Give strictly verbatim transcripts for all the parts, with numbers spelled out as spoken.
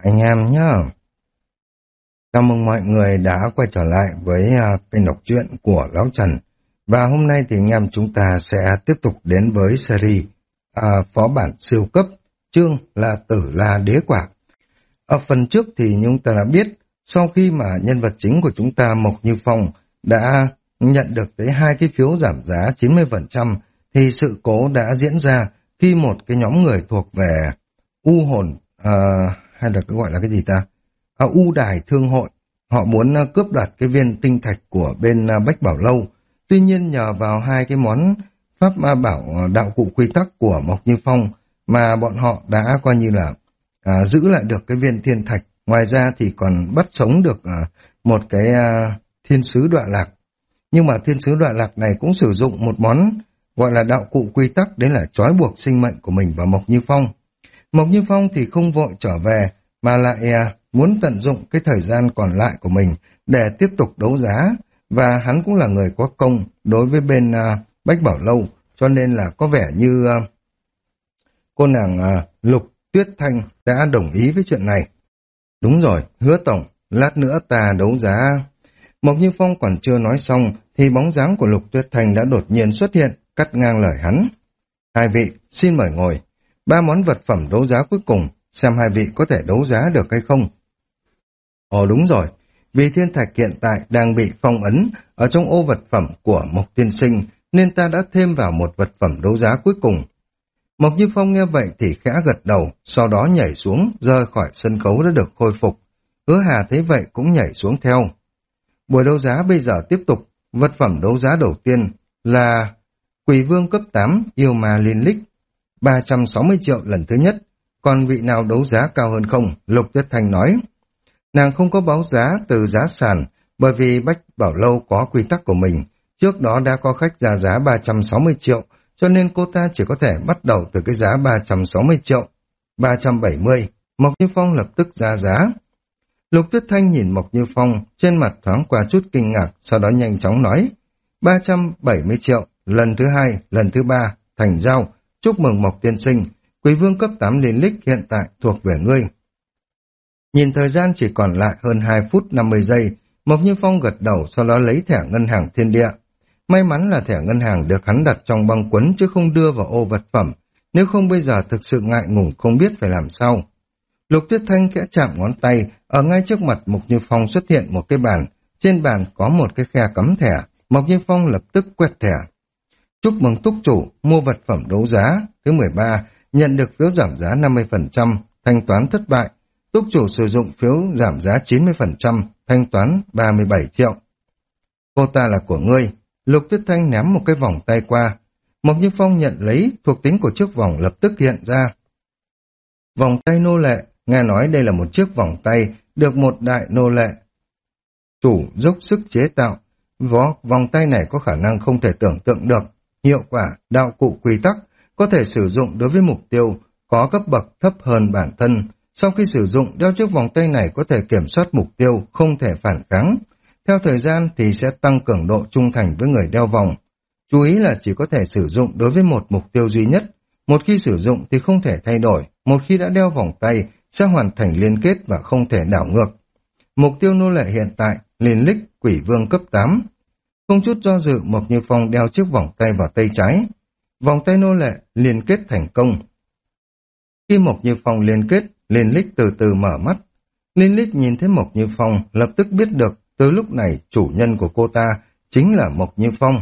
anh em nhá. Chào mừng mọi người đã quay trở lại với uh, kênh đọc truyện của Lão Trần. Và hôm nay thì anh em chúng ta sẽ tiếp tục đến với series uh, phó bản siêu cấp, chương là Tử La Đế Quả. Ở phần trước thì chúng ta đã biết, sau khi mà nhân vật chính của chúng ta Mộc Như Phong đã nhận được tới hai cái phiếu giảm giá chín mươi phần trăm, thì sự cố đã diễn ra khi một cái nhóm người thuộc về U hồn, uh, hay là cái gọi là cái gì ta? À, U Đài Thương Hội, họ muốn uh, cướp đoạt cái viên tinh thạch của bên uh, Bách Bảo Lâu. Tuy nhiên nhờ vào hai cái món pháp uh, bảo uh, đạo cụ quy tắc của Mộc Như Phong mà bọn họ đã coi như là uh, giữ lại được cái viên thiên thạch. Ngoài ra thì còn bắt sống được uh, một cái uh, thiên sứ Đọa Lạc. Nhưng mà thiên sứ Đọa Lạc này cũng sử dụng một món gọi là đạo cụ quy tắc, đấy là trói buộc sinh mệnh của mình vào Mộc Như Phong. Mộc Như Phong thì không vội trở về mà lại à, muốn tận dụng cái thời gian còn lại của mình để tiếp tục đấu giá, và hắn cũng là người có công đối với bên à, Bách Bảo Lâu, cho nên là có vẻ như à, cô nàng à, Lục Tuyết Thanh đã đồng ý với chuyện này. Đúng rồi, Hứa tổng, lát nữa ta đấu giá. Mộc Như Phong còn chưa nói xong thì bóng dáng của Lục Tuyết Thanh đã đột nhiên xuất hiện, cắt ngang lời hắn. Hai vị, xin mời ngồi. Ba món vật phẩm đấu giá cuối cùng, xem hai vị có thể đấu giá được hay không. Ồ đúng rồi, vì thiên thạch hiện tại đang bị phong ấn ở trong ô vật phẩm của Mộc tiên sinh, nên ta đã thêm vào một vật phẩm đấu giá cuối cùng. Mộc Như Phong nghe vậy thì khẽ gật đầu, sau đó nhảy xuống, rời khỏi sân khấu đã được khôi phục. Hứa Hà thấy vậy cũng nhảy xuống theo. Buổi đấu giá bây giờ tiếp tục, vật phẩm đấu giá đầu tiên là Quỷ Vương cấp tám Yêu Ma Liên Lích, ba trăm sáu mươi triệu lần thứ nhất. Còn vị nào đấu giá cao hơn không? Lục Tuyết Thanh nói. Nàng không có báo giá từ giá sàn, bởi vì Bách Bảo Lâu có quy tắc của mình. Trước đó đã có khách ra giá ba trăm sáu mươi triệu, cho nên cô ta chỉ có thể bắt đầu từ cái giá ba trăm sáu mươi triệu. ba trăm bảy mươi, Mộc Như Phong lập tức ra giá. Lục Tuyết Thanh nhìn Mộc Như Phong, trên mặt thoáng qua chút kinh ngạc, sau đó nhanh chóng nói. ba trăm bảy mươi triệu, lần thứ hai, lần thứ ba, thành giao. Chúc mừng Mộc tiên sinh, Quỷ Vương cấp tám Liên Lích hiện tại thuộc về ngươi. Nhìn thời gian chỉ còn lại hơn hai phút năm mươi giây, Mộc Như Phong gật đầu, sau đó lấy thẻ ngân hàng thiên địa. May mắn là thẻ ngân hàng được hắn đặt trong băng quấn chứ không đưa vào ô vật phẩm, nếu không bây giờ thực sự ngại ngùng không biết phải làm sao. Lục Tuyết Thanh khẽ chạm ngón tay, ở ngay trước mặt Mộc Như Phong xuất hiện một cái bàn, trên bàn có một cái khe cắm thẻ. Mộc Như Phong lập tức quẹt thẻ. Chúc mừng túc chủ, mua vật phẩm đấu giá. Thứ mười ba, nhận được phiếu giảm giá năm mươi phần trăm, thanh toán thất bại. Túc chủ sử dụng phiếu giảm giá chín mươi phần trăm, thanh toán ba mươi bảy triệu. Cô ta là của ngươi. Lục Tuyết Thanh ném một cái vòng tay qua. Mộc Như Phong nhận lấy, thuộc tính của chiếc vòng lập tức hiện ra. Vòng tay nô lệ, nghe nói đây là một chiếc vòng tay được một đại nô lệ chủ dốc sức chế tạo. Vó, vòng tay này có khả năng không thể tưởng tượng được. Hiệu quả, đạo cụ quy tắc, có thể sử dụng đối với mục tiêu có cấp bậc thấp hơn bản thân. Sau khi sử dụng, đeo chiếc vòng tay này có thể kiểm soát mục tiêu, không thể phản kháng. Theo thời gian thì sẽ tăng cường độ trung thành với người đeo vòng. Chú ý là chỉ có thể sử dụng đối với một mục tiêu duy nhất. Một khi sử dụng thì không thể thay đổi. Một khi đã đeo vòng tay, sẽ hoàn thành liên kết và không thể đảo ngược. Mục tiêu nô lệ hiện tại, Liên Lích Quỷ Vương cấp tám. Không chút do dự, Mộc Như Phong đeo chiếc vòng tay vào tay trái. Vòng tay nô lệ liên kết thành công. Khi Mộc Như Phong liên kết, Liên Lích từ từ mở mắt. Liên Lích nhìn thấy Mộc Như Phong, lập tức biết được từ lúc này chủ nhân của cô ta chính là Mộc Như Phong.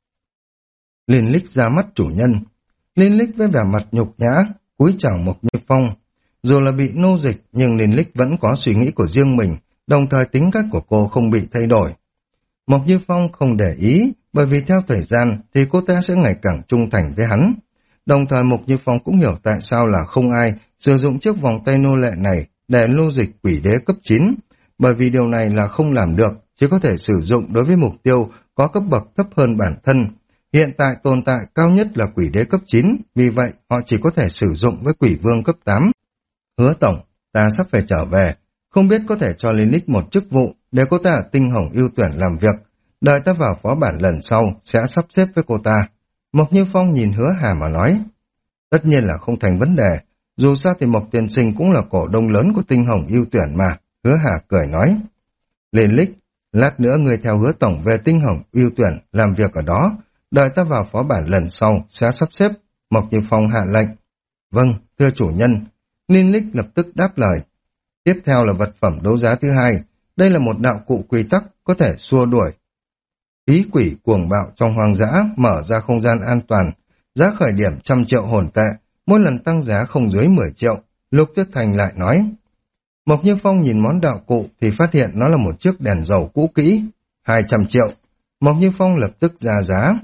Liên Lích ra mắt chủ nhân. Liên Lích với vẻ mặt nhục nhã, cúi chào Mộc Như Phong. Dù là bị nô dịch, nhưng Liên Lích vẫn có suy nghĩ của riêng mình, đồng thời tính cách của cô không bị thay đổi. Mộc Như Phong không để ý, bởi vì theo thời gian thì cô ta sẽ ngày càng trung thành với hắn. Đồng thời Mộc Như Phong cũng hiểu tại sao là không ai sử dụng chiếc vòng tay nô lệ này để nô dịch quỷ đế cấp chín, bởi vì điều này là không làm được, chỉ có thể sử dụng đối với mục tiêu có cấp bậc thấp hơn bản thân. Hiện tại tồn tại cao nhất là quỷ đế cấp chín, vì vậy họ chỉ có thể sử dụng với quỷ vương cấp tám. Hứa tổng, ta sắp phải trở về, không biết có thể cho Liên Lích một chức vụ để cô ta ở Tinh Hồng ưu tuyển làm việc. Đợi ta vào phó bản lần sau sẽ sắp xếp với cô ta. Mộc Như Phong nhìn Hứa Hà mà nói. Tất nhiên là không thành vấn đề. Dù sao thì Mộc tiên sinh cũng là cổ đông lớn của Tinh Hồng ưu tuyển mà, Hứa Hà cười nói. Liên Lịch, lát nữa người theo Hứa tổng về Tinh Hồng ưu tuyển làm việc ở đó, đợi ta vào phó bản lần sau sẽ sắp xếp. Mộc Như Phong hạ lệnh. Vâng, thưa chủ nhân. Liên Lịch lập tức đáp lời. Tiếp theo là vật phẩm đấu giá thứ hai. Đây là một đạo cụ quy tắc có thể xua đuổi khí quỷ cuồng bạo trong hoang dã, mở ra không gian an toàn. Giá khởi điểm trăm triệu hồn tệ, mỗi lần tăng giá không dưới mười triệu. Lục Tuyết Thành lại nói. Mộc Như Phong nhìn món đạo cụ thì phát hiện nó là một chiếc đèn dầu cũ kỹ. hai trăm triệu. Mộc Như Phong lập tức ra giá.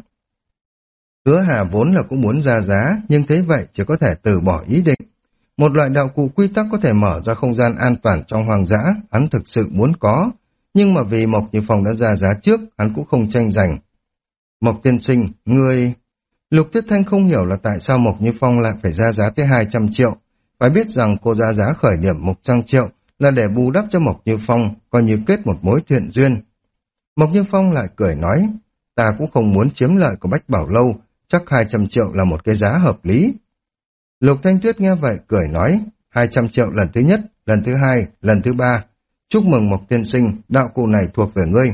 Hứa Hà vốn là cũng muốn ra giá, nhưng thấy vậy chỉ có thể từ bỏ ý định. Một loại đạo cụ quy tắc có thể mở ra không gian an toàn trong hoang dã, hắn thực sự muốn có. Nhưng mà vì Mộc Như Phong đã ra giá trước, hắn cũng không tranh giành. Mộc tiên sinh, người... Lục Tuyết Thanh không hiểu là tại sao Mộc Như Phong lại phải ra giá tới hai trăm triệu. Phải biết rằng cô ra giá khởi điểm một trăm triệu là để bù đắp cho Mộc Như Phong, coi như kết một mối thiện duyên. Mộc Như Phong lại cười nói, ta cũng không muốn chiếm lợi của Bách Bảo Lâu, chắc hai trăm triệu là một cái giá hợp lý. Lục Thanh Tuyết nghe vậy cười nói, hai trăm triệu lần thứ nhất, lần thứ hai, lần thứ ba. Chúc mừng Mộc tiên sinh, đạo cụ này thuộc về ngươi.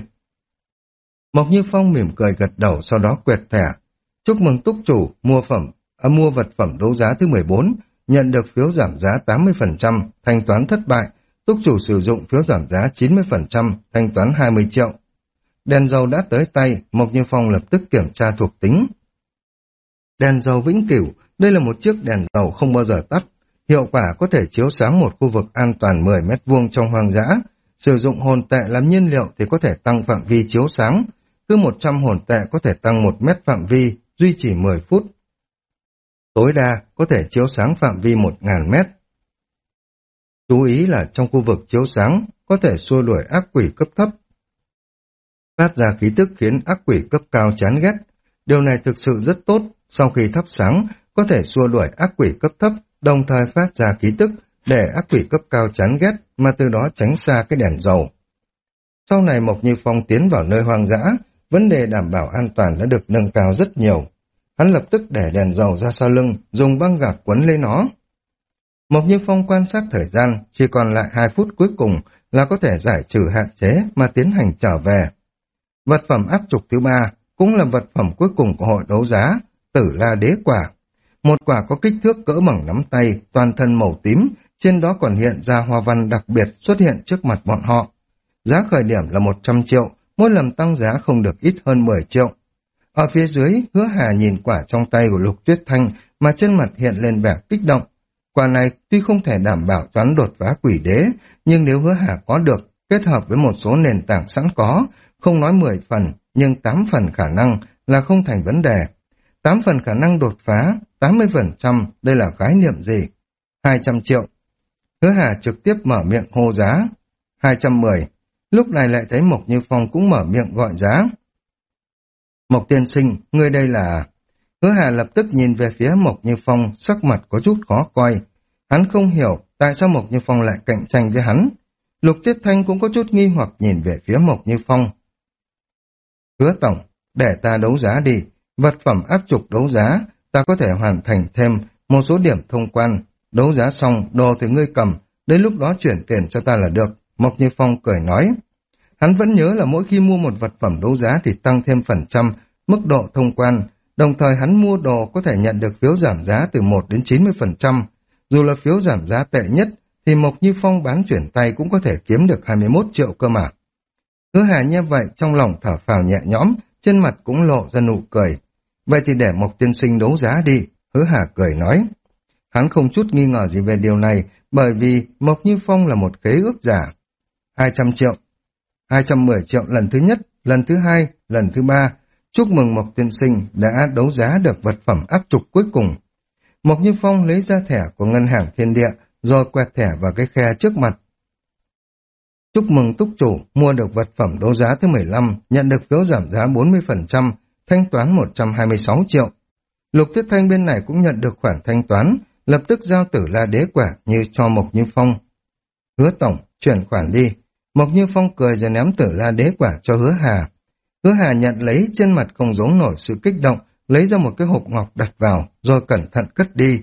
Mộc Như Phong mỉm cười gật đầu, sau đó quẹt thẻ. Chúc mừng túc chủ, mua phẩm, à, mua vật phẩm đấu giá thứ mười bốn, nhận được phiếu giảm giá tám mươi phần trăm, thanh toán thất bại. Túc chủ sử dụng phiếu giảm giá chín mươi phần trăm, thanh toán hai mươi triệu. Đèn dầu đã tới tay, Mộc Như Phong lập tức kiểm tra thuộc tính. Đèn dầu vĩnh cửu, đây là một chiếc đèn dầu không bao giờ tắt. Hiệu quả có thể chiếu sáng một khu vực an toàn mười mét vuông trong hoang dã. Sử dụng hồn tệ làm nhiên liệu thì có thể tăng phạm vi chiếu sáng. Cứ một trăm hồn tệ có thể tăng một mét phạm vi, duy trì mười phút. Tối đa có thể chiếu sáng phạm vi một nghìn mét. Chú ý là trong khu vực chiếu sáng có thể xua đuổi ác quỷ cấp thấp. Phát ra khí tức khiến ác quỷ cấp cao chán ghét. Điều này thực sự rất tốt. Sau khi thắp sáng, có thể xua đuổi ác quỷ cấp thấp, đồng thời phát ra khí tức để ác quỷ cấp cao chán ghét, mà từ đó tránh xa cái đèn dầu. Sau này Mộc Như Phong tiến vào nơi hoang dã, vấn đề đảm bảo an toàn đã được nâng cao rất nhiều. Hắn lập tức để đèn dầu ra sau lưng, dùng băng gạc quấn lấy nó. Mộc Như Phong quan sát thời gian, chỉ còn lại hai phút cuối cùng là có thể giải trừ hạn chế mà tiến hành trở về. Vật phẩm áp trục thứ ba cũng là vật phẩm cuối cùng của hội đấu giá, Tử La Đế Quả. Một quả có kích thước cỡ bằng nắm tay, toàn thân màu tím, trên đó còn hiện ra hoa văn đặc biệt xuất hiện trước mặt bọn họ. Giá khởi điểm là một trăm triệu, mỗi lần tăng giá không được ít hơn mười triệu. Ở phía dưới, Hứa Hà nhìn quả trong tay của Lục Tuyết Thanh mà trên mặt hiện lên vẻ kích động. Quả này tuy không thể đảm bảo toán đột phá quỷ đế, nhưng nếu Hứa Hà có được, kết hợp với một số nền tảng sẵn có, không nói mười phần, nhưng tám phần khả năng là không thành vấn đề. tám phần khả năng đột phá, tám mươi phần trăm, đây là khái niệm gì? hai trăm triệu. Hứa Hà trực tiếp mở miệng hô giá. hai trăm mười. Lúc này lại thấy Mộc Như Phong cũng mở miệng gọi giá. Mộc tiên sinh, ngươi đây là... Hứa Hà lập tức nhìn về phía Mộc Như Phong, sắc mặt có chút khó coi. Hắn không hiểu tại sao Mộc Như Phong lại cạnh tranh với hắn. Lục Tuyết Thanh cũng có chút nghi hoặc nhìn về phía Mộc Như Phong. Hứa tổng, để ta đấu giá đi. Vật phẩm áp trục đấu giá, ta có thể hoàn thành thêm một số điểm thông quan. Đấu giá xong, đồ thì ngươi cầm, đến lúc đó chuyển tiền cho ta là được. Mộc Như Phong cười nói. Hắn vẫn nhớ là mỗi khi mua một vật phẩm đấu giá thì tăng thêm phần trăm mức độ thông quan. Đồng thời hắn mua đồ có thể nhận được phiếu giảm giá từ một đến chín mươi phần trăm. Dù là phiếu giảm giá tệ nhất, thì Mộc Như Phong bán chuyển tay cũng có thể kiếm được hai mươi mốt triệu cơ mà. Hứa Hà nghe vậy, trong lòng thở phào nhẹ nhõm, trên mặt cũng lộ ra nụ cười. Vậy thì để Mộc tiên sinh đấu giá đi, Hứa Hà cười nói. Hắn không chút nghi ngờ gì về điều này, bởi vì Mộc Như Phong là một khế ước giả. hai trăm triệu. hai trăm mười triệu lần thứ nhất, lần thứ hai, lần thứ ba. Chúc mừng Mộc tiên sinh đã đấu giá được vật phẩm áp trục cuối cùng. Mộc Như Phong lấy ra thẻ của ngân hàng Thiên Địa, rồi quẹt thẻ vào cái khe trước mặt. Chúc mừng túc chủ mua được vật phẩm đấu giá thứ mười lăm, nhận được phiếu giảm giá bốn mươi phần trăm, thanh toán một trăm hai mươi sáu triệu. Lục Tuyết Thanh bên này cũng nhận được khoản thanh toán, lập tức giao Tử La Đế Quả như cho Mộc Như Phong. Hứa tổng, chuyển khoản đi. Mộc Như Phong cười rồi ném Tử La Đế Quả cho Hứa Hà. Hứa Hà nhận lấy, trên mặt không giấu nổi sự kích động, lấy ra một cái hộp ngọc đặt vào, rồi cẩn thận cất đi.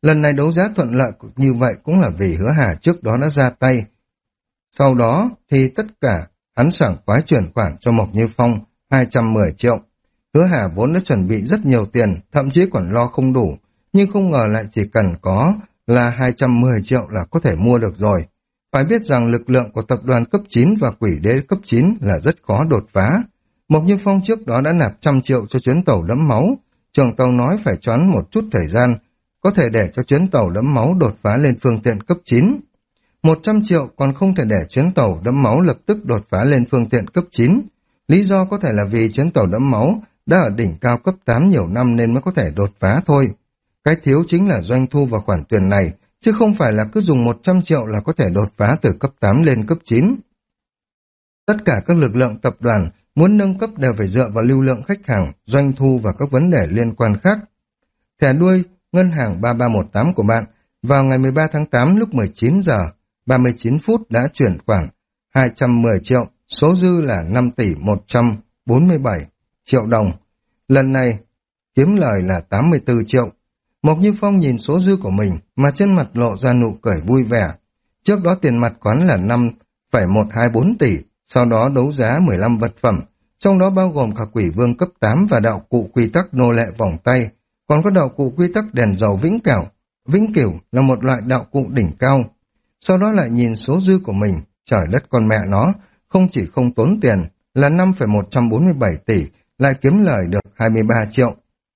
Lần này đấu giá thuận lợi như vậy cũng là vì Hứa Hà trước đó đã ra tay. Sau đó thì tất cả hắn sảng khoái chuyển khoản cho Mộc Như Phong hai trăm mười triệu. Hứa Hà vốn đã chuẩn bị rất nhiều tiền, thậm chí còn lo không đủ, nhưng không ngờ lại chỉ cần có là hai trăm mười triệu là có thể mua được rồi. Phải biết rằng lực lượng của tập đoàn cấp chín và quỷ đế cấp chín là rất khó đột phá. Mộc Như Phong trước đó đã nạp trăm triệu cho chuyến tàu đẫm máu. Trưởng tàu nói phải choán một chút thời gian, có thể để cho chuyến tàu đẫm máu đột phá lên phương tiện cấp chín. một trăm triệu còn không thể để chuyến tàu đẫm máu lập tức đột phá lên phương tiện cấp chín. Lý do có thể là vì chuyến tàu đẫm máu đã ở đỉnh cao cấp tám nhiều năm nên mới có thể đột phá thôi. Cái thiếu chính là doanh thu và khoản tiền này, chứ không phải là cứ dùng một trăm triệu là có thể đột phá từ cấp tám lên cấp chín. Tất cả các lực lượng tập đoàn muốn nâng cấp đều phải dựa vào lưu lượng khách hàng, doanh thu và các vấn đề liên quan khác. Thẻ đuôi ngân hàng ba ba một tám của bạn vào ngày mười ba tháng tám lúc mười chín giờ ba mươi chín phút đã chuyển khoản hai trăm mười triệu, số dư là năm tỷ một trăm bốn mươi bảy triệu đồng. Lần này kiếm lời là tám mươi tư triệu. Mộc Như Phong nhìn số dư của mình mà trên mặt lộ ra nụ cười vui vẻ. Trước đó tiền mặt quán là năm phẩy một hai bốn tỷ, sau đó đấu giá mười lăm vật phẩm, trong đó bao gồm cả quỷ vương cấp tám và đạo cụ quy tắc nô lệ vòng tay, còn có đạo cụ quy tắc đèn dầu vĩnh cửu. Vĩnh cửu là một loại đạo cụ đỉnh cao. Sau đó lại nhìn số dư của mình, trời đất con mẹ nó, không chỉ không tốn tiền, là năm phẩy một trăm bốn mươi bảy tỷ, lại kiếm lời được hai mươi ba triệu.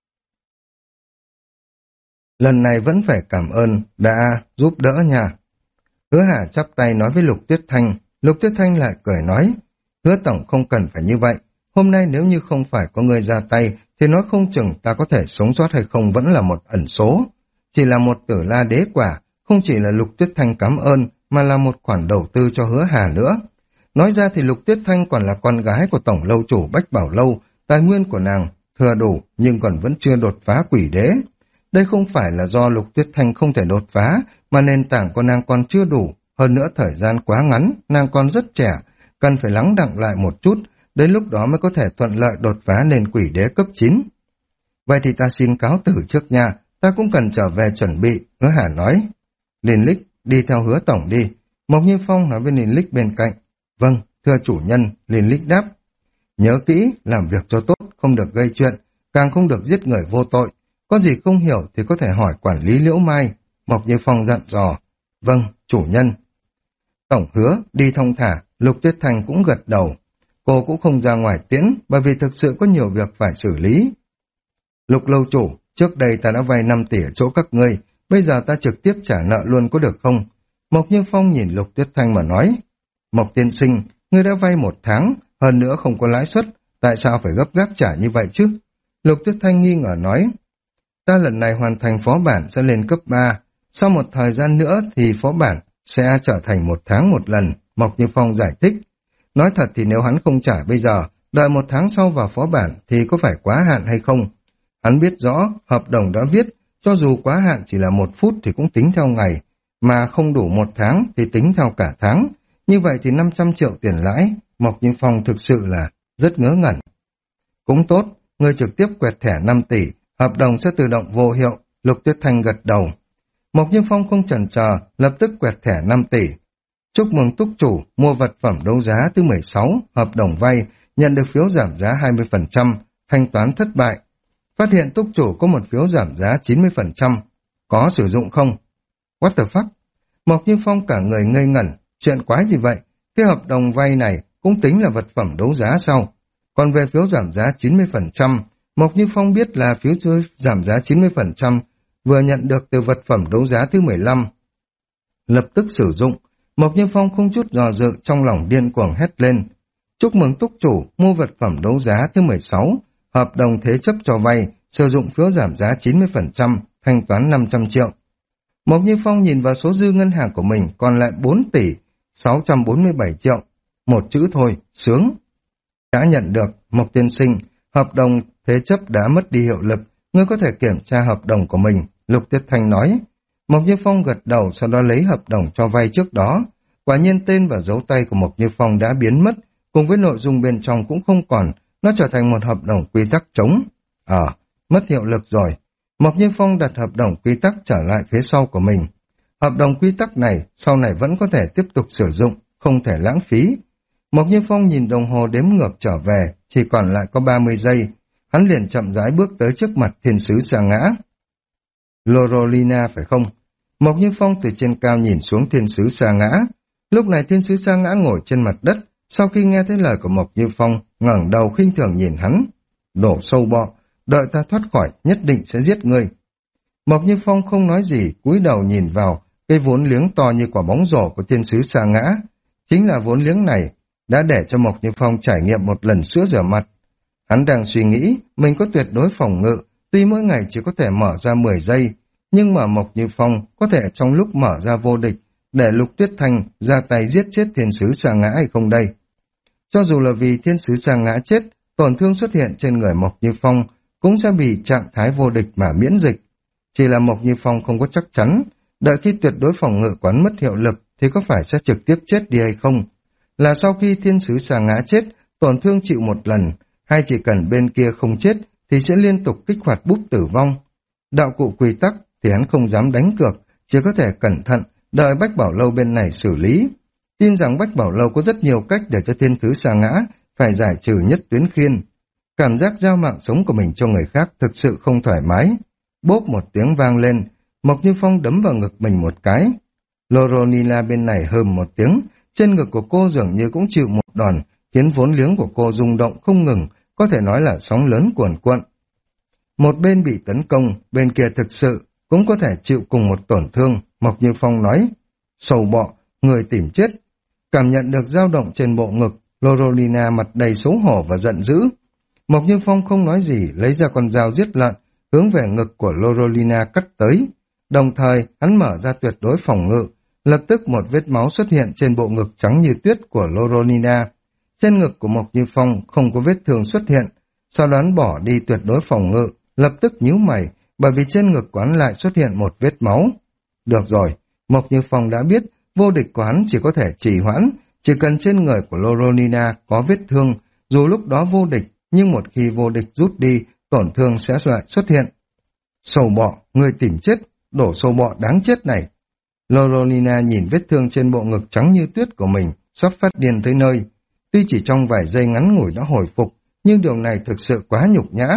Lần này vẫn phải cảm ơn đã giúp đỡ nha. Hứa Hà chắp tay nói với Lục Tuyết Thanh, Lục Tuyết Thanh lại cười nói, Hứa tổng không cần phải như vậy, hôm nay nếu như không phải có người ra tay, thì nói không chừng ta có thể sống sót hay không vẫn là một ẩn số. Chỉ là một tử la đế quả, không chỉ là Lục Tuyết Thanh cảm ơn, mà là một khoản đầu tư cho Hứa Hà nữa. Nói ra thì Lục Tuyết Thanh còn là con gái của tổng lâu chủ Bách Bảo Lâu, tài nguyên của nàng thừa đủ nhưng còn vẫn chưa đột phá quỷ đế. Đây không phải là do Lục Tuyết Thanh không thể đột phá, mà nền tảng của nàng còn chưa đủ, hơn nữa thời gian quá ngắn, nàng còn rất trẻ, cần phải lắng đọng lại một chút, đến lúc đó mới có thể thuận lợi đột phá lên quỷ đế cấp chín. Vậy thì ta xin cáo tử trước nha, ta cũng cần trở về chuẩn bị, Hứa Hà nói. Liên Lích, đi theo Hứa tổng đi. Mộc Như Phong nói với Liên Lích bên cạnh. Vâng, thưa chủ nhân, Liên Lích đáp. Nhớ kỹ, làm việc cho tốt, không được gây chuyện, càng không được giết người vô tội. Có gì không hiểu thì có thể hỏi quản lý Liễu Mai. Mộc Như Phong dặn dò. Vâng, chủ nhân. Tổng Hứa, đi thong thả, Lục Tuyết Thanh cũng gật đầu. Cô cũng không ra ngoài tiễn, bởi vì thực sự có nhiều việc phải xử lý. Lục lâu chủ, trước đây ta đã vay năm tỷ ở chỗ các ngươi, bây giờ ta trực tiếp trả nợ luôn có được không? Mộc Như Phong nhìn Lục Tuyết Thanh mà nói. Mộc tiên sinh, ngươi đã vay một tháng, hơn nữa không có lãi suất, tại sao phải gấp gáp trả như vậy chứ? Lục Tuyết Thanh nghi ngờ nói. Ta lần này hoàn thành phó bản sẽ lên cấp ba, sau một thời gian nữa thì phó bản sẽ trở thành một tháng một lần, Mộc Như Phong giải thích. Nói thật thì nếu hắn không trả bây giờ, đợi một tháng sau vào phó bản thì có phải quá hạn hay không? Hắn biết rõ, hợp đồng đã viết, cho dù quá hạn chỉ là một phút thì cũng tính theo ngày, mà không đủ một tháng thì tính theo cả tháng. Như vậy thì năm trăm triệu tiền lãi, Mộc Như Phong thực sự là rất ngớ ngẩn. Cũng tốt, người trực tiếp quẹt thẻ năm tỷ, hợp đồng sẽ tự động vô hiệu, Lục Tuyết Thanh gật đầu. Mộc Như Phong không chần chờ, lập tức quẹt thẻ năm tỷ. Chúc mừng túc chủ, mua vật phẩm đấu giá thứ mười sáu, hợp đồng vay, nhận được phiếu giảm giá hai mươi phần trăm, thanh toán thất bại. Phát hiện túc chủ có một phiếu giảm giá chín mươi phần trăm, có sử dụng không? What the fuck? Mộc Như Phong cả người ngây ngẩn, chuyện quái gì vậy? Cái hợp đồng vay này cũng tính là vật phẩm đấu giá sao? Còn về phiếu giảm giá chín mươi phần trăm, Mộc Như Phong biết là phiếu giảm giá chín mươi phần trăm vừa nhận được từ vật phẩm đấu giá thứ mười lăm. Lập tức sử dụng, Mộc Như Phong không chút dò dự trong lòng điên cuồng hét lên. Chúc mừng túc chủ mua vật phẩm đấu giá thứ mười sáu, hợp đồng thế chấp cho vay, sử dụng phiếu giảm giá chín mươi phần trăm, thanh toán năm trăm triệu. Mộc Như Phong nhìn vào số dư ngân hàng của mình còn lại bốn tỷ sáu trăm bốn mươi bảy triệu. Một chữ thôi, sướng. Đã nhận được, Mộc tiên sinh, hợp đồng thế chấp đã mất đi hiệu lực, ngươi có thể kiểm tra hợp đồng của mình, Lục Tuyết Thanh nói. Mộc Như Phong gật đầu, sau đó lấy hợp đồng cho vay trước đó. Quả nhiên tên và dấu tay của Mộc Như Phong đã biến mất, cùng với nội dung bên trong cũng không còn, nó trở thành một hợp đồng quy tắc trống. Ờ, mất hiệu lực rồi. Mộc Như Phong đặt hợp đồng quy tắc trở lại phía sau của mình. Hợp đồng quy tắc này sau này vẫn có thể tiếp tục sử dụng, không thể lãng phí. Mộc Như Phong nhìn đồng hồ đếm ngược trở về, chỉ còn lại có ba mươi giây. Hắn liền chậm rãi bước tới trước mặt thiên sứ sa ngã. Lorolina phải không? Mộc Như Phong từ trên cao nhìn xuống thiên sứ sa ngã. Lúc này thiên sứ sa ngã ngồi trên mặt đất, sau khi nghe thấy lời của Mộc Như Phong, ngẩng đầu khinh thường nhìn hắn. Đổ sâu bọ, đợi ta thoát khỏi, nhất định sẽ giết ngươi. Mộc Như Phong không nói gì, cúi đầu nhìn vào cây vốn liếng to như quả bóng rổ của thiên sứ sa ngã. Chính là vốn liếng này đã để cho Mộc Như Phong trải nghiệm một lần sữa rửa mặt. Hắn đang suy nghĩ mình có tuyệt đối phòng ngự, tuy mỗi ngày chỉ có thể mở ra mười giây, nhưng mà Mộc Như Phong có thể trong lúc mở ra vô địch để Lục Tuyết Thanh ra tay giết chết thiên sứ sa ngã hay không đây? Cho dù là vì thiên sứ sa ngã chết, tổn thương xuất hiện trên người Mộc Như Phong cũng sẽ bị trạng thái vô địch mà miễn dịch. Chỉ là Mộc Như Phong không có chắc chắn, đợi khi tuyệt đối phòng ngự quán mất hiệu lực thì có phải sẽ trực tiếp chết đi hay không? Là sau khi thiên sứ sa ngã chết, tổn thương chịu một lần, hay chỉ cần bên kia không chết thì sẽ liên tục kích hoạt búp tử vong. Đạo cụ quy tắc thì hắn không dám đánh cược, chỉ có thể cẩn thận, đợi Bách Bảo Lâu bên này xử lý. Tin rằng Bách Bảo Lâu có rất nhiều cách để cho thiên sứ sa ngã phải giải trừ nhất tuyến khiên. Cảm giác giao mạng sống của mình cho người khác thực sự không thoải mái. Bốp một tiếng vang lên, Mộc Như Phong đấm vào ngực mình một cái. Loronila bên này hừm một tiếng, trên ngực của cô dường như cũng chịu một đòn, khiến vốn liếng của cô rung động không ngừng, có thể nói là sóng lớn cuồn cuộn. Một bên bị tấn công, bên kia thực sự cũng có thể chịu cùng một tổn thương. Mộc Như Phong nói, sầu bọ, người tìm chết. Cảm nhận được dao động trên bộ ngực, Lorolina mặt đầy xấu hổ và giận dữ. Mộc Như Phong không nói gì, lấy ra con dao giết lợn, hướng về ngực của Lorolina cắt tới. Đồng thời, hắn mở ra tuyệt đối phòng ngự, lập tức một vết máu xuất hiện trên bộ ngực trắng như tuyết của Lorolina. Trên ngực của Mộc Như Phong không có vết thương xuất hiện, sau đó hắn bỏ đi tuyệt đối phòng ngự, lập tức nhíu mày, bởi vì trên ngực của hắn lại xuất hiện một vết máu. Được rồi, Mộc Như Phong đã biết vô địch của hắn chỉ có thể trì hoãn, chỉ cần trên người của Lorolina có vết thương, dù lúc đó vô địch, nhưng một khi vô địch rút đi, tổn thương sẽ lại xuất hiện. Sầu bọ, người tìm chết, đổ sâu bọ đáng chết này. Lorolina nhìn vết thương trên bộ ngực trắng như tuyết của mình, sắp phát điên tới nơi. Tuy chỉ trong vài giây ngắn ngủi đã hồi phục, nhưng điều này thực sự quá nhục nhã.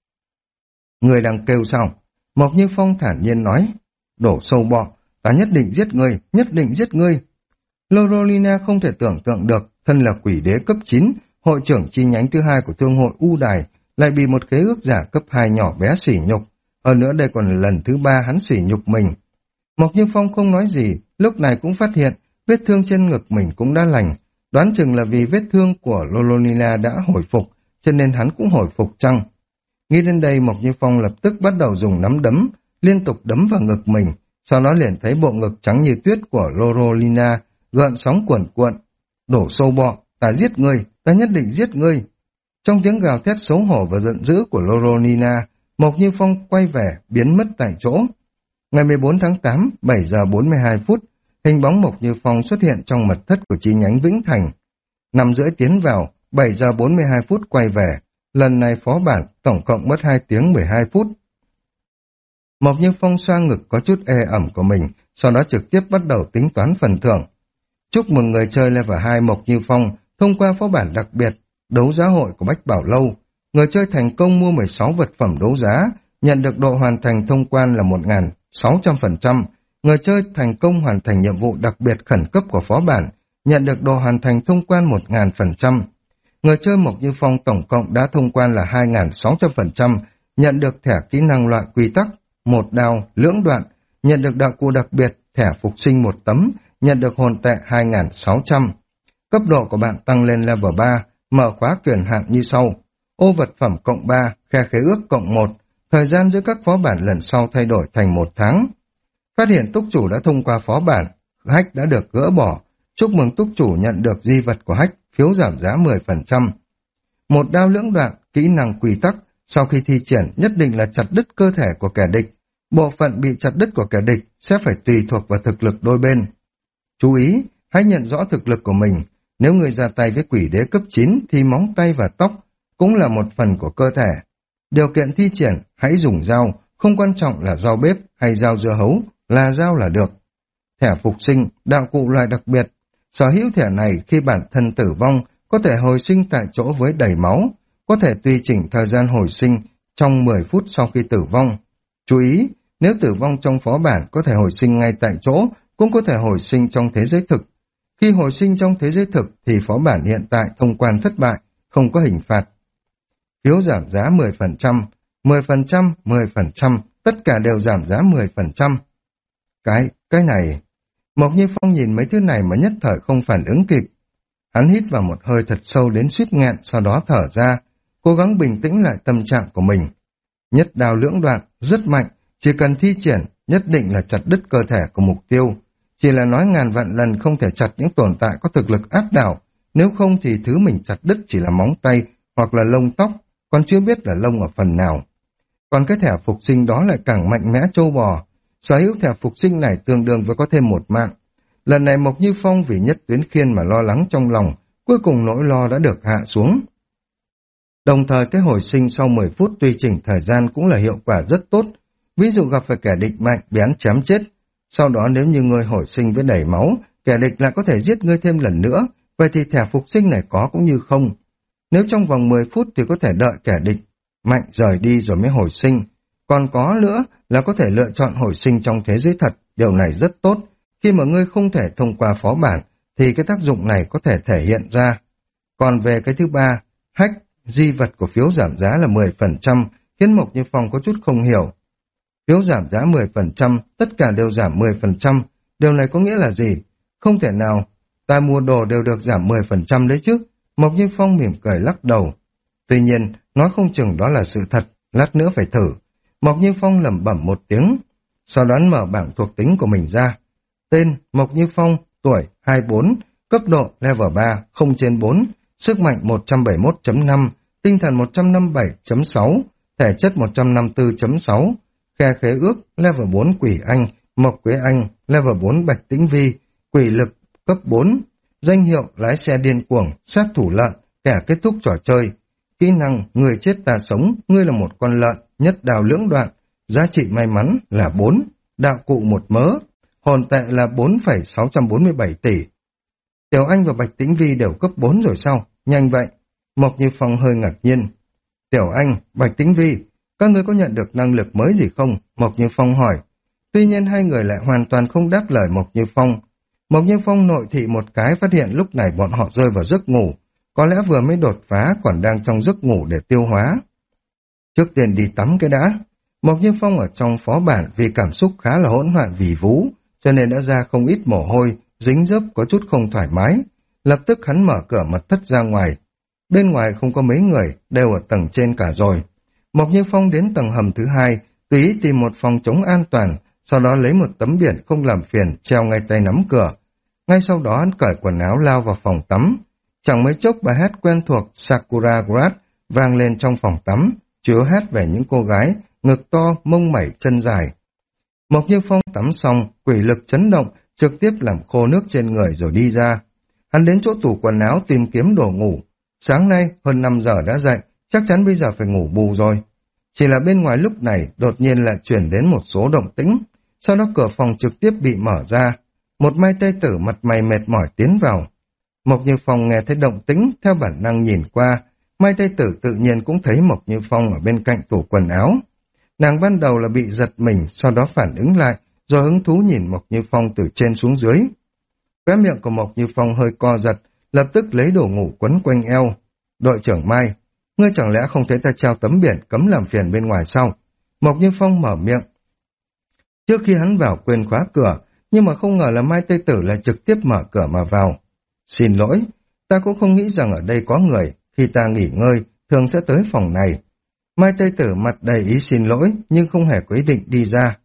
Người đang kêu sao? Mộc Như Phong thản nhiên nói, đổ sâu bọ, ta nhất định giết ngươi, nhất định giết ngươi. Lorolina không thể tưởng tượng được, thân là quỷ đế cấp chín, hội trưởng chi nhánh thứ hai của thương hội U Đài, lại bị một khế ước giả cấp hai nhỏ bé sỉ nhục. Hơn nữa đây còn là lần thứ ba hắn sỉ nhục mình. Mộc Như Phong không nói gì, lúc này cũng phát hiện vết thương trên ngực mình cũng đã lành. Đoán chừng là vì vết thương của Lorolina đã hồi phục, cho nên hắn cũng hồi phục chăng? Nghĩ đến đây Mộc Như Phong lập tức bắt đầu dùng nắm đấm, liên tục đấm vào ngực mình, sau đó liền thấy bộ ngực trắng như tuyết của Lorolina gợn sóng cuồn cuộn. Đổ sâu bọ, ta giết ngươi, ta nhất định giết ngươi. Trong tiếng gào thét xấu hổ và giận dữ của Lorolina, Mộc Như Phong quay về, biến mất tại chỗ. Ngày mười bốn tháng tám, bảy giờ bốn mươi hai phút, hình bóng Mộc Như Phong xuất hiện trong mật thất của chi nhánh Vĩnh Thành. Năm rưỡi tiến vào, bảy giờ bốn mươi hai phút quay về. Lần này phó bản tổng cộng mất hai tiếng mười hai phút. Mộc Như Phong xoa ngực có chút ê ẩm của mình, sau đó trực tiếp bắt đầu tính toán phần thưởng. Chúc mừng người chơi level hai Mộc Như Phong thông qua phó bản đặc biệt đấu giá hội của Bách Bảo Lâu. Người chơi thành công mua mười sáu vật phẩm đấu giá, nhận được độ hoàn thành thông quan là một nghìn sáu trăm phần trăm. Người chơi thành công hoàn thành nhiệm vụ đặc biệt khẩn cấp của phó bản, nhận được độ hoàn thành thông quan một nghìn phần trăm. Người chơi Mộc Như Phong tổng cộng đã thông quan là hai nghìn sáu trăm phần trăm, nhận được thẻ kỹ năng loại quy tắc, một đao, lưỡng đoạn, nhận được đạo cụ đặc biệt, thẻ phục sinh một tấm, nhận được hồn tệ hai nghìn sáu trăm. Cấp độ của bạn tăng lên level ba, mở khóa quyền hạn như sau. Ô vật phẩm cộng ba, khe khế ước cộng một, thời gian giữa các phó bản lần sau thay đổi thành một tháng. Phát hiện túc chủ đã thông qua phó bản, hack đã được gỡ bỏ. Chúc mừng túc chủ nhận được di vật của hack, phiếu giảm giá mười phần trăm. Một đao lưỡng đoạn, kỹ năng quy tắc, sau khi thi triển nhất định là chặt đứt cơ thể của kẻ địch. Bộ phận bị chặt đứt của kẻ địch sẽ phải tùy thuộc vào thực lực đôi bên. Chú ý, hãy nhận rõ thực lực của mình. Nếu người ra tay với quỷ đế cấp chín thì móng tay và tóc cũng là một phần của cơ thể. Điều kiện thi triển, hãy dùng dao, không quan trọng là rau bếp hay rau dưa hấu, là rau là được. Thẻ phục sinh, đạo cụ loại đặc biệt. Sở hữu thẻ này khi bản thân tử vong, có thể hồi sinh tại chỗ với đầy máu, có thể tùy chỉnh thời gian hồi sinh trong mười phút sau khi tử vong. Chú ý, nếu tử vong trong phó bản có thể hồi sinh ngay tại chỗ, cũng có thể hồi sinh trong thế giới thực. Khi hồi sinh trong thế giới thực thì phó bản hiện tại thông quan thất bại, không có hình phạt. Phiếu giảm giá mười phần trăm, mười phần trăm, mười phần trăm, tất cả đều giảm giá mười phần trăm. Cái, cái này... Mộc Như Phong nhìn mấy thứ này mà nhất thời không phản ứng kịp. Hắn hít vào một hơi thật sâu đến suýt nghẹn, sau đó thở ra, cố gắng bình tĩnh lại tâm trạng của mình. Nhất đao lưỡng đoạn, rất mạnh, chỉ cần thi triển, nhất định là chặt đứt cơ thể của mục tiêu. Chỉ là nói ngàn vạn lần không thể chặt những tồn tại có thực lực áp đảo, nếu không thì thứ mình chặt đứt chỉ là móng tay hoặc là lông tóc, còn chưa biết là lông ở phần nào. Còn cái thẻ phục sinh đó lại càng mạnh mẽ trâu bò. Sở hữu thẻ phục sinh này tương đương với có thêm một mạng. Lần này Mộc Như Phong vì Nhất Tuyến Khiên mà lo lắng trong lòng, cuối cùng nỗi lo đã được hạ xuống. Đồng thời cái hồi sinh sau mười phút tùy chỉnh thời gian cũng là hiệu quả rất tốt. Ví dụ gặp phải kẻ địch mạnh bén chém chết, sau đó nếu như ngươi hồi sinh với đầy máu, kẻ địch lại có thể giết ngươi thêm lần nữa, vậy thì thẻ phục sinh này có cũng như không. Nếu trong vòng mười phút thì có thể đợi kẻ địch mạnh rời đi rồi mới hồi sinh. Còn có nữa là có thể lựa chọn hồi sinh trong thế giới thật, điều này rất tốt. Khi mà ngươi không thể thông qua phó bản, thì cái tác dụng này có thể thể hiện ra. Còn về cái thứ ba, hack, di vật của phiếu giảm giá là mười phần trăm, khiến Mộc Như Phong có chút không hiểu. Phiếu giảm giá mười phần trăm, tất cả đều giảm mười phần trăm, điều này có nghĩa là gì? Không thể nào, ta mua đồ đều được giảm mười phần trăm đấy chứ. Mộc Như Phong mỉm cười lắc đầu. Tuy nhiên, nói không chừng đó là sự thật, lát nữa phải thử. Mộc Như Phong lẩm bẩm một tiếng, sau đó mở bảng thuộc tính của mình ra. Tên Mộc Như Phong, tuổi hai mươi bốn, cấp độ level ba, không trên bốn, sức mạnh một trăm bảy mươi mốt chấm năm, tinh thần một trăm năm mươi bảy chấm sáu, thể chất một trăm năm mươi tư chấm sáu, khe khế ước level bốn Quỷ Anh, Mộc Quế Anh, level bốn Bạch Tĩnh Vi, quỷ lực cấp bốn, danh hiệu lái xe điên cuồng, sát thủ lợn, kẻ kết thúc trò chơi, kỹ năng người chết ta sống, ngươi là một con lợn, nhất đào lưỡng đoạn, giá trị may mắn là bốn, đạo cụ một mớ, hồn tệ là bốn phẩy sáu trăm bốn mươi bảy tỷ. Tiểu Anh và Bạch Tĩnh Vi đều cấp bốn rồi sao? Nhanh vậy. Mộc Như Phong hơi ngạc nhiên. Tiểu Anh, Bạch Tĩnh Vi, các ngươi có nhận được năng lực mới gì không? Mộc Như Phong hỏi. Tuy nhiên hai người lại hoàn toàn không đáp lời Mộc Như Phong. Mộc Như Phong nội thị một cái, phát hiện lúc này bọn họ rơi vào giấc ngủ. Có lẽ vừa mới đột phá, còn đang trong giấc ngủ để tiêu hóa. Trước tiên đi tắm cái đã. Mộc Như Phong ở trong phó bản vì cảm xúc khá là hỗn loạn vì vú, cho nên đã ra không ít mồ hôi, dính dấp có chút không thoải mái. Lập tức hắn mở cửa mật thất ra ngoài. Bên ngoài không có mấy người, đều ở tầng trên cả rồi. Mộc Như Phong đến tầng hầm thứ hai, tùy ý tìm một phòng chống an toàn, sau đó lấy một tấm biển không làm phiền treo ngay tay nắm cửa. Ngay sau đó hắn cởi quần áo lao vào phòng tắm. Chẳng mấy chốc bài hát quen thuộc Sakura Grad vang lên trong phòng tắm, chứa hát về những cô gái, ngực to, mông mẩy, chân dài. Mộc Như Phong tắm xong, quỷ lực chấn động, trực tiếp làm khô nước trên người rồi đi ra. Hắn đến chỗ tủ quần áo tìm kiếm đồ ngủ. Sáng nay, hơn năm giờ đã dậy, chắc chắn bây giờ phải ngủ bù rồi. Chỉ là bên ngoài lúc này, đột nhiên lại chuyển đến một số động tĩnh. Sau đó cửa phòng trực tiếp bị mở ra. Một Mai Tây Tử mặt mày mệt mỏi tiến vào. Mộc Như Phong nghe thấy động tĩnh, theo bản năng nhìn qua. Mai Tây Tử tự nhiên cũng thấy Mộc Như Phong ở bên cạnh tủ quần áo. Nàng ban đầu là bị giật mình, sau đó phản ứng lại, rồi hứng thú nhìn Mộc Như Phong từ trên xuống dưới. Khóe miệng của Mộc Như Phong hơi co giật, lập tức lấy đồ ngủ quấn quanh eo. Đội trưởng Mai, ngươi chẳng lẽ không thấy ta treo tấm biển cấm làm phiền bên ngoài sao? Mộc Như Phong mở miệng. Trước khi hắn vào quên khóa cửa, nhưng mà không ngờ là Mai Tây Tử lại trực tiếp mở cửa mà vào. Xin lỗi, ta cũng không nghĩ rằng ở đây có người, khi ta nghỉ ngơi, thường sẽ tới phòng này. Mai Tây Tử mặt đầy ý xin lỗi, nhưng không hề có ý định đi ra.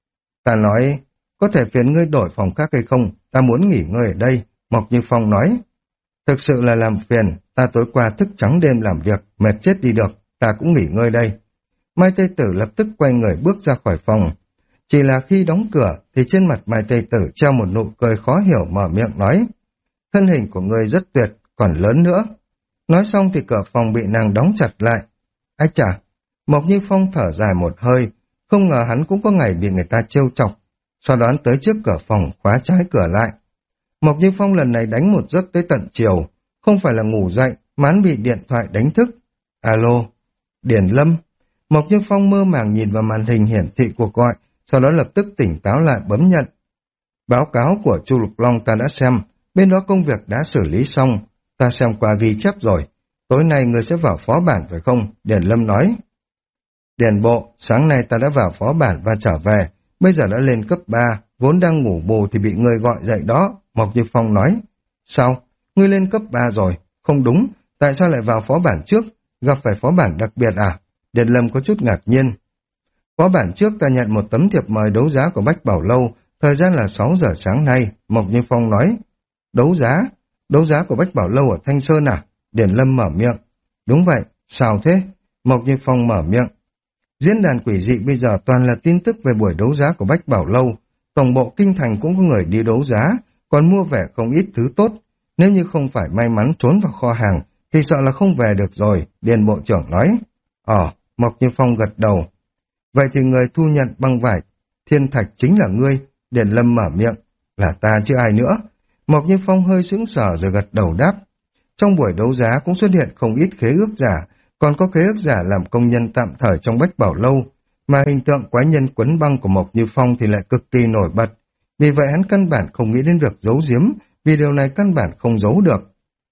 Ta nói, có thể phiền ngươi đổi phòng khác hay không, ta muốn nghỉ ngơi ở đây, Mộc Như Phong nói. Thực sự là làm phiền, ta tối qua thức trắng đêm làm việc, mệt chết đi được, ta cũng nghỉ ngơi đây. Mai Tây Tử lập tức quay người bước ra khỏi phòng. Chỉ là khi đóng cửa, thì trên mặt Mai Tây Tử treo một nụ cười khó hiểu mở miệng nói. Thân hình của ngươi rất tuyệt, còn lớn nữa. Nói xong thì cửa phòng bị nàng đóng chặt lại. Ái chà, Mộc Như Phong thở dài một hơi, không ngờ hắn cũng có ngày bị người ta trêu chọc. Sau đó hắn tới trước cửa phòng, khóa trái cửa lại. Mộc Như Phong lần này đánh một giấc tới tận chiều, không phải là ngủ dậy, mà hắn bị điện thoại đánh thức. Alo, Điền Lâm. Mộc Như Phong mơ màng nhìn vào màn hình hiển thị cuộc gọi, sau đó lập tức tỉnh táo lại bấm nhận. Báo cáo của Chu Lục Long ta đã xem, bên đó công việc đã xử lý xong, ta xem qua ghi chép rồi. Tối nay người sẽ vào phó bản phải không? Điền Lâm nói. Điền bộ, sáng nay ta đã vào phó bản và trở về, bây giờ đã lên cấp ba, vốn đang ngủ bù thì bị người gọi dậy đó, Mộc Như Phong nói. Sao? Ngươi lên cấp ba rồi? Không đúng, tại sao lại vào phó bản trước? Gặp phải phó bản đặc biệt à? Điền Lâm có chút ngạc nhiên. Phó bản trước ta nhận một tấm thiệp mời đấu giá của Bách Bảo Lâu, thời gian là sáu giờ sáng nay, Mộc Như Phong nói. Đấu giá? Đấu giá của Bách Bảo Lâu ở Thanh Sơn à? Điền Lâm mở miệng. Đúng vậy, sao thế? Mộc Như Phong mở miệng. Diễn đàn quỷ dị bây giờ toàn là tin tức về buổi đấu giá của Bách Bảo Lâu. Tổng bộ Kinh Thành cũng có người đi đấu giá, còn mua vẻ không ít thứ tốt. Nếu như không phải may mắn trốn vào kho hàng, thì sợ là không về được rồi, Điền Bộ trưởng nói. Ờ, Mộc Như Phong gật đầu. Vậy thì người thu nhận băng vải thiên thạch chính là ngươi, Điền Lâm mở miệng. Là ta chứ ai nữa? Mộc Như Phong hơi sững sờ rồi gật đầu đáp. Trong buổi đấu giá cũng xuất hiện không ít khế ước giả, còn có khế ước giả làm công nhân tạm thời trong Bách Bảo Lâu, mà hình tượng quái nhân quấn băng của Mộc Như Phong thì lại cực kỳ nổi bật. Vì vậy hắn căn bản không nghĩ đến việc giấu giếm, vì điều này căn bản không giấu được.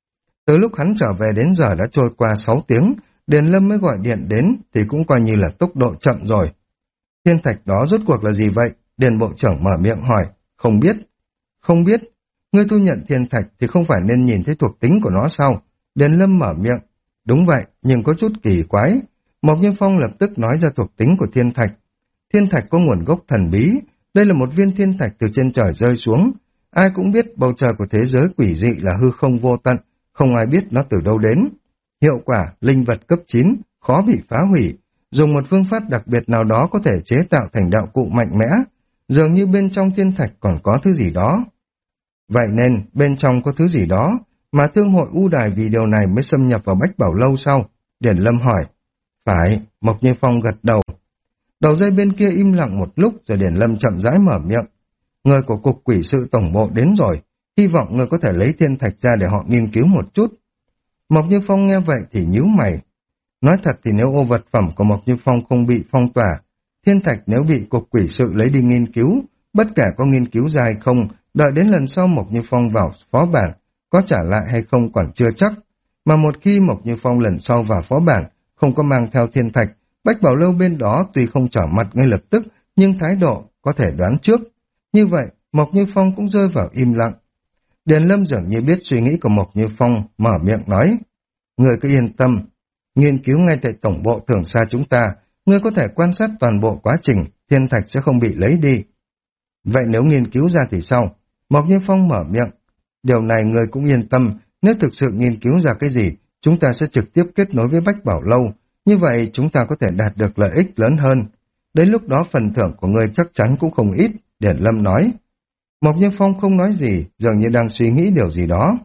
Từ lúc hắn trở về đến giờ đã trôi qua sáu tiếng, Điền Lâm mới gọi điện đến thì cũng coi như là tốc độ chậm rồi. Thiên thạch đó rốt cuộc là gì vậy? Điền Bộ trưởng mở miệng hỏi. Không biết. Không biết. Ngươi thu nhận thiên thạch thì không phải nên nhìn thấy thuộc tính của nó sao? Điền Lâm mở miệng. Đúng vậy, nhưng có chút kỳ quái. Mộc Như Phong lập tức nói ra thuộc tính của thiên thạch. Thiên thạch có nguồn gốc thần bí. Đây là một viên thiên thạch từ trên trời rơi xuống. Ai cũng biết bầu trời của thế giới quỷ dị là hư không vô tận, không ai biết nó từ đâu đến. Hiệu quả, linh vật cấp chín, khó bị phá hủy. Dùng một phương pháp đặc biệt nào đó có thể chế tạo thành đạo cụ mạnh mẽ. Dường như bên trong thiên thạch còn có thứ gì đó. Vậy nên, bên trong có thứ gì đó, mà thương hội ưu đài vì điều này mới xâm nhập vào Bách Bảo Lâu sau? Điển Lâm hỏi. Phải, Mộc Như Phong gật đầu. Đầu dây bên kia im lặng một lúc rồi Điển Lâm chậm rãi mở miệng. Người của cục quỷ sự tổng bộ đến rồi, hy vọng người có thể lấy thiên thạch ra để họ nghiên cứu một chút. Mộc Như Phong nghe vậy thì nhíu mày. Nói thật thì nếu ô vật phẩm của Mộc Như Phong không bị phong tỏa, thiên thạch nếu bị cục quỷ sự lấy đi nghiên cứu, bất kể có nghiên cứu ra hay không, đợi đến lần sau Mộc Như Phong vào phó bản, có trả lại hay không còn chưa chắc. Mà một khi Mộc Như Phong lần sau vào phó bản, không có mang theo thiên thạch, Bách Bảo Lâu bên đó tuy không trở mặt ngay lập tức, nhưng thái độ có thể đoán trước. Như vậy, Mộc Như Phong cũng rơi vào im lặng. Điền Lâm dường như biết suy nghĩ của Mộc Như Phong, mở miệng nói. Người cứ yên tâm, nghiên cứu ngay tại tổng bộ Thường Xa chúng ta, ngươi có thể quan sát toàn bộ quá trình, thiên thạch sẽ không bị lấy đi. Vậy nếu nghiên cứu ra thì sao? Mộc Như Phong mở miệng. Điều này ngươi cũng yên tâm, nếu thực sự nghiên cứu ra cái gì, chúng ta sẽ trực tiếp kết nối với Bách Bảo Lâu, như vậy chúng ta có thể đạt được lợi ích lớn hơn. Đến lúc đó phần thưởng của ngươi chắc chắn cũng không ít, Điển Lâm nói. Mộc Như Phong không nói gì, dường như đang suy nghĩ điều gì đó.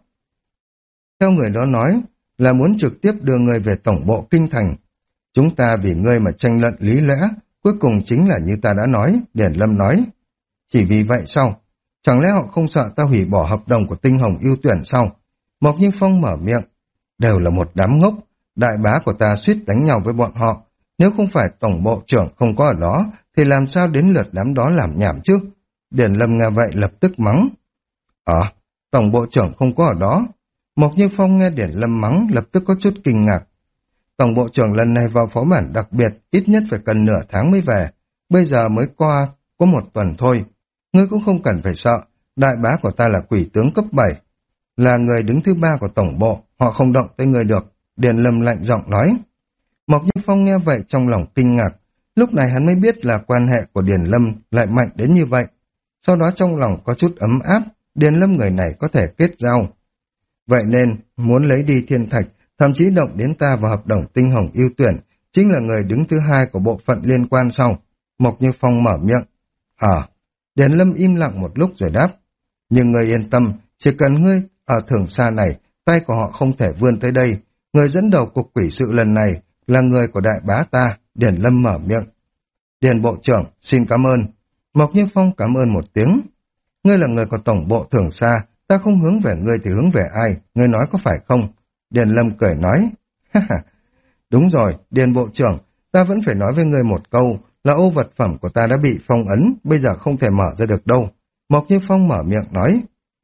Theo người đó nói, là muốn trực tiếp đưa ngươi về tổng bộ Kinh Thành. Chúng ta vì ngươi mà tranh luận lý lẽ, cuối cùng chính là như ta đã nói, Điển Lâm nói. Chỉ vì vậy sao? Chẳng lẽ họ không sợ ta hủy bỏ hợp đồng của Tinh Hồng ưu tuyển sao? Mộc Như Phong mở miệng. Đều là một đám ngốc, đại bá của ta suýt đánh nhau với bọn họ. Nếu không phải tổng bộ trưởng không có ở đó, thì làm sao đến lượt đám đó làm nhảm chứ? Điển Lâm nghe vậy lập tức mắng. Ờ, tổng bộ trưởng không có ở đó. Mộc Như Phong nghe Điển Lâm mắng lập tức có chút kinh ngạc. Tổng bộ trưởng lần này vào phó bản đặc biệt ít nhất phải cần nửa tháng mới về. Bây giờ mới qua có một tuần thôi. Ngươi cũng không cần phải sợ. Đại bá của ta là quỷ tướng cấp bảy. Là người đứng thứ ba của tổng bộ. Họ không động tới người được. Điển Lâm lạnh giọng nói. Mộc Như Phong nghe vậy trong lòng kinh ngạc. Lúc này hắn mới biết là quan hệ của Điển Lâm lại mạnh đến như vậy. Sau đó trong lòng có chút ấm áp. Điển Lâm người này có thể kết giao. Vậy nên, muốn lấy đi thiên thạch, thậm chí động đến ta vào hợp đồng Tinh Hồng ưu tuyển, chính là người đứng thứ hai của bộ phận liên quan sau. Mộc Như Phong mở miệng. Ờ, Điển Lâm im lặng một lúc rồi đáp. Nhưng người yên tâm, chỉ cần ngươi ở Thường Xa này, tay của họ không thể vươn tới đây. Người dẫn đầu cục quỷ sự lần này là người của đại bá ta, Điển Lâm mở miệng. Điền bộ trưởng, xin cảm ơn. Mộc Như Phong cảm ơn một tiếng. Ngươi là người của tổng bộ Thường Sa, ta không hướng về ngươi thì hướng về ai, ngươi nói có phải không? Điền Lâm cười nói, ha ha, đúng rồi, Điền bộ trưởng, ta vẫn phải nói với ngươi một câu, là ô vật phẩm của ta đã bị phong ấn, bây giờ không thể mở ra được đâu. Mộc Như Phong mở miệng nói,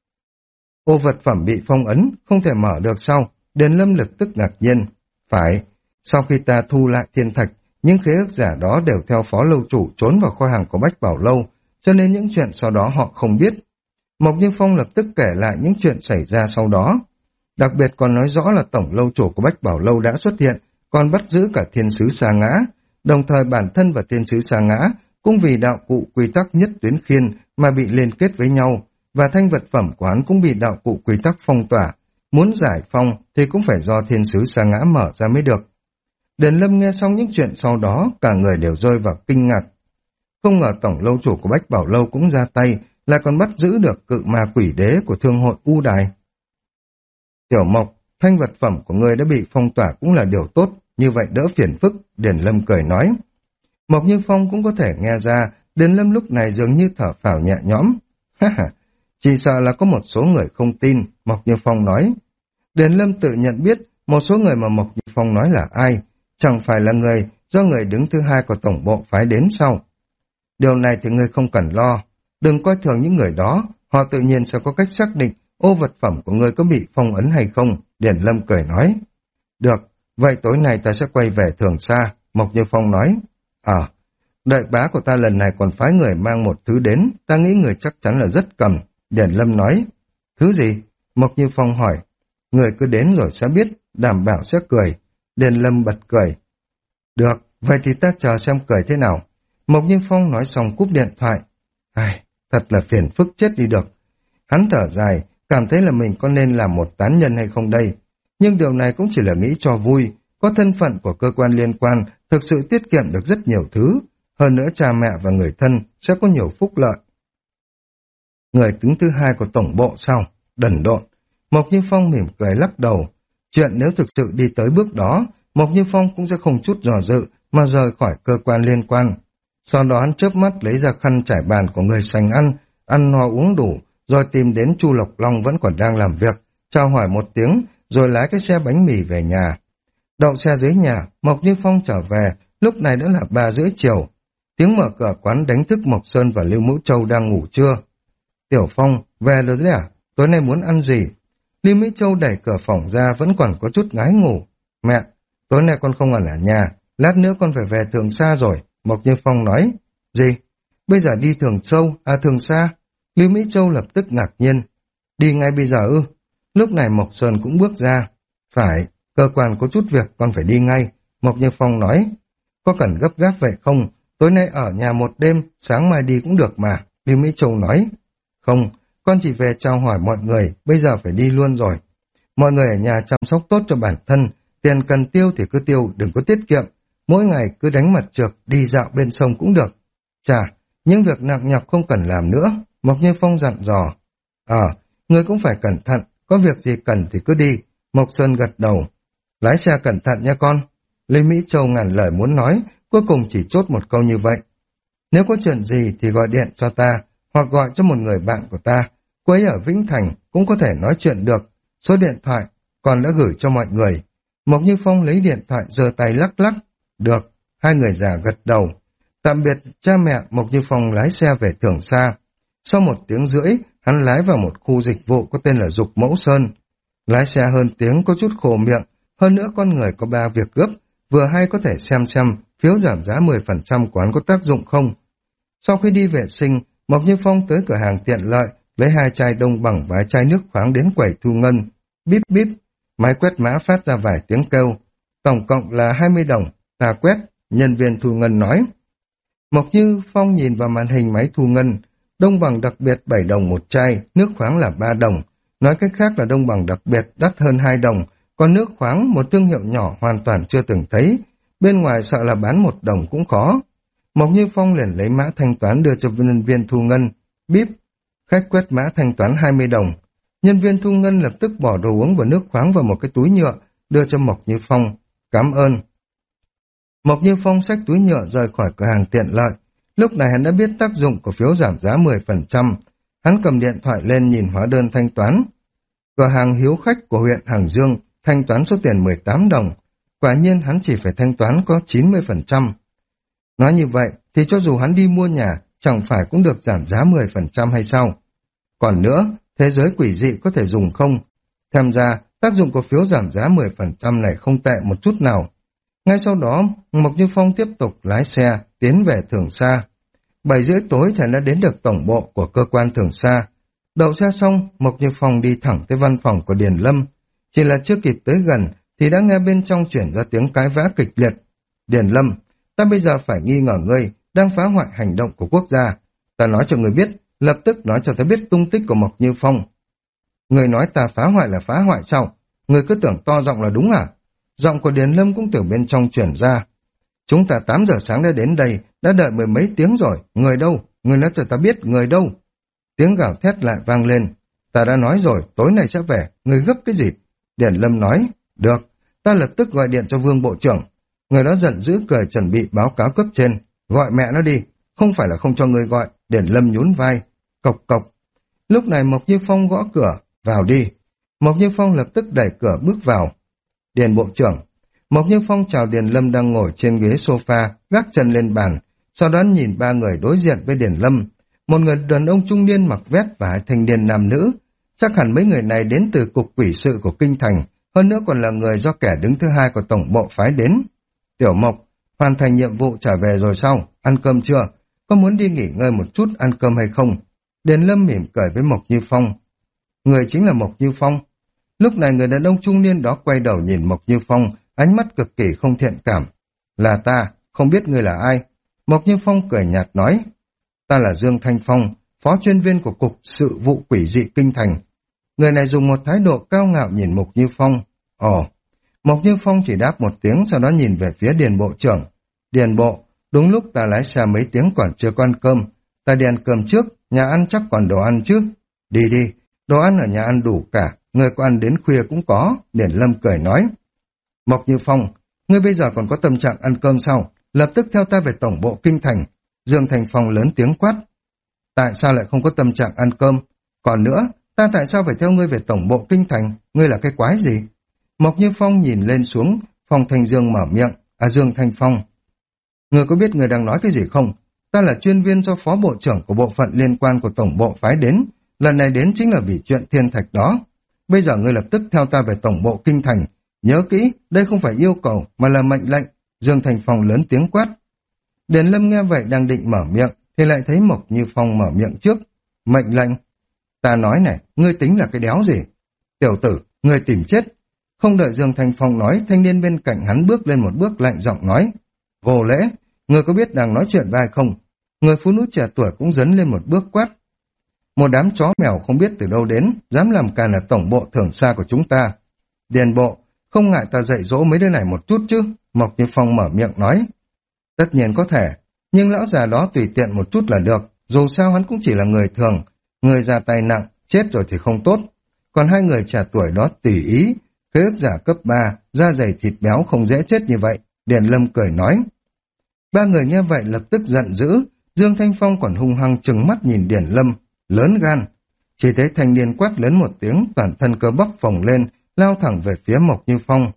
ô vật phẩm bị phong ấn, không thể mở được sao? Điền Lâm lập tức ngạc nhiên, phải, sau khi ta thu lại thiên thạch, những khế ước giả đó đều theo phó lâu chủ trốn vào kho hàng của Bách Bảo Lâu, cho nên những chuyện sau đó họ không biết. Mộc Như Phong lập tức kể lại những chuyện xảy ra sau đó. Đặc biệt còn nói rõ là tổng lâu chủ của Bách Bảo Lâu đã xuất hiện, còn bắt giữ cả thiên sứ Sa Ngã. Đồng thời bản thân và thiên sứ Sa Ngã cũng vì đạo cụ quy tắc nhất tuyến khiên mà bị liên kết với nhau, và thanh vật phẩm của hắn cũng bị đạo cụ quy tắc phong tỏa. Muốn giải phong thì cũng phải do thiên sứ Sa Ngã mở ra mới được. Điền Lâm nghe xong những chuyện sau đó, cả người đều rơi vào kinh ngạc. Không ngờ tổng lâu chủ của Bách Bảo Lâu cũng ra tay, lại còn bắt giữ được cự ma quỷ đế của thương hội U Đài. Tiểu Mộc, thanh vật phẩm của ngươi đã bị phong tỏa cũng là điều tốt, như vậy đỡ phiền phức, Điền Lâm cười nói. Mộc Như Phong cũng có thể nghe ra, Điền Lâm lúc này dường như thở phào nhẹ nhõm. Ha ha, chỉ sợ là có một số người không tin, Mộc Như Phong nói. Điền Lâm tự nhận biết, một số người mà Mộc Như Phong nói là ai, chẳng phải là người do người đứng thứ hai của tổng bộ phái đến sau. Điều này thì ngươi không cần lo, đừng coi thường những người đó, họ tự nhiên sẽ có cách xác định ô vật phẩm của ngươi có bị phong ấn hay không, Điền Lâm cười nói. Được, vậy tối nay ta sẽ quay về Thường Sa, Mộc Như Phong nói. À, đợi bá của ta lần này còn phái người mang một thứ đến, ta nghĩ người chắc chắn là rất cầm, Điền Lâm nói. Thứ gì? Mộc Như Phong hỏi. Người cứ đến rồi sẽ biết, đảm bảo sẽ cười. Điền Lâm bật cười. Được, vậy thì ta chờ xem cười thế nào. Mộc Như Phong nói xong cúp điện thoại. Ai, thật là phiền phức chết đi được. Hắn thở dài, cảm thấy là mình có nên làm một tán nhân hay không đây. Nhưng điều này cũng chỉ là nghĩ cho vui. Có thân phận của cơ quan liên quan, thực sự tiết kiệm được rất nhiều thứ. Hơn nữa cha mẹ và người thân sẽ có nhiều phúc lợi. Người cứng thứ hai của tổng bộ sao? Đần độn. Mộc Như Phong mỉm cười lắc đầu. Chuyện nếu thực sự đi tới bước đó, Mộc Như Phong cũng sẽ không chút dò dự mà rời khỏi cơ quan liên quan. Sau đó hắn chớp mắt lấy ra khăn trải bàn của người sành ăn, ăn no uống đủ, rồi tìm đến Chu Lộc Long vẫn còn đang làm việc, chào hỏi một tiếng, rồi lái cái xe bánh mì về nhà. Đậu xe dưới nhà, Mộc Như Phong trở về, lúc này đã là ba rưỡi chiều. Tiếng mở cửa quán đánh thức Mộc Sơn và Lưu Mũ Châu đang ngủ trưa. Tiểu Phong, về rồi đấy à? Tối nay muốn ăn gì? Lưu Mỹ Châu đẩy cửa phòng ra vẫn còn có chút ngái ngủ. Mẹ, tối nay con không ăn ở nhà, lát nữa con phải về Thường Sa rồi. Mộc Như Phong nói. Gì? Bây giờ đi Thường Châu, à Thường Sa? Lưu Mỹ Châu lập tức ngạc nhiên. Đi ngay bây giờ ư? Lúc này Mộc Sơn cũng bước ra. Phải, cơ quan có chút việc con phải đi ngay. Mộc Như Phong nói. Có cần gấp gáp vậy không? Tối nay ở nhà một đêm, sáng mai đi cũng được mà. Lưu Mỹ Châu nói. Không, con chỉ về chào hỏi mọi người, bây giờ phải đi luôn rồi. Mọi người ở nhà chăm sóc tốt cho bản thân, tiền cần tiêu thì cứ tiêu, đừng có tiết kiệm. Mỗi ngày cứ đánh mặt trượt, đi dạo bên sông cũng được. Chà, những việc nặng nhọc không cần làm nữa, Mộc Như Phong dặn dò. Ờ, à, người cũng phải cẩn thận, có việc gì cần thì cứ đi. Mộc Sơn gật đầu. Lái xe cẩn thận nha con. Lê Mỹ Châu ngàn lời muốn nói, cuối cùng chỉ chốt một câu như vậy. Nếu có chuyện gì thì gọi điện cho ta, hoặc gọi cho một người bạn của ta. Cô ấy ở Vĩnh Thành cũng có thể nói chuyện được. Số điện thoại còn đã gửi cho mọi người. Mộc Như Phong lấy điện thoại giơ tay lắc lắc. Được, hai người già gật đầu. Tạm biệt cha mẹ, Mộc Như Phong lái xe về Thường Sa. Sau một tiếng rưỡi, hắn lái vào một khu dịch vụ có tên là Dục Mẫu Sơn. Lái xe hơn tiếng có chút khổ miệng, hơn nữa con người có ba việc gấp, vừa hay có thể xem xem phiếu giảm giá mười phần trăm quán có tác dụng không. Sau khi đi vệ sinh, Mộc Như Phong tới cửa hàng tiện lợi, lấy hai chai đông bằng và chai nước khoáng đến quầy thu ngân. Bíp bíp, máy quét mã phát ra vài tiếng kêu. Tổng cộng là hai mươi đồng, ta quét, nhân viên thu ngân nói. Mộc Như Phong nhìn vào màn hình máy thu ngân, đông bằng đặc biệt bảy đồng một chai, nước khoáng là ba đồng. Nói cách khác là đông bằng đặc biệt đắt hơn hai đồng, còn nước khoáng một thương hiệu nhỏ hoàn toàn chưa từng thấy, bên ngoài sợ là bán một đồng cũng khó. Mộc Như Phong liền lấy mã thanh toán đưa cho nhân viên thu ngân. Bíp, khách quét mã thanh toán hai mươi đồng. Nhân viên thu ngân lập tức bỏ đồ uống và nước khoáng vào một cái túi nhựa, đưa cho Mộc Như Phong. Cảm ơn. Mộc Như Phong xách túi nhựa rời khỏi cửa hàng tiện lợi. Lúc này hắn đã biết tác dụng của phiếu giảm giá mười phần trăm. Hắn cầm điện thoại lên nhìn hóa đơn thanh toán. Cửa hàng Hiếu Khách của huyện Hàng Dương thanh toán số tiền mười tám đồng. Quả nhiên hắn chỉ phải thanh toán có chín mươi phần trăm. Nói như vậy thì cho dù hắn đi mua nhà, chẳng phải cũng được giảm giá mười phần trăm hay sao? Còn nữa, thế giới quỷ dị có thể dùng không? Tham gia, tác dụng của phiếu giảm giá mười phần trăm này không tệ một chút nào. Ngay sau đó, Mộc Như Phong tiếp tục lái xe, tiến về Thường Sa. Bảy rưỡi tối thì đã đến được tổng bộ của cơ quan Thường Sa. Đậu xe xong, Mộc Như Phong đi thẳng tới văn phòng của Điền Lâm. Chỉ là chưa kịp tới gần, thì đã nghe bên trong chuyển ra tiếng cái vã kịch liệt. Điền Lâm, ta bây giờ phải nghi ngờ ngươi, đang phá hoại hành động của quốc gia. Ta nói cho ngươi biết, lập tức nói cho ta biết tung tích của Mộc Như Phong. Ngươi nói ta phá hoại là phá hoại sao? Ngươi cứ tưởng to giọng là đúng à? Giọng của Điền Lâm cũng từ bên trong chuyển ra. Chúng ta tám giờ sáng đã đến đây, đã đợi mười mấy tiếng rồi. Người đâu? Ngươi nói cho ta biết người đâu? Tiếng gào thét lại vang lên. Ta đã nói rồi, tối nay sẽ về. Ngươi gấp cái gì? Điền Lâm nói. Được, ta lập tức gọi điện cho Vương Bộ trưởng. Người đó giận dữ cười chuẩn bị báo cáo cấp trên. Gọi mẹ nó đi. Không phải là không cho ngươi gọi. Điền Lâm nhún vai. Cộc cộc. Lúc này Mộc Như Phong gõ cửa. Vào đi. Mộc Như Phong lập tức đẩy cửa bước vào. Điền Bộ trưởng. Mộc Như Phong chào Điền Lâm đang ngồi trên ghế sofa, gác chân lên bàn, sau đó nhìn ba người đối diện với Điền Lâm. Một người đàn ông trung niên mặc vest và hai thanh niên nam nữ. Chắc hẳn mấy người này đến từ cục quỷ sự của Kinh Thành, hơn nữa còn là người do kẻ đứng thứ hai của tổng bộ phái đến. Tiểu Mộc, hoàn thành nhiệm vụ trở về rồi sao? Ăn cơm chưa? Có muốn đi nghỉ ngơi một chút ăn cơm hay không? Điền Lâm mỉm cười với Mộc Như Phong. Người chính là Mộc Như Phong. Lúc này người đàn ông trung niên đó quay đầu nhìn Mộc Như Phong, ánh mắt cực kỳ không thiện cảm. Là ta, không biết ngươi là ai? Mộc Như Phong cười nhạt nói. Ta là Dương Thanh Phong, phó chuyên viên của Cục Sự vụ Quỷ dị Kinh Thành. Người này dùng một thái độ cao ngạo nhìn Mộc Như Phong. Ồ, Mộc Như Phong chỉ đáp một tiếng, sau đó nhìn về phía Điền Bộ trưởng. Điền Bộ, đúng lúc ta lái xe mấy tiếng còn chưa có ăn cơm. Ta đi ăn cơm trước, nhà ăn chắc còn đồ ăn chứ. Đi đi, đồ ăn ở nhà ăn đủ cả, người có ăn đến khuya cũng có. Điền Lâm cười nói. Mộc Như Phong, ngươi bây giờ còn có tâm trạng ăn cơm sao? Lập tức theo ta về tổng bộ Kinh Thành. Dương Thành Phong lớn tiếng quát. Tại sao lại không có tâm trạng ăn cơm? Còn nữa, ta tại sao phải theo ngươi về tổng bộ Kinh Thành? Ngươi là cái quái gì? Mộc Như Phong nhìn lên xuống, Phong Thanh Dương mở miệng. À, Dương Thanh Phong. Ngươi có biết ngươi đang nói cái gì không? Ta là chuyên viên do phó bộ trưởng của bộ phận liên quan của tổng bộ phái đến. Lần này đến chính là vì chuyện thiên thạch đó. Bây giờ ngươi lập tức theo ta về tổng bộ Kinh Thành. Nhớ kỹ, đây không phải yêu cầu, mà là mệnh lệnh. Dương Thành Phong lớn tiếng quát. Điền Lâm nghe vậy đang định mở miệng, thì lại thấy Mộc Như Phong mở miệng trước. Mệnh lệnh. Ta nói này, ngươi tính là cái đéo gì? Tiểu tử, ngươi tìm chết. Không đợi Dương Thành Phong nói, thanh niên bên cạnh hắn bước lên một bước lạnh giọng nói. Vô lễ, ngươi có biết đang nói chuyện với ai không? Người phụ nữ trẻ tuổi cũng dấn lên một bước quát. Một đám chó mèo không biết từ đâu đến, dám làm càn ở tổng bộ Thường Sa của chúng ta. Điền Bộ, không ngại ta dạy dỗ mấy đứa này một chút chứ? Mộc Như Phong mở miệng nói. Tất nhiên có thể, nhưng lão già đó tùy tiện một chút là được, dù sao hắn cũng chỉ là người thường, người già tay nặng, chết rồi thì không tốt. Còn hai người trẻ tuổi đó tùy ý, khế ước giả cấp ba, da dày thịt béo không dễ chết như vậy. Điền Lâm cười nói. Ba người nghe vậy lập tức giận dữ, Dương Thanh Phong còn hung hăng trừng mắt nhìn Điền Lâm, lớn gan. Chỉ thấy thanh niên quát lớn một tiếng, toàn thân cơ bắp phồng lên, lao thẳng về phía Mộc Như Phong.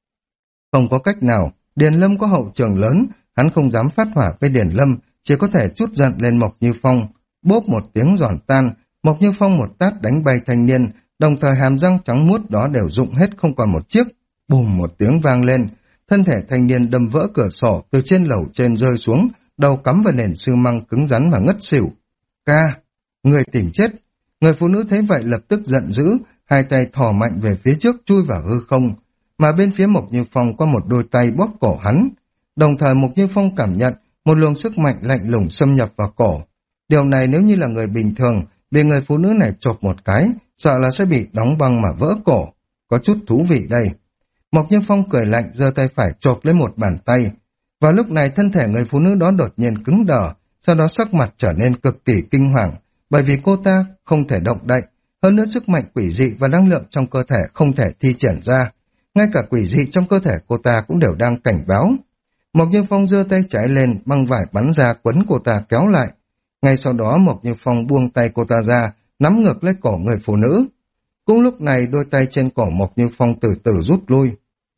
Không có cách nào, Điền Lâm có hậu trường lớn, hắn không dám phát hỏa với Điền Lâm, chỉ có thể trút giận lên Mộc Như Phong. Bốp một tiếng giòn tan, Mộc Như Phong một tát đánh bay thanh niên, đồng thời hàm răng trắng muốt đó đều rụng hết không còn một chiếc. Bùm một tiếng vang lên, thân thể thanh niên đâm vỡ cửa sổ từ trên lầu trên rơi xuống, đầu cắm vào nền xi măng cứng rắn và ngất xỉu. Ca, người tìm chết. Người phụ nữ thấy vậy lập tức giận dữ, hai tay thò mạnh về phía trước chui vào hư không, mà bên phía Mộc Như Phong có một đôi tay bóp cổ hắn. Đồng thời Mộc Như Phong cảm nhận một luồng sức mạnh lạnh lùng xâm nhập vào cổ. Điều này nếu như là người bình thường, bị người phụ nữ này chộp một cái, sợ là sẽ bị đóng băng mà vỡ cổ. Có chút thú vị đây. Mộc Như Phong cười lạnh giơ tay phải chộp lấy một bàn tay. Vào lúc này thân thể người phụ nữ đó đột nhiên cứng đờ, sau đó sắc mặt trở nên cực kỳ kinh hoàng, bởi vì cô ta không thể động đậy, hơn nữa sức mạnh quỷ dị và năng lượng trong cơ thể không thể thi triển ra. Ngay cả quỷ dị trong cơ thể cô ta cũng đều đang cảnh báo. Mộc Như Phong giơ tay trái lên, băng vải bắn ra quấn cô ta kéo lại. Ngay sau đó Mộc Như Phong buông tay cô ta ra, nắm ngược lấy cổ người phụ nữ. Cũng lúc này đôi tay trên cổ Mộc Như Phong từ từ rút lui.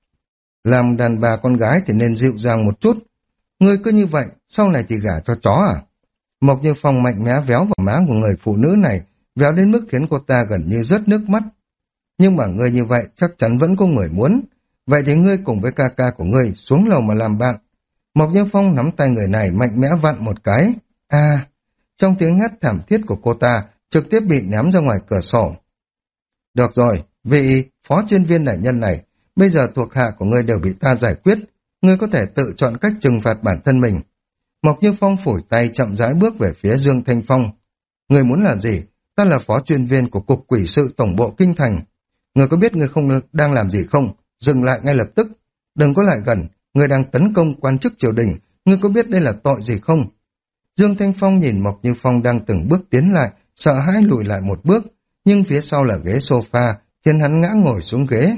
Làm đàn bà con gái thì nên dịu dàng một chút. Ngươi cứ như vậy, sau này thì gả cho chó à? Mộc Như Phong mạnh mẽ véo vào má của người phụ nữ này, véo đến mức khiến cô ta gần như rớt nước mắt. Nhưng mà ngươi như vậy chắc chắn vẫn có người muốn. Vậy thì ngươi cùng với ca ca của ngươi xuống lầu mà làm bạn. Mộc Như Phong nắm tay người này mạnh mẽ vặn một cái. À, trong tiếng hét thảm thiết của cô ta trực tiếp bị ném ra ngoài cửa sổ. Được rồi, vị phó chuyên viên đại nhân này, bây giờ thuộc hạ của ngươi đều bị ta giải quyết. Ngươi có thể tự chọn cách trừng phạt bản thân mình. Mộc Như Phong phủi tay chậm rãi bước về phía Dương Thanh Phong. Ngươi muốn làm gì? Ta là phó chuyên viên của Cục Quỷ sự Tổng bộ Kinh Thành. Ngươi có biết ngươi không đang làm gì không? Dừng lại ngay lập tức. Đừng có lại gần. Ngươi đang tấn công quan chức triều đình. Ngươi có biết đây là tội gì không? Dương Thanh Phong nhìn Mộc Như Phong đang từng bước tiến lại, sợ hãi lùi lại một bước. Nhưng phía sau là ghế sofa, khiến hắn ngã ngồi xuống ghế.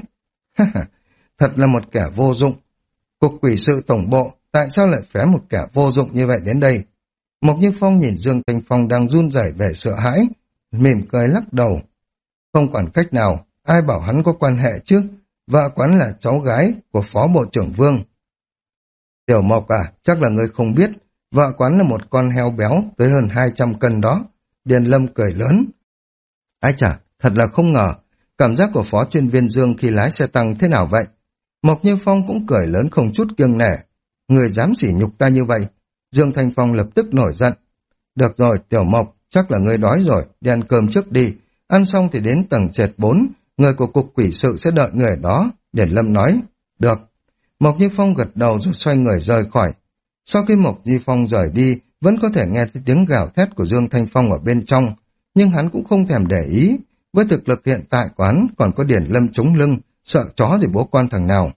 Thật là một kẻ vô dụng. Cục Quỷ sự Tổng bộ, tại sao lại phái một kẻ vô dụng như vậy đến đây? Mộc Như Phong nhìn Dương Thanh Phong đang run rẩy vẻ sợ hãi, mỉm cười lắc đầu. Không còn cách nào, ai bảo hắn có quan hệ chứ? Vợ quán là cháu gái của Phó Bộ trưởng Vương. Tiểu Mộc à, chắc là ngươi không biết, vợ quán là một con heo béo tới hơn hai trăm cân đó. Điền Lâm cười lớn. Ai chả, thật là không ngờ, cảm giác của Phó chuyên viên Dương khi lái xe tăng thế nào vậy? Mộc Như Phong cũng cười lớn không chút kiêng nể. Người dám sỉ nhục ta như vậy? Dương Thanh Phong lập tức nổi giận. Được rồi, Tiểu Mộc, chắc là ngươi đói rồi, đi ăn cơm trước đi. Ăn xong thì đến tầng trệt bốn, người của Cục Quỷ sự sẽ đợi người ở đó. Điển Lâm nói. Được. Mộc Như Phong gật đầu rồi xoay người rời khỏi. Sau khi Mộc Như Phong rời đi, vẫn có thể nghe thấy tiếng gào thét của Dương Thanh Phong ở bên trong, nhưng hắn cũng không thèm để ý. Với thực lực hiện tại của hắn còn có Điển Lâm chống lưng, sợ chó gì bố quan thằng nào.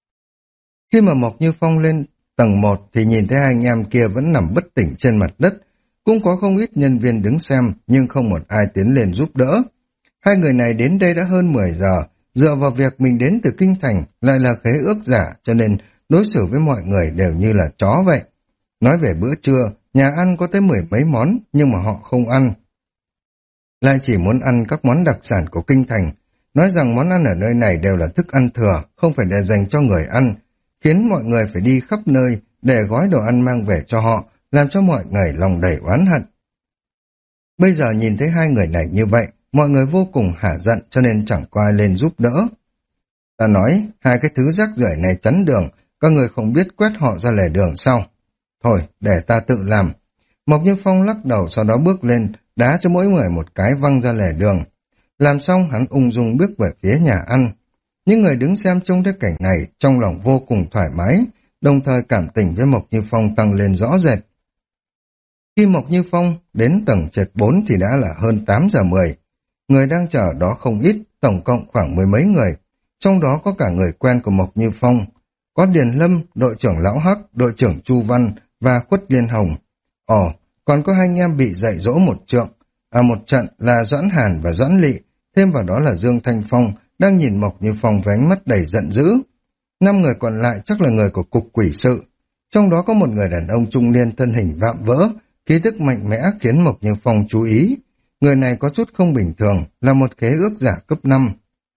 Khi mà Mộc Như Phong lên tầng một thì nhìn thấy hai anh em kia vẫn nằm bất tỉnh trên mặt đất. Cũng có không ít nhân viên đứng xem, nhưng không một ai tiến lên giúp đỡ. Hai người này đến đây đã hơn mười giờ, dựa vào việc mình đến từ Kinh Thành, lại là khế ước giả, cho nên đối xử với mọi người đều như là chó vậy. Nói về bữa trưa, nhà ăn có tới mười mấy món, nhưng mà họ không ăn. Lại chỉ muốn ăn các món đặc sản của Kinh Thành, nói rằng món ăn ở nơi này đều là thức ăn thừa, không phải để dành cho người ăn, khiến mọi người phải đi khắp nơi để gói đồ ăn mang về cho họ, làm cho mọi người lòng đầy oán hận. Bây giờ nhìn thấy hai người này như vậy, mọi người vô cùng hả giận cho nên chẳng có ai lên giúp đỡ. Ta nói, hai cái thứ rác rưởi này chắn đường, các người không biết quét họ ra lề đường sao? Thôi, để ta tự làm. Mộc Như Phong lắc đầu sau đó bước lên, đá cho mỗi người một cái văng ra lề đường. Làm xong hắn ung dung bước về phía nhà ăn. Những người đứng xem trông thấy cảnh này trong lòng vô cùng thoải mái, đồng thời cảm tình với Mộc Như Phong tăng lên rõ rệt. Khi Mộc Như Phong đến tầng trệt bốn thì đã là hơn tám giờ mười. Người đang chờ đó không ít, tổng cộng khoảng mười mấy người. Trong đó có cả người quen của Mộc Như Phong. Có Điền Lâm, đội trưởng Lão Hắc, đội trưởng Chu Văn và Khuất Liên Hồng. Ồ, còn có hai anh em bị dạy dỗ một trượng. À một trận là Doãn Hàn và Doãn Lị, thêm vào đó là Dương Thanh Phong đang nhìn Mộc Như Phong với ánh mắt đầy giận dữ. Năm người còn lại chắc là người của Cục Quỷ sự. Trong đó có một người đàn ông trung niên thân hình vạm vỡ, khí tức mạnh mẽ khiến Mộc Như Phong chú ý. Người này có chút không bình thường, là một khế ước giả cấp năm.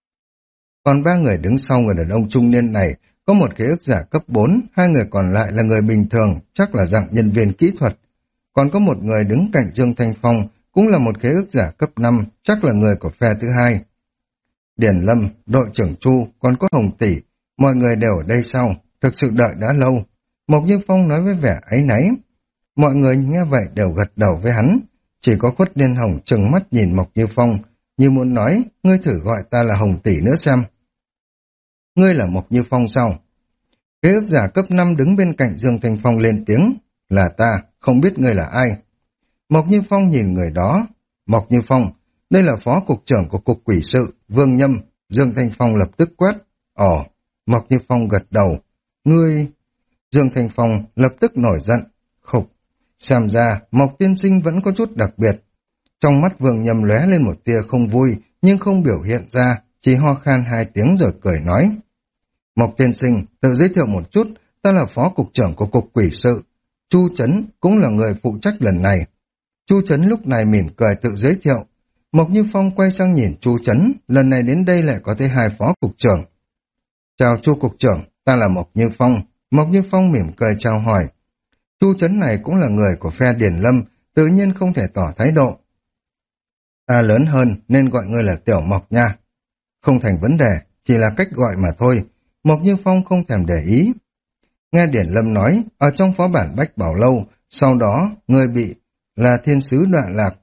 Còn ba người đứng sau người đàn ông trung niên này có một khế ước giả cấp bốn, hai người còn lại là người bình thường, chắc là dạng nhân viên kỹ thuật. Còn có một người đứng cạnh Dương Thanh Phong, cũng là một khế ước giả cấp năm, chắc là người của phe thứ hai. Điển Lâm, đội trưởng Chu, còn có Hồng Tỷ, mọi người đều ở đây sau, thực sự đợi đã lâu. Mộc Như Phong nói với vẻ áy náy. Mọi người nghe vậy đều gật đầu với hắn, chỉ có Khuất Liên Hồng trừng mắt nhìn Mộc Như Phong, như muốn nói, ngươi thử gọi ta là Hồng Tỷ nữa xem. Ngươi là Mộc Như Phong sao? Khế ước giả cấp năm đứng bên cạnh Dương Thanh Phong lên tiếng, là ta, không biết ngươi là ai. Mộc Như Phong nhìn người đó. Mộc Như Phong, đây là phó cục trưởng của Cục Quỷ sự, Vương Nhâm. Dương Thanh Phong lập tức quát. Ồ, Mộc Như Phong gật đầu. Ngươi... Dương Thanh Phong lập tức nổi giận. Khục, xem ra Mộc tiên sinh vẫn có chút đặc biệt. Trong mắt Vương Nhâm lóe lên một tia không vui, nhưng không biểu hiện ra, chỉ ho khan hai tiếng rồi cười nói. Mộc tiên sinh, tự giới thiệu một chút, ta là phó cục trưởng của cục quỷ sự. Chu Chấn cũng là người phụ trách lần này. Chu Chấn lúc này mỉm cười tự giới thiệu. Mộc Như Phong quay sang nhìn Chu Chấn, lần này đến đây lại có tới hai phó cục trưởng. Chào Chu cục trưởng, ta là Mộc Như Phong. Mộc Như Phong mỉm cười chào hỏi. Chu Chấn này cũng là người của phe Điền Lâm, tự nhiên không thể tỏ thái độ. Ta lớn hơn nên gọi ngươi là Tiểu Mộc nha. Không thành vấn đề, chỉ là cách gọi mà thôi. Mộc Như Phong không thèm để ý. Nghe Điển Lâm nói, ở trong phó bản Bách Bảo Lâu, sau đó ngươi bị là thiên sứ đoạn lạc.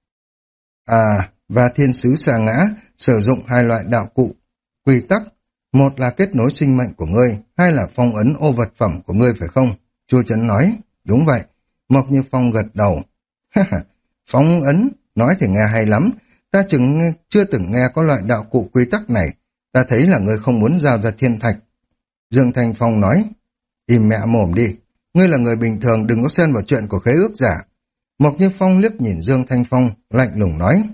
À, và thiên sứ sa ngã sử dụng hai loại đạo cụ, quy tắc. Một là kết nối sinh mệnh của ngươi, hai là phong ấn ô vật phẩm của ngươi phải không? Chu Chấn nói, đúng vậy. Mộc Như Phong gật đầu. Phong ấn, nói thì nghe hay lắm. Ta chừng chưa từng nghe có loại đạo cụ quy tắc này. Ta thấy là ngươi không muốn giao ra thiên thạch. Dương Thanh Phong nói, im mẹ mồm đi. Ngươi là người bình thường, đừng có xen vào chuyện của khế ước giả. Mộc Như Phong liếc nhìn Dương Thanh Phong, lạnh lùng nói.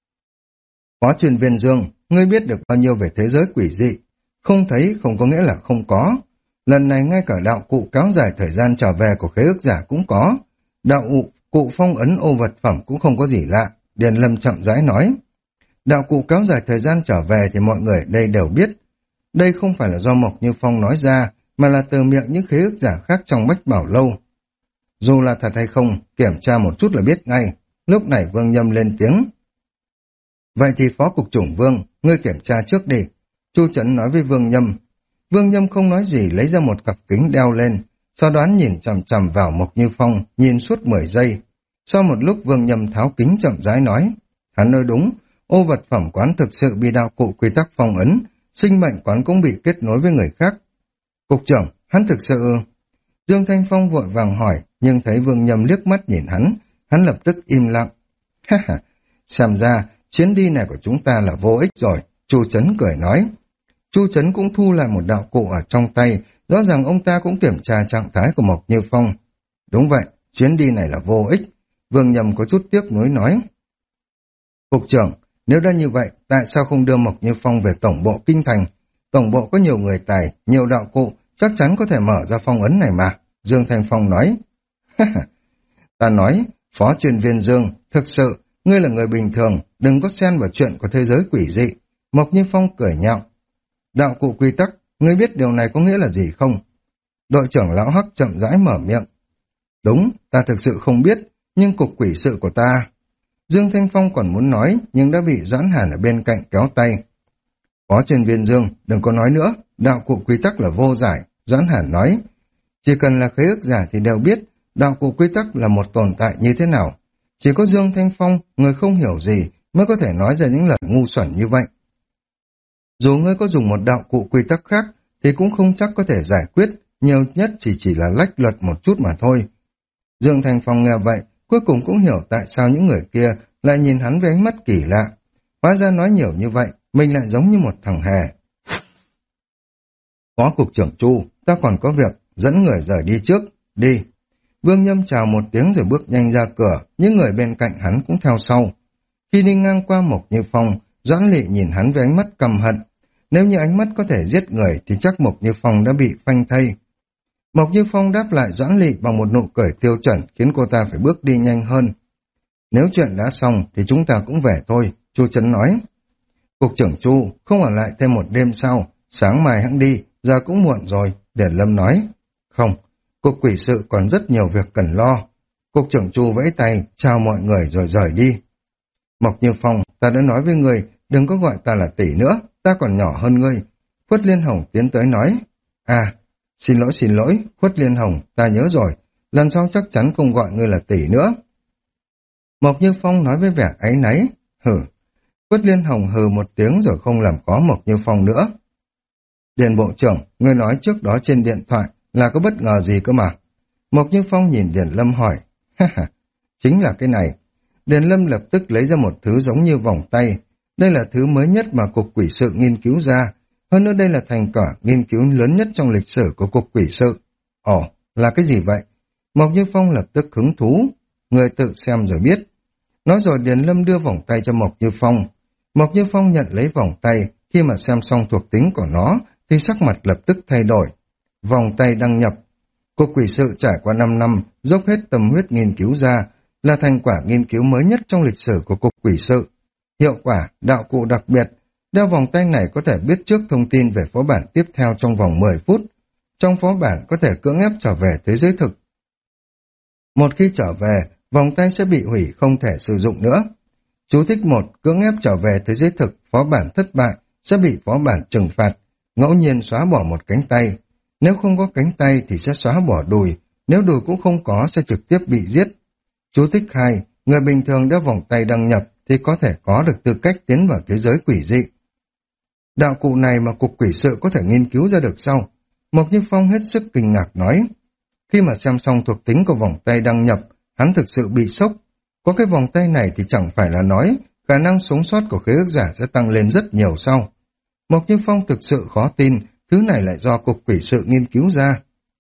Phó chuyên viên Dương, ngươi biết được bao nhiêu về thế giới quỷ dị. Không thấy không có nghĩa là không có. Lần này ngay cả đạo cụ kéo dài thời gian trở về của khế ước giả cũng có. Đạo cụ phong ấn ô vật phẩm cũng không có gì lạ. Điền Lâm chậm rãi nói. Đạo cụ kéo dài thời gian trở về thì mọi người đây đều biết. Đây không phải là do Mộc Như Phong nói ra, mà là từ miệng những khế ước giả khác trong Bách Bảo Lâu. Dù là thật hay không, kiểm tra một chút là biết ngay. Lúc này Vương Nhâm lên tiếng. Vậy thì Phó Cục trưởng Vương, ngươi kiểm tra trước đi. Chu Chấn nói với Vương Nhâm. Vương Nhâm không nói gì, lấy ra một cặp kính đeo lên, sau đó nhìn chằm chằm vào Mộc Như Phong, nhìn suốt mười giây. Sau một lúc Vương Nhâm tháo kính chậm rãi nói. Hắn nói đúng, ô vật phẩm quán thực sự bị đạo cụ quy tắc phong ấn, sinh mệnh quán cũng bị kết nối với người khác. Cục trưởng, hắn thực sự... Dương Thanh Phong vội vàng hỏi, nhưng thấy Vương Nhâm liếc mắt nhìn hắn, hắn lập tức im lặng. Ha ha, xem ra chuyến đi này của chúng ta là vô ích rồi, Chu Chấn cười nói. Chu Chấn cũng thu lại một đạo cụ ở trong tay, rõ ràng ông ta cũng kiểm tra trạng thái của Mộc Như Phong. Đúng vậy, chuyến đi này là vô ích. Vương Nhâm có chút tiếc nuối nói. Cục trưởng, nếu đã như vậy, tại sao không đưa Mộc Như Phong về tổng bộ kinh thành? Tổng bộ có nhiều người tài, nhiều đạo cụ, chắc chắn có thể mở ra phong ấn này mà. Dương Thanh Phong nói. Ta nói, Phó chuyên viên Dương, thực sự, ngươi là người bình thường, đừng có xen vào chuyện của thế giới quỷ dị. Mộc Như Phong cười nhạo. Đạo cụ quy tắc, ngươi biết điều này có nghĩa là gì không? Đội trưởng Lão Hắc chậm rãi mở miệng. Đúng, ta thực sự không biết, nhưng cục quỷ sự của ta... Dương Thanh Phong còn muốn nói, nhưng đã bị Doãn Hàn ở bên cạnh kéo tay. Phó chuyên viên Dương, đừng có nói nữa, đạo cụ quy tắc là vô giải, Doãn Hàn nói. Chỉ cần là khế ước giả thì đều biết, đạo cụ quy tắc là một tồn tại như thế nào. Chỉ có Dương Thanh Phong, người không hiểu gì, mới có thể nói ra những lời ngu xuẩn như vậy. Dù ngươi có dùng một đạo cụ quy tắc khác, thì cũng không chắc có thể giải quyết, nhiều nhất chỉ chỉ là lách luật một chút mà thôi. Dương Thanh Phong nghe vậy, cuối cùng cũng hiểu tại sao những người kia lại nhìn hắn với ánh mắt kỳ lạ. Hóa ra nói nhiều như vậy, mình lại giống như một thằng hề. Phó cục trưởng Chu, ta còn có việc, dẫn người rời đi trước, đi. Vương Nhâm chào một tiếng rồi bước nhanh ra cửa, những người bên cạnh hắn cũng theo sau. Khi đi ngang qua Mộc Như Phong, Doãn Lệ nhìn hắn với ánh mắt căm hận. Nếu như ánh mắt có thể giết người thì chắc Mộc Như Phong đã bị phanh thây. Mộc Như Phong đáp lại Doãn Lệ bằng một nụ cười tiêu chuẩn khiến cô ta phải bước đi nhanh hơn. Nếu chuyện đã xong thì chúng ta cũng về thôi, Chu Chấn nói. Cục trưởng Chu, không ở lại thêm một đêm sau, sáng mai hẵng đi, giờ cũng muộn rồi, Điển Lâm nói. Không, cục quỷ sự còn rất nhiều việc cần lo. Cục trưởng Chu vẫy tay, chào mọi người rồi rời đi. Mộc Như Phong, ta đã nói với người, đừng có gọi ta là tỷ nữa, ta còn nhỏ hơn ngươi. Khuất Liên Hồng tiến tới nói. À, xin lỗi xin lỗi, Khuất Liên Hồng, ta nhớ rồi, lần sau chắc chắn không gọi ngươi là tỷ nữa. Mộc Như Phong nói với vẻ áy náy. Hử. Khuất Liên Hồng hừ một tiếng rồi không làm khó Mộc Như Phong nữa. Điền bộ trưởng, ngươi nói trước đó trên điện thoại là có bất ngờ gì cơ mà? Mộc Như Phong nhìn Điền Lâm hỏi. Ha ha, chính là cái này. Điền Lâm lập tức lấy ra một thứ giống như vòng tay. Đây là thứ mới nhất mà Cục Quỷ sự nghiên cứu ra. Hơn nữa đây là thành quả nghiên cứu lớn nhất trong lịch sử của Cục Quỷ sự. Ồ, là cái gì vậy? Mộc Như Phong lập tức hứng thú. Người tự xem rồi biết. Nói rồi Điền Lâm đưa vòng tay cho Mộc Như Phong. Mộc Như Phong nhận lấy vòng tay. Khi mà xem xong thuộc tính của nó thì sắc mặt lập tức thay đổi. Vòng tay đăng nhập. Cục quỷ sự trải qua năm năm, dốc hết tâm huyết nghiên cứu ra, là thành quả nghiên cứu mới nhất trong lịch sử của cục quỷ sự. Hiệu quả, đạo cụ đặc biệt, đeo vòng tay này có thể biết trước thông tin về phó bản tiếp theo trong vòng mười phút. Trong phó bản có thể cưỡng ép trở về thế giới thực. Một khi trở về, vòng tay sẽ bị hủy không thể sử dụng nữa. Chú thích một, cưỡng ép trở về thế giới thực, phó bản thất bại, sẽ bị phó bản trừng phạt, ngẫu nhiên xóa bỏ một cánh tay. Nếu không có cánh tay thì sẽ xóa bỏ đùi, nếu đùi cũng không có sẽ trực tiếp bị giết. Chú thích hai, người bình thường đeo vòng tay đăng nhập thì có thể có được tư cách tiến vào thế giới quỷ dị. Đạo cụ này mà cục quỷ sự có thể nghiên cứu ra được sau. Mộc Như Phong hết sức kinh ngạc nói. Khi mà xem xong thuộc tính của vòng tay đăng nhập, hắn thực sự bị sốc. Có cái vòng tay này thì chẳng phải là nói khả năng sống sót của khế ước giả sẽ tăng lên rất nhiều sau. Mộc Như Phong thực sự khó tin, thứ này lại do cục quỷ sự nghiên cứu ra.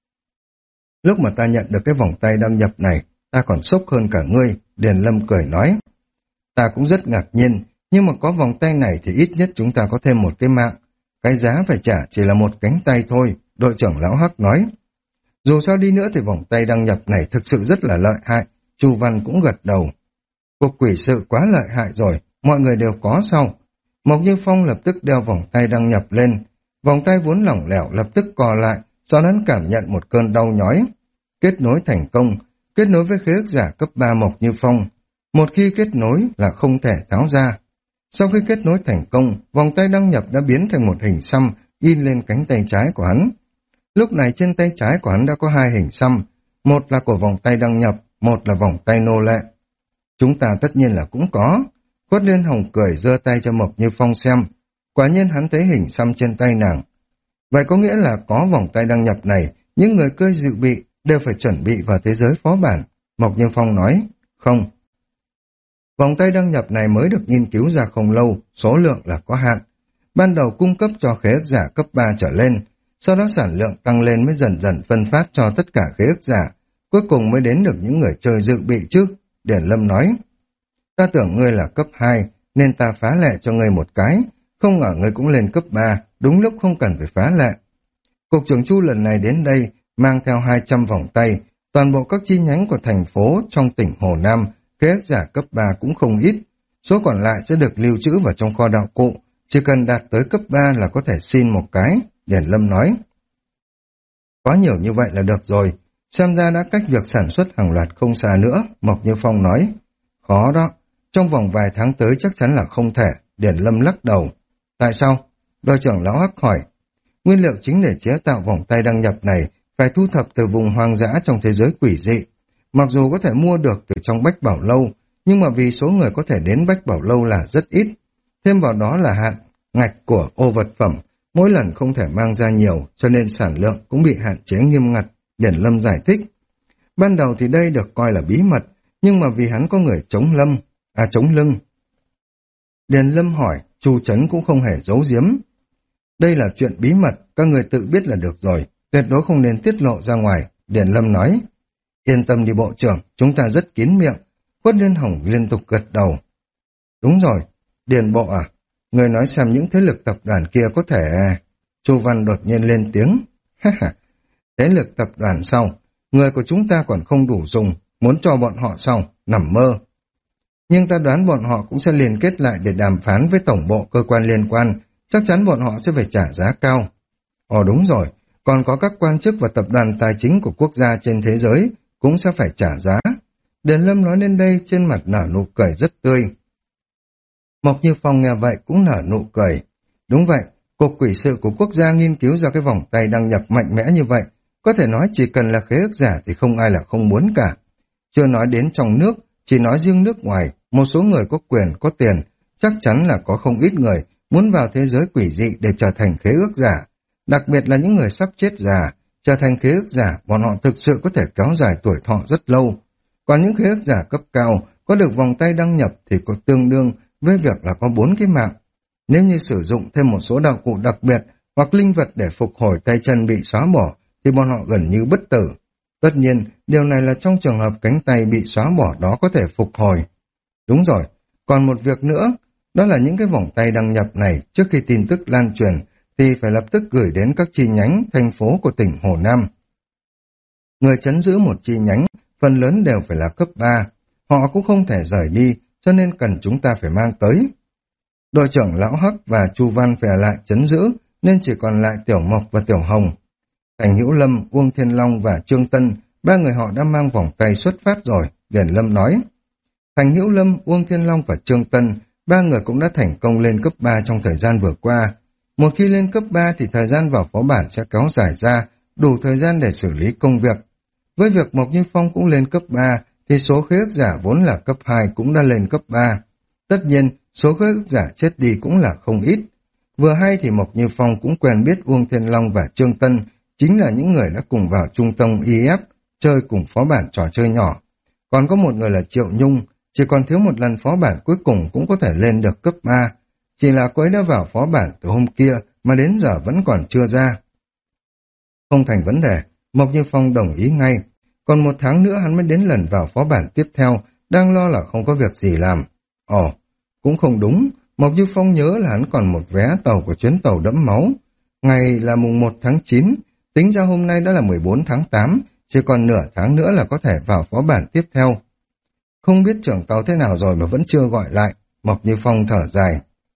Lúc mà ta nhận được cái vòng tay đăng nhập này, ta còn sốc hơn cả ngươi, Điền Lâm cười nói. Ta cũng rất ngạc nhiên, nhưng mà có vòng tay này thì ít nhất chúng ta có thêm một cái mạng. Cái giá phải trả chỉ là một cánh tay thôi, đội trưởng Lão Hắc nói. Dù sao đi nữa thì vòng tay đăng nhập này thực sự rất là lợi hại, Chu Văn cũng gật đầu. Cục quỷ sự quá lợi hại rồi, mọi người đều có sau. Mộc Như Phong lập tức đeo vòng tay đăng nhập lên. Vòng tay vốn lỏng lẻo lập tức co lại, do hắn cảm nhận một cơn đau nhói. Kết nối thành công, kết nối với khế ước giả cấp ba Mộc Như Phong. Một khi kết nối là không thể tháo ra. Sau khi kết nối thành công, vòng tay đăng nhập đã biến thành một hình xăm in lên cánh tay trái của hắn. Lúc này trên tay trái của hắn đã có hai hình xăm, một là của vòng tay đăng nhập, một là vòng tay nô lệ. Chúng ta tất nhiên là cũng có. Khuất Liên Hồng cười giơ tay cho Mộc Như Phong xem. Quả nhiên hắn thấy hình xăm trên tay nàng. Vậy có nghĩa là có vòng tay đăng nhập này, những người cơ dự bị đều phải chuẩn bị vào thế giới phó bản. Mộc Như Phong nói, không. Vòng tay đăng nhập này mới được nghiên cứu ra không lâu, số lượng là có hạn. Ban đầu cung cấp cho khế ước giả cấp ba trở lên, sau đó sản lượng tăng lên mới dần dần phân phát cho tất cả khế ước giả, cuối cùng mới đến được những người chơi dự bị chứ, Điển Lâm nói. Ta tưởng ngươi là cấp hai, nên ta phá lệ cho ngươi một cái, không ngờ ngươi cũng lên cấp ba, đúng lúc không cần phải phá lệ. Cục trưởng Chu lần này đến đây, mang theo hai trăm vòng tay, toàn bộ các chi nhánh của thành phố trong tỉnh Hồ Nam, khế ước giả cấp ba cũng không ít, số còn lại sẽ được lưu trữ vào trong kho đạo cụ, chỉ cần đạt tới cấp ba là có thể xin một cái, Điển Lâm nói. Có nhiều như vậy là được rồi, xem ra đã cách việc sản xuất hàng loạt không xa nữa, Mộc Như Phong nói. Khó đó, trong vòng vài tháng tới chắc chắn là không thể, Điển Lâm lắc đầu. Tại sao? Đội trưởng Lão Hắc hỏi. Nguyên liệu chính để chế tạo vòng tay đăng nhập này phải thu thập từ vùng hoang dã trong thế giới quỷ dị. Mặc dù có thể mua được từ trong Bách Bảo Lâu, nhưng mà vì số người có thể đến Bách Bảo Lâu là rất ít. Thêm vào đó là hạn ngạch của ô vật phẩm, mỗi lần không thể mang ra nhiều, cho nên sản lượng cũng bị hạn chế nghiêm ngặt, Điển Lâm giải thích. Ban đầu thì đây được coi là bí mật, nhưng mà vì hắn có người chống lâm, à chống lưng. Điền Lâm hỏi, Chu Trấn cũng không hề giấu giếm. Đây là chuyện bí mật, các người tự biết là được rồi, tuyệt đối không nên tiết lộ ra ngoài, Điền Lâm nói. Yên tâm đi bộ trưởng, chúng ta rất kín miệng. Khuất Liên Hồng liên tục gật đầu. Đúng rồi, Điền bộ à, người nói xem những thế lực tập đoàn kia có thể... Chu Văn đột nhiên lên tiếng. Thế lực tập đoàn sau, người của chúng ta còn không đủ dùng, muốn cho bọn họ sau, nằm mơ. Nhưng ta đoán bọn họ cũng sẽ liên kết lại để đàm phán với tổng bộ cơ quan liên quan, chắc chắn bọn họ sẽ phải trả giá cao. Ồ đúng rồi, còn có các quan chức và tập đoàn tài chính của quốc gia trên thế giới cũng sẽ phải trả giá. Điền Lâm nói đến đây trên mặt nở nụ cười rất tươi. Mộc Như Phong nghe vậy cũng nở nụ cười. Đúng vậy, Cục Quỷ sự của quốc gia nghiên cứu ra cái vòng tay đăng nhập mạnh mẽ như vậy, có thể nói chỉ cần là khế ước giả thì không ai là không muốn cả. Chưa nói đến trong nước, chỉ nói riêng nước ngoài, một số người có quyền, có tiền, chắc chắn là có không ít người muốn vào thế giới quỷ dị để trở thành khế ước giả. Đặc biệt là những người sắp chết già, trở thành khế ước giả, bọn họ thực sự có thể kéo dài tuổi thọ rất lâu. Còn những khế ước giả cấp cao, có được vòng tay đăng nhập thì có tương đương với việc là có bốn cái mạng. Nếu như sử dụng thêm một số đạo cụ đặc biệt hoặc linh vật để phục hồi tay chân bị xóa bỏ, thì bọn họ gần như bất tử. Tất nhiên, điều này là trong trường hợp cánh tay bị xóa bỏ đó có thể phục hồi. Đúng rồi, còn một việc nữa, đó là những cái vòng tay đăng nhập này trước khi tin tức lan truyền thì phải lập tức gửi đến các chi nhánh, thành phố của tỉnh Hồ Nam. Người trấn giữ một chi nhánh, phần lớn đều phải là cấp ba. Họ cũng không thể rời đi, cho nên cần chúng ta phải mang tới. Đội trưởng Lão Hắc và Chu Văn phải ở lại trấn giữ, nên chỉ còn lại Tiểu Mộc và Tiểu Hồng. Thành Hữu Lâm, Uông Thiên Long và Trương Tân, ba người họ đã mang vòng tay xuất phát rồi, Điền Lâm nói. Thành Hữu Lâm, Uông Thiên Long và Trương Tân, ba người cũng đã thành công lên cấp ba trong thời gian vừa qua. Một khi lên cấp ba thì thời gian vào phó bản sẽ kéo dài ra, đủ thời gian để xử lý công việc. Với việc Mộc Như Phong cũng lên cấp ba, thì số khế ước giả vốn là cấp hai cũng đã lên cấp ba. Tất nhiên, số khế ước giả chết đi cũng là không ít. Vừa hay thì Mộc Như Phong cũng quen biết Uông Thiên Long và Trương Tân, chính là những người đã cùng vào trung tâm i ép, chơi cùng phó bản trò chơi nhỏ. Còn có một người là Triệu Nhung, chỉ còn thiếu một lần phó bản cuối cùng cũng có thể lên được cấp ba. Chỉ là cô ấy đã vào phó bản từ hôm kia mà đến giờ vẫn còn chưa ra. Không thành vấn đề, Mộc Như Phong đồng ý ngay. Còn một tháng nữa hắn mới đến lần vào phó bản tiếp theo, đang lo là không có việc gì làm. Ồ, cũng không đúng, Mộc Như Phong nhớ là hắn còn một vé tàu của chuyến tàu đẫm máu. Ngày là mùng một tháng chín, tính ra hôm nay đã là mười bốn tháng tám, chỉ còn nửa tháng nữa là có thể vào phó bản tiếp theo. Không biết trưởng tàu thế nào rồi mà vẫn chưa gọi lại, Mộc Như Phong thở dài.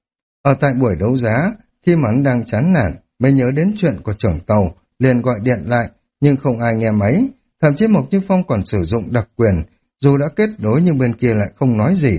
Ở tại buổi đấu giá, khi mà hắn đang chán nản, mới nhớ đến chuyện của trưởng tàu, liền gọi điện lại, nhưng không ai nghe máy. Thậm chí Mộc Như Phong còn sử dụng đặc quyền, dù đã kết nối nhưng bên kia lại không nói gì.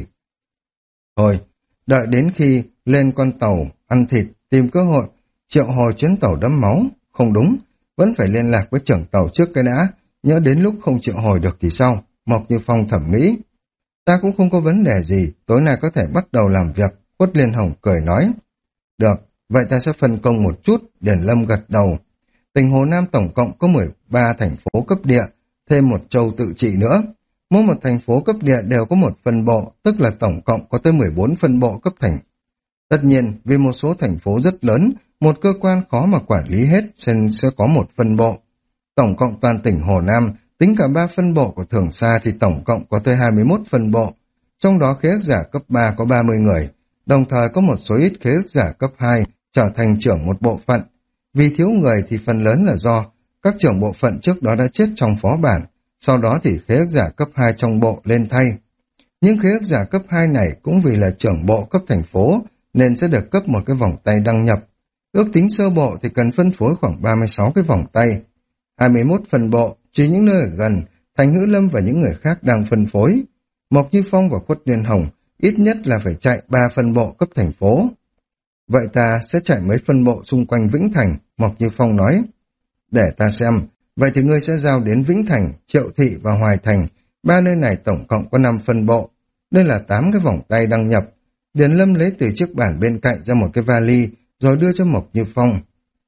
Thôi, đợi đến khi lên con tàu, ăn thịt, tìm cơ hội, triệu hồi chuyến tàu đẫm máu. Không đúng, vẫn phải liên lạc với trưởng tàu trước cái đã, nhớ đến lúc không triệu hồi được thì sao, Mộc Như Phong thẩm nghĩ. Ta cũng không có vấn đề gì, tối nay có thể bắt đầu làm việc, Quất Liên Hồng cười nói. Được, vậy ta sẽ phân công một chút, Điền Lâm gật đầu. Tỉnh Hồ Nam tổng cộng có mười ba thành phố cấp địa, thêm một châu tự trị nữa. Mỗi một thành phố cấp địa đều có một phân bộ, tức là tổng cộng có tới mười bốn phân bộ cấp thành. Tất nhiên, vì một số thành phố rất lớn, một cơ quan khó mà quản lý hết, nên sẽ có một phân bộ. Tổng cộng toàn tỉnh Hồ Nam, tính cả ba phân bộ của Thường Sa thì tổng cộng có tới hai mươi mốt phân bộ. Trong đó khế ước giả cấp ba có ba mươi người, đồng thời có một số ít khế ước giả cấp hai trở thành trưởng một bộ phận. Vì thiếu người thì phần lớn là do các trưởng bộ phận trước đó đã chết trong phó bản, sau đó thì khế ước giả cấp hai trong bộ lên thay. Nhưng khế ước giả cấp hai này cũng vì là trưởng bộ cấp thành phố nên sẽ được cấp một cái vòng tay đăng nhập. Ước tính sơ bộ thì cần phân phối khoảng ba mươi sáu cái vòng tay. hai mươi mốt phân bộ, chỉ những nơi ở gần, Thành Ngữ Lâm và những người khác đang phân phối. Mộc Như Phong và Quất Liên Hồng ít nhất là phải chạy ba phân bộ cấp thành phố. Vậy ta sẽ chạy mấy phân bộ xung quanh Vĩnh Thành, Mộc Như Phong nói. Để ta xem, vậy thì ngươi sẽ giao đến Vĩnh Thành, Triệu Thị và Hoài Thành, ba nơi này tổng cộng có năm phân bộ. Đây là tám cái vòng tay đăng nhập. Điền Lâm lấy từ chiếc bản bên cạnh ra một cái vali, rồi đưa cho Mộc Như Phong.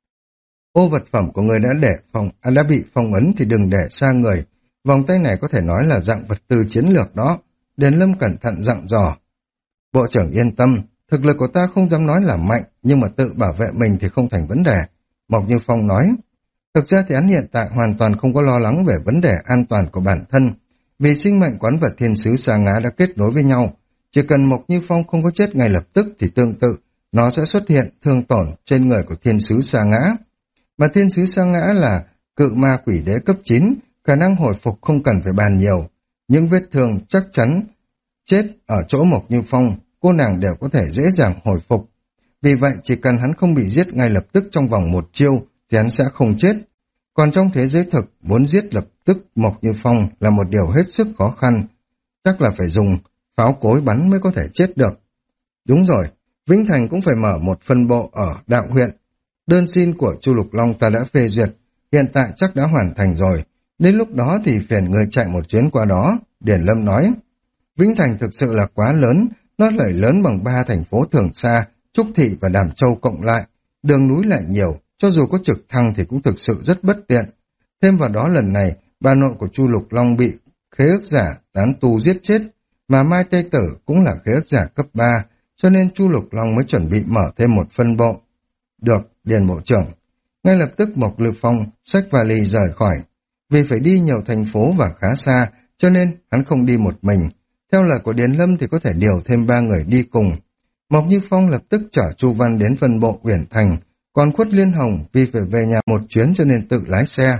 Ô vật phẩm của người đã để phòng, à, đã bị phong ấn thì đừng để xa người. Vòng tay này có thể nói là dạng vật tư chiến lược đó. Điền Lâm cẩn thận dặn dò. Bộ trưởng yên tâm, thực lực của ta không dám nói là mạnh, nhưng mà tự bảo vệ mình thì không thành vấn đề. Mộc Như Phong nói. Thực ra thì hắn hiện tại hoàn toàn không có lo lắng về vấn đề an toàn của bản thân, vì sinh mệnh quán vật thiên sứ Sa Ngã đã kết nối với nhau. Chỉ cần Mộc Như Phong không có chết ngay lập tức thì tương tự, nó sẽ xuất hiện thương tổn trên người của thiên sứ Sa Ngã. Mà thiên sứ Sa Ngã là cự ma quỷ đế cấp chín, khả năng hồi phục không cần phải bàn nhiều. Những vết thương chắc chắn chết ở chỗ Mộc Như Phong, cô nàng đều có thể dễ dàng hồi phục. Vì vậy chỉ cần hắn không bị giết ngay lập tức trong vòng một chiêu thì hắn sẽ không chết. Còn trong thế giới thực, muốn giết lập tức Mộc Như Phong là một điều hết sức khó khăn. Chắc là phải dùng pháo cối bắn mới có thể chết được. Đúng rồi, Vĩnh Thành cũng phải mở một phân bộ ở Đạo huyện. Đơn xin của Chu Lục Long ta đã phê duyệt, hiện tại chắc đã hoàn thành rồi. Đến lúc đó thì phiền người chạy một chuyến qua đó, Điền Lâm nói. Vĩnh Thành thực sự là quá lớn, nó lại lớn bằng ba thành phố Thường Sa, Trúc Thị và Đàm Châu cộng lại. Đường núi lại nhiều, cho dù có trực thăng thì cũng thực sự rất bất tiện. Thêm vào đó lần này, bà nội của Chu Lục Long bị khế ước giả tán tu giết chết, mà Mai Tây Tử cũng là khế ước giả cấp ba, cho nên Chu Lục Long mới chuẩn bị mở thêm một phân bộ. Được, Điền Bộ trưởng. Ngay lập tức Mộc Như Phong xách vali rời khỏi. Vì phải đi nhiều thành phố và khá xa, cho nên hắn không đi một mình. Theo lời của Điền Lâm thì có thể điều thêm ba người đi cùng. Mộc Như Phong lập tức chở Chu Văn đến phân bộ Uyển Thành, Còn Khuất Liên Hồng vì phải về nhà một chuyến cho nên tự lái xe.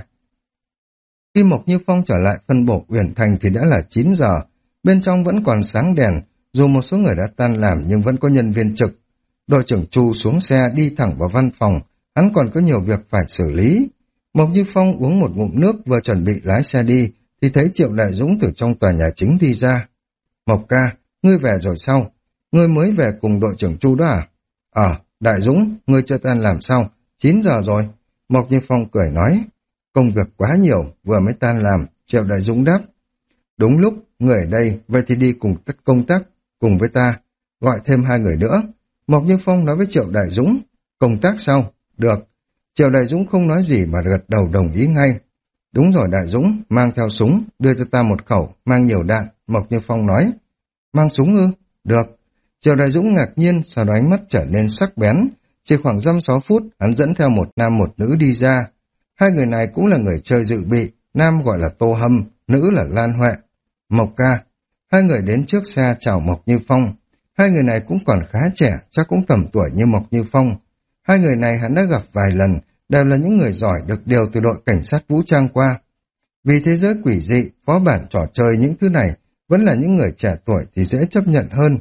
Khi Mộc Như Phong trở lại phân bộ Uyển Thành thì đã là chín giờ, bên trong vẫn còn sáng đèn, dù một số người đã tan làm nhưng vẫn có nhân viên trực. Đội trưởng Chu xuống xe đi thẳng vào văn phòng, hắn còn có nhiều việc phải xử lý. Mộc Như Phong uống một ngụm nước vừa chuẩn bị lái xe đi, thì thấy Triệu Đại Dũng từ trong tòa nhà chính đi ra. Mộc ca, ngươi về rồi sao? Ngươi mới về cùng đội trưởng Chu đó à? Ờ, Đại Dũng, ngươi chưa tan làm sao? chín giờ rồi. Mộc Như Phong cười nói. Công việc quá nhiều, vừa mới tan làm, Triệu Đại Dũng đáp. Đúng lúc, người ở đây, vậy thì đi cùng tất công tác, cùng với ta. Gọi thêm hai người nữa. Mộc Như Phong nói với Triệu Đại Dũng. Công tác sao? Được. Triệu Đại Dũng không nói gì mà gật đầu đồng ý ngay. Đúng rồi Đại Dũng, mang theo súng, đưa cho ta một khẩu, mang nhiều đạn, Mộc Như Phong nói. Mang súng ư? Được. Triệu Đại Dũng ngạc nhiên, sau đó ánh mắt trở nên sắc bén. Chỉ khoảng dăm sáu phút, hắn dẫn theo một nam một nữ đi ra. Hai người này cũng là người chơi dự bị, nam gọi là Tô Hâm, nữ là Lan Huệ. Mộc ca, hai người đến trước xe chào Mộc Như Phong. Hai người này cũng còn khá trẻ, chắc cũng tầm tuổi như Mộc Như Phong. Hai người này hắn đã gặp vài lần, đều là những người giỏi được điều từ đội cảnh sát vũ trang qua. Vì thế giới quỷ dị, phó bản trò chơi những thứ này, vẫn là những người trẻ tuổi thì dễ chấp nhận hơn.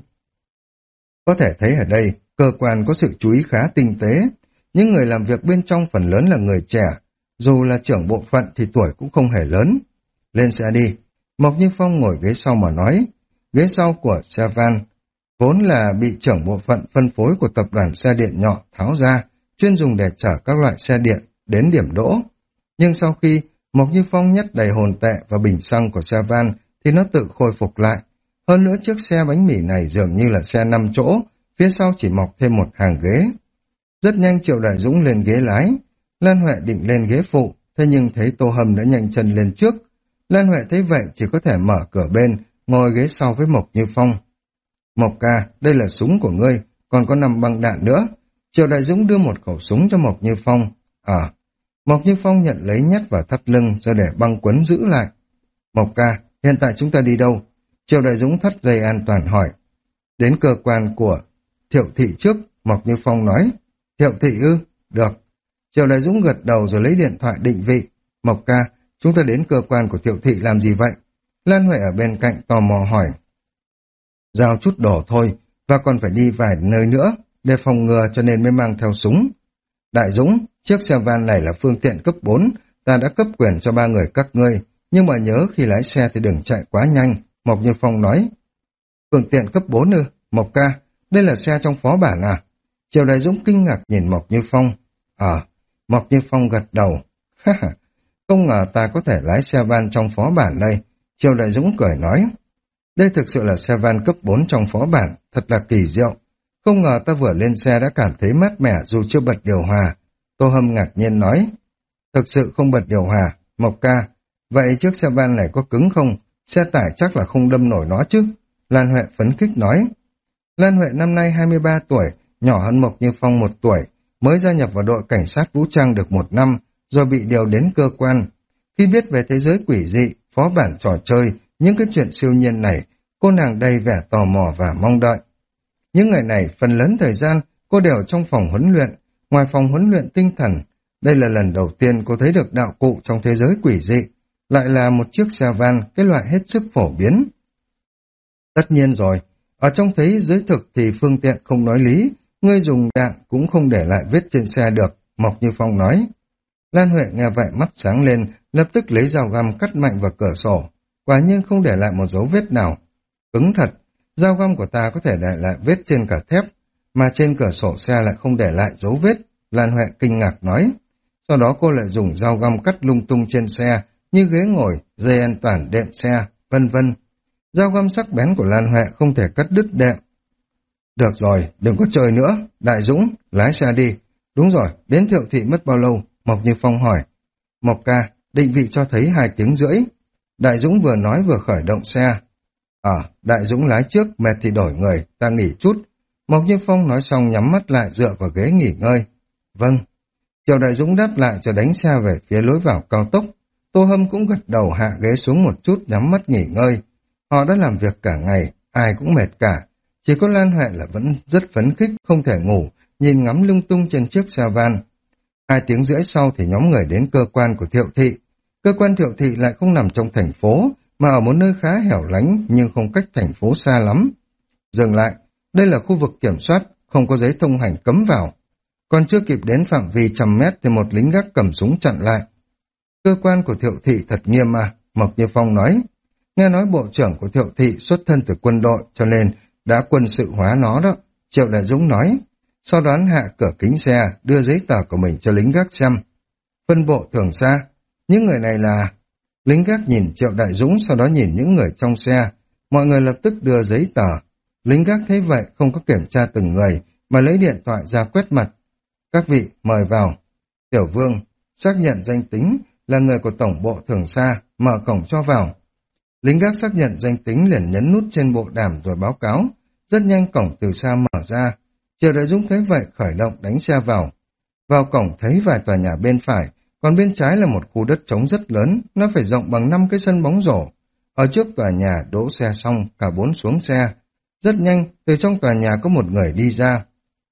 Có thể thấy ở đây, cơ quan có sự chú ý khá tinh tế. Những người làm việc bên trong phần lớn là người trẻ, dù là trưởng bộ phận thì tuổi cũng không hề lớn. Lên xe đi. Mộc Như Phong ngồi ghế sau mà nói. Ghế sau của xe van, vốn là bị trưởng bộ phận phân phối của tập đoàn xe điện nhỏ tháo ra, chuyên dùng để chở các loại xe điện đến điểm đỗ. Nhưng sau khi Mộc Như Phong nhét đầy hồn tệ vào bình xăng của xe van thì nó tự khôi phục lại. Hơn nữa chiếc xe bánh mì này dường như là xe năm chỗ, phía sau chỉ mọc thêm một hàng ghế. Rất nhanh Triệu Đại Dũng lên ghế lái. Lan Huệ định lên ghế phụ, thế nhưng thấy Tô Hâm đã nhanh chân lên trước. Lan Huệ thấy vậy chỉ có thể mở cửa bên, ngồi ghế sau với Mộc Như Phong. Mộc ca, đây là súng của ngươi, còn có năm băng đạn nữa. Triệu Đại Dũng đưa một khẩu súng cho Mộc Như Phong. À, Mộc Như Phong nhận lấy nhét vào thắt lưng rồi để băng quấn giữ lại. Mộc ca, hiện tại chúng ta đi đâu? Triệu Đại Dũng thắt dây an toàn hỏi. Đến cơ quan của Thiệu Thị trước, Mộc Như Phong nói. Thiệu Thị ư? Được. Triệu Đại Dũng gật đầu rồi lấy điện thoại định vị. Mộc ca, chúng ta đến cơ quan của Thiệu Thị làm gì vậy? Lan Huệ ở bên cạnh tò mò hỏi. Giao chút đồ thôi, và còn phải đi vài nơi nữa, để phòng ngừa cho nên mới mang theo súng. Đại Dũng, chiếc xe van này là phương tiện cấp bốn, ta đã cấp quyền cho ba người các ngươi, nhưng mà nhớ khi lái xe thì đừng chạy quá nhanh, Mộc Như Phong nói. Phương tiện cấp bốn ư? Mộc ca, đây là xe trong phó bản à? Triệu Đại Dũng kinh ngạc nhìn Mộc Như Phong. Ờ, Mộc Như Phong gật đầu. Ha ha, không ngờ ta có thể lái xe van trong phó bản đây. Triệu Đại Dũng cười nói. Đây thực sự là xe van cấp bốn trong phó bản, thật là kỳ diệu. Không ngờ ta vừa lên xe đã cảm thấy mát mẻ dù chưa bật điều hòa. Tô Hâm ngạc nhiên nói. Thực sự không bật điều hòa, Mộc ca. Vậy chiếc xe van này có cứng không? Xe tải chắc là không đâm nổi nó chứ. Lan Huệ phấn khích nói. Lan Huệ năm nay hai mươi ba tuổi, nhỏ hơn Mộc Như Phong một tuổi, mới gia nhập vào đội cảnh sát vũ trang được một năm, rồi bị điều đến cơ quan. Khi biết về thế giới quỷ dị, phó bản trò chơi, những cái chuyện siêu nhiên này, cô nàng đầy vẻ tò mò và mong đợi. Những ngày này, phần lớn thời gian, cô đều trong phòng huấn luyện, ngoài phòng huấn luyện tinh thần. Đây là lần đầu tiên cô thấy được đạo cụ trong thế giới quỷ dị, lại là một chiếc xe van, cái loại hết sức phổ biến. Tất nhiên rồi, ở trong thế giới thực thì phương tiện không nói lý, ngươi dùng đạn cũng không để lại vết trên xe được, Mộc Như Phong nói. Lan Huệ nghe vậy mắt sáng lên, lập tức lấy dao găm cắt mạnh vào cửa sổ. Quả nhiên không để lại một dấu vết nào. Cứng thật, dao găm của ta có thể để lại vết trên cả thép, mà trên cửa sổ xe lại không để lại dấu vết, Lan Huệ kinh ngạc nói. Sau đó cô lại dùng dao găm cắt lung tung trên xe, như ghế ngồi, dây an toàn đệm xe, vân vân. Dao găm sắc bén của Lan Huệ không thể cắt đứt đệm. Được rồi, đừng có chơi nữa, Đại Dũng, lái xe đi. Đúng rồi, đến Thiệu Thị mất bao lâu? Mộc Như Phong hỏi. Mộc ca, định vị cho thấy hai tiếng rưỡi. Đại Dũng vừa nói vừa khởi động xe. Ờ, à, Đại Dũng lái trước, mệt thì đổi người, ta nghỉ chút. Mộc Như Phong nói xong nhắm mắt lại dựa vào ghế nghỉ ngơi. Vâng. Triệu Đại Dũng đáp lại cho đánh xe về phía lối vào cao tốc. Tô Hâm cũng gật đầu hạ ghế xuống một chút nhắm mắt nghỉ ngơi. Họ đã làm việc cả ngày, ai cũng mệt cả. Chỉ có Lan Huệ là vẫn rất phấn khích, không thể ngủ, nhìn ngắm lung tung trên chiếc xe van, Hai tiếng rưỡi sau thì nhóm người đến cơ quan của Thiệu Thị. Cơ quan Thiệu Thị lại không nằm trong thành phố, mà ở một nơi khá hẻo lánh nhưng không cách thành phố xa lắm. Dừng lại, đây là khu vực kiểm soát, không có giấy thông hành cấm vào. Còn chưa kịp đến phạm vi trăm mét thì một lính gác cầm súng chặn lại. Cơ quan của Thiệu Thị thật nghiêm mà, Mộc Như Phong nói. Nghe nói bộ trưởng của Thiệu Thị xuất thân từ quân đội cho nên đã quân sự hóa nó đó, Triệu Đại Dũng nói. Sau đó hắn hạ cửa kính xe, đưa giấy tờ của mình cho lính gác xem. Phân bộ thường xa, những người này là... Lính gác nhìn Triệu Đại Dũng, sau đó nhìn những người trong xe. Mọi người lập tức đưa giấy tờ. Lính gác thấy vậy không có kiểm tra từng người, mà lấy điện thoại ra quét mặt. Các vị, mời vào. Tiểu Vương, xác nhận danh tính là người của tổng bộ thường xa, mở cổng cho vào. Lính gác xác nhận danh tính liền nhấn nút trên bộ đàm rồi báo cáo. Rất nhanh cổng từ xa mở ra. Triệu Đại Dũng thấy vậy khởi động đánh xe vào. Vào cổng thấy vài tòa nhà bên phải, còn bên trái là một khu đất trống rất lớn, nó phải rộng bằng năm cái sân bóng rổ. Ở trước tòa nhà đỗ xe xong, cả bốn xuống xe. Rất nhanh, từ trong tòa nhà có một người đi ra.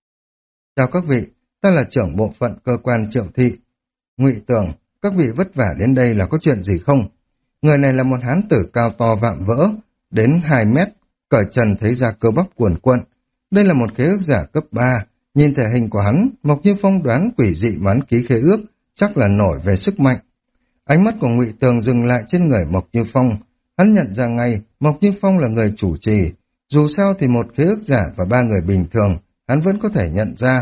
Chào các vị, ta là trưởng bộ phận cơ quan Triệu Thị. Ngụy Tường, các vị vất vả đến đây là có chuyện gì không? Người này là một hán tử cao to vạm vỡ, đến hai mét, cởi trần thấy ra cơ bắp cuồn cuộn. Đây là một khế ước giả cấp ba, nhìn thể hình của hắn, Mộc Như Phong đoán quỷ dị mà hắn ký khế ước, chắc là nổi về sức mạnh. Ánh mắt của Ngụy Tường dừng lại trên người Mộc Như Phong, hắn nhận ra ngay Mộc Như Phong là người chủ trì, dù sao thì một khế ước giả và ba người bình thường, hắn vẫn có thể nhận ra.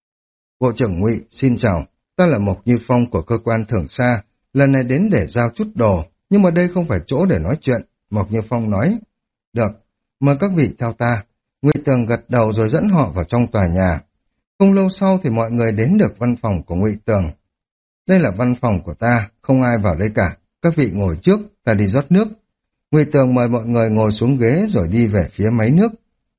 Bộ trưởng Ngụy, xin chào, ta là Mộc Như Phong của cơ quan Thường Xa, lần này đến để giao chút đồ, nhưng mà đây không phải chỗ để nói chuyện, Mộc Như Phong nói. Được, mời các vị theo ta. Ngụy Tường gật đầu rồi dẫn họ vào trong tòa nhà. Không lâu sau thì mọi người đến được văn phòng của Ngụy Tường. Đây là văn phòng của ta, không ai vào đây cả. Các vị ngồi trước, ta đi rót nước. Ngụy Tường mời mọi người ngồi xuống ghế rồi đi về phía máy nước.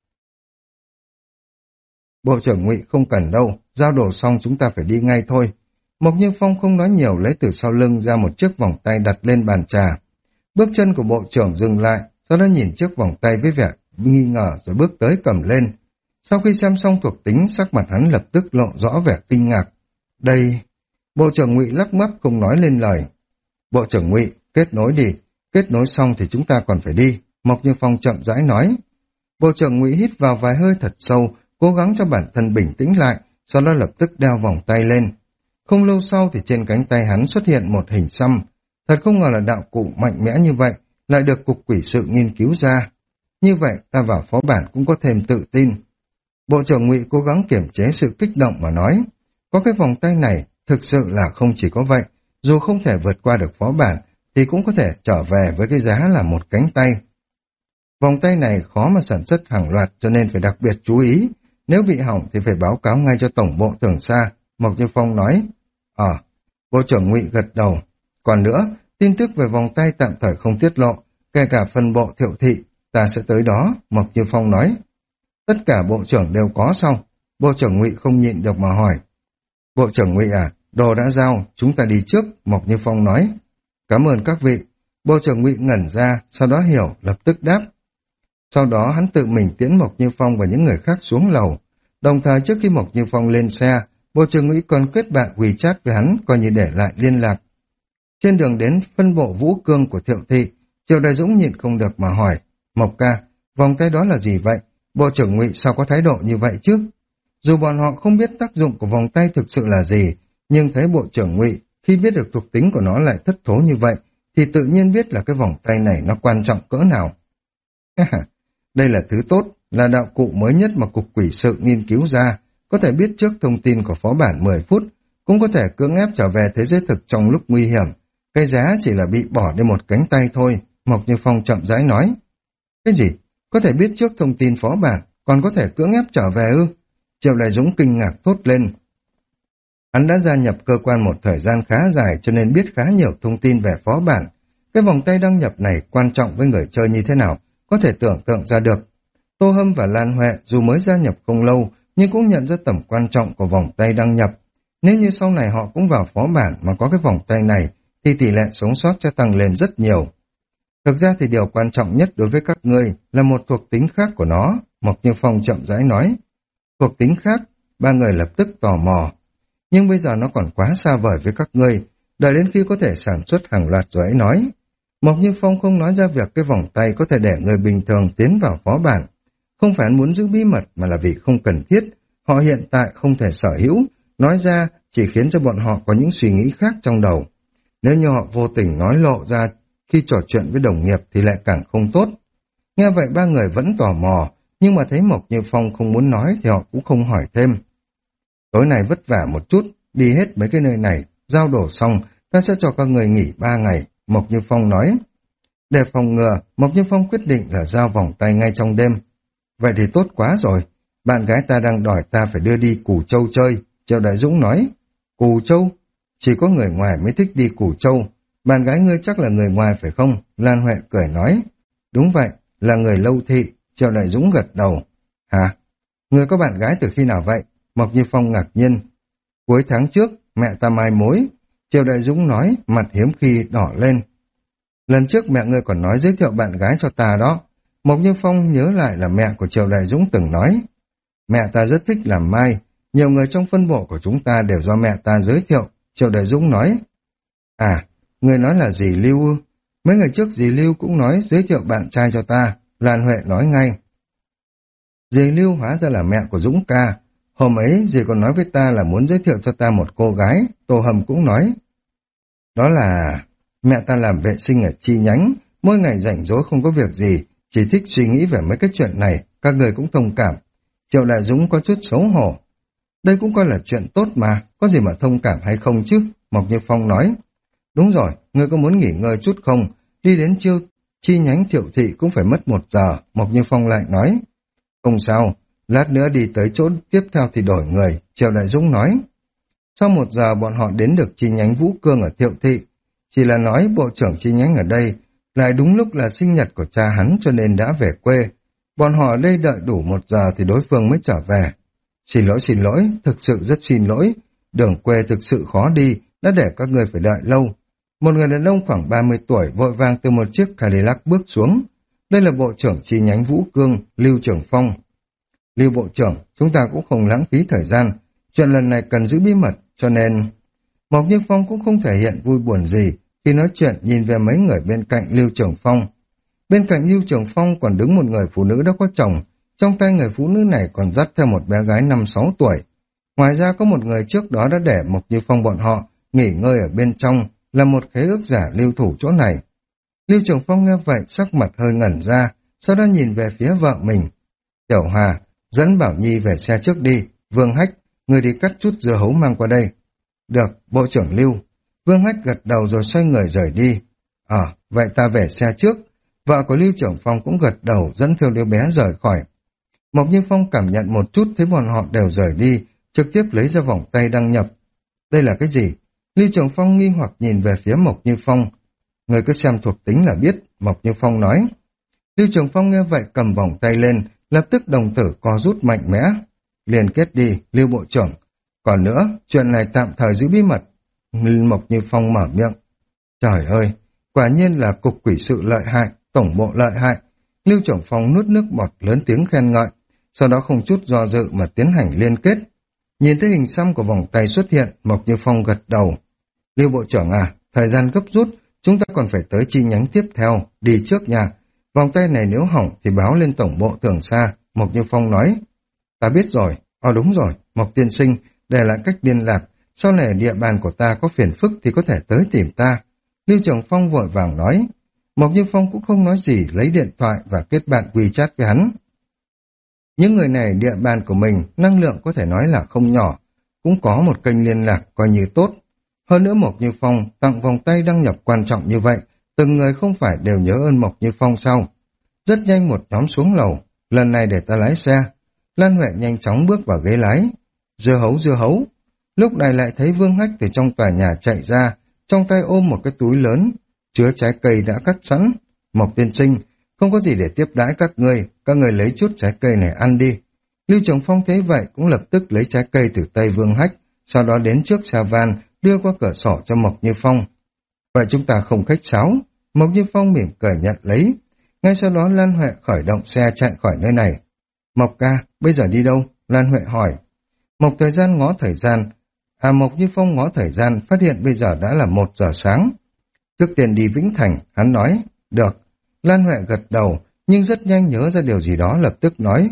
Bộ trưởng Ngụy không cần đâu, giao đồ xong chúng ta phải đi ngay thôi. Mộc Như Phong không nói nhiều, lấy từ sau lưng ra một chiếc vòng tay đặt lên bàn trà. Bước chân của bộ trưởng dừng lại, sau đó nhìn chiếc vòng tay với vẻ nghi ngờ rồi bước tới cầm lên. Sau khi xem xong thuộc tính, sắc mặt hắn lập tức lộ rõ vẻ kinh ngạc. Đây... Bộ trưởng Ngụy lắc mắt không nói lên lời. Bộ trưởng Ngụy, kết nối đi. Kết nối xong thì chúng ta còn phải đi. Mộc Như Phong chậm rãi nói. Bộ trưởng Ngụy hít vào vài hơi thật sâu, cố gắng cho bản thân bình tĩnh lại, sau đó lập tức đeo vòng tay lên. Không lâu sau thì trên cánh tay hắn xuất hiện một hình xăm. Thật không ngờ là đạo cụ mạnh mẽ như vậy, lại được cục quỷ sự nghiên cứu ra. Như vậy ta vào phó bản cũng có thêm tự tin. Bộ trưởng Ngụy cố gắng kiềm chế sự kích động mà nói. Có cái vòng tay này, thực sự là không chỉ có vậy, dù không thể vượt qua được phó bản, thì cũng có thể trở về với cái giá là một cánh tay. Vòng tay này khó mà sản xuất hàng loạt cho nên phải đặc biệt chú ý, nếu bị hỏng thì phải báo cáo ngay cho tổng bộ Thường Xa, Mộc Như Phong nói. Ờ, Bộ trưởng Ngụy gật đầu. Còn nữa, tin tức về vòng tay tạm thời không tiết lộ, kể cả phân bộ Thiệu Thị, ta sẽ tới đó, Mộc Như Phong nói. Tất cả bộ trưởng đều có xong, Bộ trưởng Ngụy không nhịn được mà hỏi. Bộ trưởng Ngụy à, đồ đã giao, chúng ta đi trước, Mộc Như Phong nói. Cảm ơn các vị. Bộ trưởng Ngụy ngẩn ra, sau đó hiểu, lập tức đáp. Sau đó hắn tự mình tiễn Mộc Như Phong và những người khác xuống lầu. Đồng thời trước khi Mộc Như Phong lên xe, Bộ trưởng Ngụy còn kết bạn WeChat với hắn, coi như để lại liên lạc. Trên đường đến phân bộ Vũ Cương của Thiệu Thị, Triệu Đại Dũng nhịn không được mà hỏi. Mộc ca, vòng tay đó là gì vậy? Bộ trưởng Ngụy sao có thái độ như vậy chứ? Dù bọn họ không biết tác dụng của vòng tay thực sự là gì, nhưng thấy Bộ trưởng Ngụy khi biết được thuộc tính của nó lại thất thố như vậy, thì tự nhiên biết là cái vòng tay này nó quan trọng cỡ nào. Đây là thứ tốt, là đạo cụ mới nhất mà Cục Quỷ sự nghiên cứu ra, có thể biết trước thông tin của phó bản mười phút, cũng có thể cưỡng ép trở về thế giới thực trong lúc nguy hiểm. Cái giá chỉ là bị bỏ đi một cánh tay thôi, Mộc Như Phong chậm rãi nói. Cái gì? Có thể biết trước thông tin phó bản, còn có thể cưỡng ép trở về ư? Triệu Đại Dũng kinh ngạc thốt lên. Hắn đã gia nhập cơ quan một thời gian khá dài cho nên biết khá nhiều thông tin về phó bản. Cái vòng tay đăng nhập này quan trọng với người chơi như thế nào, có thể tưởng tượng ra được. Tô Hâm và Lan Huệ dù mới gia nhập không lâu, nhưng cũng nhận ra tầm quan trọng của vòng tay đăng nhập. Nếu như sau này họ cũng vào phó bản mà có cái vòng tay này, thì tỷ lệ sống sót sẽ tăng lên rất nhiều. Thực ra thì điều quan trọng nhất đối với các ngươi là một thuộc tính khác của nó, Mộc Như Phong chậm rãi nói. Thuộc tính khác, ba người lập tức tò mò. Nhưng bây giờ nó còn quá xa vời với các ngươi, đợi đến khi có thể sản xuất hàng loạt rồi ấy nói. Mộc Như Phong không nói ra việc cái vòng tay có thể để người bình thường tiến vào phó bản. Không phải hắn muốn giữ bí mật mà là vì không cần thiết, họ hiện tại không thể sở hữu, nói ra chỉ khiến cho bọn họ có những suy nghĩ khác trong đầu. Nếu như họ vô tình nói lộ ra khi trò chuyện với đồng nghiệp thì lại càng không tốt. Nghe vậy ba người vẫn tò mò, nhưng mà thấy Mộc Như Phong không muốn nói thì họ cũng không hỏi thêm. Tối nay vất vả một chút, đi hết mấy cái nơi này, giao đổ xong, ta sẽ cho các người nghỉ ba ngày, Mộc Như Phong nói. Để phòng ngừa, Mộc Như Phong quyết định là giao vòng tay ngay trong đêm. Vậy thì tốt quá rồi, bạn gái ta đang đòi ta phải đưa đi Củ Châu chơi, Triệu Đại Dũng nói. Củ Châu? Chỉ có người ngoài mới thích đi Củ Châu, bạn gái ngươi chắc là người ngoài phải không? Lan Huệ cười nói. Đúng vậy, là người Lâu Thị, Triệu Đại Dũng gật đầu. Hả? Ngươi có bạn gái từ khi nào vậy? Mộc Như Phong ngạc nhiên. Cuối tháng trước, mẹ ta mai mối. Triệu Đại Dũng nói, mặt hiếm khi đỏ lên. Lần trước mẹ ngươi còn nói giới thiệu bạn gái cho ta đó. Mộc Như Phong nhớ lại là mẹ của Triệu Đại Dũng từng nói. Mẹ ta rất thích làm mai, nhiều người trong phân bộ của chúng ta đều do mẹ ta giới thiệu, Triệu Đại Dũng nói. À, người nói là dì Lưu ư? Mấy ngày trước dì Lưu cũng nói giới thiệu bạn trai cho ta, Lan Huệ nói ngay. Dì Lưu hóa ra là mẹ của Dũng ca. Hôm ấy dì còn nói với ta là muốn giới thiệu cho ta một cô gái, Tô Hầm cũng nói. Đó là mẹ ta làm vệ sinh ở chi nhánh, mỗi ngày rảnh rỗi không có việc gì, chỉ thích suy nghĩ về mấy cái chuyện này, các người cũng thông cảm. Triệu Đại Dũng có chút xấu hổ. Đây cũng coi là chuyện tốt mà, có gì mà thông cảm hay không chứ, Mộc Như Phong nói. Đúng rồi, ngươi có muốn nghỉ ngơi chút không? Đi đến chiêu chi nhánh Thiệu Thị cũng phải mất một giờ, Mộc Như Phong lại nói. Không sao, lát nữa đi tới chỗ tiếp theo thì đổi người, Triệu Đại Dũng nói. Sau một giờ bọn họ đến được chi nhánh Vũ Cương ở Thiệu Thị. Chỉ là nói bộ trưởng chi nhánh ở đây, lại đúng lúc là sinh nhật của cha hắn cho nên đã về quê. Bọn họ ở đây đợi đủ một giờ thì đối phương mới trở về. Xin lỗi xin lỗi, thực sự rất xin lỗi. Đường quê thực sự khó đi, đã để các người phải đợi lâu. Một người đàn ông khoảng ba mươi tuổi vội vàng từ một chiếc Cadillac bước xuống. Đây là bộ trưởng chi nhánh Vũ Cương, Lưu Trường Phong. Lưu bộ trưởng, chúng ta cũng không lãng phí thời gian. Chuyện lần này cần giữ bí mật, cho nên... Mộc Như Phong cũng không thể hiện vui buồn gì khi nói chuyện nhìn về mấy người bên cạnh Lưu Trường Phong. Bên cạnh Lưu Trường Phong còn đứng một người phụ nữ đã có chồng, trong tay người phụ nữ này còn dắt theo một bé gái năm sáu tuổi. Ngoài ra có một người trước đó đã để Mộc Như Phong bọn họ nghỉ ngơi ở bên trong, là một khế ước giả lưu thủ chỗ này. Lưu Trường Phong nghe vậy sắc mặt hơi ngẩn ra, sau đó nhìn về phía vợ mình. Tiểu Hà, dẫn Bảo Nhi về xe trước đi, Vương Hách, người đi cắt chút dưa hấu mang qua đây. Được, Bộ trưởng Lưu. Vương Hách gật đầu rồi xoay người rời đi. Ờ, à, vậy ta về xe trước. Vợ của Lưu Trưởng Phong cũng gật đầu dẫn theo đứa bé rời khỏi. Mộc Như Phong cảm nhận một chút thấy bọn họ đều rời đi, trực tiếp lấy ra vòng tay đăng nhập. Đây là cái gì? Lưu Trưởng Phong nghi hoặc nhìn về phía Mộc Như Phong. Người cứ xem thuộc tính là biết, Mộc Như Phong nói. Lưu Trưởng Phong nghe vậy cầm vòng tay lên, lập tức đồng tử co rút mạnh mẽ. Liên kết đi, Lưu Bộ trưởng. Còn nữa, chuyện này tạm thời giữ bí mật. Mộc Như Phong mở miệng. Trời ơi, quả nhiên là cục quỷ sự lợi hại, tổng bộ lợi hại. Lưu Trưởng Phong nuốt nước bọt lớn tiếng khen ngợi, sau đó không chút do dự mà tiến hành liên kết. Nhìn thấy hình xăm của vòng tay xuất hiện, Mộc Như Phong gật đầu. Lưu Bộ trưởng à, thời gian gấp rút, chúng ta còn phải tới chi nhánh tiếp theo, đi trước nhà. Vòng tay này nếu hỏng thì báo lên tổng bộ thường xa, Mộc Như Phong nói. Ta biết rồi, ờ đúng rồi, Mộc tiên sinh, để lại cách liên lạc, sau này địa bàn của ta có phiền phức thì có thể tới tìm ta. Lưu Trường Phong vội vàng nói. Mộc Như Phong cũng không nói gì, lấy điện thoại và kết bạn WeChat với hắn. Những người này địa bàn của mình, năng lượng có thể nói là không nhỏ, cũng có một kênh liên lạc coi như tốt. Hơn nữa Mộc Như Phong tặng vòng tay đăng nhập quan trọng như vậy, từng người không phải đều nhớ ơn Mộc Như Phong sao. Rất nhanh một nhóm xuống lầu, lần này để ta lái xe. Lan Huệ nhanh chóng bước vào ghế lái. Dưa hấu dưa hấu. Lúc này lại thấy Vương Hách từ trong tòa nhà chạy ra, trong tay ôm một cái túi lớn, chứa trái cây đã cắt sẵn. Mộc tiên sinh, không có gì để tiếp đãi các ngươi, các ngươi lấy chút trái cây này ăn đi. Lưu Trường Phong thấy vậy cũng lập tức lấy trái cây từ tay Vương Hách, sau đó đến trước xe van, đưa qua cửa sổ cho Mộc Như Phong. Vậy chúng ta không khách sáo. Mộc Như Phong mỉm cười nhận lấy. Ngay sau đó Lan Huệ khởi động xe chạy khỏi nơi này. Mộc ca, bây giờ đi đâu? Lan Huệ hỏi. Mộc thời gian ngó thời gian, À, Mộc Như Phong ngó thời gian, phát hiện bây giờ đã là một giờ sáng. Trước tiên đi Vĩnh Thành, hắn nói, được. Lan Huệ gật đầu, nhưng rất nhanh nhớ ra điều gì đó lập tức nói,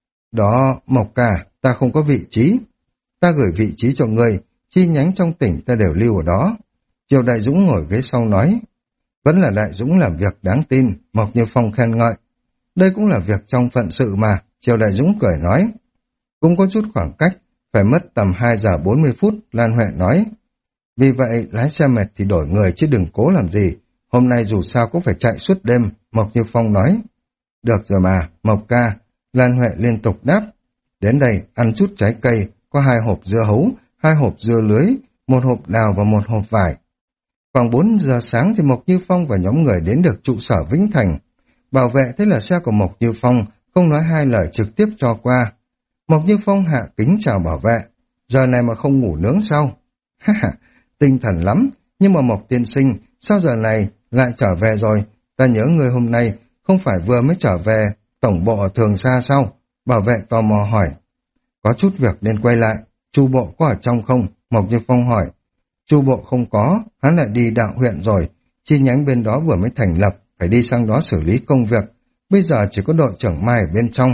đó, Mộc ca, ta không có vị trí. Ta gửi vị trí cho ngươi, chi nhánh trong tỉnh ta đều lưu ở đó. Triều Đại Dũng ngồi ghế sau nói, vẫn là Đại Dũng làm việc đáng tin, Mộc Như Phong khen ngợi. Đây cũng là việc trong phận sự mà, Triều Đại Dũng cười nói. Cũng có chút khoảng cách, phải mất tầm hai giờ bốn mươi phút, Lan Huệ nói. Vì vậy, lái xe mệt thì đổi người chứ đừng cố làm gì. Hôm nay dù sao cũng phải chạy suốt đêm, Mộc Như Phong nói. Được rồi mà, Mộc ca, Lan Huệ liên tục đáp. Đến đây, ăn chút trái cây, có hai hộp dưa hấu, hai hộp dưa lưới, một hộp đào và một hộp vải. Khoảng bốn giờ sáng thì Mộc Như Phong và nhóm người đến được trụ sở Vĩnh Thành. Bảo vệ thấy là xe của Mộc Như Phong, không nói hai lời trực tiếp cho qua. Mộc Như Phong hạ kính chào bảo vệ. Giờ này mà không ngủ nướng sao? Ha ha, tinh thần lắm. Nhưng mà Mộc tiên sinh, sao giờ này lại trở về rồi? Ta nhớ người hôm nay không phải vừa mới trở về tổng bộ ở Thường Sa sao? Bảo vệ tò mò hỏi. Có chút việc nên quay lại. Chu bộ có ở trong không? Mộc Như Phong hỏi. Chu bộ không có, hắn lại đi đạo huyện rồi. Chi nhánh bên đó vừa mới thành lập, phải đi sang đó xử lý công việc. Bây giờ chỉ có đội trưởng Mai ở bên trong.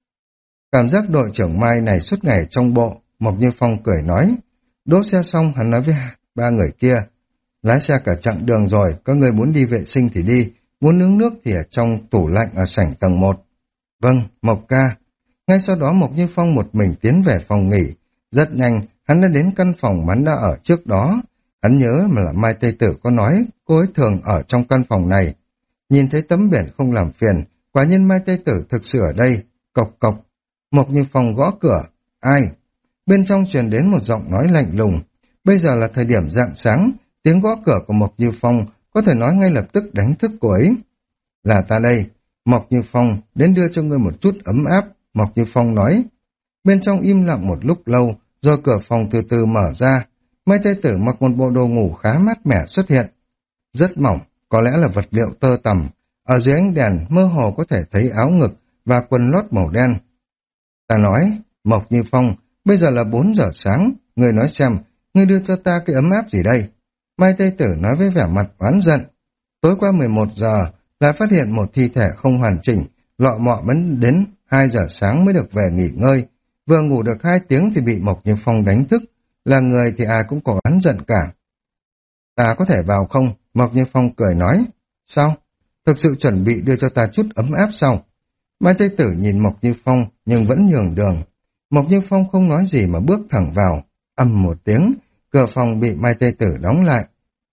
Cảm giác đội trưởng Mai này suốt ngày trong bộ, Mộc Như Phong cười nói. Đỗ xe xong hắn nói với ba người kia. Lái xe cả chặng đường rồi, có người muốn đi vệ sinh thì đi, muốn nướng nước thì ở trong tủ lạnh ở sảnh tầng một. Vâng, Mộc ca. Ngay sau đó Mộc Như Phong một mình tiến về phòng nghỉ. Rất nhanh, hắn đã đến căn phòng mà hắn đã ở trước đó. Hắn nhớ mà là Mai Tây Tử có nói cô ấy thường ở trong căn phòng này. Nhìn thấy tấm biển không làm phiền, quả nhiên Mai Tây Tử thực sự ở đây. Cộc cộc. Mộc Như Phong gõ cửa. Ai? Bên trong truyền đến một giọng nói lạnh lùng. Bây giờ là thời điểm rạng sáng, tiếng gõ cửa của Mộc Như Phong có thể nói ngay lập tức đánh thức cô ấy. Là ta đây. Mộc Như Phong đến đưa cho ngươi một chút ấm áp. Mộc Như Phong nói. Bên trong im lặng một lúc lâu, rồi cửa phòng từ từ mở ra. Mai Tây Tử mặc một bộ đồ ngủ khá mát mẻ xuất hiện. Rất mỏng, có lẽ là vật liệu tơ tằm. Ở dưới ánh đèn mơ hồ có thể thấy áo ngực và quần lót màu đen. Ta nói, Mộc Như Phong, bây giờ là bốn giờ sáng, ngươi nói xem, ngươi đưa cho ta cái ấm áp gì đây? Mai Tây Tử nói với vẻ mặt oán giận. Tối qua mười một giờ, lại phát hiện một thi thể không hoàn chỉnh, lọ mọ vẫn đến hai giờ sáng mới được về nghỉ ngơi. Vừa ngủ được hai tiếng thì bị Mộc Như Phong đánh thức, là người thì ai cũng có oán giận cả. Ta có thể vào không? Mộc Như Phong cười nói. Sao? Thực sự chuẩn bị đưa cho ta chút ấm áp sao? Mai Tây Tử nhìn Mộc Như Phong nhưng vẫn nhường đường. Mộc Như Phong không nói gì mà bước thẳng vào. Ầm một tiếng, cửa phòng bị Mai Tây Tử đóng lại.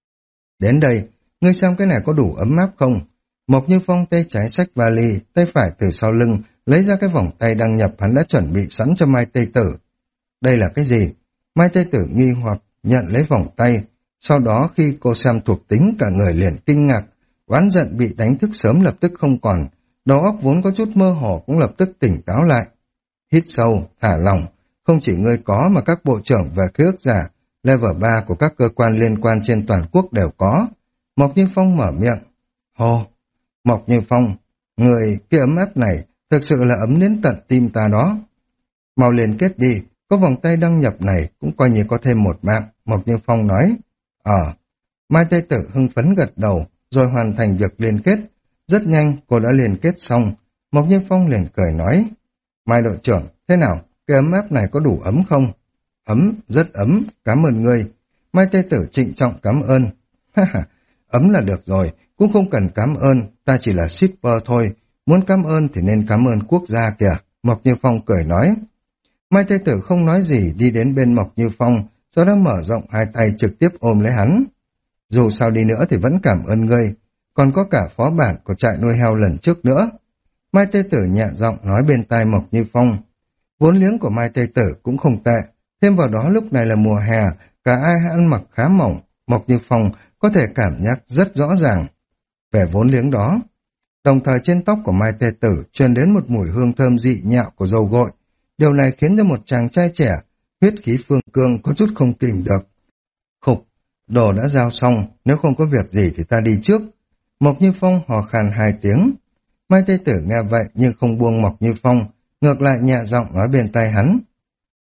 Đến đây, ngươi xem cái này có đủ ấm áp không? Mộc Như Phong tay trái xách vali, tay phải từ sau lưng, lấy ra cái vòng tay đăng nhập hắn đã chuẩn bị sẵn cho Mai Tây Tử. Đây là cái gì? Mai Tây Tử nghi hoặc nhận lấy vòng tay. Sau đó khi cô xem thuộc tính cả người liền kinh ngạc, oán giận bị đánh thức sớm lập tức không còn. Đầu óc vốn có chút mơ hồ cũng lập tức tỉnh táo lại. Hít sâu, thả lỏng, không chỉ ngươi có mà các bộ trưởng và ký ức giả, level ba của các cơ quan liên quan trên toàn quốc đều có. Mộc Như Phong mở miệng. Hồ, Mộc Như Phong, người cái ấm áp này thực sự là ấm đến tận tim ta đó. Mau liên kết đi, có vòng tay đăng nhập này cũng coi như có thêm một mạng, Mộc Như Phong nói. Ờ, Mai Tây Tử hưng phấn gật đầu, rồi hoàn thành việc liên kết. Rất nhanh cô đã liên kết xong, Mộc Như Phong liền cười nói. Mai đội trưởng, thế nào, cái ấm áp này có đủ ấm không? Ấm, rất ấm, cảm ơn ngươi. Mai Tây Tử trịnh trọng cảm ơn. Ha ha, ấm là được rồi, cũng không cần cảm ơn, ta chỉ là shipper thôi. Muốn cảm ơn thì nên cảm ơn quốc gia kìa, Mộc Như Phong cười nói. Mai Tây Tử không nói gì đi đến bên Mộc Như Phong, sau đó mở rộng hai tay trực tiếp ôm lấy hắn. Dù sao đi nữa thì vẫn cảm ơn ngươi, còn có cả phó bản của trại nuôi heo lần trước nữa. Mai Tây Tử nhẹ giọng nói bên tai Mộc Như Phong. Vốn liếng của Mai Tây Tử cũng không tệ, thêm vào đó lúc này là mùa hè, cả ai ăn mặc khá mỏng, Mộc Như Phong có thể cảm giác rất rõ ràng về vốn liếng đó. Đồng thời trên tóc của Mai Tây Tử truyền đến một mùi hương thơm dị nhạo của dầu gội. Điều này khiến cho một chàng trai trẻ, huyết khí phương cương có chút không kìm được. Khục, đồ đã giao xong, nếu không có việc gì thì ta đi trước. Mộc Như Phong hò khan hai tiếng. Mai Tây Tử nghe vậy nhưng không buông Mộc Như Phong, ngược lại nhẹ giọng nói bên tai hắn.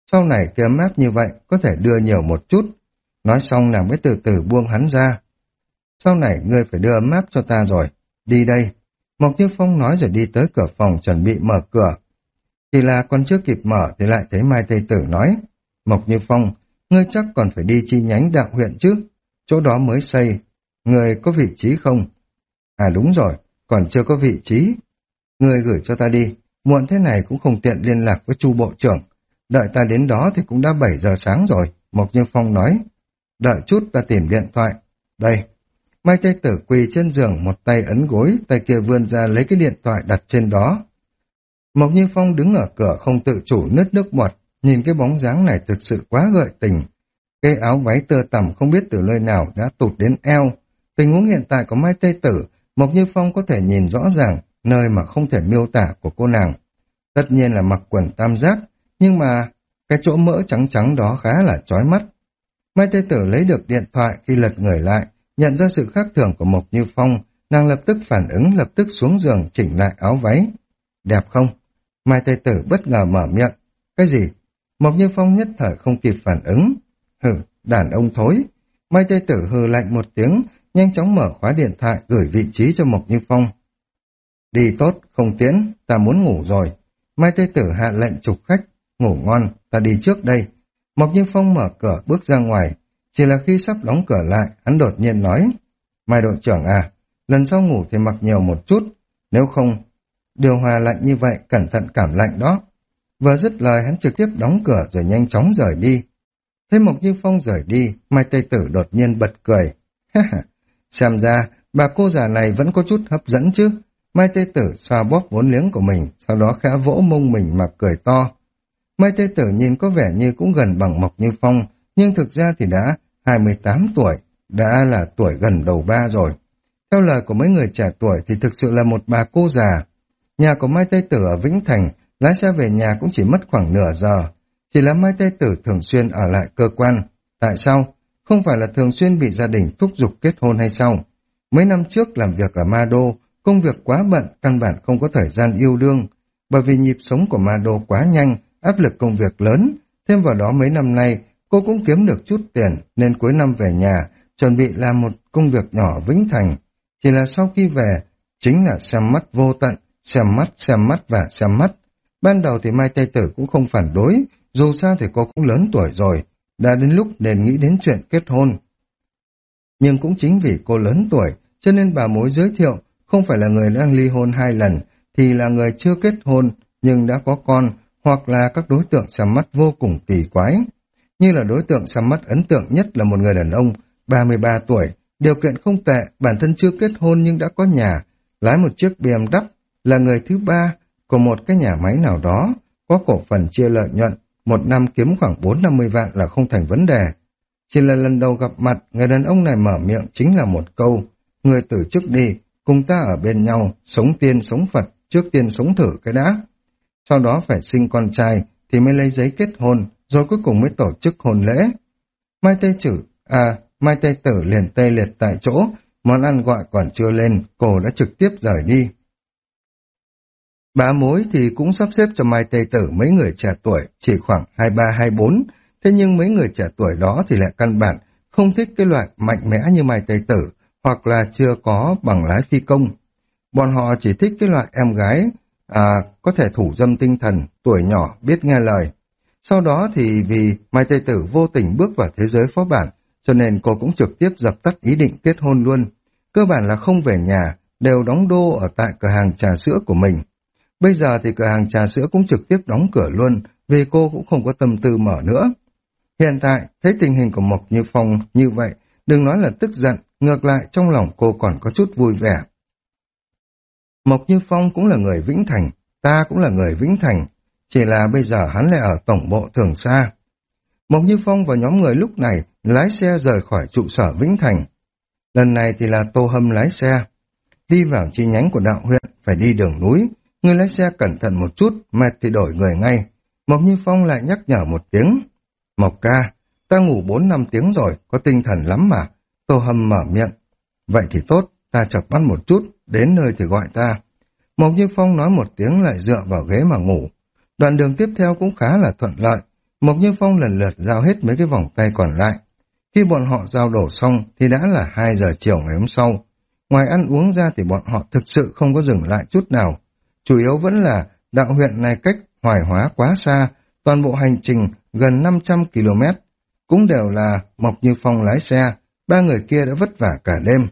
Sau này kia map như vậy có thể đưa nhiều một chút. Nói xong nàng mới từ từ buông hắn ra. Sau này ngươi phải đưa map cho ta rồi. Đi đây. Mộc Như Phong nói rồi đi tới cửa phòng chuẩn bị mở cửa. Thì là còn chưa kịp mở thì lại thấy Mai Tây Tử nói. Mộc Như Phong, ngươi chắc còn phải đi chi nhánh đạo huyện chứ. Chỗ đó mới xây. Ngươi có vị trí không? À đúng rồi, còn chưa có vị trí. Ngươi gửi cho ta đi. Muộn thế này cũng không tiện liên lạc với Chu bộ trưởng. Đợi ta đến đó thì cũng đã bảy giờ sáng rồi. Mộc Như Phong nói. Đợi chút ta tìm điện thoại. Đây. Mai Tây Tử quỳ trên giường, một tay ấn gối, tay kia vươn ra lấy cái điện thoại đặt trên đó. Mộc Như Phong đứng ở cửa không tự chủ nứt nước bọt, nhìn cái bóng dáng này thực sự quá gợi tình. Cái áo váy tơ tằm không biết từ nơi nào đã tụt đến eo. Tình huống hiện tại của Mai Tây Tử, Mộc Như Phong có thể nhìn rõ ràng nơi mà không thể miêu tả của cô nàng. Tất nhiên là mặc quần tam giác, nhưng mà cái chỗ mỡ trắng trắng đó khá là chói mắt. Mai Tây Tử lấy được điện thoại, khi lật người lại, nhận ra sự khác thường của Mộc Như Phong, nàng lập tức phản ứng, lập tức xuống giường chỉnh lại áo váy. Đẹp không? Mai Tây Tử bất ngờ mở miệng. Cái gì? Mộc Như Phong nhất thời không kịp phản ứng. Hừ, đàn ông thối. Mai Tây Tử hừ lạnh một tiếng, nhanh chóng mở khóa điện thoại gửi vị trí cho Mộc Như Phong. Đi tốt, không tiễn, ta muốn ngủ rồi. Mai Tây Tử hạ lệnh trục khách. Ngủ ngon, ta đi trước đây. Mộc Như Phong mở cửa bước ra ngoài. Chỉ là khi sắp đóng cửa lại, hắn đột nhiên nói. Mai đội trưởng à, lần sau ngủ thì mặc nhiều một chút. Nếu không, điều hòa lạnh như vậy, cẩn thận cảm lạnh đó. Vừa dứt lời hắn trực tiếp đóng cửa rồi nhanh chóng rời đi. Thấy Mộc Như Phong rời đi, Mai Tây Tử đột nhiên bật cười. Xem ra, bà cô già này vẫn có chút hấp dẫn chứ. Mai Tây Tử xoa bóp vốn liếng của mình, sau đó khẽ vỗ mông mình mà cười to. Mai Tây Tử nhìn có vẻ như cũng gần bằng Mộc Như Phong, nhưng thực ra thì đã hai mươi tám tuổi, đã là tuổi gần đầu ba rồi. Theo lời của mấy người trẻ tuổi thì thực sự là một bà cô già. Nhà của Mai Tây Tử ở Vĩnh Thành, lái xe về nhà cũng chỉ mất khoảng nửa giờ. Chỉ là Mai Tây Tử thường xuyên ở lại cơ quan. Tại sao? Không phải là thường xuyên bị gia đình thúc giục kết hôn hay sao? Mấy năm trước làm việc ở Ma Đô, công việc quá bận, căn bản không có thời gian yêu đương. Bởi vì nhịp sống của Ma Đô quá nhanh, áp lực công việc lớn. Thêm vào đó mấy năm nay, cô cũng kiếm được chút tiền, nên cuối năm về nhà, chuẩn bị làm một công việc nhỏ ở Vĩnh Thành. Chỉ là sau khi về, chính là xem mắt vô tận, xem mắt, xem mắt và xem mắt. Ban đầu thì Mai Tây Tử cũng không phản đối, dù sao thì cô cũng lớn tuổi rồi, đã đến lúc nên nghĩ đến chuyện kết hôn. Nhưng cũng chính vì cô lớn tuổi, cho nên bà mối giới thiệu không phải là người đang ly hôn hai lần, thì là người chưa kết hôn nhưng đã có con, hoặc là các đối tượng xem mắt vô cùng kỳ quái. Như là đối tượng xem mắt ấn tượng nhất là một người đàn ông ba mươi ba tuổi, điều kiện không tệ, bản thân chưa kết hôn nhưng đã có nhà, lái một chiếc bê em vê, là người thứ ba của một cái nhà máy nào đó, có cổ phần chia lợi nhuận, một năm kiếm khoảng bốn năm mươi vạn là không thành vấn đề. Chỉ là lần đầu gặp mặt, người đàn ông này mở miệng chính là một câu, người từ chức đi, cùng ta ở bên nhau, sống tiên sống Phật, trước tiên sống thử cái đã. Sau đó phải sinh con trai thì mới lấy giấy kết hôn, rồi cuối cùng mới tổ chức hôn lễ. Mai Tây Tử, à, Mai Tây Tử liền tê liệt tại chỗ, món ăn gọi còn chưa lên, cô đã trực tiếp rời đi. Bá mối thì cũng sắp xếp cho Mai Tây Tử mấy người trẻ tuổi, chỉ khoảng hai ba hai bốn, thế nhưng mấy người trẻ tuổi đó thì lại căn bản không thích cái loại mạnh mẽ như Mai Tây Tử, hoặc là chưa có bằng lái phi công. Bọn họ chỉ thích cái loại em gái à, có thể thủ dâm tinh thần, tuổi nhỏ, biết nghe lời. Sau đó thì vì Mai Tây Tử vô tình bước vào thế giới phó bản, cho nên cô cũng trực tiếp dập tắt ý định kết hôn luôn. Cơ bản là không về nhà, đều đóng đô ở tại cửa hàng trà sữa của mình. Bây giờ thì cửa hàng trà sữa cũng trực tiếp đóng cửa luôn, vì cô cũng không có tâm tư mở nữa. Hiện tại, thấy tình hình của Mộc Như Phong như vậy, đừng nói là tức giận, ngược lại trong lòng cô còn có chút vui vẻ. Mộc Như Phong cũng là người Vĩnh Thành, ta cũng là người Vĩnh Thành, chỉ là bây giờ hắn lại ở tổng bộ Thường Sa. Mộc Như Phong và nhóm người lúc này lái xe rời khỏi trụ sở Vĩnh Thành. Lần này thì là Tô Hâm lái xe. Đi vào chi nhánh của đạo huyện, phải đi đường núi. Người lái xe cẩn thận một chút, mệt thì đổi người ngay. Mộc Như Phong lại nhắc nhở một tiếng. Mộc ca, ta ngủ bốn năm tiếng rồi, có tinh thần lắm mà. Tô Hâm mở miệng. Vậy thì tốt, ta chợp mắt một chút, đến nơi thì gọi ta. Mộc Như Phong nói một tiếng lại dựa vào ghế mà ngủ. Đoạn đường tiếp theo cũng khá là thuận lợi. Mộc Như Phong lần lượt giao hết mấy cái vòng tay còn lại. Khi bọn họ giao đổ xong thì đã là hai giờ chiều ngày hôm sau. Ngoài ăn uống ra thì bọn họ thực sự không có dừng lại chút nào. Chủ yếu vẫn là đạo huyện này cách Hoài Hóa quá xa, toàn bộ hành trình gần năm trăm ki lô mét. Cũng đều là Mộc Như Phong lái xe, ba người kia đã vất vả cả đêm.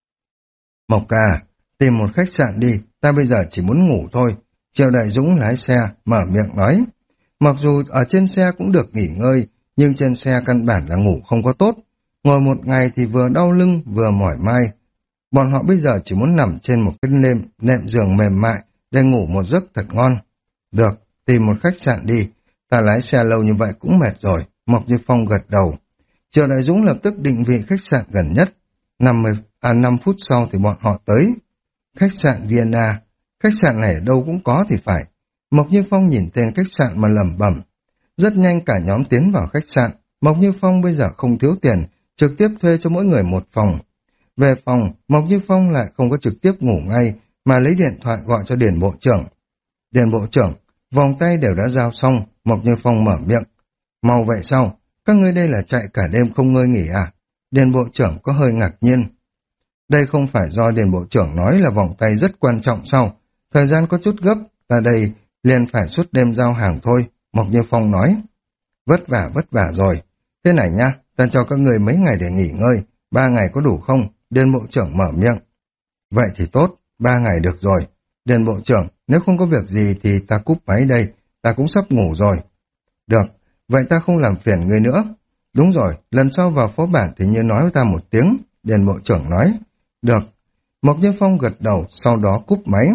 Mộc ca, tìm một khách sạn đi, ta bây giờ chỉ muốn ngủ thôi. Triệu Đại Dũng lái xe, mở miệng nói. Mặc dù ở trên xe cũng được nghỉ ngơi, nhưng trên xe căn bản là ngủ không có tốt. Ngồi một ngày thì vừa đau lưng vừa mỏi mai. Bọn họ bây giờ chỉ muốn nằm trên một cái nệm, nệm giường mềm mại để ngủ một giấc thật ngon. Được, tìm một khách sạn đi. Ta lái xe lâu như vậy cũng mệt rồi. Mộc Như Phong gật đầu. Triệu Đại Dũng lập tức định vị khách sạn gần nhất. năm, à, năm phút sau thì bọn họ tới. Khách sạn Vienna. Khách sạn này ở đâu cũng có thì phải. Mộc Như Phong nhìn tên khách sạn mà lẩm bẩm. Rất nhanh cả nhóm tiến vào khách sạn. Mộc Như Phong bây giờ không thiếu tiền, trực tiếp thuê cho mỗi người một phòng. Về phòng, Mộc Như Phong lại không có trực tiếp ngủ ngay, mà lấy điện thoại gọi cho Điền Bộ trưởng. Điền Bộ trưởng, vòng tay đều đã giao xong. Mộc Như Phong mở miệng. Mau vậy sao? Các ngươi đây là chạy cả đêm không ngơi nghỉ à? Điền Bộ trưởng có hơi ngạc nhiên. Đây không phải do Điền Bộ trưởng nói là vòng tay rất quan trọng sao? Thời gian có chút gấp, ta đây liền phải suốt đêm giao hàng thôi. Mộc Như Phong nói. Vất vả vất vả rồi. Thế này nha, ta cho các người mấy ngày để nghỉ ngơi. Ba ngày có đủ không? Điền Bộ trưởng mở miệng. Vậy thì tốt, ba ngày được rồi. Điền Bộ trưởng, nếu không có việc gì thì ta cúp máy đây, ta cũng sắp ngủ rồi. Được, vậy ta không làm phiền người nữa. Đúng rồi, lần sau vào phố bản thì như nói với ta một tiếng. Điền Bộ trưởng nói. Được. Mộc Như Phong gật đầu, sau đó cúp máy.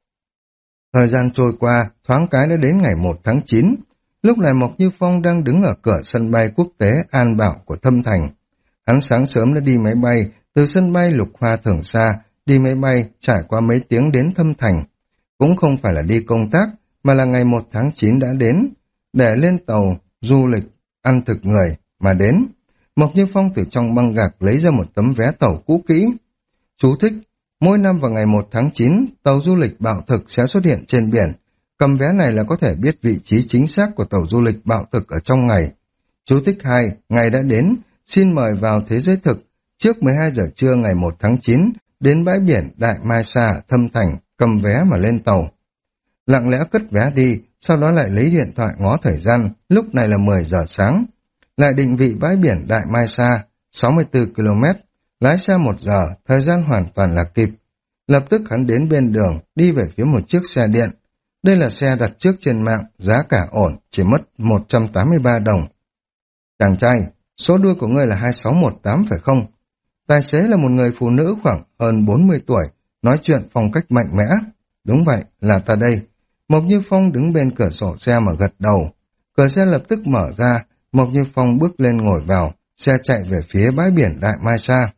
Thời gian trôi qua, thoáng cái đã đến ngày một tháng chín. Lúc này Mộc Như Phong đang đứng ở cửa sân bay quốc tế An Bảo của Thâm Thành. Hắn sáng sớm đã đi máy bay, từ sân bay Lục Hoa Thường Sa, đi máy bay trải qua mấy tiếng đến Thâm Thành. Cũng không phải là đi công tác, mà là ngày một tháng chín đã đến, để lên tàu du lịch, ăn thực người, mà đến. Mộc Như Phong từ trong băng gạc lấy ra một tấm vé tàu cũ kỹ. Chú thích, mỗi năm vào ngày một tháng chín, tàu du lịch Bạo Thực sẽ xuất hiện trên biển. Cầm vé này là có thể biết vị trí chính xác của tàu du lịch Bạo Thực ở trong ngày. Chú thích hai, ngày đã đến, xin mời vào thế giới thực, trước mười hai giờ trưa ngày một tháng chín, đến bãi biển Đại Mai Sa, Thâm Thành, cầm vé mà lên tàu. Lặng lẽ cất vé đi, sau đó lại lấy điện thoại ngó thời gian, lúc này là mười giờ sáng. Lại định vị bãi biển Đại Mai Sa, sáu mươi tư ki lô mét, lái xe một giờ, thời gian hoàn toàn là kịp. Lập tức hắn đến bên đường, đi về phía một chiếc xe điện. Đây là xe đặt trước trên mạng, giá cả ổn, chỉ mất một trăm tám mươi ba đồng. Chàng trai, số đuôi của ngươi là hai sáu một tám phải không? Tài xế là một người phụ nữ khoảng hơn bốn mươi tuổi, nói chuyện phong cách mạnh mẽ. Đúng vậy, là ta đây. Mộc Như Phong đứng bên cửa sổ xe mà gật đầu. Cửa xe lập tức mở ra, Mộc Như Phong bước lên ngồi vào, xe chạy về phía bãi biển Đại Mai Sa.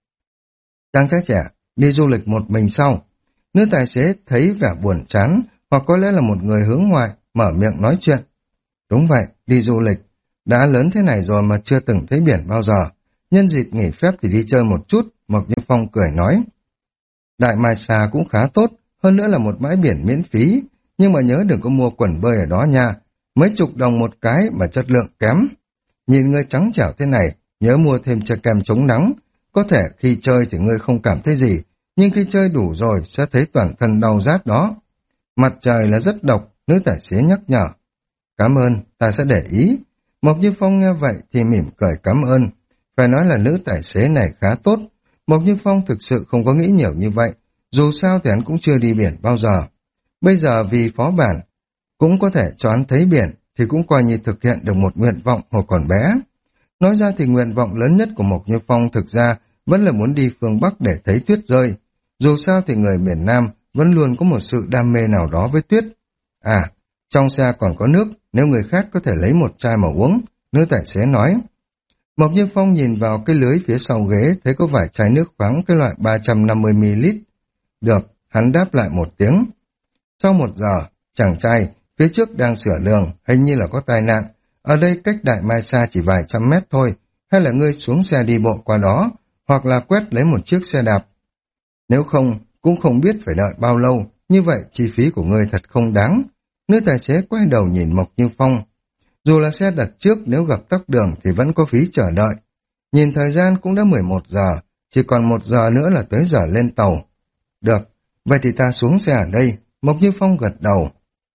Chàng trai trẻ, đi du lịch một mình sau. Nữ tài xế thấy vẻ buồn chán, hoặc có lẽ là một người hướng ngoại, mở miệng nói chuyện. Đúng vậy, đi du lịch. Đã lớn thế này rồi mà chưa từng thấy biển bao giờ. Nhân dịp nghỉ phép thì đi chơi một chút, Mộc Như Phong cười nói. Đại Mai Sa cũng khá tốt, hơn nữa là một bãi biển miễn phí, nhưng mà nhớ đừng có mua quần bơi ở đó nha. Mấy chục đồng một cái mà chất lượng kém. Nhìn ngươi trắng trẻo thế này, nhớ mua thêm cho kem chống nắng. Có thể khi chơi thì ngươi không cảm thấy gì, nhưng khi chơi đủ rồi sẽ thấy toàn thân đau rát đó. Mặt trời là rất độc, nữ tài xế nhắc nhở. Cảm ơn, ta sẽ để ý. Mộc Như Phong nghe vậy thì mỉm cười cảm ơn. Phải nói là nữ tài xế này khá tốt. Mộc Như Phong thực sự không có nghĩ nhiều như vậy. Dù sao thì hắn cũng chưa đi biển bao giờ. Bây giờ vì phó bản cũng có thể cho hắn thấy biển thì cũng coi như thực hiện được một nguyện vọng hồi còn bé. Nói ra thì nguyện vọng lớn nhất của Mộc Như Phong thực ra vẫn là muốn đi phương Bắc để thấy tuyết rơi. Dù sao thì người miền Nam vẫn luôn có một sự đam mê nào đó với tuyết. À, trong xe còn có nước, nếu người khác có thể lấy một chai mà uống, nữ tài xế nói. Mộc Như Phong nhìn vào cái lưới phía sau ghế, thấy có vài chai nước khoáng cái loại ba trăm năm mươi mi li lít. Được, hắn đáp lại một tiếng. Sau một giờ, chàng trai, phía trước đang sửa đường, hình như là có tai nạn. Ở đây cách Đại Mai Sa chỉ vài trăm mét thôi, hay là ngươi xuống xe đi bộ qua đó, hoặc là quét lấy một chiếc xe đạp. Nếu không, cũng không biết phải đợi bao lâu, như vậy chi phí của ngươi thật không đáng. Nữ tài xế quay đầu nhìn Mộc Như Phong. Dù là xe đặt trước nếu gặp tắc đường thì vẫn có phí chờ đợi. Nhìn thời gian cũng đã mười một giờ, chỉ còn một giờ nữa là tới giờ lên tàu. Được, vậy thì ta xuống xe ở đây, Mộc Như Phong gật đầu.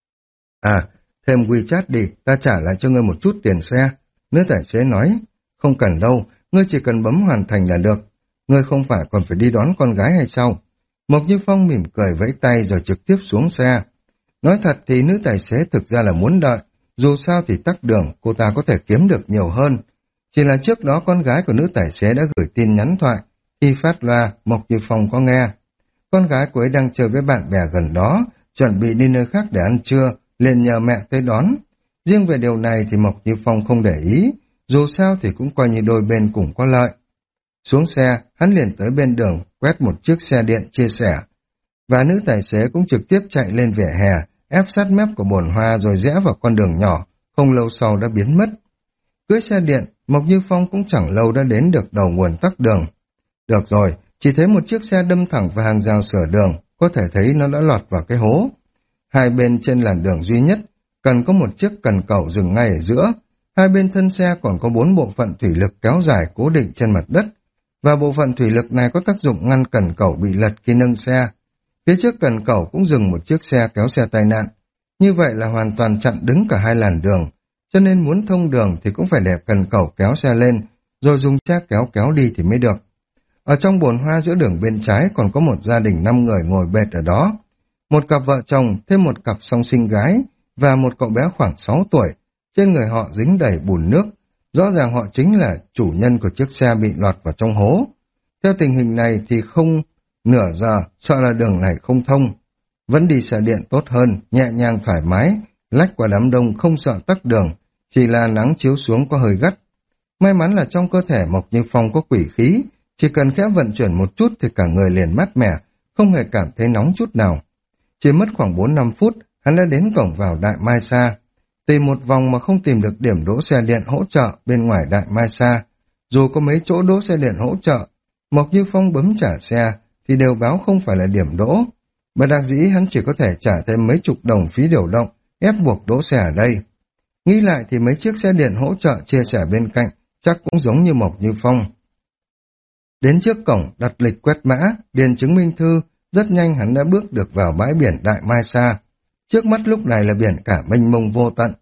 À, thêm WeChat đi, ta trả lại cho ngươi một chút tiền xe. Nữ tài xế nói, không cần đâu, ngươi chỉ cần bấm hoàn thành là được. Ngươi không phải còn phải đi đón con gái hay sao? Mộc Như Phong mỉm cười vẫy tay rồi trực tiếp xuống xe. Nói thật thì nữ tài xế thực ra là muốn đợi, dù sao thì tắc đường cô ta có thể kiếm được nhiều hơn. Chỉ là trước đó con gái của nữ tài xế đã gửi tin nhắn thoại, khi phát loa Mộc Như Phong có nghe. Con gái của ấy đang chơi với bạn bè gần đó, chuẩn bị đi nơi khác để ăn trưa, liền nhờ mẹ tới đón. Riêng về điều này thì Mộc Như Phong không để ý, dù sao thì cũng coi như đôi bên cùng có lợi. Xuống xe, hắn liền tới bên đường, quét một chiếc xe điện chia sẻ. Và nữ tài xế cũng trực tiếp chạy lên vỉa hè, ép sát mép của bồn hoa rồi rẽ vào con đường nhỏ, không lâu sau đã biến mất. Cưới xe điện, Mộc Như Phong cũng chẳng lâu đã đến được đầu nguồn tắc đường. Được rồi, chỉ thấy một chiếc xe đâm thẳng vào hàng rào sửa đường, có thể thấy nó đã lọt vào cái hố. Hai bên trên làn đường duy nhất, cần có một chiếc cần cẩu dừng ngay ở giữa. Hai bên thân xe còn có bốn bộ phận thủy lực kéo dài cố định trên mặt đất, và bộ phận thủy lực này có tác dụng ngăn cần cẩu bị lật khi nâng xe. Phía trước cần cẩu cũng dừng một chiếc xe kéo xe tai nạn. Như vậy là hoàn toàn chặn đứng cả hai làn đường, cho nên muốn thông đường thì cũng phải để cần cẩu kéo xe lên, rồi dùng xe kéo kéo đi thì mới được. Ở trong bồn hoa giữa đường bên trái còn có một gia đình năm người ngồi bệt ở đó. Một cặp vợ chồng, thêm một cặp song sinh gái, và một cậu bé khoảng sáu tuổi. Trên người họ dính đầy bùn nước. Rõ ràng họ chính là chủ nhân của chiếc xe bị lọt vào trong hố. Theo tình hình này thì không nửa giờ, sợ là đường này không thông. Vẫn đi xe điện tốt hơn, nhẹ nhàng thoải mái, lách qua đám đông không sợ tắc đường, chỉ là nắng chiếu xuống có hơi gắt. May mắn là trong cơ thể Mộc Như Phong có quỷ khí, chỉ cần khẽ vận chuyển một chút thì cả người liền mát mẻ, không hề cảm thấy nóng chút nào. Chỉ mất khoảng bốn năm phút, hắn đã đến cổng vào Đại Mai Sa. Tìm một vòng mà không tìm được điểm đỗ xe điện hỗ trợ bên ngoài Đại Mai Sa. Dù có mấy chỗ đỗ xe điện hỗ trợ, Mộc Như Phong bấm trả xe thì đều báo không phải là điểm đỗ. Bất đắc dĩ hắn chỉ có thể trả thêm mấy chục đồng phí điều động, ép buộc đỗ xe ở đây. Nghĩ lại thì mấy chiếc xe điện hỗ trợ chia sẻ bên cạnh chắc cũng giống như Mộc Như Phong. Đến trước cổng đặt lịch quét mã, điền chứng minh thư, rất nhanh hắn đã bước được vào bãi biển Đại Mai Sa. Trước mắt lúc này là biển cả mênh mông vô tận.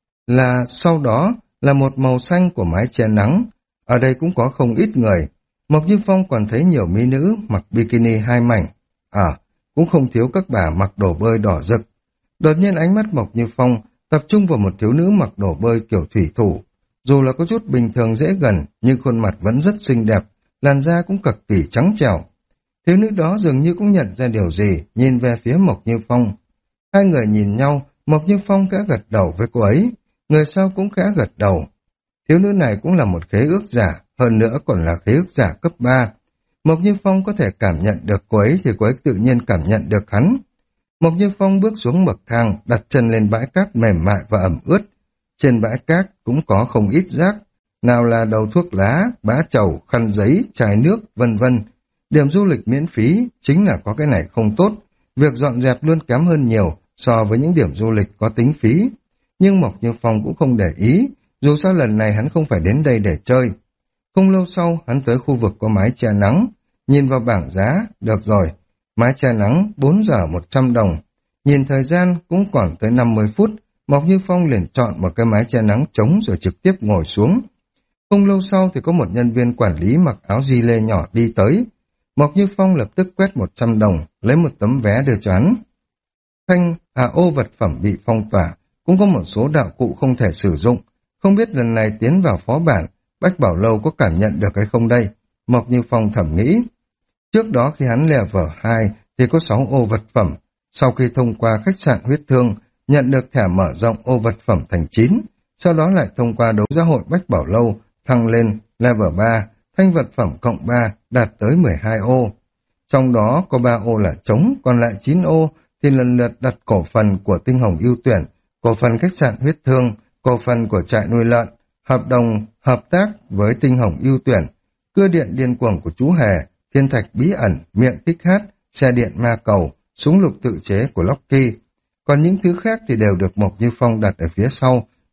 Là sau đó là một màu xanh của mái che nắng. Ở đây cũng có không ít người. Mộc Như Phong còn thấy nhiều mỹ nữ mặc bikini hai mảnh. À, cũng không thiếu các bà mặc đồ bơi đỏ rực. Đột nhiên ánh mắt Mộc Như Phong tập trung vào một thiếu nữ mặc đồ bơi kiểu thủy thủ. Dù là có chút bình thường dễ gần, nhưng khuôn mặt vẫn rất xinh đẹp, làn da cũng cực kỳ trắng trẻo. Thiếu nữ đó dường như cũng nhận ra điều gì, nhìn về phía Mộc Như Phong. Hai người nhìn nhau, Mộc Như Phong khẽ gật đầu với cô ấy, người sau cũng khẽ gật đầu. Thiếu nữ này cũng là một khế ước giả, hơn nữa còn là khế ước giả cấp ba. Mộc Như Phong có thể cảm nhận được cô ấy thì cô ấy tự nhiên cảm nhận được hắn. Mộc Như Phong bước xuống bậc thang, đặt chân lên bãi cát mềm mại và ẩm ướt. Trên bãi cát cũng có không ít rác, nào là đầu thuốc lá, bã trầu, khăn giấy, chai nước, vân vân. Điểm du lịch miễn phí, chính là có cái này không tốt. Việc dọn dẹp luôn kém hơn nhiều so với những điểm du lịch có tính phí. Nhưng Mộc Như Phong cũng không để ý, dù sao lần này hắn không phải đến đây để chơi. Không lâu sau, hắn tới khu vực có mái che nắng. Nhìn vào bảng giá, được rồi, mái che nắng bốn giờ một trăm đồng. Nhìn thời gian cũng còn tới năm mươi phút, Mộc Như Phong liền chọn một cái mái che nắng trống rồi trực tiếp ngồi xuống. Không lâu sau thì có một nhân viên quản lý mặc áo di lê nhỏ đi tới. Mộc Như Phong lập tức quét một trăm đồng, lấy một tấm vé đưa cho hắn. Thanh, à ô vật phẩm bị phong tỏa, cũng có một số đạo cụ không thể sử dụng. Không biết lần này tiến vào phó bản, Bách Bảo Lâu có cảm nhận được hay không đây? Mộc Như Phong thẩm nghĩ. Trước đó khi hắn level hai thì có sáu ô vật phẩm. Sau khi thông qua khách sạn huyết thương, nhận được thẻ mở rộng ô vật phẩm thành chín. Sau đó lại thông qua đấu giá hội Bách Bảo Lâu, thăng lên level ba, thanh vật phẩm cộng ba đạt tới mười hai ô. Trong đó có ba ô là trống, còn lại chín ô thì lần lượt đặt cổ phần của Tinh Hồng ưu tuyển, cổ phần khách sạn huyết thương, cổ phần của trại nuôi lợn, hợp đồng hợp tác với Tinh Hồng ưu tuyển, cưa điện điên cuồng của chú Hề, thiên thạch bí ẩn, miệng thích hát, xe điện ma cầu, súng lục tự chế của Locky. Còn những thứ khác thì đều được Mộc Như Phong đặt ở phía sau,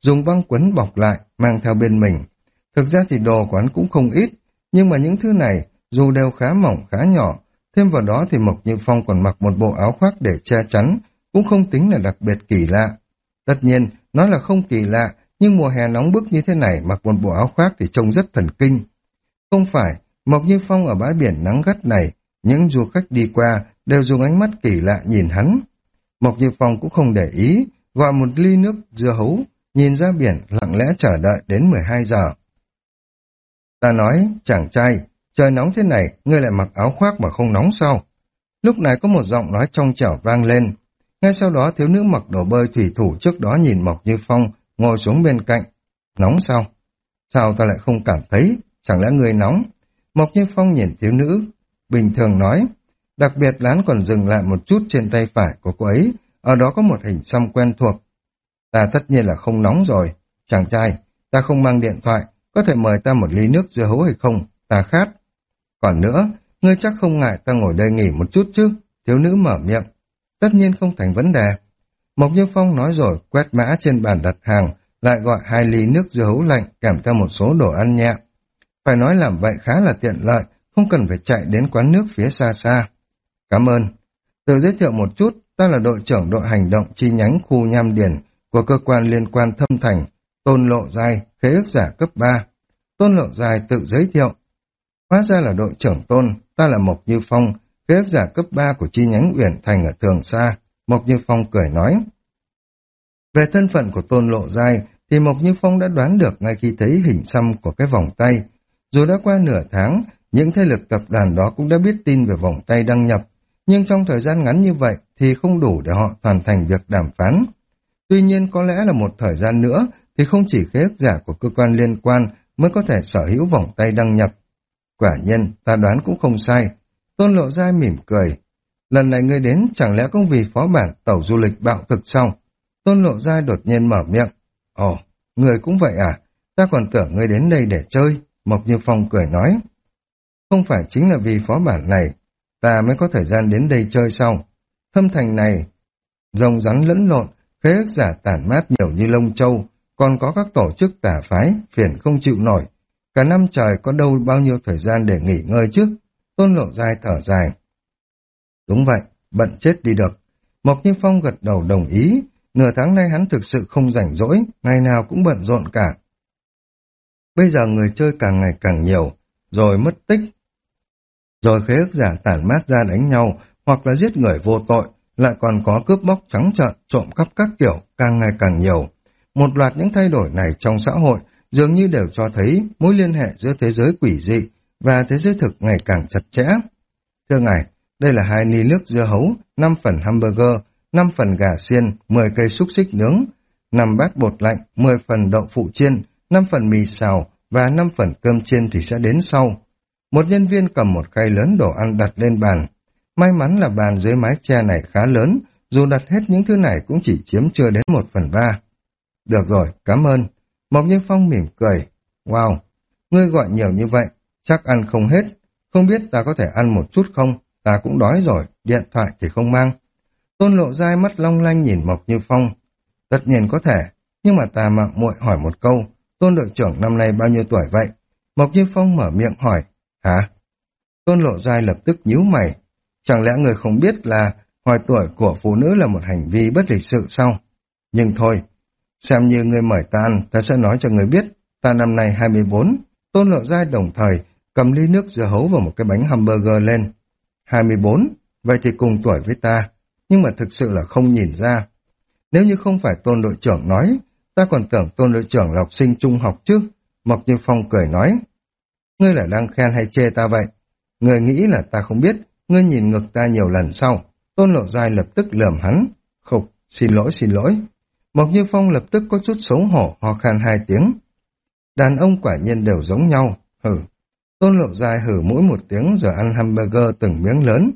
dùng băng quấn bọc lại, mang theo bên mình. Thực ra thì đồ của hắn cũng không ít, nhưng mà những thứ này, dù đều khá mỏng khá nhỏ, thêm vào đó thì Mộc Như Phong còn mặc một bộ áo khoác để che chắn, cũng không tính là đặc biệt kỳ lạ. Tất nhiên, nó là không kỳ lạ, nhưng mùa hè nóng bức như thế này mặc một bộ áo khoác thì trông rất thần kinh. Không phải, Mộc Như Phong ở bãi biển nắng gắt này, những du khách đi qua đều dùng ánh mắt kỳ lạ nhìn hắn. Mộc Như Phong cũng không để ý, gọi một ly nước dưa hấu, nhìn ra biển lặng lẽ chờ đợi đến mười hai giờ. Ta nói, chàng trai, trời nóng thế này, ngươi lại mặc áo khoác mà không nóng sao? Lúc này có một giọng nói trong trẻo vang lên. Ngay sau đó thiếu nữ mặc đồ bơi thủy thủ trước đó nhìn Mộc Như Phong, ngồi xuống bên cạnh. Nóng sao? Sao ta lại không cảm thấy? Chẳng lẽ ngươi nóng? Mộc Như Phong nhìn thiếu nữ, bình thường nói. Đặc biệt lán còn dừng lại một chút trên tay phải của cô ấy, ở đó có một hình xăm quen thuộc. Ta tất nhiên là không nóng rồi. Chàng trai, ta không mang điện thoại, có thể mời ta một ly nước dưa hấu hay không? Ta khát. Còn nữa, ngươi chắc không ngại ta ngồi đây nghỉ một chút chứ? Thiếu nữ mở miệng. Tất nhiên không thành vấn đề. Mộc Như Phong nói rồi quét mã trên bàn đặt hàng, lại gọi hai ly nước dưa hấu lạnh kèm theo một số đồ ăn nhẹ. Phải nói làm vậy khá là tiện lợi, không cần phải chạy đến quán nước phía xa xa. Cảm ơn. Tự giới thiệu một chút, ta là đội trưởng đội hành động chi nhánh khu Nham Điền của cơ quan liên quan Thâm Thành, Tôn Lộ Giai, khế ước giả cấp ba. Tôn Lộ Giai tự giới thiệu. Hóa ra là đội trưởng Tôn, ta là Mộc Như Phong, khế ước giả cấp ba của chi nhánh Uyển Thành ở Thường Sa. Mộc Như Phong cười nói. Về thân phận của Tôn Lộ Giai thì Mộc Như Phong đã đoán được ngay khi thấy hình xăm của cái vòng tay. Dù đã qua nửa tháng, những thế lực tập đoàn đó cũng đã biết tin về vòng tay đăng nhập, nhưng trong thời gian ngắn như vậy thì không đủ để họ hoàn thành việc đàm phán. Tuy nhiên có lẽ là một thời gian nữa thì không chỉ khế ước giả của cơ quan liên quan mới có thể sở hữu vòng tay đăng nhập. Quả nhiên, ta đoán cũng không sai. Tôn Lộ Giai mỉm cười. Lần này ngươi đến chẳng lẽ cũng vì phó bản tàu du lịch bạo thực sao? Tôn Lộ Giai đột nhiên mở miệng. Ồ, ngươi cũng vậy à? Ta còn tưởng ngươi đến đây để chơi. Mộc Như Phong cười nói. Không phải chính là vì phó bản này, ta mới có thời gian đến đây chơi sao? Thâm Thành này, rồng rắn lẫn lộn, khế ước giả tản mát nhiều như lông châu, còn có các tổ chức tà phái, phiền không chịu nổi. Cả năm trời có đâu bao nhiêu thời gian để nghỉ ngơi chứ? Tôn Lộ Giai thở dài. Đúng vậy, bận chết đi được. Mộc Như Phong gật đầu đồng ý, nửa tháng nay hắn thực sự không rảnh rỗi, ngày nào cũng bận rộn cả. Bây giờ người chơi càng ngày càng nhiều, rồi mất tích. Rồi khế ước giả tản mát ra đánh nhau, hoặc là giết người vô tội, lại còn có cướp bóc trắng trợn, trộm cắp các kiểu, càng ngày càng nhiều. Một loạt những thay đổi này trong xã hội dường như đều cho thấy mối liên hệ giữa thế giới quỷ dị và thế giới thực ngày càng chặt chẽ. Thưa ngài, đây là hai ly nước dưa hấu, năm phần hamburger, năm phần gà xiên, mười cây xúc xích nướng, năm bát bột lạnh, mười phần đậu phụ chiên, năm phần mì xào và năm phần cơm chiên thì sẽ đến sau. Một nhân viên cầm một khay lớn đồ ăn đặt lên bàn. May mắn là bàn dưới mái che này khá lớn, dù đặt hết những thứ này cũng chỉ chiếm chưa đến một phần ba. Được rồi, cảm ơn. Mộc Như Phong mỉm cười. Wow, ngươi gọi nhiều như vậy, chắc ăn không hết. Không biết ta có thể ăn một chút không? Ta cũng đói rồi, điện thoại thì không mang. Tôn Lộ Giai mắt long lanh nhìn Mộc Như Phong. Tất nhiên có thể, nhưng mà ta mạo muội hỏi một câu. Tôn đội trưởng năm nay bao nhiêu tuổi vậy? Mộc Như Phong mở miệng hỏi. Hả? Tôn Lộ Giai lập tức nhíu mày. Chẳng lẽ người không biết là hỏi tuổi của phụ nữ là một hành vi bất lịch sự sao? Nhưng thôi, xem như người mời ta ăn, ta sẽ nói cho người biết. Ta năm nay hai mươi bốn. Tôn Lộ Giai đồng thời cầm ly nước dưa hấu và một cái bánh hamburger lên. hai mươi bốn, vậy thì cùng tuổi với ta, nhưng mà thực sự là không nhìn ra. Nếu như không phải Tôn đội trưởng nói, ta còn tưởng Tôn đội trưởng là học sinh trung học chứ. Mộc Như Phong cười nói. Ngươi là đang khen hay chê ta vậy? Ngươi nghĩ là ta không biết, ngươi nhìn ngực ta nhiều lần sau. Tôn Lộ Giai lập tức lườm hắn. Khục, xin lỗi xin lỗi. Mộc Như Phong lập tức có chút xấu hổ, ho khan hai tiếng. Đàn ông quả nhiên đều giống nhau. Hử. Tôn Lộ Giai hử mũi một tiếng rồi ăn hamburger từng miếng lớn.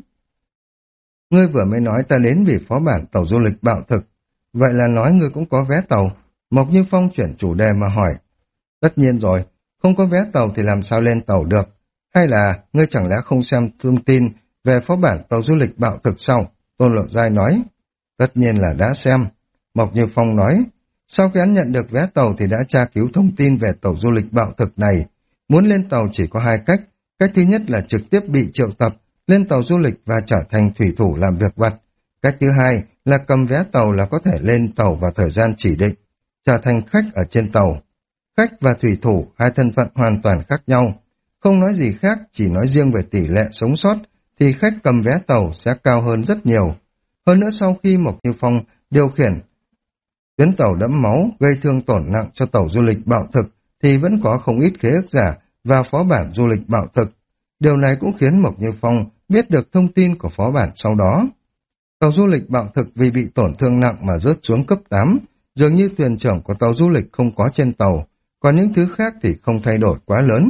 Ngươi vừa mới nói ta đến vì phó bản tàu du lịch bạo thực. Vậy là nói ngươi cũng có vé tàu. Mộc Như Phong chuyển chủ đề mà hỏi. Tất nhiên rồi, không có vé tàu thì làm sao lên tàu được? Hay là ngươi chẳng lẽ không xem thông tin về phó bản tàu du lịch bạo thực sao? Tôn Lộ Giai nói. Tất nhiên là đã xem. Mộc Như Phong nói. Sau khi hắn nhận được vé tàu thì đã tra cứu thông tin về tàu du lịch bạo thực này. Muốn lên tàu chỉ có hai cách. Cách thứ nhất là trực tiếp bị triệu tập, lên tàu du lịch và trở thành thủy thủ làm việc vặt. Cách thứ hai là cầm vé tàu là có thể lên tàu vào thời gian chỉ định, trở thành khách ở trên tàu. Khách và thủy thủ, hai thân phận hoàn toàn khác nhau. Không nói gì khác, chỉ nói riêng về tỷ lệ sống sót, thì khách cầm vé tàu sẽ cao hơn rất nhiều. Hơn nữa sau khi Mộc Như Phong điều khiển tuyến tàu đẫm máu gây thương tổn nặng cho tàu du lịch bạo thực, thì vẫn có không ít khế ước giả và phó bản du lịch bạo thực. Điều này cũng khiến Mộc Như Phong biết được thông tin của phó bản sau đó. Tàu du lịch bạo thực vì bị tổn thương nặng mà rớt xuống cấp tám, dường như thuyền trưởng của tàu du lịch không có trên tàu, còn những thứ khác thì không thay đổi quá lớn.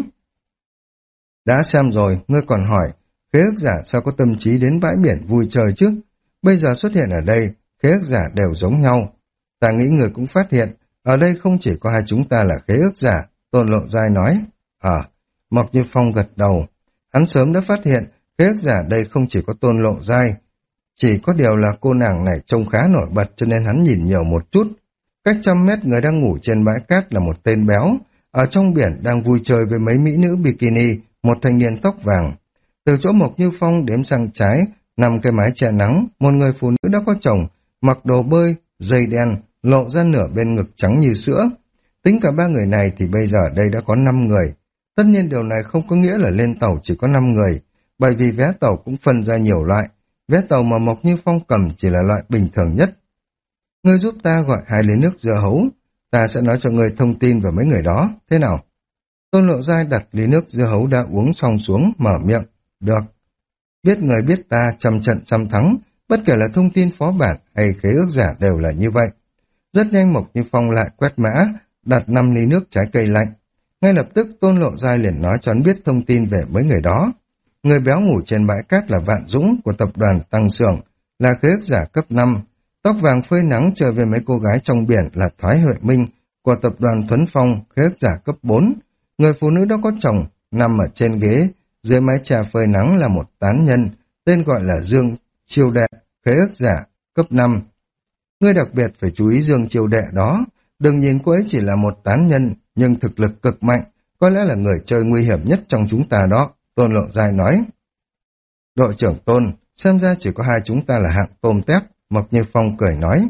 Đã xem rồi, ngươi còn hỏi, khế ước giả sao có tâm trí đến bãi biển vui chơi chứ? Bây giờ xuất hiện ở đây, khế ước giả đều giống nhau. Ta nghĩ người cũng phát hiện, ở đây không chỉ có hai chúng ta là khế ước giả, Tôn Lộ Giai nói. À, Mộc Như Phong gật đầu. Hắn sớm đã phát hiện, khế ước giả đây không chỉ có Tôn Lộ Giai. Chỉ có điều là cô nàng này trông khá nổi bật cho nên hắn nhìn nhiều một chút. Cách trăm mét người đang ngủ trên bãi cát là một tên béo, ở trong biển đang vui chơi với mấy mỹ nữ bikini, một thanh niên tóc vàng. Từ chỗ Mộc Như Phong đếm sang trái, nằm cái mái che nắng, một người phụ nữ đã có chồng, mặc đồ bơi, dây đen, lộ ra nửa bên ngực trắng như sữa. Tính cả ba người này thì bây giờ đây đã có năm người. Tất nhiên điều này không có nghĩa là lên tàu chỉ có năm người, bởi vì vé tàu cũng phân ra nhiều loại. Vé tàu mà Mộc Như Phong cầm chỉ là loại bình thường nhất. Ngươi giúp ta gọi hai ly nước dưa hấu, ta sẽ nói cho ngươi thông tin về mấy người đó, thế nào? Tôn Lộ Giai đặt ly nước dưa hấu đã uống xong xuống, mở miệng. Được. Biết người biết ta, trăm trận trăm thắng, bất kể là thông tin phó bản hay khế ước giả đều là như vậy. Rất nhanh Mộc Như Phong lại quét mã, đặt năm ly nước trái cây lạnh. Ngay lập tức Tôn Lộ Giai liền nói cho hắn biết thông tin về mấy người đó. Người béo ngủ trên bãi cát là Vạn Dũng của tập đoàn Tăng Xưởng, là khế ước giả cấp năm. Tóc vàng phơi nắng chơi với mấy cô gái trong biển là Thoái Huệ Minh của tập đoàn Thuấn Phong, khế ước giả cấp bốn. Người phụ nữ đó có chồng, nằm ở trên ghế, dưới mái trà phơi nắng là một tán nhân, tên gọi là Dương Chiêu Đệ, khế ước giả cấp năm. Ngươi đặc biệt phải chú ý Dương Chiêu Đệ đó, đừng nhìn cô ấy chỉ là một tán nhân, nhưng thực lực cực mạnh, có lẽ là người chơi nguy hiểm nhất trong chúng ta đó, Tôn Lộ Giai nói. Đội trưởng Tôn, xem ra chỉ có hai chúng ta là hạng tôm tép, Mộc Như Phong cười nói.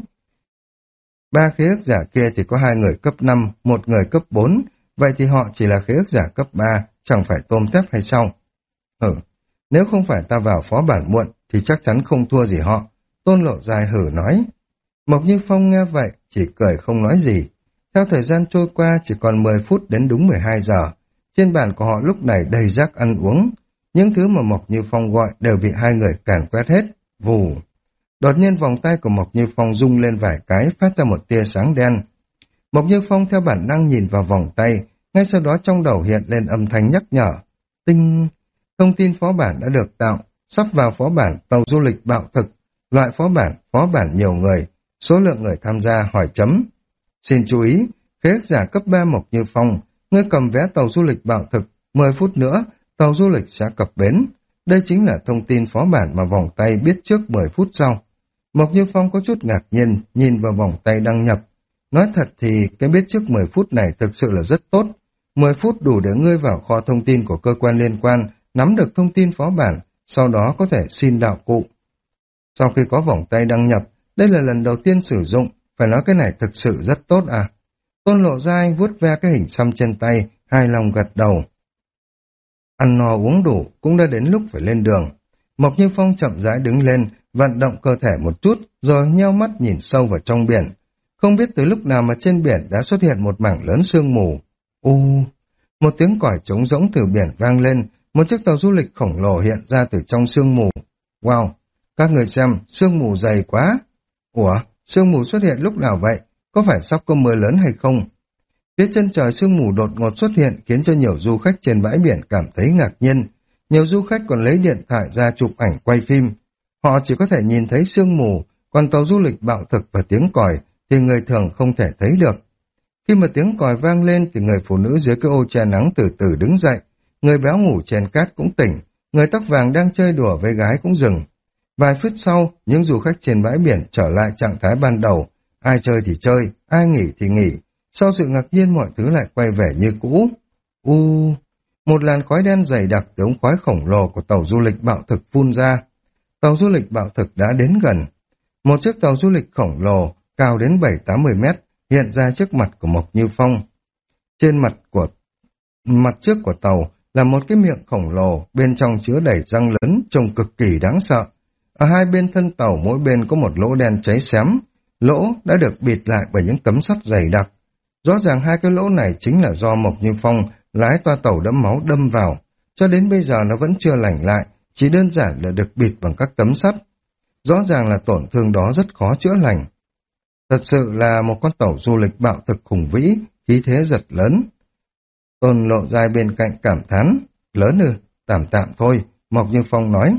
Ba khế ước giả kia thì có hai người cấp năm, một người cấp bốn, vậy thì họ chỉ là khế ước giả cấp ba, chẳng phải tôm tép hay sao? Ừ, nếu không phải ta vào phó bản muộn thì chắc chắn không thua gì họ, Tôn Lộ Giai hử nói. Mộc Như Phong nghe vậy, chỉ cười không nói gì. Theo thời gian trôi qua chỉ còn mười phút đến đúng mười hai giờ, trên bàn của họ lúc này đầy rác ăn uống. Những thứ mà Mộc Như Phong gọi đều bị hai người càn quét hết, vù. Đột nhiên vòng tay của Mộc Như Phong rung lên vài cái, phát ra một tia sáng đen. Mộc Như Phong theo bản năng nhìn vào vòng tay, ngay sau đó trong đầu hiện lên âm thanh nhắc nhở. Tinh! Thông tin phó bản đã được tạo, sắp vào phó bản tàu du lịch bạo thực, loại phó bản, phó bản nhiều người, số lượng người tham gia hỏi chấm. Xin chú ý, khế ước giả cấp ba Mộc Như Phong, ngươi cầm vé tàu du lịch bạo thực, mười phút nữa, tàu du lịch sẽ cập bến. Đây chính là thông tin phó bản mà vòng tay biết trước mười phút sau. Mộc Như Phong có chút ngạc nhiên, nhìn vào vòng tay đăng nhập. Nói thật thì cái biết trước mười phút này thực sự là rất tốt. mười phút đủ để ngươi vào kho thông tin của cơ quan liên quan, nắm được thông tin phó bản, sau đó có thể xin đạo cụ. Sau khi có vòng tay đăng nhập, đây là lần đầu tiên sử dụng, phải nói cái này thực sự rất tốt à. Tôn Lộ Giai vuốt ve cái hình xăm trên tay, hài lòng gật đầu. Ăn no uống đủ, cũng đã đến lúc phải lên đường. Mộc Như Phong chậm rãi đứng lên, vận động cơ thể một chút, rồi nheo mắt nhìn sâu vào trong biển. Không biết từ lúc nào mà trên biển đã xuất hiện một mảng lớn sương mù. U, một tiếng còi trống rỗng từ biển vang lên, một chiếc tàu du lịch khổng lồ hiện ra từ trong sương mù. Wow, các người xem, sương mù dày quá. Ủa, sương mù xuất hiện lúc nào vậy? Có phải sắp có mưa lớn hay không? Phía chân trời sương mù đột ngột xuất hiện khiến cho nhiều du khách trên bãi biển cảm thấy ngạc nhiên. Nhiều du khách còn lấy điện thoại ra chụp ảnh quay phim. Họ chỉ có thể nhìn thấy sương mù, còn tàu du lịch bạo thực và tiếng còi thì người thường không thể thấy được. Khi mà tiếng còi vang lên thì người phụ nữ dưới cái ô che nắng từ từ đứng dậy. Người béo ngủ trên cát cũng tỉnh, người tóc vàng đang chơi đùa với gái cũng dừng. Vài phút sau, những du khách trên bãi biển trở lại trạng thái ban đầu, ai chơi thì chơi, ai nghỉ thì nghỉ. Sau sự ngạc nhiên mọi thứ lại quay về như cũ. U, một làn khói đen dày đặc từ ống khói khổng lồ của tàu du lịch bạo thực phun ra. Tàu du lịch bạo thực đã đến gần. Một chiếc tàu du lịch khổng lồ, cao đến bảy tám mươi mét, hiện ra trước mặt của Mộc Như Phong. Trên mặt của mặt trước của tàu là một cái miệng khổng lồ, bên trong chứa đầy răng lớn, trông cực kỳ đáng sợ. Ở hai bên thân tàu mỗi bên có một lỗ đen cháy xém, lỗ đã được bịt lại bởi những tấm sắt dày đặc. Rõ ràng hai cái lỗ này chính là do Mộc Như Phong lái toa tàu đẫm máu đâm vào, cho đến bây giờ nó vẫn chưa lành lại, chỉ đơn giản là được bịt bằng các tấm sắt. Rõ ràng là tổn thương đó rất khó chữa lành. Thật sự là một con tàu du lịch bạo thực khủng vĩ, khí thế giật lớn. Tôn Lộ Giai bên cạnh cảm thán, lớn ư, tạm tạm thôi, Mộc Như Phong nói.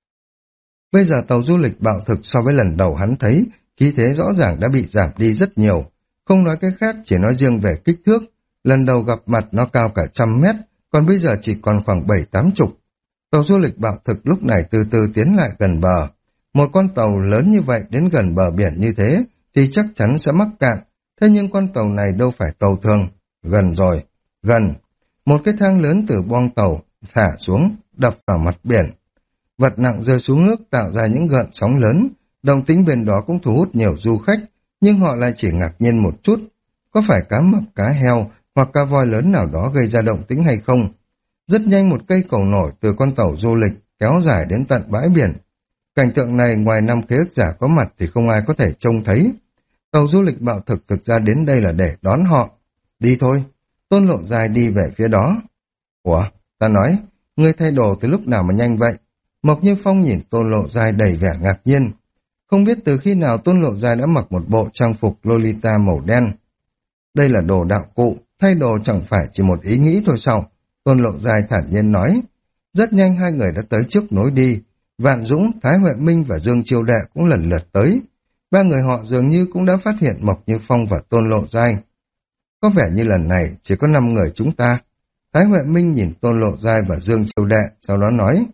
Bây giờ tàu du lịch bạo thực so với lần đầu hắn thấy, khí thế rõ ràng đã bị giảm đi rất nhiều. Không nói cái khác, chỉ nói riêng về kích thước. Lần đầu gặp mặt nó cao cả trăm mét, còn bây giờ chỉ còn khoảng bảy tám chục. Tàu du lịch bạo thực lúc này từ từ tiến lại gần bờ. Một con tàu lớn như vậy đến gần bờ biển như thế, thì chắc chắn sẽ mắc cạn. Thế nhưng con tàu này đâu phải tàu thường. Gần rồi, gần. Một cái thang lớn từ boong tàu thả xuống, đập vào mặt biển. Vật nặng rơi xuống nước tạo ra những gợn sóng lớn. Động tĩnh bên đó cũng thu hút nhiều du khách, nhưng họ lại chỉ ngạc nhiên một chút. Có phải cá mập, cá heo hoặc cá voi lớn nào đó gây ra động tĩnh hay không? Rất nhanh một cây cầu nổi từ con tàu du lịch kéo dài đến tận bãi biển. Cảnh tượng này ngoài năm khế ước giả có mặt thì không ai có thể trông thấy. Tàu du lịch bạo thực thực ra đến đây là để đón họ. Đi thôi. Tôn Lộ Giai đi về phía đó. Ủa, ta nói, ngươi thay đồ từ lúc nào mà nhanh vậy? Mộc Như Phong nhìn Tôn Lộ Giai đầy vẻ ngạc nhiên. Không biết từ khi nào Tôn Lộ Giai đã mặc một bộ trang phục Lolita màu đen. Đây là đồ đạo cụ, thay đồ chẳng phải chỉ một ý nghĩ thôi sao? Tôn Lộ Giai thản nhiên nói. Rất nhanh hai người đã tới trước nối đi. Vạn Dũng, Thái Huệ Minh và Dương Chiêu Đệ cũng lần lượt tới. Ba người họ dường như cũng đã phát hiện Mộc Như Phong và Tôn Lộ Giai. Có vẻ như lần này chỉ có năm người chúng ta. Thái Huệ Minh nhìn Tôn Lộ Giai và Dương Chiêu Đệ, sau đó nói.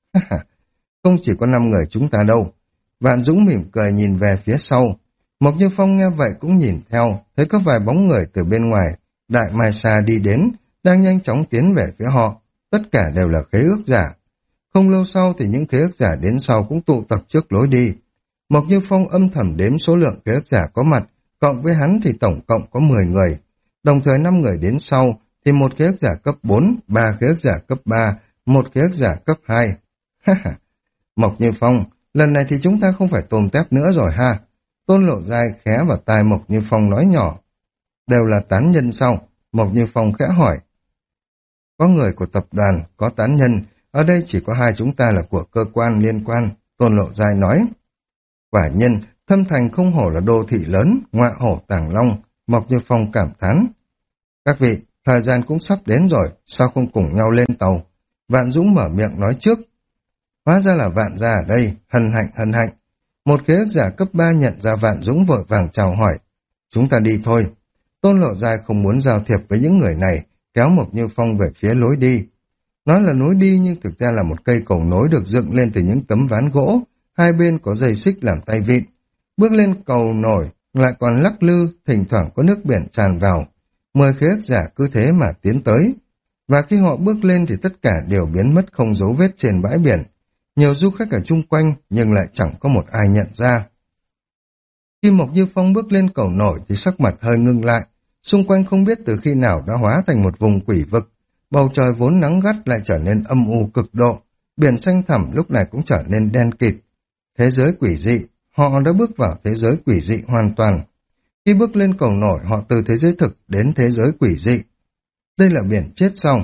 Không chỉ có năm người chúng ta đâu. Vạn Dũng mỉm cười nhìn về phía sau. Mộc Như Phong nghe vậy cũng nhìn theo, thấy có vài bóng người từ bên ngoài. Đại Mai Sa đi đến, đang nhanh chóng tiến về phía họ. Tất cả đều là khế ước giả. Không lâu sau thì những khế ước giả đến sau cũng tụ tập trước lối đi. Mộc Như Phong âm thầm đếm số lượng khế ước giả có mặt, cộng với hắn thì tổng cộng có mười người. Đồng thời năm người đến sau thì một khế ước giả cấp bốn, ba khế ước giả cấp ba, một khế ước giả cấp hai. Mộc Như Phong, lần này thì chúng ta không phải tôm tép nữa rồi ha. Tôn Lộ Giai khẽ vào tai Mộc Như Phong nói nhỏ. Đều là tán nhân sao? Mộc Như Phong khẽ hỏi. Có người của tập đoàn, có tán nhân, ở đây chỉ có hai chúng ta là của cơ quan liên quan, Tôn Lộ Giai nói. Quả nhân, Thâm Thành không hổ là đô thị lớn, ngọa hổ tàng long, Mộc Như Phong cảm thán. Các vị, thời gian cũng sắp đến rồi, sao không cùng nhau lên tàu? Vạn Dũng mở miệng nói trước. Hóa ra là Vạn gia ở đây, hân hạnh hân hạnh. Một khế ước giả cấp ba nhận ra Vạn Dũng vội vàng chào hỏi. Chúng ta đi thôi. Tôn Lộ Giai không muốn giao thiệp với những người này, kéo Mộc Như Phong về phía lối đi. Nói là lối đi nhưng thực ra là một cây cầu nối được dựng lên từ những tấm ván gỗ, hai bên có dây xích làm tay vịn. Bước lên cầu nổi, lại còn lắc lư, thỉnh thoảng có nước biển tràn vào. Mười khế ước giả cứ thế mà tiến tới. Và khi họ bước lên thì tất cả đều biến mất không dấu vết trên bãi biển. Nhiều du khách ở chung quanh nhưng lại chẳng có một ai nhận ra. Khi Mộc Như Phong bước lên cầu nổi thì sắc mặt hơi ngưng lại. Xung quanh không biết từ khi nào đã hóa thành một vùng quỷ vực. Bầu trời vốn nắng gắt lại trở nên âm u cực độ. Biển xanh thẳm lúc này cũng trở nên đen kịt. Thế giới quỷ dị, họ đã bước vào thế giới quỷ dị hoàn toàn. Khi bước lên cầu nổi họ từ thế giới thực đến thế giới quỷ dị. Đây là biển chết xong.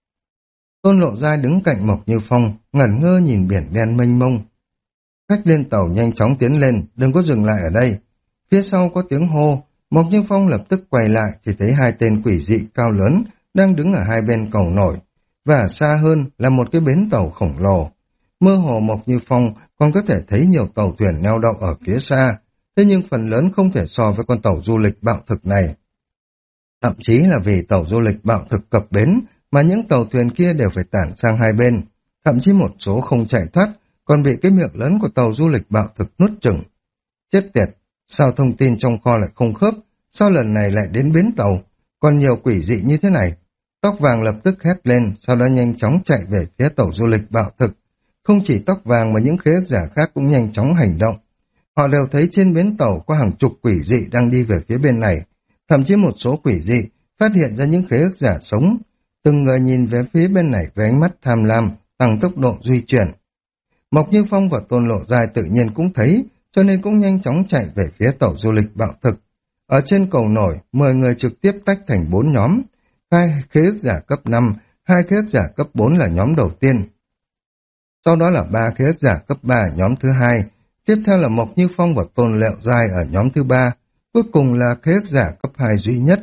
Tôn Lộ Giai đứng cạnh Mộc Như Phong, ngẩn ngơ nhìn biển đen mênh mông. Khách lên tàu nhanh chóng tiến lên, đừng có dừng lại ở đây. Phía sau có tiếng hô, Mộc Như Phong lập tức quay lại thì thấy hai tên quỷ dị cao lớn đang đứng ở hai bên cầu nổi, và xa hơn là một cái bến tàu khổng lồ. Mơ hồ Mộc Như Phong còn có thể thấy nhiều tàu thuyền neo đậu ở phía xa, thế nhưng phần lớn không thể so với con tàu du lịch bạo thực này. Thậm chí là vì tàu du lịch bạo thực cập bến mà những tàu thuyền kia đều phải tản sang hai bên, thậm chí một số không chạy thoát, còn bị cái miệng lớn của tàu du lịch bạo thực nuốt chửng. Chết tiệt, Sao thông tin trong kho lại không khớp? Sao lần này lại đến bến tàu? Còn nhiều quỷ dị như thế này. Tóc vàng lập tức hét lên, sau đó nhanh chóng chạy về phía tàu du lịch bạo thực. Không chỉ tóc vàng mà những khế ước giả khác cũng nhanh chóng hành động. Họ đều thấy trên bến tàu có hàng chục quỷ dị đang đi về phía bên này. Thậm chí một số quỷ dị phát hiện ra những khế ước giả sống. Từng người nhìn về phía bên này với ánh mắt tham lam, tăng tốc độ di chuyển. Mộc Như Phong và Tôn Lộ Giai tự nhiên cũng thấy, cho nên cũng nhanh chóng chạy về phía tàu du lịch bạo thực. Ở trên cầu nổi, mười người trực tiếp tách thành bốn nhóm. Hai khế ước giả cấp năm, hai khế ước giả cấp bốn là nhóm đầu tiên. Sau đó là ba khế ước giả cấp ba nhóm thứ hai. Tiếp theo là Mộc Như Phong và Tôn Lộ Giai ở nhóm thứ ba. Cuối cùng là khế ước giả cấp hai duy nhất.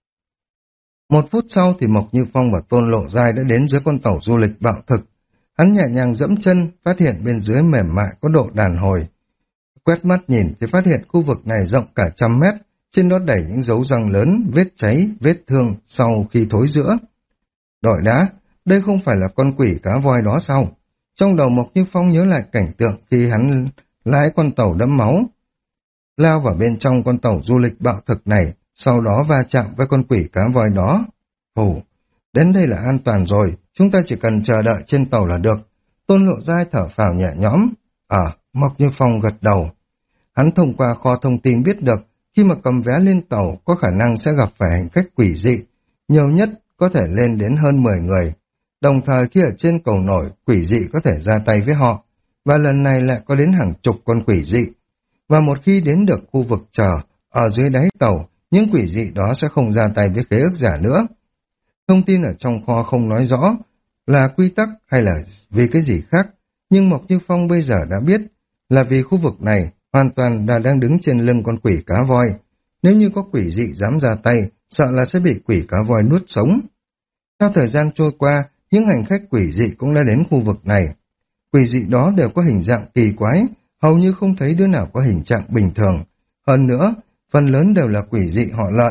Một phút sau thì Mộc Như Phong và Tôn Lộ Giai đã đến dưới con tàu du lịch bạo thực. Hắn nhẹ nhàng dẫm chân, phát hiện bên dưới mềm mại có độ đàn hồi. Quét mắt nhìn thì phát hiện khu vực này rộng cả trăm mét, trên đó đầy những dấu răng lớn, vết cháy, vết thương sau khi thối rữa. Đội đã, đây không phải là con quỷ cá voi đó sao? Trong đầu Mộc Như Phong nhớ lại cảnh tượng khi hắn lái con tàu đẫm máu, lao vào bên trong con tàu du lịch bạo thực này, sau đó va chạm với con quỷ cá voi đó. Hù, đến đây là an toàn rồi, chúng ta chỉ cần chờ đợi trên tàu là được. Tôn Lộ Giai thở phào nhẹ nhõm. Ờ, à, Mộc Như Phong gật đầu. Hắn thông qua kho thông tin biết được, khi mà cầm vé lên tàu có khả năng sẽ gặp phải hành khách quỷ dị, nhiều nhất có thể lên đến hơn mười người. Đồng thời khi ở trên cầu nổi, quỷ dị có thể ra tay với họ, và lần này lại có đến hàng chục con quỷ dị. Và một khi đến được khu vực chờ, ở dưới đáy tàu, những quỷ dị đó sẽ không ra tay với khế ước giả nữa. Thông tin ở trong kho không nói rõ là quy tắc hay là vì cái gì khác, nhưng Mộc Như Phong bây giờ đã biết là vì khu vực này hoàn toàn là đang đứng trên lưng con quỷ cá voi. Nếu như có quỷ dị dám ra tay, sợ là sẽ bị quỷ cá voi nuốt sống. Theo thời gian trôi qua, những hành khách quỷ dị cũng đã đến khu vực này. Quỷ dị đó đều có hình dạng kỳ quái, hầu như không thấy đứa nào có hình trạng bình thường. Hơn nữa, phần lớn đều là quỷ dị họ lợn.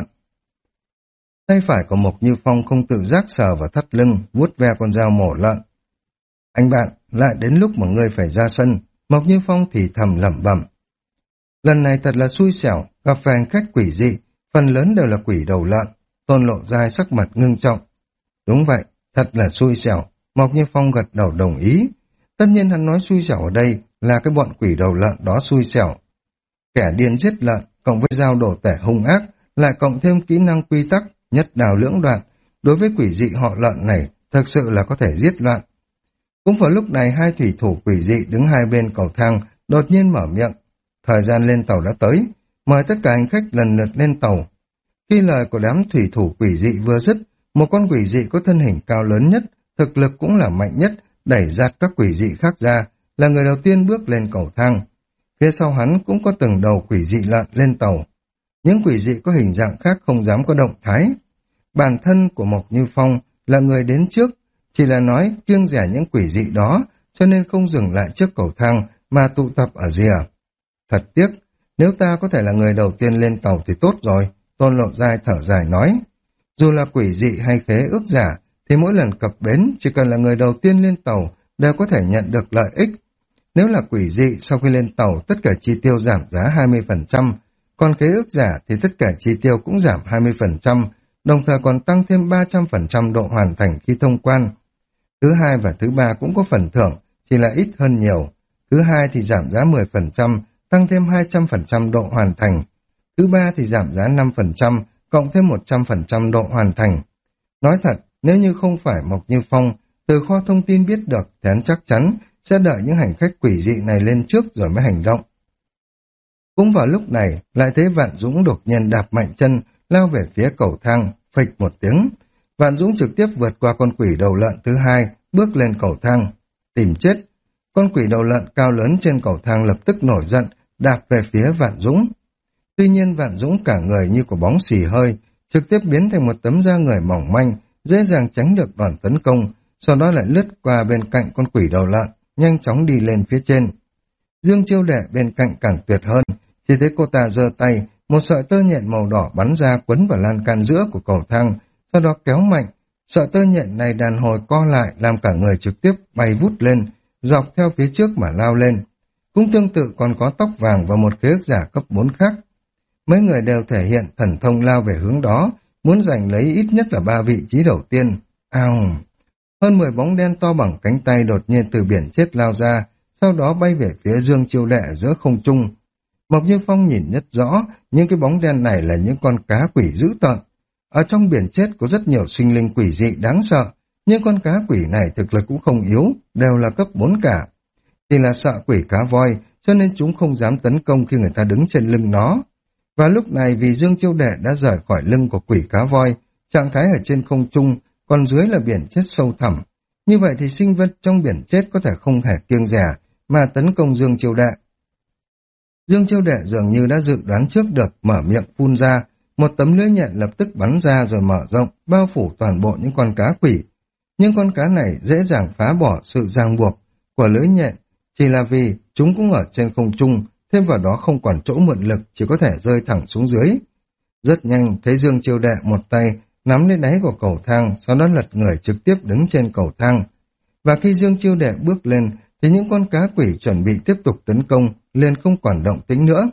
Tay phải của Mộc Như Phong không tự giác sờ vào thắt lưng, vuốt ve con dao mổ lợn. Anh bạn, lại đến lúc mà ngươi phải ra sân, Mộc Như Phong thì thầm lẩm bẩm. Lần này thật là xui xẻo, gặp phải hành khách quỷ dị, phần lớn đều là quỷ đầu lợn. Tôn Lộ Giai sắc mặt ngưng trọng. Đúng vậy, thật là xui xẻo, Mộc Như Phong gật đầu đồng ý. Tất nhiên hắn nói xui xẻo ở đây là cái bọn quỷ đầu lợn đó xui xẻo. Kẻ điên giết lợn, cộng với dao đổ tẻ hung ác, lại cộng thêm kỹ năng quy tắc, nhất đào lưỡng đoạn, đối với quỷ dị họ lợn này, thực sự là có thể giết loạn. Cũng vào lúc này hai thủy thủ quỷ dị đứng hai bên cầu thang, đột nhiên mở miệng. Thời gian lên tàu đã tới, mời tất cả hành khách lần lượt lên tàu. Khi lời của đám thủy thủ quỷ dị vừa dứt, một con quỷ dị có thân hình cao lớn nhất, thực lực cũng là mạnh nhất, đẩy giạt các quỷ dị khác ra, là người đầu tiên bước lên cầu thang. Phía sau hắn cũng có từng đầu quỷ dị lợn lên tàu. Những quỷ dị có hình dạng khác không dám có động thái. Bản thân của Mộc Như Phong là người đến trước, chỉ là nói kiêng dè những quỷ dị đó, cho nên không dừng lại trước cầu thang mà tụ tập ở rìa. Thật tiếc, nếu ta có thể là người đầu tiên lên tàu thì tốt rồi, Tôn Lộ Giai thở dài nói. Dù là quỷ dị hay khế ước giả, thì mỗi lần cập bến chỉ cần là người đầu tiên lên tàu đều có thể nhận được lợi ích. Nếu là quỷ dị, sau khi lên tàu tất cả chi tiêu giảm giá hai mươi phần trăm, còn khế ước giả thì tất cả chi tiêu cũng giảm hai mươi phần trăm, đồng thời còn tăng thêm ba trăm phần trăm độ hoàn thành khi thông quan. Thứ hai và thứ ba cũng có phần thưởng, chỉ là ít hơn nhiều. Thứ hai thì giảm giá mười phần trăm, tăng thêm hai trăm phần trăm độ hoàn thành. Thứ ba thì giảm giá năm phần trăm, cộng thêm một trăm phần trăm độ hoàn thành. Nói thật, nếu như không phải Mộc Như Phong từ kho thông tin biết được, thì hắn chắc chắn sẽ đợi những hành khách quỷ dị này lên trước rồi mới hành động. Cũng vào lúc này, lại thấy Vạn Dũng đột nhiên đạp mạnh chân, lao về phía cầu thang, phịch một tiếng. Vạn Dũng trực tiếp vượt qua con quỷ đầu lợn thứ hai, bước lên cầu thang. Tìm chết! Con quỷ đầu lợn cao lớn trên cầu thang lập tức nổi giận, đạp về phía Vạn Dũng. Tuy nhiên Vạn Dũng cả người như của bóng xì hơi, trực tiếp biến thành một tấm da người mỏng manh, dễ dàng tránh được đòn tấn công, sau đó lại lướt qua bên cạnh con quỷ đầu lợn, nhanh chóng đi lên phía trên. Dương Chiêu Đệ bên cạnh càng tuyệt hơn, chỉ thấy cô ta giơ tay, một sợi tơ nhện màu đỏ bắn ra quấn vào lan can giữa của cầu thang, sau đó kéo mạnh. Sợi tơ nhện này đàn hồi co lại làm cả người trực tiếp bay vút lên, dọc theo phía trước mà lao lên. Cũng tương tự còn có tóc vàng và một khế ước giả cấp bốn khác. Mấy người đều thể hiện thần thông lao về hướng đó, muốn giành lấy ít nhất là ba vị trí đầu tiên. Ao! Hơn mười bóng đen to bằng cánh tay đột nhiên từ biển chết lao ra, sau đó bay về phía Dương Chiêu Đệ giữa không trung. Mộc Như Phong nhìn nhất rõ, những cái bóng đen này là những con cá quỷ dữ tợn. Ở trong biển chết có rất nhiều sinh linh quỷ dị đáng sợ, nhưng con cá quỷ này thực lực cũng không yếu, đều là cấp bốn cả. Chỉ là sợ quỷ cá voi, cho nên chúng không dám tấn công khi người ta đứng trên lưng nó. Và lúc này vì Dương Chiêu Đệ đã rời khỏi lưng của quỷ cá voi, trạng thái ở trên không trung, còn dưới là biển chết sâu thẳm. Như vậy thì sinh vật trong biển chết có thể không hề kiêng dè mà tấn công Dương Chiêu Đệ. Dương Chiêu Đệ dường như đã dự đoán trước được, mở miệng phun ra, một tấm lưới nhện lập tức bắn ra rồi mở rộng, bao phủ toàn bộ những con cá quỷ. Nhưng con cá này dễ dàng phá bỏ sự ràng buộc của lưới nhện, chỉ là vì chúng cũng ở trên không trung, thêm vào đó không còn chỗ mượn lực, chỉ có thể rơi thẳng xuống dưới. Rất nhanh, thấy Dương Chiêu Đệ một tay nắm lấy đáy của cầu thang, sau đó lật người trực tiếp đứng trên cầu thang. Và khi Dương Chiêu Đệ bước lên, thì những con cá quỷ chuẩn bị tiếp tục tấn công, liền không còn động tĩnh nữa.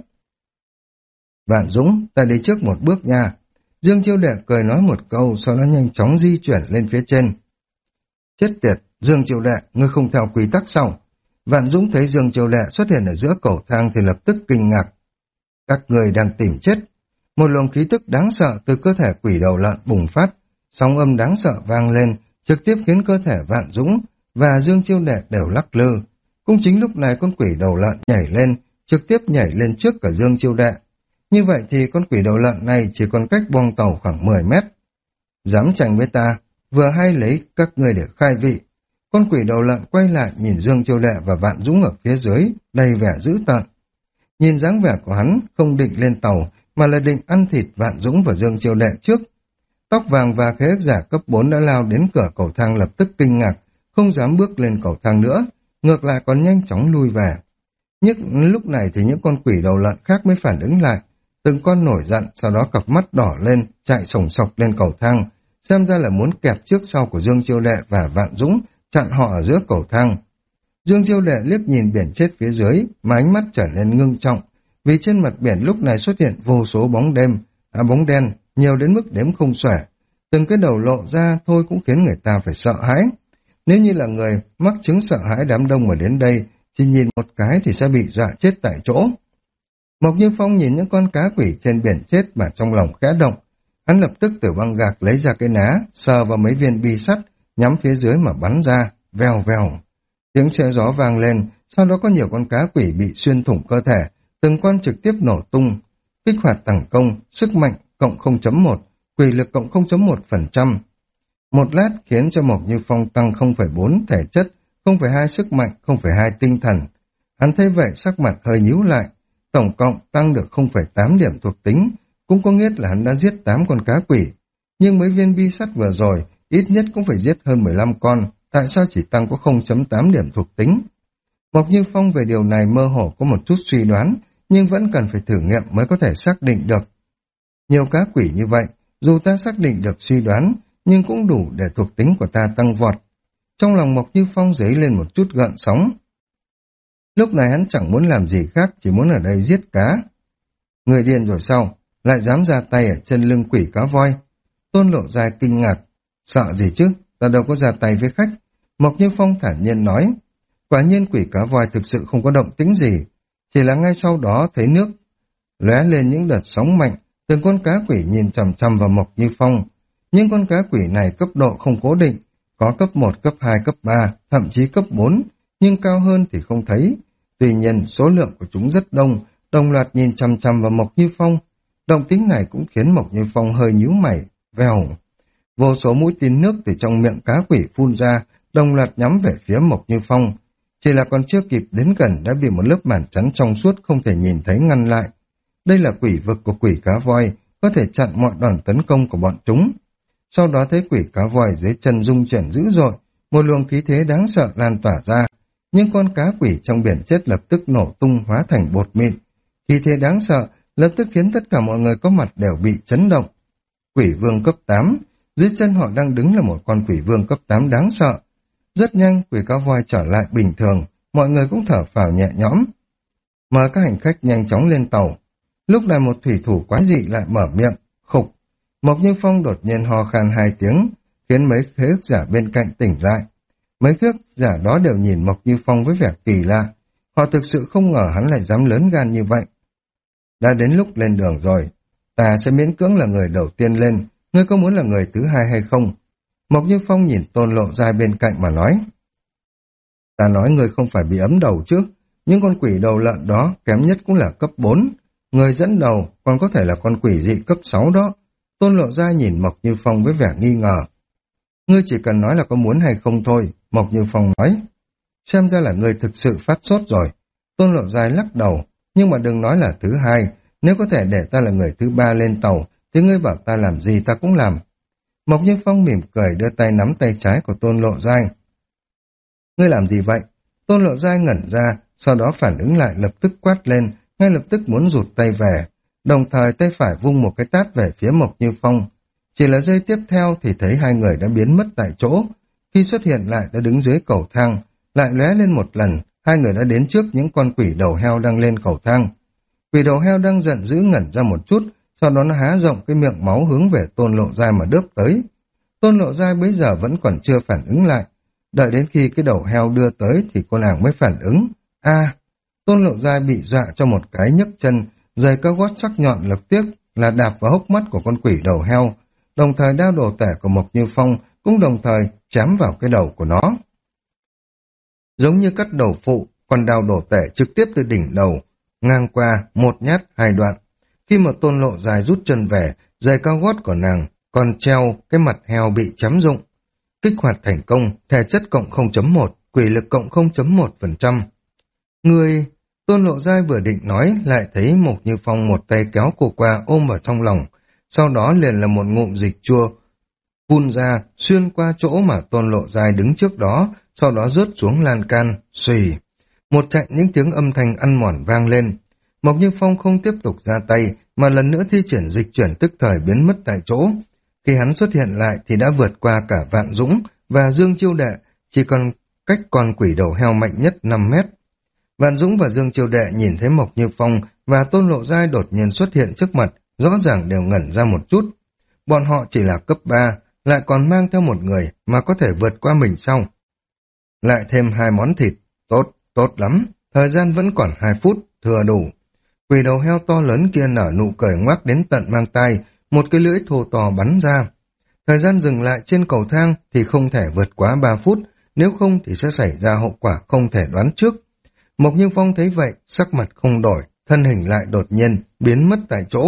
Vạn Dũng, ta đi trước một bước nha. Dương Chiêu Đệ cười nói một câu, sau đó nhanh chóng di chuyển lên phía trên. Chết tiệt, Dương Chiêu Đệ, ngươi không theo quy tắc sao? Vạn Dũng thấy Dương Chiêu Đệ xuất hiện ở giữa cầu thang thì lập tức kinh ngạc. Các người đang tìm chết. Một luồng khí tức đáng sợ từ cơ thể quỷ đầu lợn bùng phát, sóng âm đáng sợ vang lên, trực tiếp khiến cơ thể Vạn Dũng và Dương Chiêu Đệ đều lắc lư. Cũng chính lúc này con quỷ đầu lợn nhảy lên, trực tiếp nhảy lên trước cả Dương Chiêu Đệ. Như vậy thì con quỷ đầu lợn này chỉ còn cách boong tàu khoảng mười mét. Dám tranh với ta, vừa hay lấy các ngươi để khai vị. Con quỷ đầu lợn quay lại nhìn Dương Chiêu Đệ và Vạn Dũng ở phía dưới, đầy vẻ dữ tợn. Nhìn dáng vẻ của hắn, không định lên tàu, mà là định ăn thịt Vạn Dũng và Dương Chiêu Đệ trước. Tóc vàng và khế ước giả cấp bốn đã lao đến cửa cầu thang lập tức kinh ngạc, không dám bước lên cầu thang nữa, ngược lại còn nhanh chóng lui về. Nhưng lúc này thì những con quỷ đầu lợn khác mới phản ứng lại, từng con nổi giận, sau đó cặp mắt đỏ lên, chạy sổng sọc lên cầu thang, xem ra là muốn kẹp trước sau của Dương Chiêu Đệ và Vạn Dũng, chặn họ ở giữa cầu thang. Dương Chiêu Đệ liếc nhìn biển chết phía dưới, mà ánh mắt trở nên ngưng trọng, vì trên mặt biển lúc này xuất hiện vô số bóng đêm, à bóng đen, nhiều đến mức đếm không xuể. Từng cái đầu lộ ra thôi cũng khiến người ta phải sợ hãi. Nếu như là người mắc chứng sợ hãi đám đông mà đến đây, chỉ nhìn một cái thì sẽ bị dọa chết tại chỗ. Mộc Như Phong nhìn những con cá quỷ trên biển chết mà trong lòng khẽ động. Hắn lập tức từ băng gạc lấy ra cái ná, sờ vào mấy viên bi sắt, nhắm phía dưới mà bắn ra, vèo vèo. Tiếng xe gió vang lên, sau đó có nhiều con cá quỷ bị xuyên thủng cơ thể, từng con trực tiếp nổ tung. Kích hoạt tăng công, sức mạnh cộng không chấm một, quỷ lực cộng không chấm một phần trăm. Một lát khiến cho Mộc Như Phong tăng không phẩy bốn thể chất, không phẩy hai sức mạnh, không phẩy hai tinh thần. Hắn thấy vậy sắc mặt hơi nhíu lại, tổng cộng tăng được không phẩy tám điểm thuộc tính, cũng có nghĩa là hắn đã giết tám con cá quỷ. Nhưng mấy viên bi sắt vừa rồi, ít nhất cũng phải giết hơn mười lăm con, tại sao chỉ tăng có không phẩy tám điểm thuộc tính? Mộc Như Phong về điều này mơ hồ có một chút suy đoán, nhưng vẫn cần phải thử nghiệm mới có thể xác định được. Nhiều cá quỷ như vậy, dù ta xác định được suy đoán, nhưng cũng đủ để thuộc tính của ta tăng vọt. Trong lòng Mộc Như Phong dấy lên một chút gợn sóng. Lúc này hắn chẳng muốn làm gì khác, chỉ muốn ở đây giết cá. Người điên rồi sao? Lại dám ra tay ở chân lưng quỷ cá voi. Tôn Lộ Giai kinh ngạc. Sợ gì chứ? Ta đâu có ra tay với khách. Mộc Như Phong thản nhiên nói. Quả nhiên quỷ cá voi thực sự không có động tĩnh gì. Chỉ là ngay sau đó thấy nước lóe lên những đợt sóng mạnh, từng con cá quỷ nhìn chằm chằm vào Mộc Như Phong. Nhưng con cá quỷ này cấp độ không cố định, có cấp một, cấp hai, cấp ba, thậm chí cấp bốn, nhưng cao hơn thì không thấy. Tuy nhiên, số lượng của chúng rất đông, đồng loạt nhìn chằm chằm vào Mộc Như Phong. Động tĩnh này cũng khiến Mộc Như Phong hơi nhíu mày, vèo. Vô số mũi tin nước từ trong miệng cá quỷ phun ra, đồng loạt nhắm về phía Mộc Như Phong. Chỉ là còn chưa kịp đến gần đã bị một lớp màn chắn trong suốt không thể nhìn thấy ngăn lại. Đây là quỷ vực của quỷ cá voi, có thể chặn mọi đòn tấn công của bọn chúng. Sau đó thấy quỷ cá voi dưới chân rung chuyển dữ dội, một luồng khí thế đáng sợ lan tỏa ra. Nhưng con cá quỷ trong biển chết lập tức nổ tung hóa thành bột mịn. Khí thế đáng sợ lập tức khiến tất cả mọi người có mặt đều bị chấn động. Quỷ vương cấp tám, dưới chân họ đang đứng là một con quỷ vương cấp tám đáng sợ. Rất nhanh quỷ cá voi trở lại bình thường, mọi người cũng thở phào nhẹ nhõm. Mời các hành khách nhanh chóng lên tàu. Lúc này một thủy thủ quái dị lại mở miệng, khục. Mộc Như Phong đột nhiên ho khan hai tiếng, khiến mấy khế ước giả bên cạnh tỉnh lại. Mấy khế ước giả đó đều nhìn Mộc Như Phong với vẻ kỳ lạ. Họ thực sự không ngờ hắn lại dám lớn gan như vậy. Đã đến lúc lên đường rồi. Ta sẽ miễn cưỡng là người đầu tiên lên. Ngươi có muốn là người thứ hai hay không? Mộc Như Phong nhìn Tôn Lộ Giai bên cạnh mà nói. Ta nói ngươi không phải bị ấm đầu chứ. Những con quỷ đầu lợn đó kém nhất cũng là cấp bốn. Người dẫn đầu còn có thể là con quỷ dị cấp sáu đó. Tôn Lộ Giai nhìn Mộc Như Phong với vẻ nghi ngờ. Ngươi chỉ cần nói là có muốn hay không thôi, Mộc Như Phong nói. Xem ra là ngươi thực sự phát sốt rồi. Tôn Lộ Giai lắc đầu, nhưng mà đừng nói là thứ hai. Nếu có thể để ta là người thứ ba lên tàu, thì ngươi bảo ta làm gì ta cũng làm. Mộc Như Phong mỉm cười đưa tay nắm tay trái của Tôn Lộ Giai. Ngươi làm gì vậy? Tôn Lộ Giai ngẩn ra, sau đó phản ứng lại lập tức quát lên, ngay lập tức muốn rụt tay về. Đồng thời tay phải vung một cái tát về phía Mộc Như Phong. Chỉ là giây tiếp theo thì thấy hai người đã biến mất tại chỗ. Khi xuất hiện lại đã đứng dưới cầu thang, lại lóe lên một lần, hai người đã đến trước những con quỷ đầu heo đang lên cầu thang. Quỷ đầu heo đang giận dữ ngẩn ra một chút, sau đó nó há rộng cái miệng máu hướng về Tôn Lộ Giai mà đớp tới. Tôn Lộ Giai bây giờ vẫn còn chưa phản ứng lại. Đợi đến khi cái đầu heo đưa tới thì cô nàng mới phản ứng. A, Tôn Lộ Giai bị dọa cho một cái nhấc chân, giày cao gót sắc nhọn lập tiếc là đạp vào hốc mắt của con quỷ đầu heo. Đồng thời đao đồ tể của Mộc Như Phong cũng đồng thời chém vào cái đầu của nó. Giống như cắt đầu phụ, con đao đổ tể trực tiếp từ đỉnh đầu, ngang qua một nhát hai đoạn. Khi mà Tôn Lộ Giai rút chân về, giày cao gót của nàng còn treo cái mặt heo bị chém rụng. Kích hoạt thành công, thể chất cộng không chấm một, quỷ lực cộng không chấm một phần trăm. Người... Tôn Lộ Giai vừa định nói lại thấy Mộc Như Phong một tay kéo cô qua ôm vào trong lòng, sau đó liền là một ngụm dịch chua phun ra xuyên qua chỗ mà Tôn Lộ Giai đứng trước đó, sau đó rớt xuống lan can, xùy. Một trận những tiếng âm thanh ăn mòn vang lên. Mộc Như Phong không tiếp tục ra tay, mà lần nữa thi triển dịch chuyển tức thời biến mất tại chỗ. Khi hắn xuất hiện lại thì đã vượt qua cả Vạn Dũng và Dương Chiêu Đệ, chỉ còn cách con quỷ đầu heo mạnh nhất năm mét. Vạn Dũng và Dương Chiêu Đệ nhìn thấy Mộc Như Phong và Tôn Lộ Giai đột nhiên xuất hiện trước mặt, rõ ràng đều ngẩn ra một chút. Bọn họ chỉ là cấp ba, lại còn mang theo một người mà có thể vượt qua mình sau. Lại thêm hai món thịt, tốt, tốt lắm, thời gian vẫn còn hai phút, thừa đủ. Quỷ đầu heo to lớn kia nở nụ cười ngoác đến tận mang tai, một cái lưỡi thô to bắn ra. Thời gian dừng lại trên cầu thang thì không thể vượt quá ba phút, nếu không thì sẽ xảy ra hậu quả không thể đoán trước. Mộc Như Phong thấy vậy, sắc mặt không đổi, thân hình lại đột nhiên biến mất tại chỗ.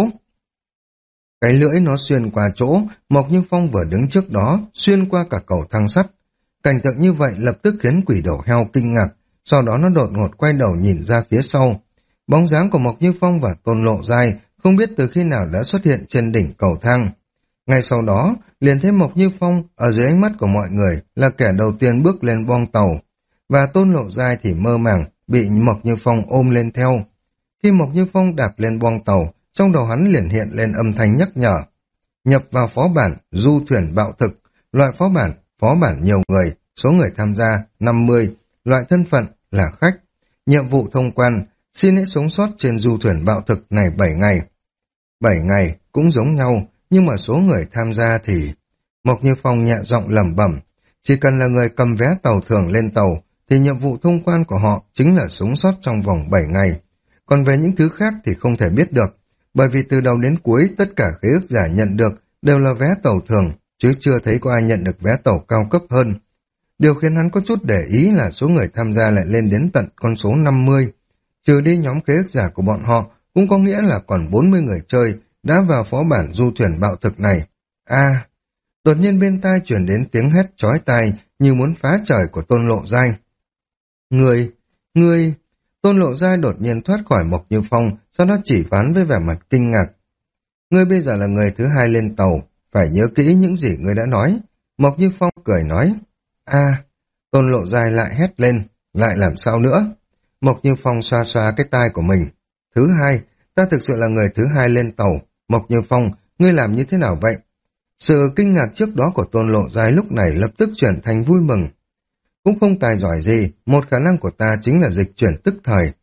Cái lưỡi nó xuyên qua chỗ, Mộc Như Phong vừa đứng trước đó, xuyên qua cả cầu thang sắt. Cảnh tượng như vậy lập tức khiến quỷ đầu heo kinh ngạc, sau đó nó đột ngột quay đầu nhìn ra phía sau. Bóng dáng của Mộc Như Phong và Tôn Lộ Giai không biết từ khi nào đã xuất hiện trên đỉnh cầu thang. Ngay sau đó, liền thấy Mộc Như Phong ở dưới ánh mắt của mọi người là kẻ đầu tiên bước lên boong tàu, và Tôn Lộ Giai thì mơ màng bị Mộc Như Phong ôm lên theo. Khi Mộc Như Phong đạp lên boong tàu, trong đầu hắn liền hiện lên âm thanh nhắc nhở. Nhập vào phó bản du thuyền bạo thực, loại phó bản, phó bản nhiều người, số người tham gia năm mươi, loại thân phận là khách. Nhiệm vụ thông quan, xin hãy sống sót trên du thuyền bạo thực này bảy ngày. bảy ngày cũng giống nhau, nhưng mà số người tham gia thì... Mộc Như Phong nhẹ giọng lẩm bẩm, chỉ cần là người cầm vé tàu thường lên tàu, thì nhiệm vụ thông quan của họ chính là sống sót trong vòng bảy ngày. Còn về những thứ khác thì không thể biết được, bởi vì từ đầu đến cuối tất cả khế ước giả nhận được đều là vé tàu thường, chứ chưa thấy có ai nhận được vé tàu cao cấp hơn. Điều khiến hắn có chút để ý là số người tham gia lại lên đến tận con số năm mươi. Trừ đi nhóm khế ước giả của bọn họ, cũng có nghĩa là còn bốn mươi người chơi đã vào phó bản du thuyền bạo thực này. A, đột nhiên bên tai chuyển đến tiếng hét chói tai như muốn phá trời của Tôn Lộ Giai. Người, người... Tôn Lộ Giai đột nhiên thoát khỏi Mộc Như Phong, sau đó chỉ ván với vẻ mặt kinh ngạc. Ngươi bây giờ là người thứ hai lên tàu, phải nhớ kỹ những gì ngươi đã nói. Mộc Như Phong cười nói. A, Tôn Lộ Giai lại hét lên, lại làm sao nữa? Mộc Như Phong xoa xoa cái tai của mình. Thứ hai, ta thực sự là người thứ hai lên tàu. Mộc Như Phong, ngươi làm như thế nào vậy? Sự kinh ngạc trước đó của Tôn Lộ Giai lúc này lập tức chuyển thành vui mừng. Cũng không tài giỏi gì, một khả năng của ta chính là dịch chuyển tức thời.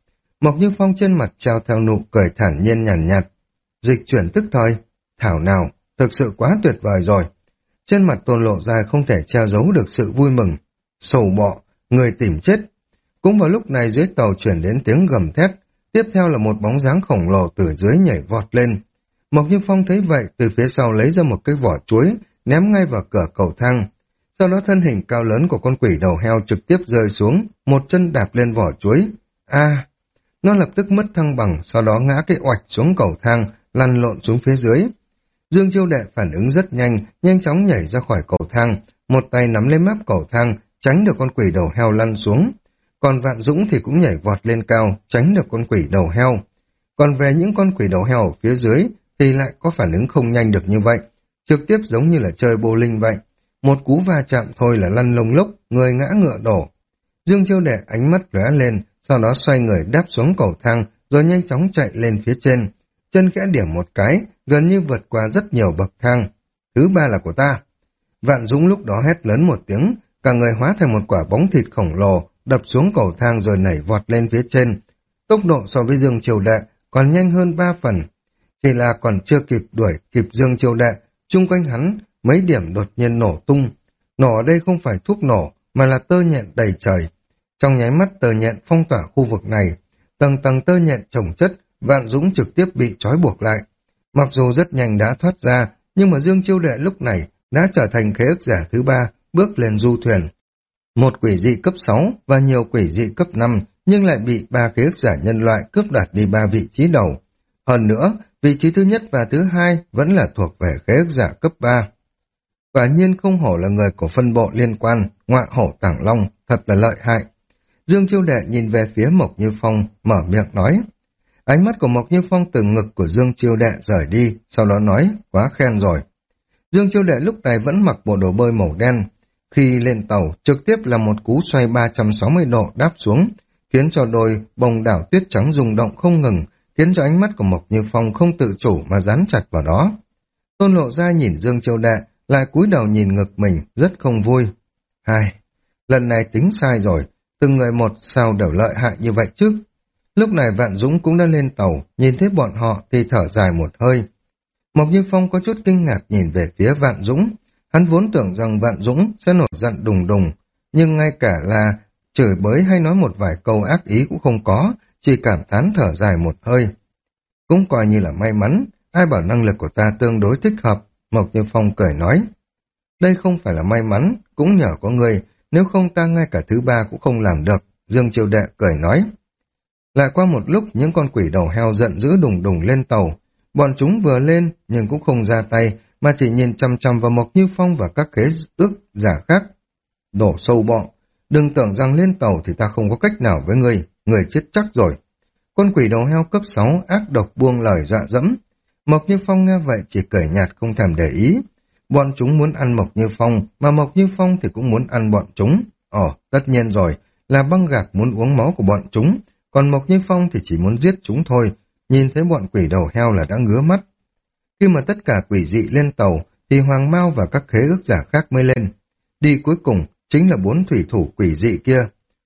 Mộc Như Phong trên mặt treo theo nụ cười thản nhiên nhàn nhạt, nhạt. Dịch chuyển tức thời, thảo nào, thực sự quá tuyệt vời rồi. Trên mặt Tôn Lộ Giai không thể che giấu được sự vui mừng. Sầu bọ, người tìm chết. Cũng vào lúc này dưới tàu chuyển đến tiếng gầm thét, tiếp theo là một bóng dáng khổng lồ từ dưới nhảy vọt lên. Mộc Như Phong thấy vậy, từ phía sau lấy ra một cái vỏ chuối, ném ngay vào cửa cầu thang. Sau đó thân hình cao lớn của con quỷ đầu heo trực tiếp rơi xuống, một chân đạp lên vỏ chuối. A, nó lập tức mất thăng bằng, sau đó ngã cái oạch xuống cầu thang, lăn lộn xuống phía dưới. Dương Chiêu Đệ phản ứng rất nhanh, nhanh chóng nhảy ra khỏi cầu thang, một tay nắm lấy mép cầu thang, tránh được con quỷ đầu heo lăn xuống. Còn Vạn Dũng thì cũng nhảy vọt lên cao, tránh được con quỷ đầu heo. Còn về những con quỷ đầu heo ở phía dưới thì lại có phản ứng không nhanh được như vậy, trực tiếp giống như là chơi bowling vậy. Một cú va chạm thôi là lăn lông lốc, người ngã ngựa đổ. Dương Chiêu Đệ ánh mắt lóe lên, sau đó xoay người đáp xuống cầu thang, rồi nhanh chóng chạy lên phía trên. Chân khẽ điểm một cái, gần như vượt qua rất nhiều bậc thang. Thứ ba là của ta. Vạn Dũng lúc đó hét lớn một tiếng, cả người hóa thành một quả bóng thịt khổng lồ, đập xuống cầu thang rồi nảy vọt lên phía trên. Tốc độ so với Dương Chiêu Đệ còn nhanh hơn ba phần. Chỉ là còn chưa kịp đuổi kịp Dương Chiêu Đệ, chung quanh hắn mấy điểm đột nhiên nổ tung. Nổ ở đây không phải thuốc nổ, mà là tơ nhện đầy trời. Trong nháy mắt tơ nhện phong tỏa khu vực này, tầng tầng tơ nhện chồng chất, Vạn Dũng trực tiếp bị trói buộc lại. Mặc dù rất nhanh đã thoát ra, nhưng mà Dương Chiêu Đệ lúc này đã trở thành khế ước giả thứ ba, bước lên du thuyền. Một quỷ dị cấp sáu và nhiều quỷ dị cấp năm, nhưng lại bị ba khế ước giả nhân loại cướp đoạt đi ba vị trí đầu. Hơn nữa, vị trí thứ nhất và thứ hai vẫn là thuộc về khế ước giả cấp ba. Quả nhiên không hổ là người của phân bộ liên quan, ngọa hổ tảng long, thật là lợi hại. Dương Chiêu Đệ nhìn về phía Mộc Như Phong, mở miệng nói. Ánh mắt của Mộc Như Phong từ ngực của Dương Chiêu Đệ rời đi, sau đó nói, quá khen rồi. Dương Chiêu Đệ lúc này vẫn mặc bộ đồ bơi màu đen. Khi lên tàu, trực tiếp là một cú xoay ba trăm sáu mươi độ đáp xuống, khiến cho đôi bông đảo tuyết trắng rung động không ngừng, khiến cho ánh mắt của Mộc Như Phong không tự chủ mà dán chặt vào đó. Tôn Lộ Gia nhìn Dương Chiêu Đệ, lại cúi đầu nhìn ngực mình, rất không vui. Hai, lần này tính sai rồi, từng người một sao đều lợi hại như vậy chứ. Lúc này Vạn Dũng cũng đã lên tàu, nhìn thấy bọn họ thì thở dài một hơi. Mộc Như Phong có chút kinh ngạc nhìn về phía Vạn Dũng. Hắn vốn tưởng rằng Vạn Dũng sẽ nổi giận đùng đùng, nhưng ngay cả là chửi bới hay nói một vài câu ác ý cũng không có, chỉ cảm thán thở dài một hơi. Cũng coi như là may mắn, ai bảo năng lực của ta tương đối thích hợp, Mộc Như Phong cười nói. Đây không phải là may mắn, cũng nhờ có người, nếu không ta ngay cả thứ ba cũng không làm được, Dương Chiêu Đệ cười nói. Lại qua một lúc những con quỷ đầu heo giận dữ đùng đùng lên tàu, bọn chúng vừa lên nhưng cũng không ra tay, mà chỉ nhìn chăm chăm vào Mộc Như Phong và các khế ước giả khác. Đổ sâu bọ, đừng tưởng rằng lên tàu thì ta không có cách nào với người, người chết chắc rồi. Con quỷ đầu heo cấp sáu ác độc buông lời dọa dẫm. Mộc Như Phong nghe vậy chỉ cười nhạt không thèm để ý. Bọn chúng muốn ăn Mộc Như Phong, mà Mộc Như Phong thì cũng muốn ăn bọn chúng. Ồ, tất nhiên rồi, là băng gạc muốn uống máu của bọn chúng, còn Mộc Như Phong thì chỉ muốn giết chúng thôi. Nhìn thấy bọn quỷ đầu heo là đã ngứa mắt. Khi mà tất cả quỷ dị lên tàu, thì Hoàng Mao và các khế ước giả khác mới lên. Đi cuối cùng chính là bốn thủy thủ quỷ dị kia.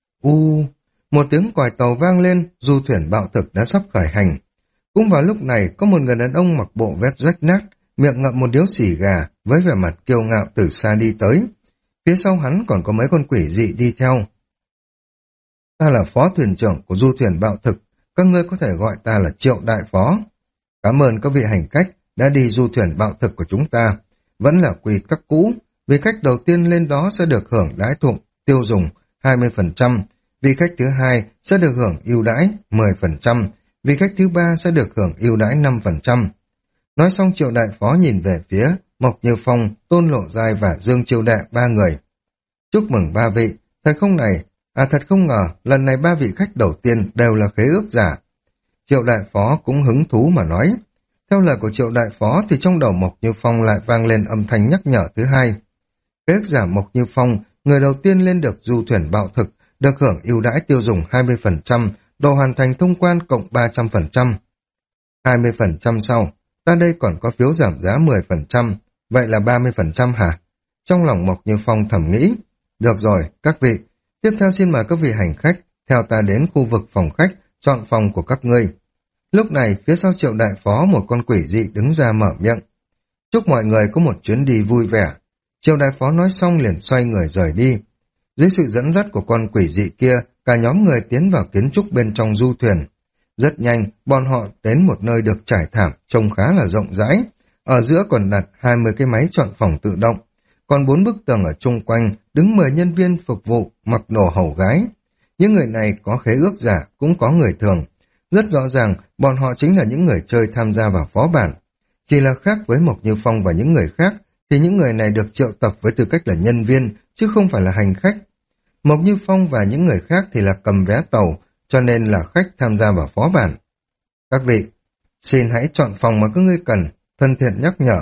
U, một tiếng còi tàu vang lên, du thuyền bạo thực đã sắp khởi hành. Cũng vào lúc này, có một người đàn ông mặc bộ vest rách nát, miệng ngậm một điếu xì gà, với vẻ mặt kiêu ngạo từ xa đi tới. Phía sau hắn còn có mấy con quỷ dị đi theo. Ta là phó thuyền trưởng của du thuyền bạo thực, các ngươi có thể gọi ta là Triệu Đại Phó. Cảm ơn các vị hành khách đã đi du thuyền bạo thực của chúng ta. Vẫn là quy tắc cũ, vị khách đầu tiên lên đó sẽ được hưởng đãi thụ tiêu dùng hai mươi phần trăm, vị khách thứ hai sẽ được hưởng ưu đãi mười phần trăm, vị khách thứ ba sẽ được hưởng ưu đãi năm phần trăm. Nói xong Triệu Đại Phó nhìn về phía Mộc Như Phong, Tôn Lộ Giai và Dương Chiêu Đệ ba người. Chúc mừng ba vị, thật không này, à thật không ngờ, lần này ba vị khách đầu tiên đều là khế ước giả. Triệu Đại Phó cũng hứng thú mà nói. Theo lời của Triệu Đại Phó thì trong đầu Mộc Như Phong lại vang lên âm thanh nhắc nhở thứ hai. Khế ước giả Mộc Như Phong, người đầu tiên lên được du thuyền bạo thực, được hưởng ưu đãi tiêu dùng hai mươi phần trăm, độ hoàn thành thông quan cộng ba trăm phần trăm. hai mươi phần trăm sau, ta đây còn có phiếu giảm giá mười phần trăm, vậy là ba mươi phần trăm hả? Trong lòng Mộc Như Phong thầm nghĩ. Được rồi, các vị, tiếp theo xin mời các vị hành khách theo ta đến khu vực phòng khách chọn phòng của các ngươi. Lúc này, phía sau Triệu đại phó một con quỷ dị đứng ra mở miệng. Chúc mọi người có một chuyến đi vui vẻ. Triệu đại phó nói xong liền xoay người rời đi. Dưới sự dẫn dắt của con quỷ dị kia, cả nhóm người tiến vào kiến trúc bên trong du thuyền. Rất nhanh, bọn họ đến một nơi được trải thảm, trông khá là rộng rãi. Ở giữa còn đặt hai mươi cái máy chọn phòng tự động. Còn bốn bức tường ở chung quanh, đứng mười nhân viên phục vụ, mặc đồ hầu gái. Những người này có khế ước giả, cũng có người thường. Rất rõ ràng, bọn họ chính là những người chơi tham gia vào phó bản. Chỉ là khác với Mộc Như Phong và những người khác, thì những người này được triệu tập với tư cách là nhân viên, chứ không phải là hành khách. Mộc Như Phong và những người khác thì là cầm vé tàu, cho nên là khách tham gia vào phó bản. Các vị, xin hãy chọn phòng mà các ngươi cần, thân thiện nhắc nhở.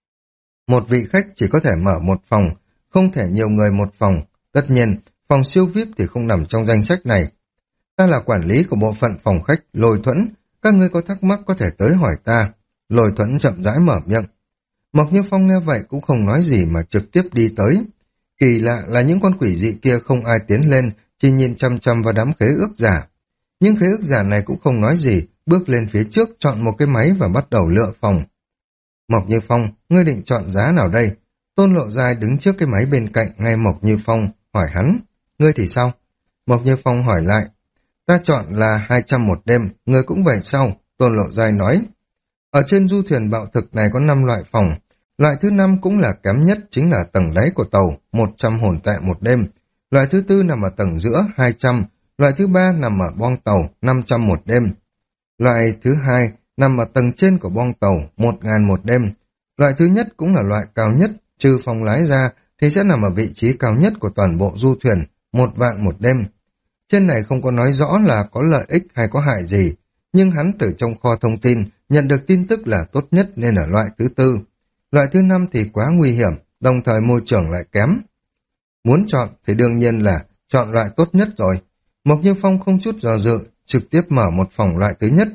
Một vị khách chỉ có thể mở một phòng, không thể nhiều người một phòng. Tất nhiên, phòng siêu vi ai pi thì không nằm trong danh sách này. Ta là quản lý của bộ phận phòng khách Lôi Thuẫn, các ngươi có thắc mắc có thể tới hỏi ta. Lôi Thuẫn chậm rãi mở miệng. Mộc Như Phong nghe vậy cũng không nói gì mà trực tiếp đi tới. Kỳ lạ là những con quỷ dị kia không ai tiến lên, chỉ nhìn chăm chăm vào đám khế ước giả. Nhưng khế ước giả này cũng không nói gì, bước lên phía trước chọn một cái máy và bắt đầu lựa phòng. Mộc Như Phong, ngươi định chọn giá nào đây? Tôn Lộ Giai đứng trước cái máy bên cạnh nghe Mộc Như Phong hỏi hắn. Ngươi thì sao? Mộc Như Phong hỏi lại. Ta chọn là hai trăm một đêm, ngươi cũng vậy sao? Tôn Lộ Giai nói. Ở trên du thuyền bạo thực này có năm loại phòng. Loại thứ năm cũng là kém nhất, chính là tầng đáy của tàu, một trăm hồn tệ một đêm. Loại thứ tư nằm ở tầng giữa, hai trăm. Loại thứ ba nằm ở boong tàu, năm trăm một đêm. Loại thứ hai nằm ở tầng trên của boong tàu, một nghìn một đêm. Loại thứ nhất cũng là loại cao nhất, trừ phòng lái ra thì sẽ nằm ở vị trí cao nhất của toàn bộ du thuyền, một vạn một đêm. Trên này không có nói rõ là có lợi ích hay có hại gì, nhưng hắn từ trong kho thông tin nhận được tin tức là tốt nhất nên ở loại thứ tư. Loại thứ năm thì quá nguy hiểm, đồng thời môi trường lại kém. Muốn chọn thì đương nhiên là chọn loại tốt nhất rồi. Mộc Như Phong không chút do dự, trực tiếp mở một phòng loại thứ nhất.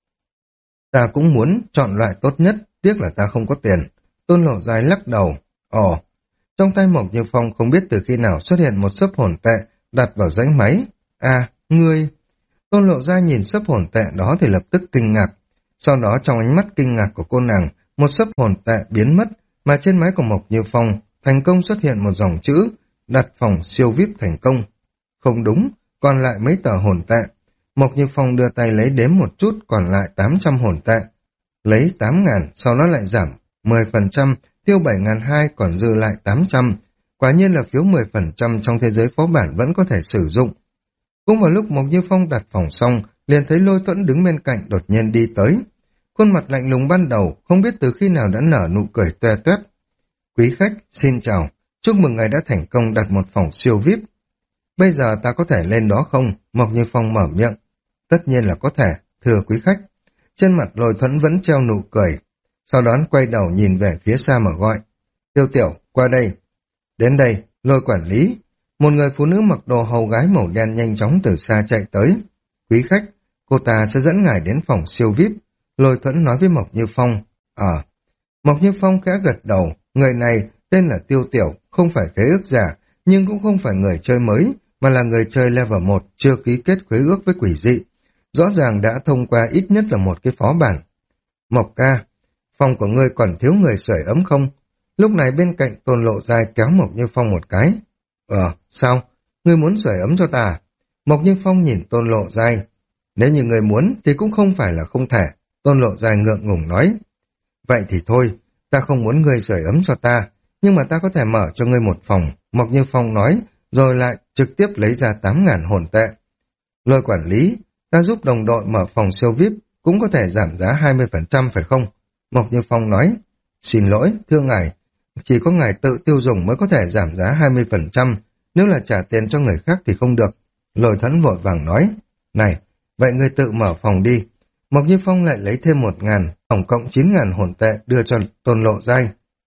Ta cũng muốn chọn loại tốt nhất, tiếc là ta không có tiền. Tôn Lộ Giai lắc đầu. Ồ, trong tay Mộc Như Phong không biết từ khi nào xuất hiện một xấp hồn tệ đặt vào rãnh máy. À, ngươi... Tôn Lộ Giai nhìn xấp hồn tệ đó thì lập tức kinh ngạc. Sau đó trong ánh mắt kinh ngạc của cô nàng, một xấp hồn tệ biến mất, mà trên máy của Mộc Như Phong thành công xuất hiện một dòng chữ đặt phòng siêu vi ai pi thành công. Không đúng, còn lại mấy tờ hồn tệ. Mộc Như Phong đưa tay lấy đếm một chút, còn lại tám trăm hồn tệ. Lấy tám ngàn, sau đó lại giảm mười phần trăm, tiêu bảy ngàn hai trăm còn dư lại tám trăm. Quả nhiên là phiếu mười phần trăm trong thế giới phó bản vẫn có thể sử dụng. Cũng vào lúc Mộc Như Phong đặt phòng xong, liền thấy Lôi Thuẫn đứng bên cạnh đột nhiên đi tới. Khuôn mặt lạnh lùng ban đầu, không biết từ khi nào đã nở nụ cười toe toét. Quý khách, xin chào, chúc mừng ngài đã thành công đặt một phòng siêu vi ai pi. Bây giờ ta có thể lên đó không? Mộc Như Phong mở miệng. Tất nhiên là có thể, thưa quý khách. Trên mặt Lôi Thuẫn vẫn treo nụ cười. Sau đó quay đầu nhìn về phía xa mà gọi. Tiêu Tiểu, qua đây. Đến đây, Lôi quản lý. Một người phụ nữ mặc đồ hầu gái màu đen nhanh chóng từ xa chạy tới. Quý khách, cô ta sẽ dẫn ngài đến phòng siêu vi ai pi. Lôi Thuẫn nói với Mộc Như Phong. Ờ. Mộc Như Phong khẽ gật đầu. Người này tên là Tiêu Tiểu, không phải khế ước giả, nhưng cũng không phải người chơi mới, mà là người chơi level một chưa ký kết khế ước với quỷ dị. Rõ ràng đã thông qua ít nhất là một cái phó bản. Mộc ca, phòng của ngươi còn thiếu người sưởi ấm không? Lúc này bên cạnh Tôn Lộ Giai kéo Mộc Như Phong một cái. Ờ, sao? Ngươi muốn sưởi ấm cho ta? Mộc Như Phong nhìn Tôn Lộ Giai. Nếu như ngươi muốn thì cũng không phải là không thể. Tôn Lộ Giai ngượng ngùng nói. Vậy thì thôi, ta không muốn ngươi sưởi ấm cho ta, nhưng mà ta có thể mở cho ngươi một phòng. Mộc Như Phong nói, rồi lại trực tiếp lấy ra tám ngàn hồn tệ. Lôi quản lý, ta giúp đồng đội mở phòng siêu vi ai pi, cũng có thể giảm giá hai mươi phần trăm phải không? Mộc Như Phong nói, xin lỗi, thưa ngài, chỉ có ngài tự tiêu dùng mới có thể giảm giá hai mươi phần trăm, nếu là trả tiền cho người khác thì không được. Lôi Thuẫn vội vàng nói, này, vậy ngươi tự mở phòng đi. Mộc Như Phong lại lấy thêm một ngàn, tổng cộng chín ngàn hồn tệ đưa cho Tôn Lộ Giai.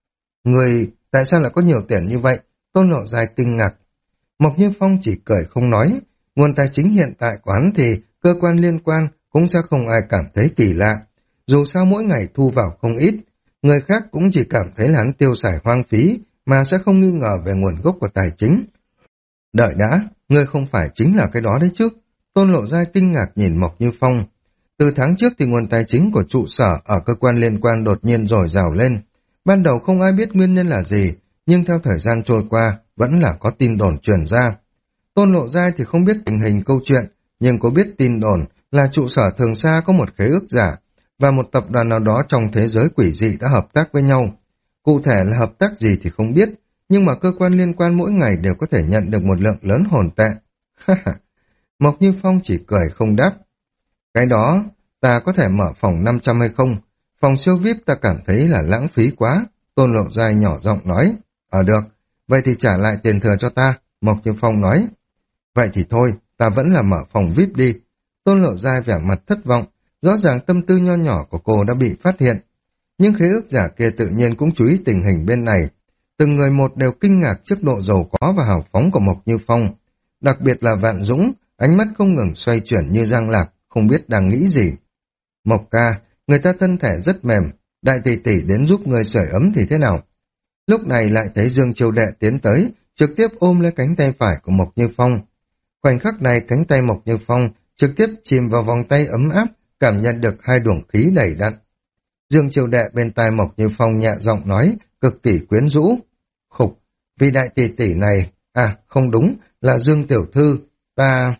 Người, tại sao lại có nhiều tiền như vậy? Tôn Lộ Giai kinh ngạc. Mộc Như Phong chỉ cười không nói, nguồn tài chính hiện tại của hắn thì cơ quan liên quan cũng sẽ không ai cảm thấy kỳ lạ. Dù sao mỗi ngày thu vào không ít, người khác cũng chỉ cảm thấy là hắn tiêu xài hoang phí, mà sẽ không nghi ngờ về nguồn gốc của tài chính. Đợi đã, ngươi không phải chính là cái đó đấy chứ? Tôn Lộ Giai kinh ngạc nhìn Mộc Như Phong. Từ tháng trước thì nguồn tài chính của trụ sở ở cơ quan liên quan đột nhiên dồi dào lên. Ban đầu không ai biết nguyên nhân là gì, nhưng theo thời gian trôi qua, vẫn là có tin đồn truyền ra. Tôn Lộ Giai thì không biết tình hình câu chuyện, nhưng có biết tin đồn là trụ sở Thường Sa có một khế ước giả, và một tập đoàn nào đó trong thế giới quỷ dị đã hợp tác với nhau. Cụ thể là hợp tác gì thì không biết, nhưng mà cơ quan liên quan mỗi ngày đều có thể nhận được một lượng lớn hồn tệ. Mộc Như Phong chỉ cười không đáp. Cái đó, ta có thể mở phòng năm trăm hay không? Phòng siêu vi ai pi ta cảm thấy là lãng phí quá. Tôn Lộ Giai nhỏ giọng nói. Ờ được, vậy thì trả lại tiền thừa cho ta, Mộc Như Phong nói. Vậy thì thôi, ta vẫn là mở phòng vi ai pi đi. Tôn Lộ Giai vẻ mặt thất vọng, rõ ràng tâm tư nho nhỏ của cô đã bị phát hiện. Nhưng khế ước giả kia tự nhiên cũng chú ý tình hình bên này. Từng người một đều kinh ngạc trước độ giàu có và hào phóng của Mộc Như Phong. Đặc biệt là Vạn Dũng, ánh mắt không ngừng xoay chuyển như giang lạc, không biết đang nghĩ gì. Mộc ca, người ta thân thể rất mềm, đại tỷ tỷ đến giúp người sưởi ấm thì thế nào? Lúc này lại thấy Dương Chiêu Đệ tiến tới, trực tiếp ôm lấy cánh tay phải của Mộc Như Phong. Khoảnh khắc này cánh tay Mộc Như Phong trực tiếp chìm vào vòng tay ấm áp, cảm nhận được hai luồng khí đầy đặn. Dương Chiêu Đệ bên tai Mộc Như Phong nhẹ giọng nói, cực kỳ quyến rũ. Khục, vì đại tỷ tỷ này, à không đúng, là Dương Tiểu Thư, ta...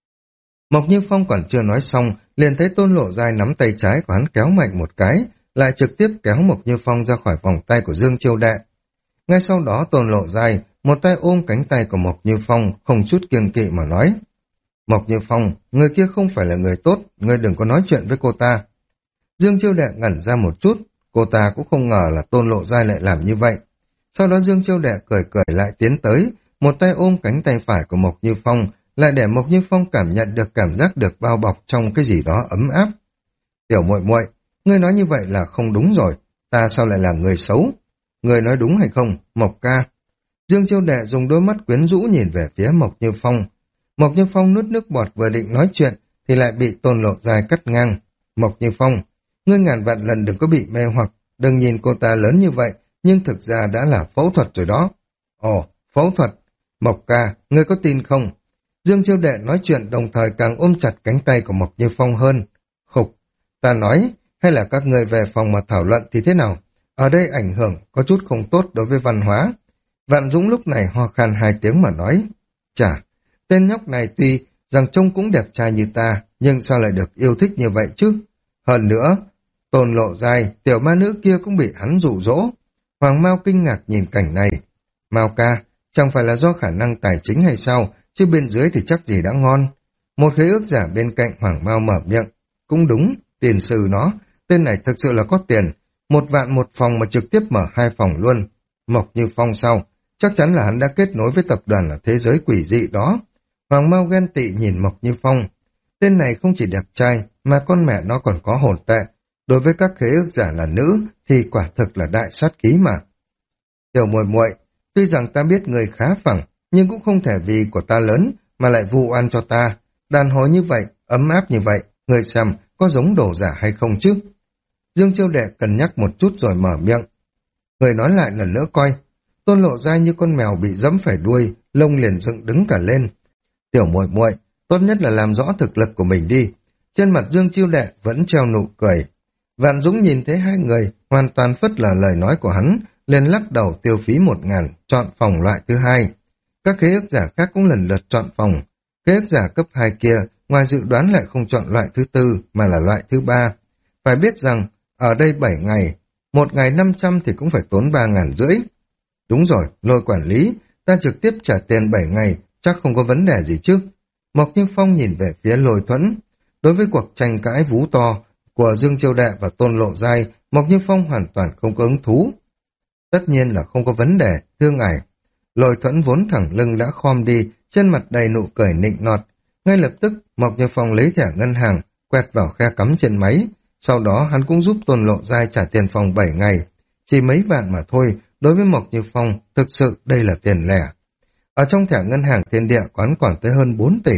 Mộc Như Phong còn chưa nói xong, liền thấy Tôn Lộ Giai nắm tay trái của hắn kéo mạnh một cái, lại trực tiếp kéo Mộc Như Phong ra khỏi vòng tay của Dương Chiêu Đệ. Ngay sau đó Tôn Lộ Giai, một tay ôm cánh tay của Mộc Như Phong, không chút kiêng kỵ mà nói. Mộc Như Phong, người kia không phải là người tốt, người đừng có nói chuyện với cô ta. Dương Chiêu Đệ ngẩn ra một chút, cô ta cũng không ngờ là Tôn Lộ Giai lại làm như vậy. Sau đó Dương Chiêu Đệ cười cười lại tiến tới, một tay ôm cánh tay phải của Mộc Như Phong, lại để Mộc Như Phong cảm nhận được cảm giác được bao bọc trong cái gì đó ấm áp. Tiểu muội muội, ngươi nói như vậy là không đúng rồi, ta sao lại là người xấu? Ngươi nói đúng hay không, Mộc ca? Dương Chiêu Đệ dùng đôi mắt quyến rũ nhìn về phía Mộc Như Phong. Mộc Như Phong nuốt nước bọt vừa định nói chuyện thì lại bị Tôn Lộ Giai cắt ngang. Mộc Như Phong, ngươi ngàn vạn lần đừng có bị mê hoặc, đừng nhìn cô ta lớn như vậy, nhưng thực ra đã là phẫu thuật rồi đó. Ồ, phẫu thuật. Mộc ca, ngươi có tin không? Dương Chiêu Đệ nói chuyện đồng thời càng ôm chặt cánh tay của Mộc Như Phong hơn. Khục, ta nói, hay là các ngươi về phòng mà thảo luận thì thế nào? Ở đây ảnh hưởng có chút không tốt đối với văn hóa. Vạn Dũng lúc này ho khan hai tiếng mà nói. Chà, tên nhóc này tuy rằng trông cũng đẹp trai như ta, nhưng sao lại được yêu thích như vậy chứ? Hơn nữa, Tôn Lộ Giai, tiểu ma nữ kia cũng bị hắn dụ dỗ. Hoàng Mao kinh ngạc nhìn cảnh này. Mao ca, chẳng phải là do khả năng tài chính hay sao, chứ bên dưới thì chắc gì đã ngon. Một khế ước giả bên cạnh Hoàng Mao mở miệng. Cũng đúng, tiền sư nó, tên này thực sự là có tiền. Một vạn một phòng mà trực tiếp mở hai phòng luôn. Mộc Như Phong sao? Chắc chắn là hắn đã kết nối với tập đoàn ở thế giới quỷ dị đó. Hoàng Mao ghen tị nhìn Mộc Như Phong. Tên này không chỉ đẹp trai, mà con mẹ nó còn có hồn tệ. Đối với các khế ước giả là nữ, thì quả thực là đại sát khí mà. Tiểu muội muội, tuy rằng ta biết người khá phẳng, nhưng cũng không thể vì của ta lớn, mà lại vu oan cho ta. Đàn hồi như vậy, ấm áp như vậy, người xem có giống đồ giả hay không chứ? Dương Chiêu Đệ cân nhắc một chút rồi mở miệng. Người nói lại lần nữa coi. Tôn Lộ Giai như con mèo bị dẫm phải đuôi, lông liền dựng đứng cả lên. Tiểu muội muội, tốt nhất là làm rõ thực lực của mình đi. Trên mặt Dương Chiêu Đệ vẫn treo nụ cười. Vạn Dũng nhìn thấy hai người hoàn toàn phất lờ lời nói của hắn, liền lắc đầu tiêu phí một ngàn, chọn phòng loại thứ hai. Các khế ước giả khác cũng lần lượt chọn phòng. Khế ước giả cấp hai kia, ngoài dự đoán lại không chọn loại thứ tư, mà là loại thứ ba. Phải biết rằng, ở đây bảy ngày, một ngày năm trăm thì cũng phải tốn ba ngàn rưỡi. Đúng rồi, Lôi quản lý, ta trực tiếp trả tiền bảy ngày, chắc không có vấn đề gì chứ. Mộc Như Phong nhìn về phía Lôi Thuẫn. Đối với cuộc tranh cãi vú to của Dương Chiêu Đệ và Tôn Lộ Giai, Mộc Như Phong hoàn toàn không có hứng thú. Tất nhiên là không có vấn đề, thưa ngài. Lôi Thuẫn vốn thẳng lưng đã khom đi, trên mặt đầy nụ cười nịnh nọt. Ngay lập tức, Mộc Như Phong lấy thẻ ngân hàng, quẹt vào khe cắm trên máy. Sau đó hắn cũng giúp Tôn Lộ Giai trả tiền phòng bảy ngày. Chỉ mấy vạn mà thôi, đối với Mộc Như Phong, thực sự đây là tiền lẻ. Ở trong thẻ ngân hàng Thiên Địa quán còn tới hơn bốn tỷ.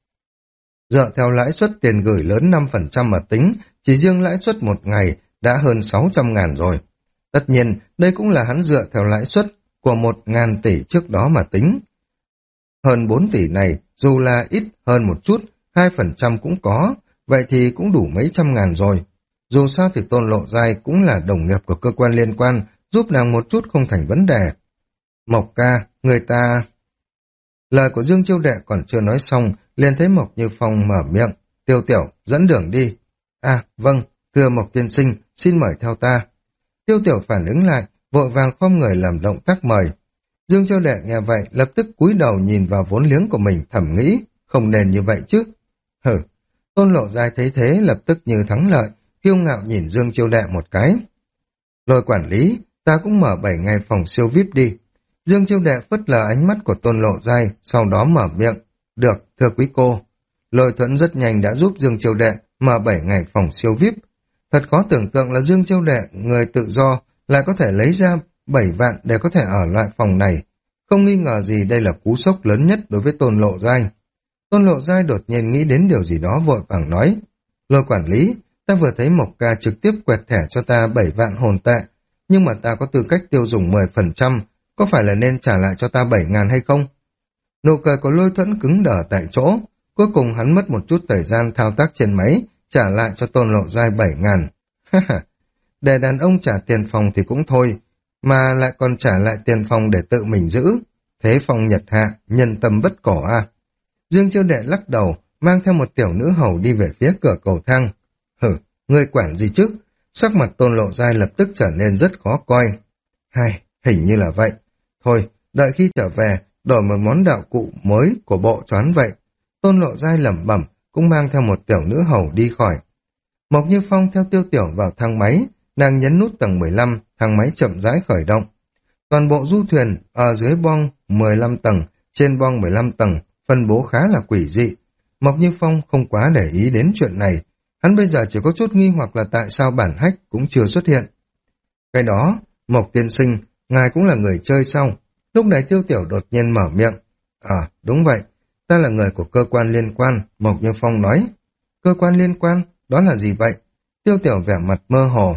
Dựa theo lãi suất tiền gửi lớn năm phần trăm mà tính, chỉ riêng lãi suất một ngày đã hơn sáu trăm ngàn rồi. Tất nhiên, đây cũng là hắn dựa theo lãi suất của một ngàn tỷ trước đó mà tính. Hơn bốn tỷ này, dù là ít hơn một chút, hai phần trăm cũng có, vậy thì cũng đủ mấy trăm ngàn rồi. Dù sao thì Tôn Lộ Giai cũng là đồng nghiệp của cơ quan liên quan, giúp nàng một chút không thành vấn đề. Mộc ca, người ta... Lời của Dương Chiêu Đệ còn chưa nói xong, liền thấy Mộc Như Phong mở miệng. Tiêu Tiểu, dẫn đường đi. À, vâng, thưa Mộc tiên sinh, xin mời theo ta. Tiêu Tiểu phản ứng lại, vội vàng khom người làm động tác mời. Dương Chiêu Đệ nghe vậy, lập tức cúi đầu nhìn vào vốn liếng của mình thầm nghĩ, không nên như vậy chứ. Hử, Tôn Lộ Giai thấy thế lập tức như thắng lợi, kiêu ngạo nhìn Dương Chiêu Đệ một cái. Lôi quản lý, ta cũng mở bảy ngày phòng siêu vi ai pi đi. Dương Chiêu Đệ phớt lờ ánh mắt của Tôn Lộ Giai, sau đó mở miệng. Được, thưa quý cô. Lôi Thuẫn rất nhanh đã giúp Dương Chiêu Đệ mở bảy ngày phòng siêu vi ai pi. Thật khó tưởng tượng là Dương Chiêu Đệ, người tự do, lại có thể lấy ra bảy vạn để có thể ở lại phòng này. Không nghi ngờ gì đây là cú sốc lớn nhất đối với Tôn Lộ Giai. Tôn Lộ Giai đột nhiên nghĩ đến điều gì đó vội vàng nói. Lôi quản lý, ta vừa thấy Mộc ca trực tiếp quẹt thẻ cho ta bảy vạn hồn tệ, nhưng mà ta có tư cách tiêu dùng mười phần trăm, có phải là nên trả lại cho ta bảy ngàn hay không? Nụ cười của Lôi Thuẫn cứng đờ tại chỗ, cuối cùng hắn mất một chút thời gian thao tác trên máy, trả lại cho Tôn Lộ Giai bảy ngàn. Để đàn ông trả tiền phòng thì cũng thôi, mà lại còn trả lại tiền phòng để tự mình giữ. Thế phòng nhật hạ, nhân tâm bất cổ à. Dương Chiêu Đệ lắc đầu, mang theo một tiểu nữ hầu đi về phía cửa cầu thang. Hử, ngươi quản gì chứ? Sắc mặt Tôn Lộ Giai lập tức trở nên rất khó coi. Hai, hình như là vậy. Thôi, đợi khi trở về, đổi một món đạo cụ mới của bộ choán vậy. Tôn Lộ Giai lẩm bẩm, cũng mang theo một tiểu nữ hầu đi khỏi. Mộc Như Phong theo Tiêu Tiểu vào thang máy, nàng nhấn nút tầng mười lăm, thang máy chậm rãi khởi động. Toàn bộ du thuyền ở dưới boong mười lăm tầng, trên boong mười lăm tầng, phân bố khá là quỷ dị. Mộc Như Phong không quá để ý đến chuyện này, hắn bây giờ chỉ có chút nghi hoặc là tại sao bản hách cũng chưa xuất hiện. Cái đó, Mộc tiên sinh, ngài cũng là người chơi sao? Lúc này Tiêu Tiểu đột nhiên mở miệng. À, đúng vậy, ta là người của cơ quan liên quan, Mộc Như Phong nói. Cơ quan liên quan, đó là gì vậy? Tiêu Tiểu vẻ mặt mơ hồ.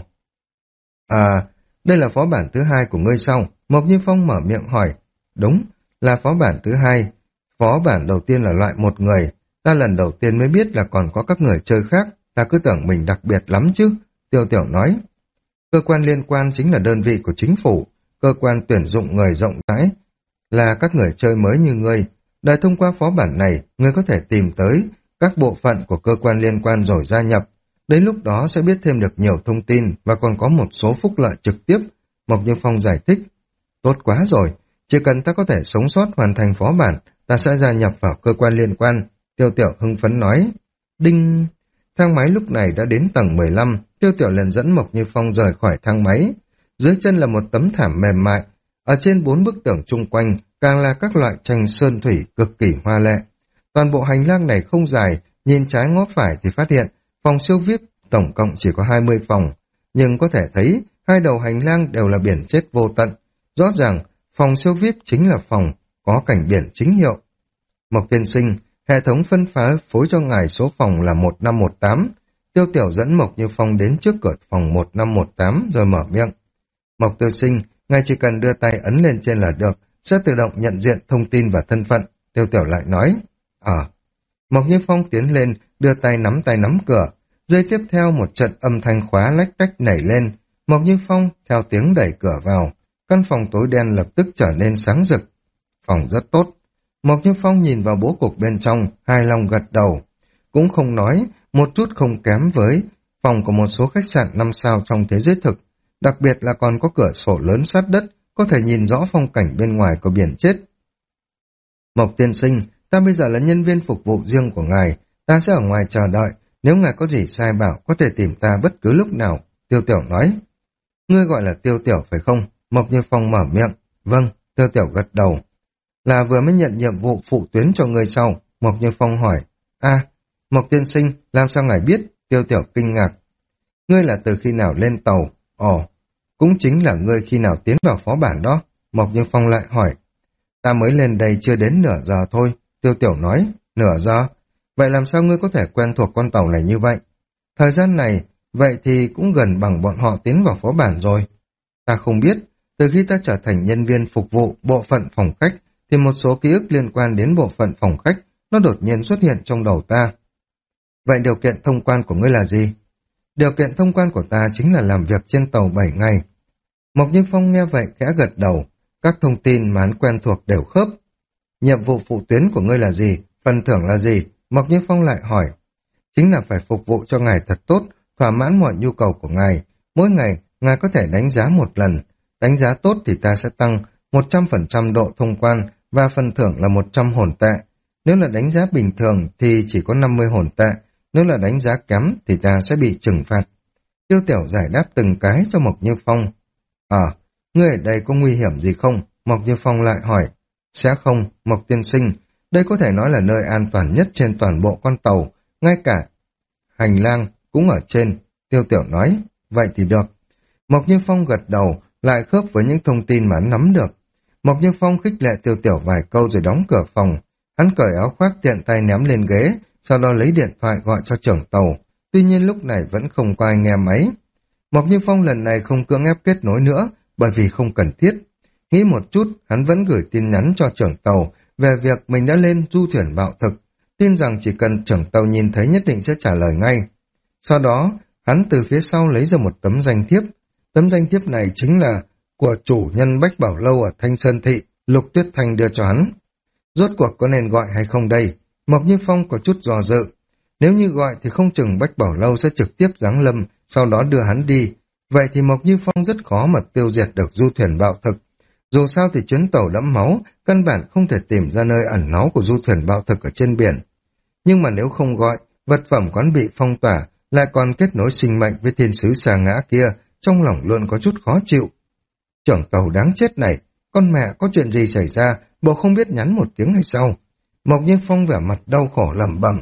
À, đây là phó bản thứ hai của ngươi sao? Mộc Như Phong mở miệng hỏi. Đúng, là phó bản thứ hai. Phó bản đầu tiên là loại một người. Ta lần đầu tiên mới biết là còn có các người chơi khác. Ta cứ tưởng mình đặc biệt lắm chứ. Tiêu Tiểu nói. Cơ quan liên quan chính là đơn vị của chính phủ. Cơ quan tuyển dụng người rộng rãi. Là các người chơi mới như ngươi. Đợi thông qua phó bản này, ngươi có thể tìm tới các bộ phận của cơ quan liên quan rồi gia nhập. Đến lúc đó sẽ biết thêm được nhiều thông tin và còn có một số phúc lợi trực tiếp. Mộc Như Phong giải thích. Tốt quá rồi, chỉ cần ta có thể sống sót hoàn thành phó bản, ta sẽ gia nhập vào cơ quan liên quan. Tiêu Tiểu hưng phấn nói. Đinh! Thang máy lúc này đã đến tầng mười lăm, Tiêu Tiểu liền dẫn Mộc Như Phong rời khỏi thang máy. Dưới chân là một tấm thảm mềm mại, ở trên bốn bức tường chung quanh càng là các loại tranh sơn thủy cực kỳ hoa lệ. Toàn bộ hành lang này không dài, nhìn trái ngó phải thì phát hiện phòng siêu vi ai pi tổng cộng chỉ có hai mươi phòng, nhưng có thể thấy hai đầu hành lang đều là biển chết vô tận. Rõ ràng, phòng siêu vi ai pi chính là phòng có cảnh biển chính hiệu. Mộc tiên sinh, hệ thống phân phối phối cho ngài số phòng là một năm một tám. Tiêu Tiểu dẫn Mộc Như Phong đến trước cửa phòng một năm một tám rồi mở miệng. Mộc tiên sinh, ngài chỉ cần đưa tay ấn lên trên là được, sẽ tự động nhận diện thông tin và thân phận. Tiêu Tiểu lại nói. Ờ. Mộc Như Phong tiến lên, đưa tay nắm tay nắm cửa. Giây tiếp theo một trận âm thanh khóa lách tách nảy lên. Mộc Như Phong theo tiếng đẩy cửa vào. Căn phòng tối đen lập tức trở nên sáng rực. Phòng rất tốt. Mộc Như Phong nhìn vào bố cục bên trong, hài lòng gật đầu. Cũng không nói, một chút không kém với phòng của một số khách sạn năm sao trong thế giới thực. Đặc biệt là còn có cửa sổ lớn sát đất, có thể nhìn rõ phong cảnh bên ngoài của biển chết. Mộc tiên sinh, ta bây giờ là nhân viên phục vụ riêng của ngài, ta sẽ ở ngoài chờ đợi, nếu ngài có gì sai bảo có thể tìm ta bất cứ lúc nào. Tiêu Tiểu nói. Ngươi gọi là Tiêu Tiểu phải không? Mộc Như Phong mở miệng. Vâng, Tiêu Tiểu gật đầu. Là vừa mới nhận nhiệm vụ phụ tuyến cho ngươi sau. Mộc Như Phong hỏi. À, Mộc tiên sinh, làm sao ngài biết? Tiêu Tiểu kinh ngạc. Ngươi là từ khi nào lên tàu? Ồ, cũng chính là ngươi khi nào tiến vào phó bản đó. Mộc Như Phong lại hỏi. Ta mới lên đây chưa đến nửa giờ thôi. Tiêu Tiểu nói. Nửa giờ? Vậy làm sao ngươi có thể quen thuộc con tàu này như vậy? Thời gian này, vậy thì cũng gần bằng bọn họ tiến vào phó bản rồi. Ta không biết, từ khi ta trở thành nhân viên phục vụ bộ phận phòng khách, thì một số ký ức liên quan đến bộ phận phòng khách, nó đột nhiên xuất hiện trong đầu ta. Vậy điều kiện thông quan của ngươi là gì? Điều kiện thông quan của ta chính là làm việc trên tàu bảy ngày. Mộc Như Phong nghe vậy khẽ gật đầu, các thông tin mà hắn quen thuộc đều khớp. Nhiệm vụ phụ tuyến của ngươi là gì? Phần thưởng là gì? Mộc Như Phong lại hỏi. Chính là phải phục vụ cho ngài thật tốt, thỏa mãn mọi nhu cầu của ngài. Mỗi ngày, ngài có thể đánh giá một lần. Đánh giá tốt thì ta sẽ tăng một trăm phần trăm độ thông quan và phần thưởng là một trăm hồn tệ. Nếu là đánh giá bình thường thì chỉ có năm mươi hồn tệ. Nếu là đánh giá kém thì ta sẽ bị trừng phạt. Tiêu Tiểu giải đáp từng cái cho Mộc Như Phong. Ờ, à, ngươi ở đây có nguy hiểm gì không? Mộc Như Phong lại hỏi. Sẽ không, Mộc tiên sinh. Đây có thể nói là nơi an toàn nhất trên toàn bộ con tàu. Ngay cả hành lang cũng ở trên. Tiêu Tiểu nói. Vậy thì được. Mộc Như Phong gật đầu, lại khớp với những thông tin mà hắn nắm được. Mộc Như Phong khích lệ Tiêu Tiểu vài câu rồi đóng cửa phòng. Hắn cởi áo khoác tiện tay ném lên ghế, sau đó lấy điện thoại gọi cho trưởng tàu. Tuy nhiên lúc này vẫn không có ai nghe máy. Mộc Như Phong lần này không cưỡng ép kết nối nữa, bởi vì không cần thiết. Nghĩ một chút, hắn vẫn gửi tin nhắn cho trưởng tàu về việc mình đã lên du thuyền bạo thực, tin rằng chỉ cần trưởng tàu nhìn thấy nhất định sẽ trả lời ngay. Sau đó, hắn từ phía sau lấy ra một tấm danh thiếp. Tấm danh thiếp này chính là của chủ nhân Bách Bảo Lâu ở Thanh Sơn Thị, Lục Tuyết Thanh đưa cho hắn. Rốt cuộc có nên gọi hay không đây? Mộc Như Phong có chút dò dự. Nếu như gọi thì không chừng Bách Bảo Lâu sẽ trực tiếp giáng lâm, sau đó đưa hắn đi. Vậy thì Mộc Như Phong rất khó mà tiêu diệt được du thuyền bạo thực. Dù sao thì chuyến tàu đẫm máu, căn bản không thể tìm ra nơi ẩn náu của du thuyền bạo thực ở trên biển. Nhưng mà nếu không gọi, vật phẩm quán bị phong tỏa, lại còn kết nối sinh mệnh với thiên sứ xà ngã kia, trong lòng luôn có chút khó chịu. Trưởng tàu đáng chết này, con mẹ có chuyện gì xảy ra, bộ không biết nhắn một tiếng hay sao? Mộc Như Phong vẻ mặt đau khổ lẩm bẩm.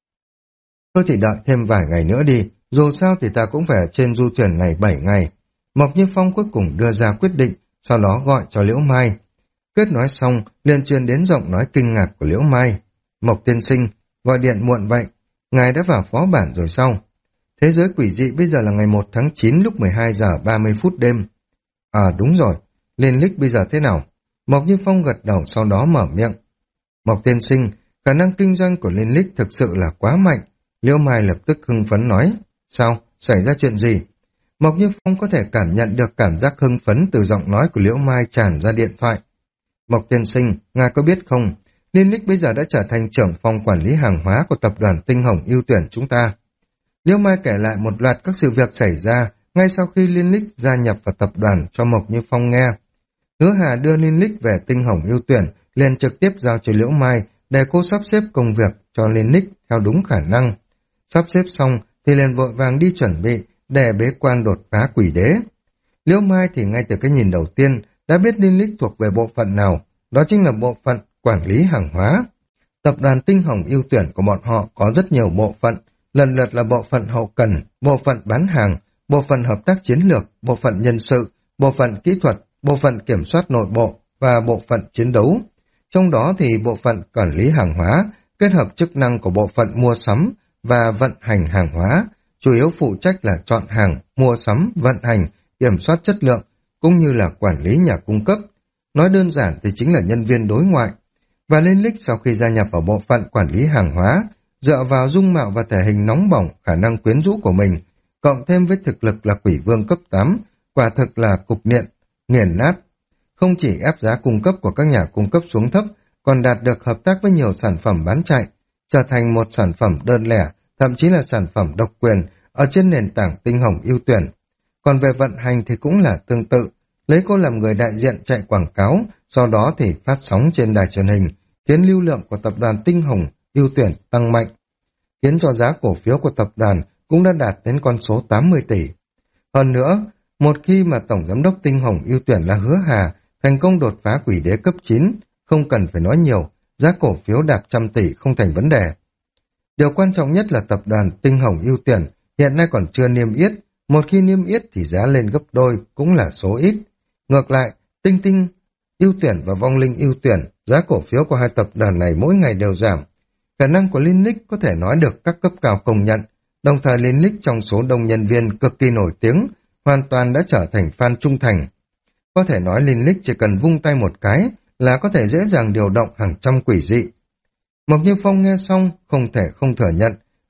Tôi chỉ đợi thêm vài ngày nữa đi, dù sao thì ta cũng phải ở trên du thuyền này bảy ngày. Mộc Như Phong cuối cùng đưa ra quyết định, sau đó gọi cho Liễu Mai. Kết nói xong, liền truyền đến giọng nói kinh ngạc của Liễu Mai. Mộc tiên sinh, gọi điện muộn vậy, ngài đã vào phó bản rồi sao? Thế giới quỷ dị bây giờ là ngày một tháng chín lúc mười hai giờ ba mươi phút đêm. À đúng rồi, Liên Lích bây giờ thế nào? Mộc Như Phong gật đầu sau đó mở miệng. Mộc tiên sinh, khả năng kinh doanh của Liên Lích thực sự là quá mạnh. Liễu Mai lập tức hưng phấn nói. Sao? Xảy ra chuyện gì? Mộc Như Phong có thể cảm nhận được cảm giác hưng phấn từ giọng nói của Liễu Mai tràn ra điện thoại. Mộc tiên sinh, ngài có biết không? Liên Lích bây giờ đã trở thành trưởng phòng quản lý hàng hóa của tập đoàn Tinh Hồng ưu tuyển chúng ta. Liễu Mai kể lại một loạt các sự việc xảy ra ngay sau khi Liên Lích gia nhập vào tập đoàn cho Mộc Như Phong nghe. Hứa Hà đưa Liên Lích về Tinh Hồng ưu tuyển, liền trực tiếp giao cho Liễu Mai để cô sắp xếp công việc cho Liên Lích theo đúng khả năng. Sắp xếp xong thì liền vội vàng đi chuẩn bị để bế quan đột phá quỷ đế. Liễu Mai thì ngay từ cái nhìn đầu tiên đã biết Liên Lích thuộc về bộ phận nào, đó chính là bộ phận quản lý hàng hóa. Tập đoàn Tinh Hồng ưu tuyển của bọn họ có rất nhiều bộ phận, lần lượt là bộ phận hậu cần, bộ phận bán hàng, bộ phận hợp tác chiến lược, bộ phận nhân sự, bộ phận kỹ thuật, bộ phận kiểm soát nội bộ và bộ phận chiến đấu. Trong đó thì bộ phận quản lý hàng hóa kết hợp chức năng của bộ phận mua sắm và vận hành hàng hóa, chủ yếu phụ trách là chọn hàng, mua sắm, vận hành, kiểm soát chất lượng, cũng như là quản lý nhà cung cấp. Nói đơn giản thì chính là nhân viên đối ngoại. Và Liên Lích sau khi gia nhập vào bộ phận quản lý hàng hóa, dựa vào dung mạo và thể hình nóng bỏng, khả năng quyến rũ của mình, cộng thêm với thực lực là quỷ vương cấp tám, quả thực là cục nghiện, nghiền nát. Không chỉ ép giá cung cấp của các nhà cung cấp xuống thấp, còn đạt được hợp tác với nhiều sản phẩm bán chạy, trở thành một sản phẩm đơn lẻ, thậm chí là sản phẩm độc quyền ở trên nền tảng Tinh Hồng ưu tuyển. Còn về vận hành thì cũng là tương tự, lấy cô làm người đại diện chạy quảng cáo, sau đó thì phát sóng trên đài truyền hình, khiến lưu lượng của tập đoàn Tinh Hồng ưu tuyển tăng mạnh, khiến cho giá cổ phiếu của tập đoàn cũng đã đạt đến con số tám mươi tỷ. Hơn nữa, một khi mà Tổng Giám đốc Tinh Hồng ưu tuyển là Hứa Hà thành công đột phá quỷ đế cấp chín, không cần phải nói nhiều, giá cổ phiếu đạt trăm tỷ không thành vấn đề. Điều quan trọng nhất là tập đoàn Tinh Hồng ưu tuyển hiện nay còn chưa niêm yết, một khi niêm yết thì giá lên gấp đôi cũng là số ít. Ngược lại, Tinh Tinh ưu tuyển và Vong Linh ưu tuyển, giá cổ phiếu của hai tập đoàn này mỗi ngày đều giảm. Khả năng của Liên Lích có thể nói được các cấp cao công nhận, đồng thời Liên Lích trong số đông nhân viên cực kỳ nổi tiếng, hoàn toàn đã trở thành fan trung thành. Có thể nói Liên Lích chỉ cần vung tay một cái là có thể dễ dàng điều động hàng trăm quỷ dị. Mộc Như Phong nghe xong không thể không thừa nhận,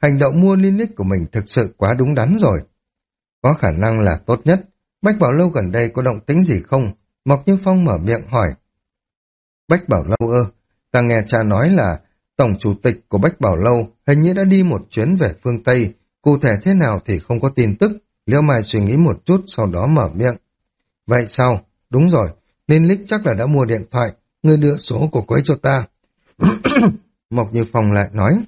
hành động mua Linh Lích của mình thực sự quá đúng đắn rồi. Có khả năng là tốt nhất. Bách Bảo Lâu gần đây có động tĩnh gì không? Mộc Như Phong mở miệng hỏi. Bách Bảo Lâu ơ, ta nghe cha nói là tổng chủ tịch của Bách Bảo Lâu hình như đã đi một chuyến về phương Tây, cụ thể thế nào thì không có tin tức. Liễu Mai suy nghĩ một chút sau đó mở miệng. Vậy sao? Đúng rồi, Linh Lích chắc là đã mua điện thoại, ngươi đưa số của cô ấy cho ta. Mộc Như Phong lại nói.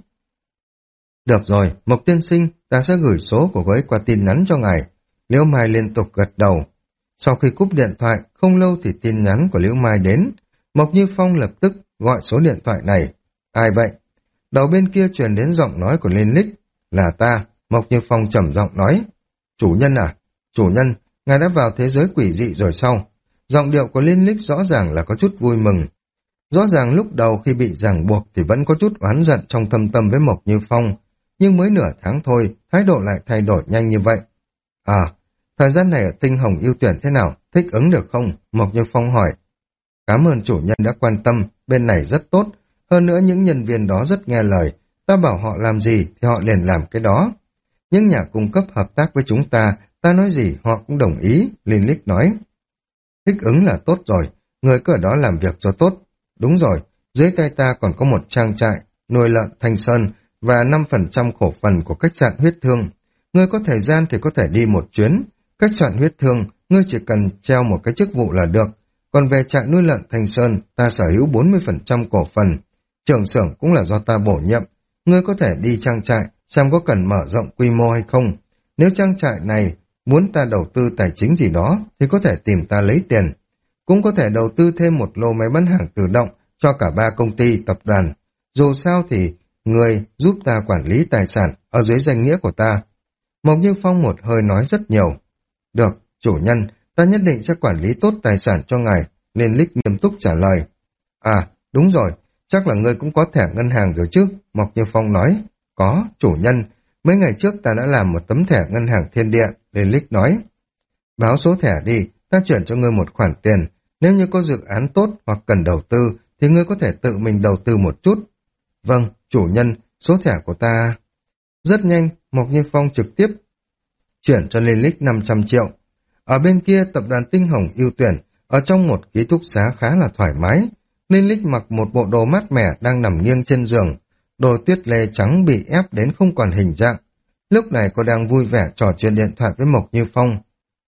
Được rồi, Mộc tiên sinh, ta sẽ gửi số của cô ấy qua tin nhắn cho ngài. Liễu Mai liên tục gật đầu. Sau khi cúp điện thoại, không lâu thì tin nhắn của Liễu Mai đến. Mộc Như Phong lập tức gọi số điện thoại này. Ai vậy? Đầu bên kia truyền đến giọng nói của Linh Lích. Là ta, Mộc Như Phong trầm giọng nói. Chủ nhân à? Chủ nhân, ngài đã vào thế giới quỷ dị rồi sao? Giọng điệu của Linh Lích rõ ràng là có chút vui mừng. Rõ ràng lúc đầu khi bị ràng buộc thì vẫn có chút oán giận trong thâm tâm với Mộc Như Phong. Nhưng mới nửa tháng thôi, thái độ lại thay đổi nhanh như vậy. À, thời gian này ở Tinh Hồng ưu tuyển thế nào? Thích ứng được không? Mộc Như Phong hỏi. Cảm ơn chủ nhân đã quan tâm, bên này rất tốt. Hơn nữa những nhân viên đó rất nghe lời. Ta bảo họ làm gì thì họ liền làm cái đó. Những nhà cung cấp hợp tác với chúng ta, ta nói gì họ cũng đồng ý, Linh Lích nói. Thích ứng là tốt rồi, người cứ ở đó làm việc cho tốt. Đúng rồi, dưới tay ta còn có một trang trại, nuôi lợn Thanh Sơn và năm phần trăm cổ phần của khách sạn huyết thương. Ngươi có thời gian thì có thể đi một chuyến. Khách sạn huyết thương, ngươi chỉ cần treo một cái chức vụ là được. Còn về trại nuôi lợn Thanh Sơn, ta sở hữu bốn mươi phần trăm cổ phần. Trưởng xưởng cũng là do ta bổ nhiệm. Ngươi có thể đi trang trại, xem có cần mở rộng quy mô hay không. Nếu trang trại này muốn ta đầu tư tài chính gì đó, thì có thể tìm ta lấy tiền. Cũng có thể đầu tư thêm một lô máy bán hàng tự động cho cả ba công ty, tập đoàn. Dù sao thì người giúp ta quản lý tài sản ở dưới danh nghĩa của ta. Mộc Như Phong một hơi nói rất nhiều. Được, chủ nhân, ta nhất định sẽ quản lý tốt tài sản cho ngài, Liên Lích nghiêm túc trả lời. À, đúng rồi, chắc là ngươi cũng có thẻ ngân hàng rồi chứ, Mộc Như Phong nói. Có, chủ nhân, mấy ngày trước ta đã làm một tấm thẻ ngân hàng thiên địa, Liên Lích nói. Báo số thẻ đi, ta chuyển cho ngươi một khoản tiền. Nếu như có dự án tốt hoặc cần đầu tư, thì ngươi có thể tự mình đầu tư một chút. Vâng, chủ nhân, số thẻ của ta... Rất nhanh, Mộc Như Phong trực tiếp chuyển cho Liên Lích năm trăm triệu. Ở bên kia, tập đoàn Tinh Hồng ưu tuyển, ở trong một ký túc xá khá là thoải mái. Liên Lích mặc một bộ đồ mát mẻ đang nằm nghiêng trên giường. Đồ tuyết lê trắng bị ép đến không còn hình dạng. Lúc này cô đang vui vẻ trò chuyện điện thoại với Mộc Như Phong.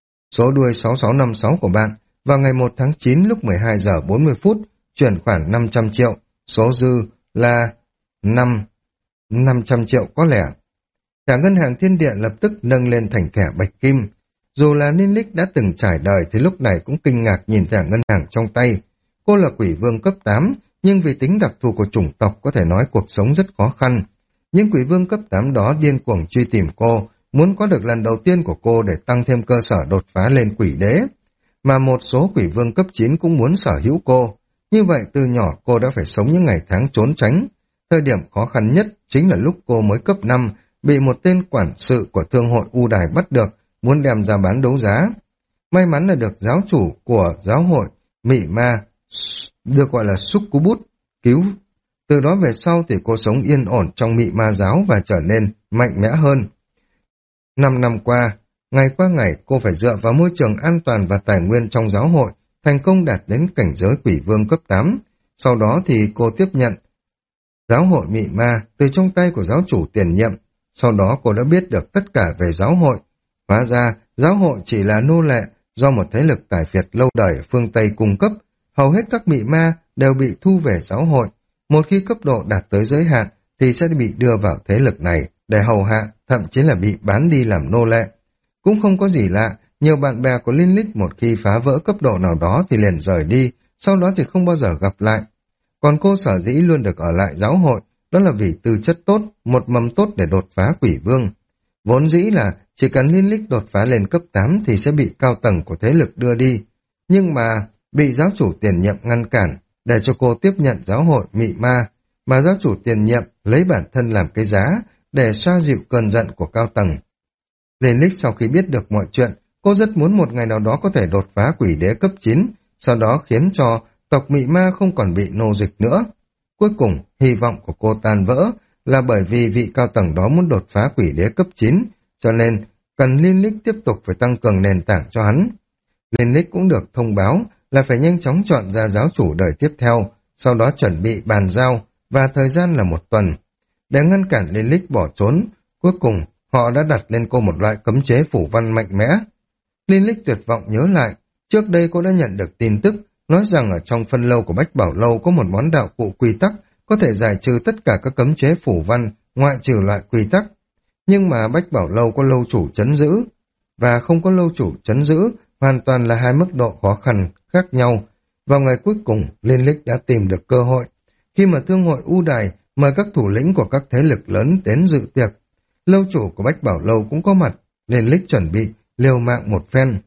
Số đuôi sáu sáu năm sáu của bạn, vào ngày một tháng chín lúc mười hai giờ bốn mươi phút, chuyển khoản năm trăm triệu, số dư là năm năm trăm triệu có lẻ. Thẻ ngân hàng Thiên Địa lập tức nâng lên thành thẻ bạch kim. Dù là Liên Lích đã từng trải đời thì lúc này cũng kinh ngạc nhìn thẻ ngân hàng trong tay. Cô là quỷ vương cấp tám, nhưng vì tính đặc thù của chủng tộc có thể nói cuộc sống rất khó khăn. Những quỷ vương cấp tám đó điên cuồng truy tìm cô, muốn có được lần đầu tiên của cô để tăng thêm cơ sở đột phá lên quỷ đế. Mà một số quỷ vương cấp chín cũng muốn sở hữu cô. Như vậy từ nhỏ cô đã phải sống những ngày tháng trốn tránh. Thời điểm khó khăn nhất chính là lúc cô mới cấp năm, bị một tên quản sự của thương hội U Đài bắt được, muốn đem ra bán đấu giá. May mắn là được giáo chủ của giáo hội Mị Ma, được gọi là Succubus, cứu. Từ đó về sau thì cô sống yên ổn trong Mị Ma giáo và trở nên mạnh mẽ hơn. Năm năm qua, ngày qua ngày cô phải dựa vào môi trường an toàn và tài nguyên trong giáo hội, thành công đạt đến cảnh giới quỷ vương cấp tám. Sau đó thì cô tiếp nhận giáo hội Mị Ma từ trong tay của giáo chủ tiền nhiệm. Sau đó cô đã biết được tất cả về giáo hội. Hóa ra, giáo hội chỉ là nô lệ do một thế lực tài phiệt lâu đời ở phương Tây cung cấp. Hầu hết các Mị Ma đều bị thu về giáo hội. Một khi cấp độ đạt tới giới hạn thì sẽ bị đưa vào thế lực này để hầu hạ, thậm chí là bị bán đi làm nô lệ. Cũng không có gì lạ, nhiều bạn bè của Liên Lích một khi phá vỡ cấp độ nào đó thì liền rời đi, sau đó thì không bao giờ gặp lại. Còn cô sở dĩ luôn được ở lại giáo hội, đó là vì tư chất tốt, một mầm tốt để đột phá quỷ vương. Vốn dĩ là chỉ cần Liên Lích đột phá lên cấp tám thì sẽ bị cao tầng của thế lực đưa đi, nhưng mà bị giáo chủ tiền nhiệm ngăn cản để cho cô tiếp nhận giáo hội Mị Ma, mà giáo chủ tiền nhiệm lấy bản thân làm cái giá để xoa dịu cơn giận của cao tầng. Liên Lích sau khi biết được mọi chuyện, cô rất muốn một ngày nào đó có thể đột phá quỷ đế cấp chín, sau đó khiến cho tộc Mị Ma không còn bị nô dịch nữa. Cuối cùng, hy vọng của cô tan vỡ, là bởi vì vị cao tầng đó muốn đột phá quỷ đế cấp chín, cho nên cần Liên Lích tiếp tục phải tăng cường nền tảng cho hắn. Liên Lích cũng được thông báo là phải nhanh chóng chọn ra giáo chủ đời tiếp theo, sau đó chuẩn bị bàn giao, và thời gian là một tuần. Để ngăn cản Liên Lích bỏ trốn, cuối cùng họ đã đặt lên cô một loại cấm chế phủ văn mạnh mẽ. Liên Lích tuyệt vọng nhớ lại, trước đây cô đã nhận được tin tức nói rằng ở trong phân lâu của Bách Bảo Lâu có một món đạo cụ quy tắc có thể giải trừ tất cả các cấm chế phủ văn ngoại trừ loại quy tắc. Nhưng mà Bách Bảo Lâu có lâu chủ trấn giữ và không có lâu chủ trấn giữ hoàn toàn là hai mức độ khó khăn khác nhau. Vào ngày cuối cùng, Liên Lích đã tìm được cơ hội. Khi mà thương hội U Đài mời các thủ lĩnh của các thế lực lớn đến dự tiệc, lâu chủ của Bách Bảo Lâu cũng có mặt. Liên Lích chuẩn bị liều mạng một phen.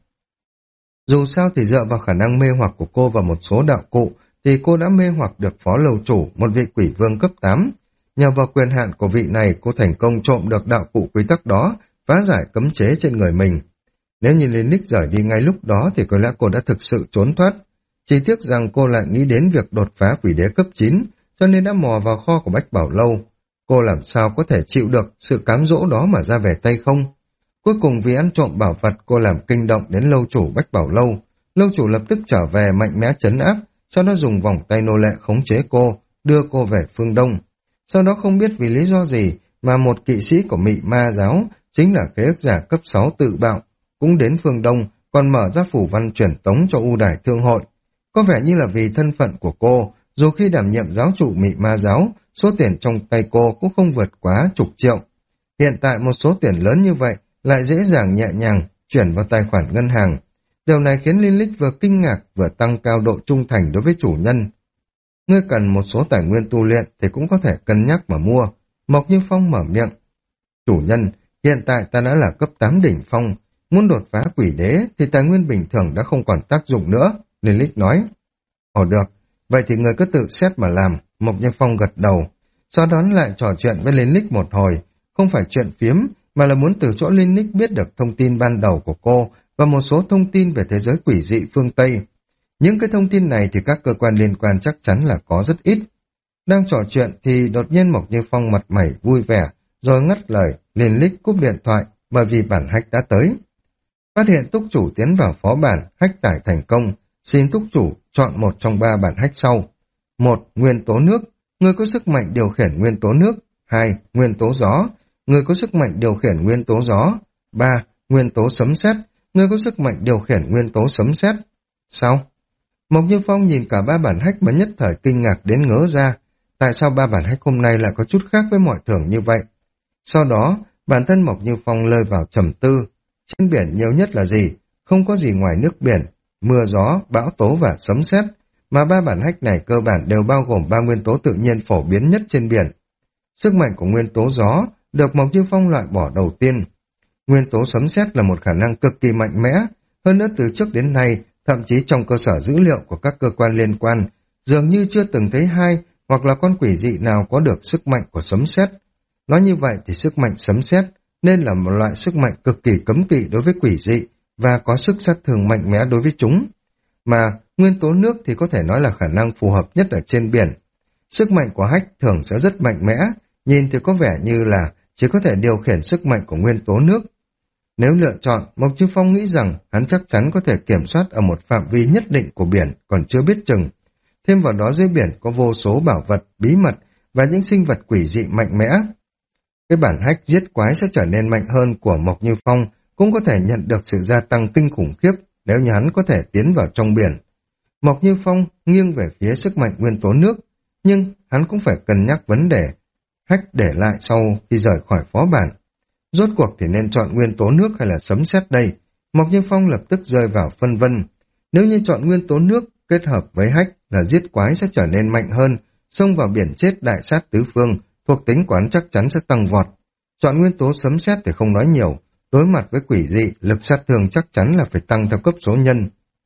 Dù sao thì dựa vào khả năng mê hoặc của cô và một số đạo cụ, thì cô đã mê hoặc được phó lâu chủ, một vị quỷ vương cấp tám. Nhờ vào quyền hạn của vị này, cô thành công trộm được đạo cụ quy tắc đó, phá giải cấm chế trên người mình. Nếu như Liên Lích rời đi ngay lúc đó thì có lẽ cô đã thực sự trốn thoát. Chỉ tiếc rằng cô lại nghĩ đến việc đột phá quỷ đế cấp chín, cho nên đã mò vào kho của Bách Bảo Lâu. Cô làm sao có thể chịu được sự cám dỗ đó mà ra về tay không? Cuối cùng vì ăn trộm bảo vật, cô làm kinh động đến lâu chủ Bách Bảo Lâu. Lâu chủ lập tức trở về mạnh mẽ trấn áp, sau đó dùng vòng tay nô lệ khống chế cô, đưa cô về phương Đông. Sau đó không biết vì lý do gì mà một kỵ sĩ của Mị Ma giáo, chính là khế ước giả cấp sáu tự bạo, cũng đến phương Đông, còn mở ra phủ văn truyền tống cho U Đài Thương hội. Có vẻ như là vì thân phận của cô, dù khi đảm nhiệm giáo chủ Mị Ma giáo, số tiền trong tay cô cũng không vượt quá chục triệu. Hiện tại một số tiền lớn như vậy lại dễ dàng nhẹ nhàng chuyển vào tài khoản ngân hàng. Điều này khiến Liên Lích vừa kinh ngạc vừa tăng cao độ trung thành đối với chủ nhân. Ngươi cần một số tài nguyên tu luyện thì cũng có thể cân nhắc mà mua. Mộc Như Phong mở miệng. Chủ nhân, hiện tại ta đã là cấp tám đỉnh phong. Muốn đột phá quỷ đế thì tài nguyên bình thường đã không còn tác dụng nữa. Liên Lích nói. Ồ được, vậy thì ngươi cứ tự xét mà làm. Mộc Như Phong gật đầu. Sau đó lại trò chuyện với Liên Lích một hồi. Không phải chuyện phiếm, mà là muốn từ chỗ Liên Lích biết được thông tin ban đầu của cô và một số thông tin về thế giới quỷ dị phương Tây. Những cái thông tin này thì các cơ quan liên quan chắc chắn là có rất ít. Đang trò chuyện thì đột nhiên Mộc Như Phong mặt mày vui vẻ, rồi ngắt lời. Liên Lích cúp điện thoại bởi vì bản hách đã tới. Phát hiện túc chủ tiến vào phó bản, hách tải thành công. Xin túc chủ chọn một trong ba bản hách sau. Một. Nguyên tố nước. Người có sức mạnh điều khiển nguyên tố nước. Hai. Nguyên tố gió. Người có sức mạnh điều khiển nguyên tố gió. Ba. Nguyên tố sấm sét. Người có sức mạnh điều khiển nguyên tố sấm sét. Sao? Mộc Như Phong nhìn cả ba bản hách mà nhất thời kinh ngạc đến ngớ ra. Tại sao ba bản hách hôm nay lại có chút khác với mọi thường như vậy? Sau đó, bản thân Mộc Như Phong rơi vào trầm tư. Trên biển nhiều nhất là gì? Không có gì ngoài nước biển, mưa gió, bão tố và sấm sét. Mà ba bản hách này cơ bản đều bao gồm ba nguyên tố tự nhiên phổ biến nhất trên biển. Sức mạnh của nguyên tố gió được Mộc Như Phong loại bỏ đầu tiên. Nguyên tố sấm sét là một khả năng cực kỳ mạnh mẽ, hơn nữa từ trước đến nay, thậm chí trong cơ sở dữ liệu của các cơ quan liên quan, dường như chưa từng thấy hai hoặc là con quỷ dị nào có được sức mạnh của sấm sét. Nói như vậy thì sức mạnh sấm sét nên là một loại sức mạnh cực kỳ cấm kỵ đối với quỷ dị và có sức sát thương mạnh mẽ đối với chúng. Mà nguyên tố nước thì có thể nói là khả năng phù hợp nhất ở trên biển. Sức mạnh của hách thường sẽ rất mạnh mẽ, nhìn thì có vẻ như là chỉ có thể điều khiển sức mạnh của nguyên tố nước. Nếu lựa chọn, Mộc Như Phong nghĩ rằng hắn chắc chắn có thể kiểm soát ở một phạm vi nhất định của biển còn chưa biết chừng. Thêm vào đó dưới biển có vô số bảo vật, bí mật và những sinh vật quỷ dị mạnh mẽ. Cái bản hách giết quái sẽ trở nên mạnh hơn của Mộc Như Phong cũng có thể nhận được sự gia tăng kinh khủng khiếp nếu như hắn có thể tiến vào trong biển. Mộc Như Phong nghiêng về phía sức mạnh nguyên tố nước, nhưng hắn cũng phải cân nhắc vấn đề hách để lại sau khi rời khỏi phó bản. Rốt cuộc thì nên chọn nguyên tố nước hay là sấm sét đây? Mộc Như Phong lập tức rơi vào phân vân. Nếu như chọn nguyên tố nước kết hợp với hách là giết quái sẽ trở nên mạnh hơn, xông vào biển chết đại sát tứ phương, thuộc tính quán chắc chắn sẽ tăng vọt. Chọn nguyên tố sấm sét thì không nói nhiều, đối mặt với quỷ dị, lực sát thương chắc chắn là phải tăng theo cấp số nhân.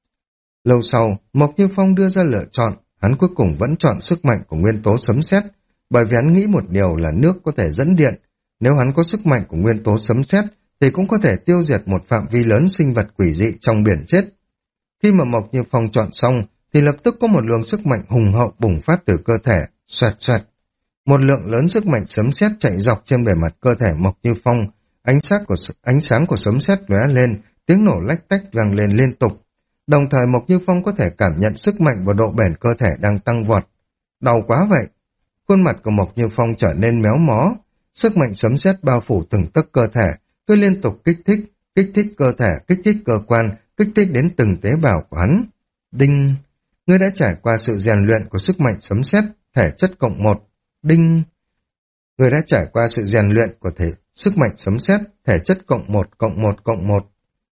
Lâu sau, Mộc Như Phong đưa ra lựa chọn, hắn cuối cùng vẫn chọn sức mạnh của nguyên tố sấm sét, bởi vì hắn nghĩ một điều là nước có thể dẫn điện. Nếu hắn có sức mạnh của nguyên tố sấm sét thì cũng có thể tiêu diệt một phạm vi lớn sinh vật quỷ dị trong biển chết. Khi mà Mộc Như Phong chọn xong thì lập tức có một luồng sức mạnh hùng hậu bùng phát từ cơ thể, xoẹt xoẹt. Một lượng lớn sức mạnh sấm sét chạy dọc trên bề mặt cơ thể Mộc Như Phong, ánh sáng của ánh sáng của sấm sét lóe lên, tiếng nổ lách tách vang lên liên tục. Đồng thời Mộc Như Phong có thể cảm nhận sức mạnh và độ bền cơ thể đang tăng vọt. Đau quá vậy. Khuôn mặt của Mộc Như Phong trở nên méo mó, sức mạnh sấm sét bao phủ từng tấc cơ thể, cứ liên tục kích thích, kích thích cơ thể, kích thích cơ quan, kích thích đến từng tế bào của hắn. Đinh! Ngươi đã trải qua sự rèn luyện của sức mạnh sấm sét, thể chất cộng một. Đinh! Ngươi đã trải qua sự rèn luyện của thể sức mạnh sấm sét, thể chất cộng một, cộng một, cộng một.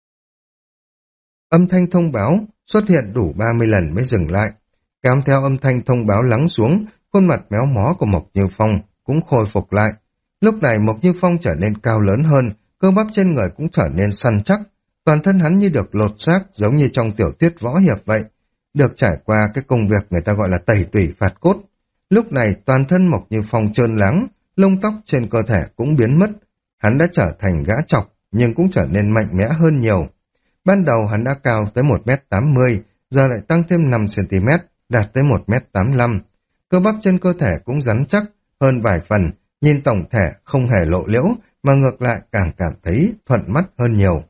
Âm thanh thông báo xuất hiện đủ ba mươi lần mới dừng lại. Kéo theo âm thanh thông báo lắng xuống, khuôn mặt méo mó của Mộc Như Phong cũng khôi phục lại. Lúc này Mộc Như Phong trở nên cao lớn hơn, cơ bắp trên người cũng trở nên săn chắc. Toàn thân hắn như được lột xác, giống như trong tiểu thuyết võ hiệp vậy. Được trải qua cái công việc người ta gọi là tẩy tủy phạt cốt. Lúc này toàn thân Mộc Như Phong trơn láng, lông tóc trên cơ thể cũng biến mất. Hắn đã trở thành gã trọc, nhưng cũng trở nên mạnh mẽ hơn nhiều. Ban đầu hắn đã cao tới một mét tám mươi, giờ lại tăng thêm năm xăng-ti-mét, đạt tới một mét tám mươi lăm. Cơ bắp trên cơ thể cũng rắn chắc hơn vài phần, nhìn tổng thể không hề lộ liễu, mà ngược lại càng cảm thấy thuận mắt hơn nhiều.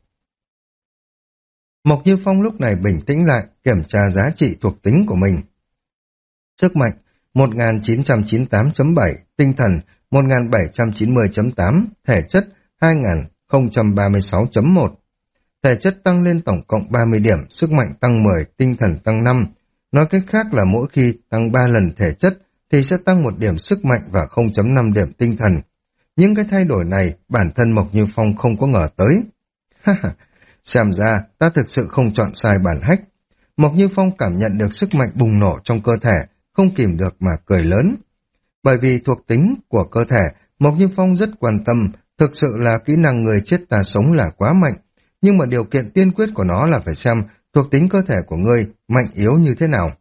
Mộc Như Phong lúc này bình tĩnh lại, kiểm tra giá trị thuộc tính của mình. Sức mạnh một nghìn chín trăm chín mươi tám chấm bảy, tinh thần một nghìn bảy trăm chín mươi chấm tám, thể chất hai nghìn không trăm ba mươi sáu chấm một. Thể chất tăng lên tổng cộng ba mươi điểm, sức mạnh tăng mười, tinh thần tăng năm. Nói cách khác là mỗi khi tăng ba lần thể chất thì sẽ tăng một điểm sức mạnh và không chấm năm điểm tinh thần. Những cái thay đổi này bản thân Mộc Như Phong không có ngờ tới. Xem ra ta thực sự không chọn sai bản hách. Mộc Như Phong cảm nhận được sức mạnh bùng nổ trong cơ thể, không kìm được mà cười lớn. Bởi vì thuộc tính của cơ thể, Mộc Như Phong rất quan tâm, thực sự là kỹ năng người chết ta sống là quá mạnh. Nhưng mà điều kiện tiên quyết của nó là phải xem thuộc tính cơ thể của ngươi mạnh yếu như thế nào.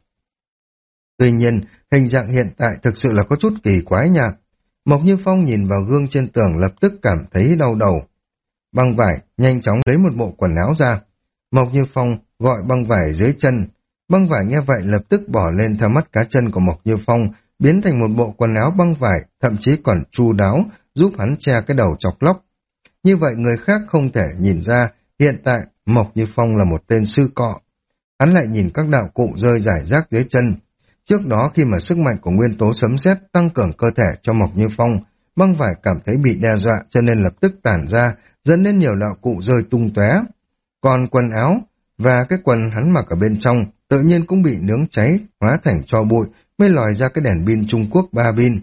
Tuy nhiên, hình dạng hiện tại thực sự là có chút kỳ quái nha. Mộc Như Phong nhìn vào gương trên tường lập tức cảm thấy đau đầu. Băng vải nhanh chóng lấy một bộ quần áo ra. Mộc Như Phong gọi băng vải dưới chân. Băng vải nghe vậy lập tức bỏ lên theo mắt cá chân của Mộc Như Phong, biến thành một bộ quần áo băng vải, thậm chí còn chu đáo, giúp hắn che cái đầu chọc lóc. Như vậy người khác không thể nhìn ra hiện tại Mộc Như Phong là một tên sư cọ. Hắn lại nhìn các đạo cụ rơi rải rác dưới chân. Trước đó khi mà sức mạnh của nguyên tố sấm sét tăng cường cơ thể cho Mộc Như Phong, băng vải cảm thấy bị đe dọa cho nên lập tức tản ra, dẫn đến nhiều đạo cụ rơi tung tóe. Còn quần áo và cái quần hắn mặc ở bên trong tự nhiên cũng bị nướng cháy, hóa thành tro bụi, mới lòi ra cái đèn pin Trung Quốc ba pin.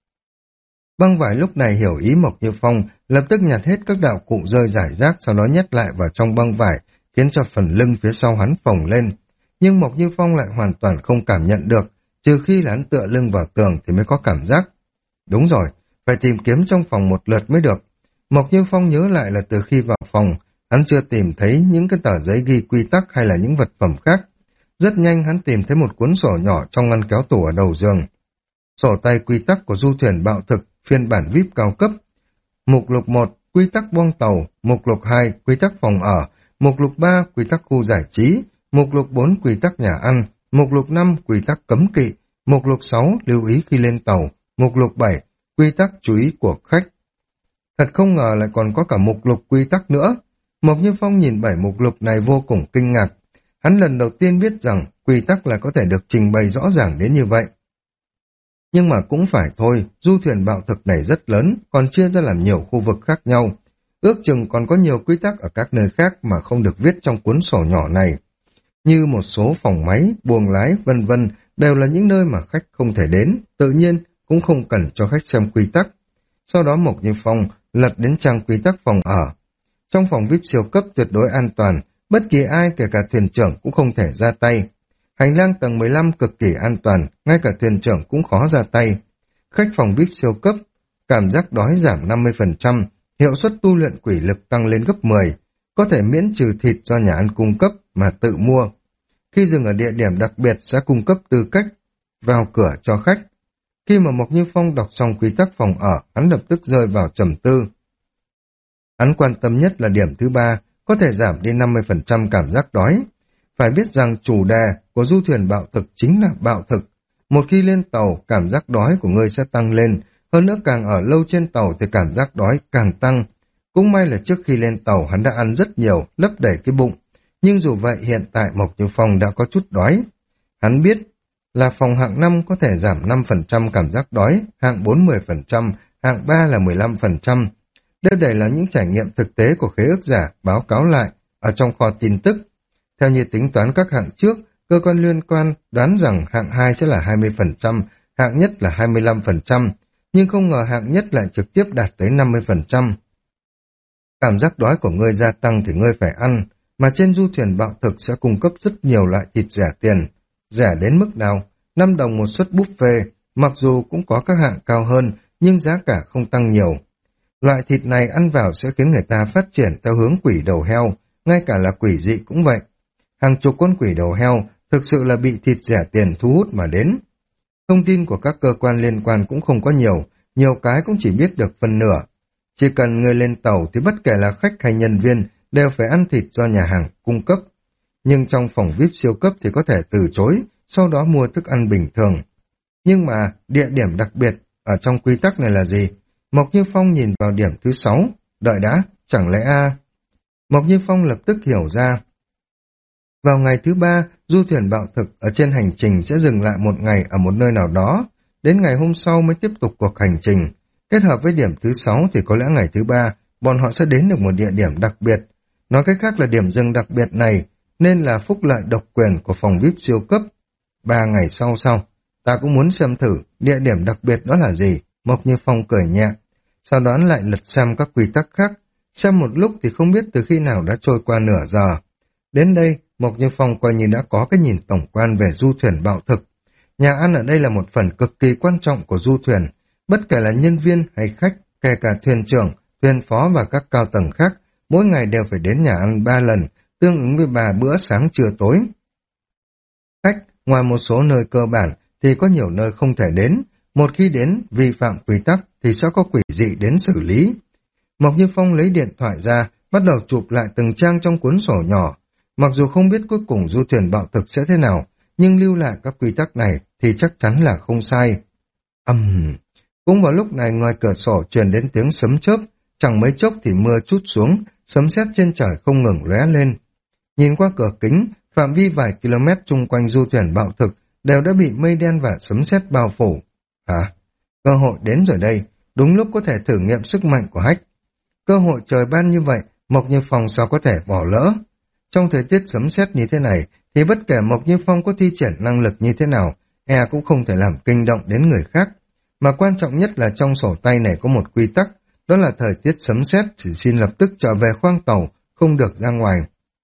Băng vải lúc này hiểu ý Mộc Như Phong, lập tức nhặt hết các đạo cụ rơi rải rác, sau đó nhét lại vào trong băng vải, khiến cho phần lưng phía sau hắn phồng lên. Nhưng Mộc Như Phong lại hoàn toàn không cảm nhận được, trừ khi là hắn tựa lưng vào tường thì mới có cảm giác. Đúng rồi, phải tìm kiếm trong phòng một lượt mới được. Mộc Như Phong nhớ lại là từ khi vào phòng, hắn chưa tìm thấy những cái tờ giấy ghi quy tắc hay là những vật phẩm khác. Rất nhanh hắn tìm thấy một cuốn sổ nhỏ trong ngăn kéo tủ ở đầu giường. Sổ tay quy tắc của du thuyền bạo thực, phiên bản vi ai pi cao cấp. Mục lục một, quy tắc boong tàu. Mục lục hai, quy tắc phòng ở. Mục lục ba, quy tắc khu giải trí. Mục lục bốn, quy tắc nhà ăn. Mục lục năm, quy tắc cấm kỵ. Mục lục sáu, lưu ý khi lên tàu. Mục lục bảy, quy tắc chú ý của khách. Thật không ngờ lại còn có cả mục lục quy tắc nữa. Mộc Như Phong nhìn bảy mục lục này vô cùng kinh ngạc. Hắn lần đầu tiên biết rằng quy tắc là có thể được trình bày rõ ràng đến như vậy. Nhưng mà cũng phải thôi, du thuyền bạo thực này rất lớn, còn chia ra làm nhiều khu vực khác nhau. Ước chừng còn có nhiều quy tắc ở các nơi khác mà không được viết trong cuốn sổ nhỏ này. Như một số phòng máy, buồng lái, vân vân đều là những nơi mà khách không thể đến, tự nhiên cũng không cần cho khách xem quy tắc. Sau đó Mộc Như Phong lật đến trang quy tắc phòng ở. Trong phòng vi ai pi siêu cấp tuyệt đối an toàn, bất kỳ ai kể cả thuyền trưởng cũng không thể ra tay. Hành lang tầng mười lăm cực kỳ an toàn, ngay cả thuyền trưởng cũng khó ra tay. Khách phòng vi ai pi siêu cấp, cảm giác đói giảm năm mươi phần trăm, hiệu suất tu luyện quỷ lực tăng lên gấp mười, có thể miễn trừ thịt do nhà ăn cung cấp mà tự mua. Khi dừng ở địa điểm đặc biệt sẽ cung cấp tư cách vào cửa cho khách. Khi mà Mộc Như Phong đọc xong quy tắc phòng ở, hắn lập tức rơi vào trầm tư. Hắn quan tâm nhất là điểm thứ ba, có thể giảm đi năm mươi phần trăm cảm giác đói. Phải biết rằng chủ đề của du thuyền bạo thực chính là bạo thực. Một khi lên tàu, cảm giác đói của ngươi sẽ tăng lên, Hơn nữa càng ở lâu trên tàu thì cảm giác đói càng tăng. Cũng may là trước khi lên tàu hắn đã ăn rất nhiều, lấp đầy cái bụng. Nhưng dù vậy hiện tại Mộc Như Phong đã có chút đói. Hắn biết là phòng hạng năm có thể giảm năm phần trăm cảm giác đói, hạng bốn mười phần trăm, hạng ba là mười lăm phần trăm. Đây đây là những trải nghiệm thực tế của khế ước giả báo cáo lại ở trong kho tin tức. Theo như tính toán các hạng trước, cơ quan liên quan đoán rằng hạng hai sẽ là hai mươi phần trăm, hạng nhất là hai mươi lăm phần trăm, nhưng không ngờ hạng nhất lại trực tiếp đạt tới năm mươi phần trăm. Cảm giác đói của ngươi gia tăng thì ngươi phải ăn, mà trên du thuyền bạo thực sẽ cung cấp rất nhiều loại thịt rẻ tiền. Rẻ đến mức nào? năm đồng một suất buffet, mặc dù cũng có các hạng cao hơn, nhưng giá cả không tăng nhiều. Loại thịt này ăn vào sẽ khiến người ta phát triển theo hướng quỷ đầu heo, ngay cả là quỷ dị cũng vậy. Hàng chục con quỷ đầu heo thực sự là bị thịt rẻ tiền thu hút mà đến. Thông tin của các cơ quan liên quan cũng không có nhiều, nhiều cái cũng chỉ biết được phần nửa. Chỉ cần người lên tàu thì bất kể là khách hay nhân viên đều phải ăn thịt do nhà hàng cung cấp. Nhưng trong phòng vi ai pi siêu cấp thì có thể từ chối, sau đó mua thức ăn bình thường. Nhưng mà địa điểm đặc biệt ở trong quy tắc này là gì? Mộc Như Phong nhìn vào điểm thứ sáu, đợi đã, chẳng lẽ a? Mộc Như Phong lập tức hiểu ra. Vào ngày thứ ba, du thuyền bạo thực ở trên hành trình sẽ dừng lại một ngày ở một nơi nào đó, đến ngày hôm sau mới tiếp tục cuộc hành trình. Kết hợp với điểm thứ sáu thì có lẽ ngày thứ ba, bọn họ sẽ đến được một địa điểm đặc biệt. Nói cách khác là điểm dừng đặc biệt này, nên là phúc lợi độc quyền của phòng vi ai pi siêu cấp. Ba ngày sau sau, ta cũng muốn xem thử địa điểm đặc biệt đó là gì, Mộc Như Phong cười nhẹ. Sau đó lại lật xem các quy tắc khác, xem một lúc thì không biết từ khi nào đã trôi qua nửa giờ. Đến đây, Mộc Như Phong coi như đã có cái nhìn tổng quan về du thuyền bạo thực. Nhà ăn ở đây là một phần cực kỳ quan trọng của du thuyền, bất kể là nhân viên hay khách, kể cả thuyền trưởng, thuyền phó và các cao tầng khác, mỗi ngày đều phải đến nhà ăn ba lần, tương ứng với ba bữa sáng trưa tối. Khách, ngoài một số nơi cơ bản thì có nhiều nơi không thể đến, một khi đến vi phạm quy tắc thì sẽ có quỷ dị đến xử lý. Mộc Như Phong lấy điện thoại ra, bắt đầu chụp lại từng trang trong cuốn sổ nhỏ. Mặc dù không biết cuối cùng du thuyền bạo thực sẽ thế nào, nhưng lưu lại các quy tắc này thì chắc chắn là không sai. Ầm. Uhm. Cũng vào lúc này ngoài cửa sổ truyền đến tiếng sấm chớp, chẳng mấy chốc thì mưa trút xuống, sấm sét trên trời không ngừng lóe lên. Nhìn qua cửa kính, phạm vi vài km chung quanh du thuyền bạo thực đều đã bị mây đen và sấm sét bao phủ. Hả? Cơ hội đến rồi đây, đúng lúc có thể thử nghiệm sức mạnh của Hách. Cơ hội trời ban như vậy, Mộc Như Phong sao có thể bỏ lỡ? Trong thời tiết sấm sét như thế này, thì bất kể Mộc Như Phong có thi triển năng lực như thế nào, e cũng không thể làm kinh động đến người khác. Mà quan trọng nhất là trong sổ tay này có một quy tắc, đó là thời tiết sấm sét chỉ xin lập tức trở về khoang tàu, không được ra ngoài.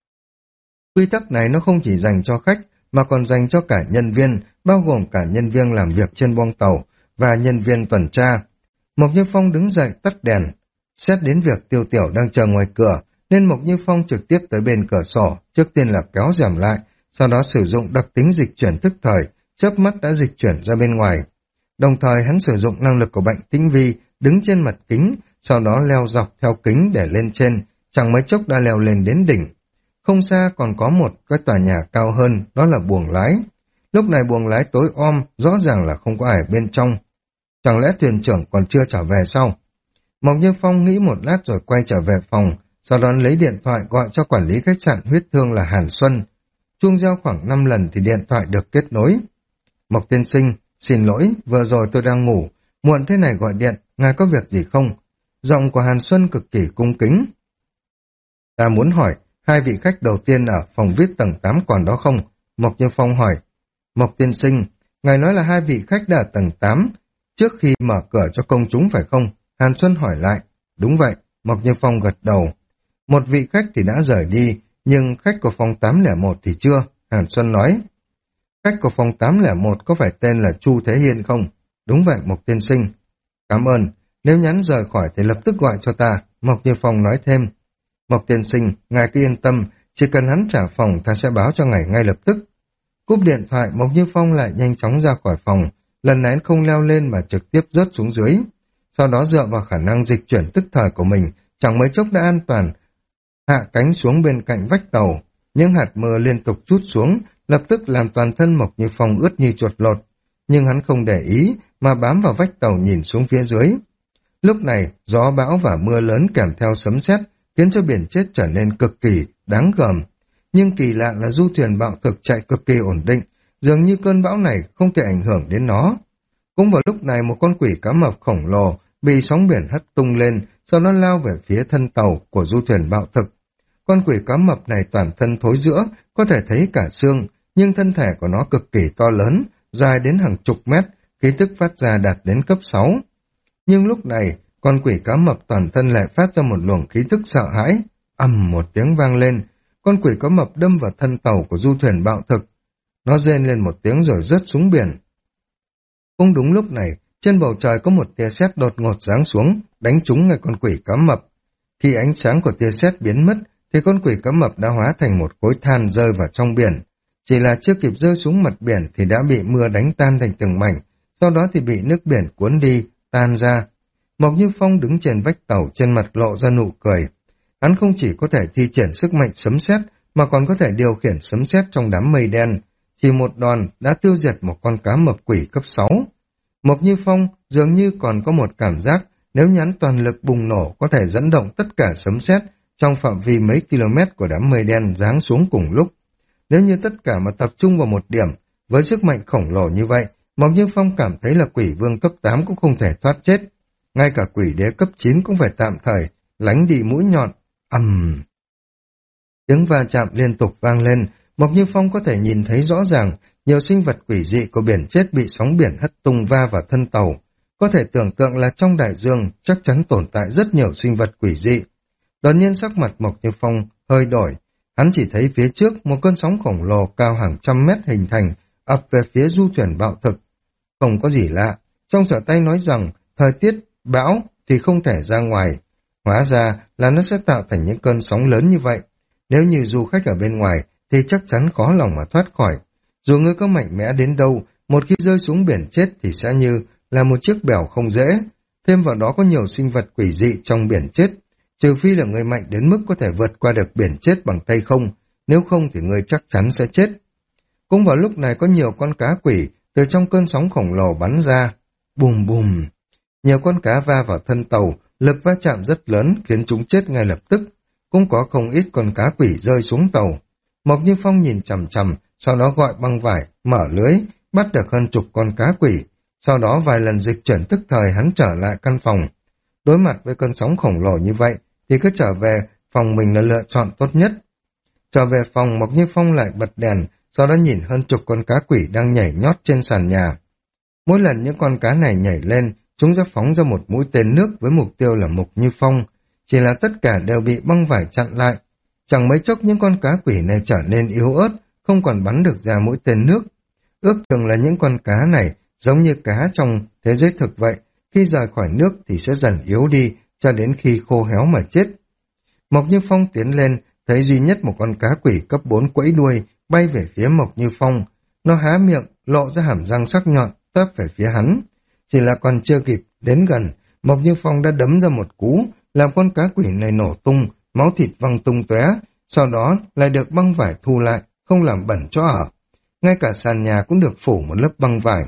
Quy tắc này nó không chỉ dành cho khách, mà còn dành cho cả nhân viên, bao gồm cả nhân viên làm việc trên boong tàu và nhân viên tuần tra. Mộc Như Phong đứng dậy tắt đèn. Xét đến việc Tiêu Tiểu đang chờ ngoài cửa, nên Mộc Như Phong trực tiếp tới bên cửa sổ, trước tiên là kéo rèm lại, sau đó sử dụng đặc tính dịch chuyển tức thời, chớp mắt đã dịch chuyển ra bên ngoài. Đồng thời hắn sử dụng năng lực của bệnh tinh vi, đứng trên mặt kính, sau đó leo dọc theo kính để lên trên, chẳng mấy chốc đã leo lên đến đỉnh. Không xa còn có một cái tòa nhà cao hơn, đó là buồng lái. Lúc này buồng lái tối om, rõ ràng là không có ai bên trong. Chẳng lẽ thuyền trưởng còn chưa trở về sao? Mộc Như Phong nghĩ một lát rồi quay trở về phòng, sau đó lấy điện thoại gọi cho quản lý khách sạn huyết thương là Hàn Xuân. Chuông reo khoảng năm lần thì điện thoại được kết nối. Mộc tiên sinh, xin lỗi, vừa rồi tôi đang ngủ, muộn thế này gọi điện, ngài có việc gì không? Giọng của Hàn Xuân cực kỳ cung kính. Ta muốn hỏi, hai vị khách đầu tiên ở phòng vi ai pi tầng tám còn đó không? Mộc Như Phong hỏi. Mộc tiên sinh, ngài nói là hai vị khách đã ở tầng tám, trước khi mở cửa cho công chúng phải không? Hàn Xuân hỏi lại. Đúng vậy, Mộc Như Phong gật đầu. Một vị khách thì đã rời đi, nhưng khách của phòng tám không một thì chưa, Hàn Xuân nói. Khách của phòng tám không một có phải tên là Chu Thế Hiên không? Đúng vậy, Mộc tiên sinh. Cảm ơn, nếu nhắn rời khỏi thì lập tức gọi cho ta, Mộc Như Phong nói thêm. Mộc tiên sinh, ngài cứ yên tâm, chỉ cần hắn trả phòng ta sẽ báo cho ngài ngay lập tức. Cúp điện thoại, Mộc Như Phong lại nhanh chóng ra khỏi phòng, lần này không leo lên mà trực tiếp rớt xuống dưới. Sau đó dựa vào khả năng dịch chuyển tức thời của mình, chẳng mấy chốc đã an toàn, hạ cánh xuống bên cạnh vách tàu. Những hạt mưa liên tục trút xuống, lập tức làm toàn thân Mộc Như Phong ướt như chuột lột. nhưng hắn không để ý, mà bám vào vách tàu nhìn xuống phía dưới. Lúc này, gió bão và mưa lớn kèm theo sấm sét khiến cho biển chết trở nên cực kỳ đáng gờm. Nhưng kỳ lạ là du thuyền bạo thực chạy cực kỳ ổn định, dường như cơn bão này không thể ảnh hưởng đến nó. Cũng vào lúc này một con quỷ cá mập khổng lồ bị sóng biển hất tung lên, sau đó lao về phía thân tàu của du thuyền bạo thực. Con quỷ cá mập này toàn thân thối rữa, có thể thấy cả xương, nhưng thân thể của nó cực kỳ to lớn, dài đến hàng chục mét, khí tức phát ra đạt đến cấp sáu. Nhưng lúc này, con quỷ cá mập toàn thân lại phát ra một luồng khí tức sợ hãi, ầm một tiếng vang lên, con quỷ cá mập đâm vào thân tàu của du thuyền bạo thực. Nó rên lên một tiếng rồi rớt xuống biển. Cũng đúng lúc này, trên bầu trời có một tia sét đột ngột giáng xuống, đánh trúng ngay con quỷ cá mập. Khi ánh sáng của tia sét biến mất, thì con quỷ cá mập đã hóa thành một khối than rơi vào trong biển. Chỉ là chưa kịp rơi xuống mặt biển thì đã bị mưa đánh tan thành từng mảnh, sau đó thì bị nước biển cuốn đi, tan ra. Mộc Như Phong đứng trên vách tàu, trên mặt lộ ra nụ cười. Hắn không chỉ có thể thi triển sức mạnh sấm sét mà còn có thể điều khiển sấm sét trong đám mây đen. Chỉ một đòn đã tiêu diệt một con cá mập quỷ cấp sáu. Mộc Như Phong dường như còn có một cảm giác nếu nhắn toàn lực bùng nổ có thể dẫn động tất cả sấm sét trong phạm vi mấy km của đám mây đen giáng xuống cùng lúc. Nếu như tất cả mà tập trung vào một điểm, với sức mạnh khổng lồ như vậy, Mộc Như Phong cảm thấy là quỷ vương cấp tám cũng không thể thoát chết. Ngay cả quỷ đế cấp chín cũng phải tạm thời lánh đi mũi nhọn. Ầm! Uhm. Tiếng va chạm liên tục vang lên, Mộc Như Phong có thể nhìn thấy rõ ràng nhiều sinh vật quỷ dị của biển chết bị sóng biển hất tung va vào thân tàu. Có thể tưởng tượng là trong đại dương chắc chắn tồn tại rất nhiều sinh vật quỷ dị. Đột nhiên sắc mặt Mộc Như Phong hơi đổi, hắn chỉ thấy phía trước một cơn sóng khổng lồ cao hàng trăm mét hình thành, ập về phía du thuyền bạo thực. Không có gì lạ, trong sở tay nói rằng thời tiết bão thì không thể ra ngoài. Hóa ra là nó sẽ tạo thành những cơn sóng lớn như vậy. Nếu như du khách ở bên ngoài thì chắc chắn khó lòng mà thoát khỏi. Dù ngươi có mạnh mẽ đến đâu, một khi rơi xuống biển chết thì sẽ như là một chiếc bèo không dễ. Thêm vào đó có nhiều sinh vật quỷ dị trong biển chết. Trừ phi là người mạnh đến mức có thể vượt qua được biển chết bằng tay không, nếu không thì người chắc chắn sẽ chết. Cũng vào lúc này có nhiều con cá quỷ từ trong cơn sóng khổng lồ bắn ra. Bùm bùm! Nhiều con cá va vào thân tàu, lực va chạm rất lớn khiến chúng chết ngay lập tức. Cũng có không ít con cá quỷ rơi xuống tàu. Mộc Như Phong nhìn chằm chằm, sau đó gọi băng vải, mở lưới, bắt được hơn chục con cá quỷ. Sau đó vài lần dịch chuyển tức thời hắn trở lại căn phòng. Đối mặt với cơn sóng khổng lồ như vậy, thì cứ trở về phòng mình là lựa chọn tốt nhất. Trở về phòng, Mộc Như Phong lại bật đèn, sau đó nhìn hơn chục con cá quỷ đang nhảy nhót trên sàn nhà. Mỗi lần những con cá này nhảy lên, chúng sẽ phóng ra một mũi tên nước với mục tiêu là Mộc Như Phong. Chỉ là tất cả đều bị băng vải chặn lại. Chẳng mấy chốc những con cá quỷ này trở nên yếu ớt, không còn bắn được ra mũi tên nước. Ước chừng là những con cá này giống như cá trong thế giới thực vậy, khi rời khỏi nước thì sẽ dần yếu đi cho đến khi khô héo mà chết. Mộc Như Phong tiến lên, thấy duy nhất một con cá quỷ cấp bốn quẫy đuôi bay về phía Mộc Như Phong. Nó há miệng, lộ ra hàm răng sắc nhọn, tấp về phía hắn. Chỉ là còn chưa kịp đến gần, Mộc Như Phong đã đấm ra một cú, làm con cá quỷ này nổ tung, máu thịt văng tung tóe, sau đó lại được băng vải thu lại, không làm bẩn chỗ ở. Ngay cả sàn nhà cũng được phủ một lớp băng vải.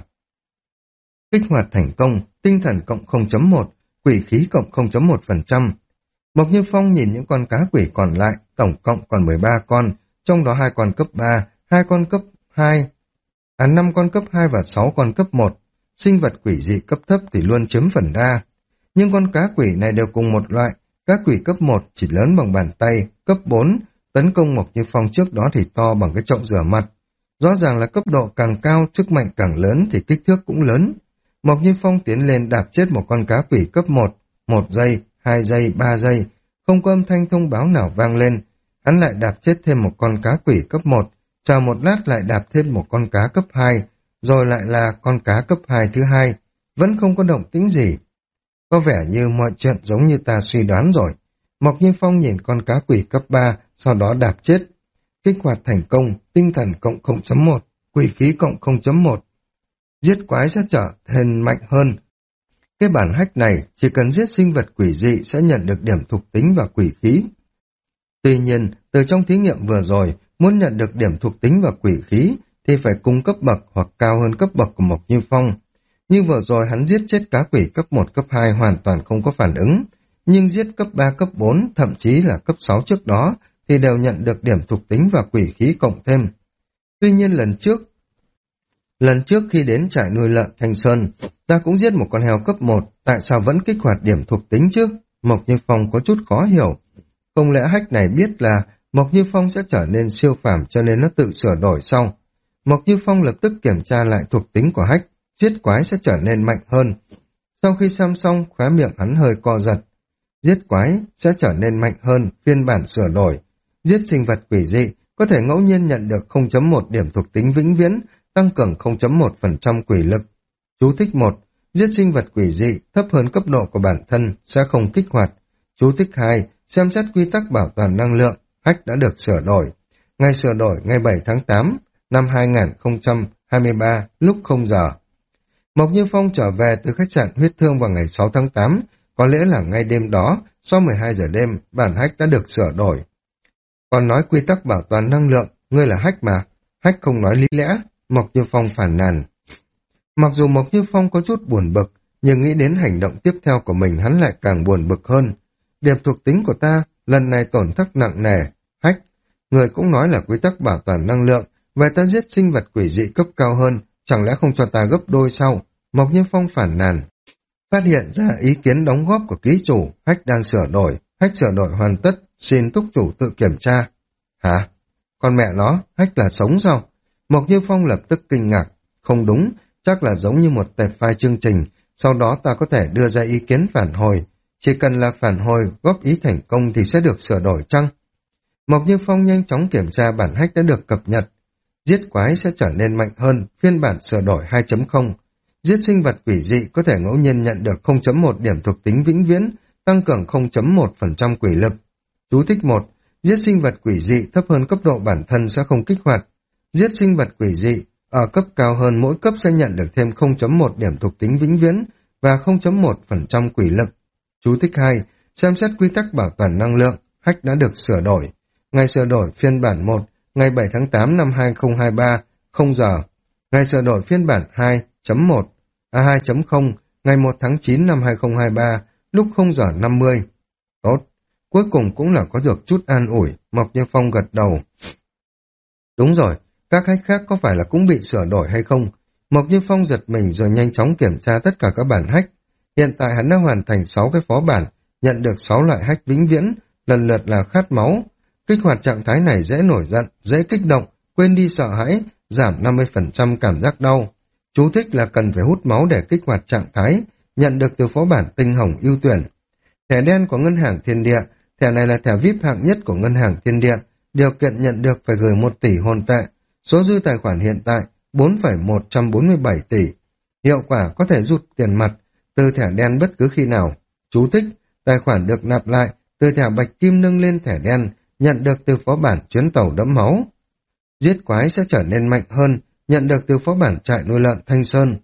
Kích hoạt thành công, tinh thần cộng không chấm một, quỷ khí cộng không chấm một phần trăm. Mộc Như Phong nhìn những con cá quỷ còn lại, tổng cộng còn mười ba con, trong đó hai con cấp ba, hai con cấp hai, à năm con cấp hai và sáu con cấp một. Sinh vật quỷ dị cấp thấp thì luôn chiếm phần đa. Nhưng con cá quỷ này đều cùng một loại, cá quỷ cấp một chỉ lớn bằng bàn tay, cấp bốn, tấn công Mộc Như Phong trước đó thì to bằng cái chậu rửa mặt. Rõ ràng là cấp độ càng cao, sức mạnh càng lớn thì kích thước cũng lớn. Mộc Như Phong tiến lên đạp chết một con cá quỷ cấp một, một giây, hai giây, ba giây, không có âm thanh thông báo nào vang lên. Hắn lại đạp chết thêm một con cá quỷ cấp một, chờ một lát lại đạp thêm một con cá cấp hai, rồi lại là con cá cấp hai thứ hai, vẫn không có động tĩnh gì. Có vẻ như mọi chuyện giống như ta suy đoán rồi. Mộc Như Phong nhìn con cá quỷ cấp ba, sau đó đạp chết. Kích hoạt thành công, tinh thần cộng không chấm một, quỷ khí cộng không chấm một. Giết quái sẽ trở nên mạnh hơn. Cái bản hack này chỉ cần giết sinh vật quỷ dị sẽ nhận được điểm thuộc tính và quỷ khí. Tuy nhiên, từ trong thí nghiệm vừa rồi, muốn nhận được điểm thuộc tính và quỷ khí thì phải cùng cấp bậc hoặc cao hơn cấp bậc của Mộc Như Phong. Như vừa rồi hắn giết chết cá quỷ cấp một, cấp hai hoàn toàn không có phản ứng, nhưng giết cấp ba, cấp bốn, thậm chí là cấp sáu trước đó thì đều nhận được điểm thuộc tính và quỷ khí cộng thêm. Tuy nhiên lần trước, lần trước khi đến trại nuôi lợn Thanh Sơn, ta cũng giết một con heo cấp một, tại sao vẫn kích hoạt điểm thuộc tính chứ? Mộc Như Phong có chút khó hiểu. Không lẽ hách này biết là Mộc Như Phong sẽ trở nên siêu phàm cho nên nó tự sửa đổi sau? Mộc Như Phong lập tức kiểm tra lại thuộc tính của hách, giết quái sẽ trở nên mạnh hơn. Sau khi xem xong, khóe miệng hắn hơi co giật. Giết quái sẽ trở nên mạnh hơn, phiên bản sửa đổi. Giết sinh vật quỷ dị có thể ngẫu nhiên nhận được không chấm một điểm thuộc tính vĩnh viễn, tăng cường không chấm một phần trăm quỷ lực. Chú thích một. Giết sinh vật quỷ dị thấp hơn cấp độ của bản thân sẽ không kích hoạt. Chú thích hai. Xem xét quy tắc bảo toàn năng lượng, hách đã được sửa đổi. Ngày sửa đổi ngày bảy tháng tám năm hai nghìn không trăm hai mươi ba lúc không giờ. Mộc Như Phong trở về từ khách sạn Huyết Thương vào ngày sáu tháng tám, có lẽ là ngay đêm đó, sau mười hai giờ đêm, bản hách đã được sửa đổi. Còn nói quy tắc bảo toàn năng lượng, ngươi là hách mà, hách không nói lý lẽ, Mộc Như Phong phản nàn. Mặc dù Mộc Như Phong có chút buồn bực, nhưng nghĩ đến hành động tiếp theo của mình hắn lại càng buồn bực hơn. Điểm thuộc tính của ta, lần này tổn thất nặng nề, hách. Người cũng nói là quy tắc bảo toàn năng lượng, vậy ta giết sinh vật quỷ dị cấp cao hơn, chẳng lẽ không cho ta gấp đôi sao? Mộc Như Phong phản nàn. Phát hiện ra ý kiến đóng góp của ký chủ, hách đang sửa đổi, hách sửa đổi hoàn tất, xin túc chủ tự kiểm tra. Hả? Con mẹ nó, hách là sống sao? Mộc Như Phong lập tức kinh ngạc. Không đúng, chắc là giống như một tệp file chương trình, sau đó ta có thể đưa ra ý kiến phản hồi. Chỉ cần là phản hồi, góp ý thành công thì sẽ được sửa đổi chăng? Mộc Như Phong nhanh chóng kiểm tra bản hách đã được cập nhật. Giết quái sẽ trở nên mạnh hơn, phiên bản sửa đổi hai chấm không. Giết sinh vật quỷ dị có thể ngẫu nhiên nhận được không chấm một điểm thuộc tính vĩnh viễn, tăng cường không chấm một phần trăm quỷ lực. Chú thích một. Giết sinh vật quỷ dị thấp hơn cấp độ bản thân sẽ không kích hoạt. Giết sinh vật quỷ dị ở cấp cao hơn mỗi cấp sẽ nhận được thêm không chấm một điểm thuộc tính vĩnh viễn và không chấm một phần trăm quỷ lực. Chú thích hai. Xem xét quy tắc bảo toàn năng lượng, hách đã được sửa đổi. Ngày sửa đổi phiên bản một, ngày bảy tháng tám năm hai nghìn không trăm hai mươi ba, không giờ. Ngày sửa đổi phiên bản hai chấm một, a hai chấm không, ngày một tháng chín năm hai nghìn không trăm hai mươi ba, lúc không giờ năm mươi. Tốt, cuối cùng cũng là có được chút an ủi, Mộc Như Phong gật đầu. Đúng rồi, các hách khác có phải là cũng bị sửa đổi hay không? Mộc Như Phong giật mình rồi nhanh chóng kiểm tra tất cả các bản hách. Hiện tại hắn đã hoàn thành sáu cái phó bản, nhận được sáu loại hách vĩnh viễn, lần lượt là khát máu. Kích hoạt trạng thái này dễ nổi giận, dễ kích động, quên đi sợ hãi, giảm năm mươi phần trăm cảm giác đau. Chú thích là cần phải hút máu để kích hoạt trạng thái, nhận được từ phó bản tinh hồng ưu tuyển. Thẻ đen của Ngân hàng Thiên Địa, thẻ này là thẻ vi ai pi hạng nhất của Ngân hàng Thiên Địa, điều kiện nhận được phải gửi một tỷ hồn tệ, số dư tài khoản hiện tại bốn phẩy một trăm bốn mươi bảy tỷ. Hiệu quả có thể rút tiền mặt từ thẻ đen bất cứ khi nào. Chú thích, tài khoản được nạp lại từ thẻ bạch kim nâng lên thẻ đen, nhận được từ phó bản chuyến tàu đẫm máu. Giết quái sẽ trở nên mạnh hơn, nhận được từ phó bản trại nuôi lợn Thanh Sơn.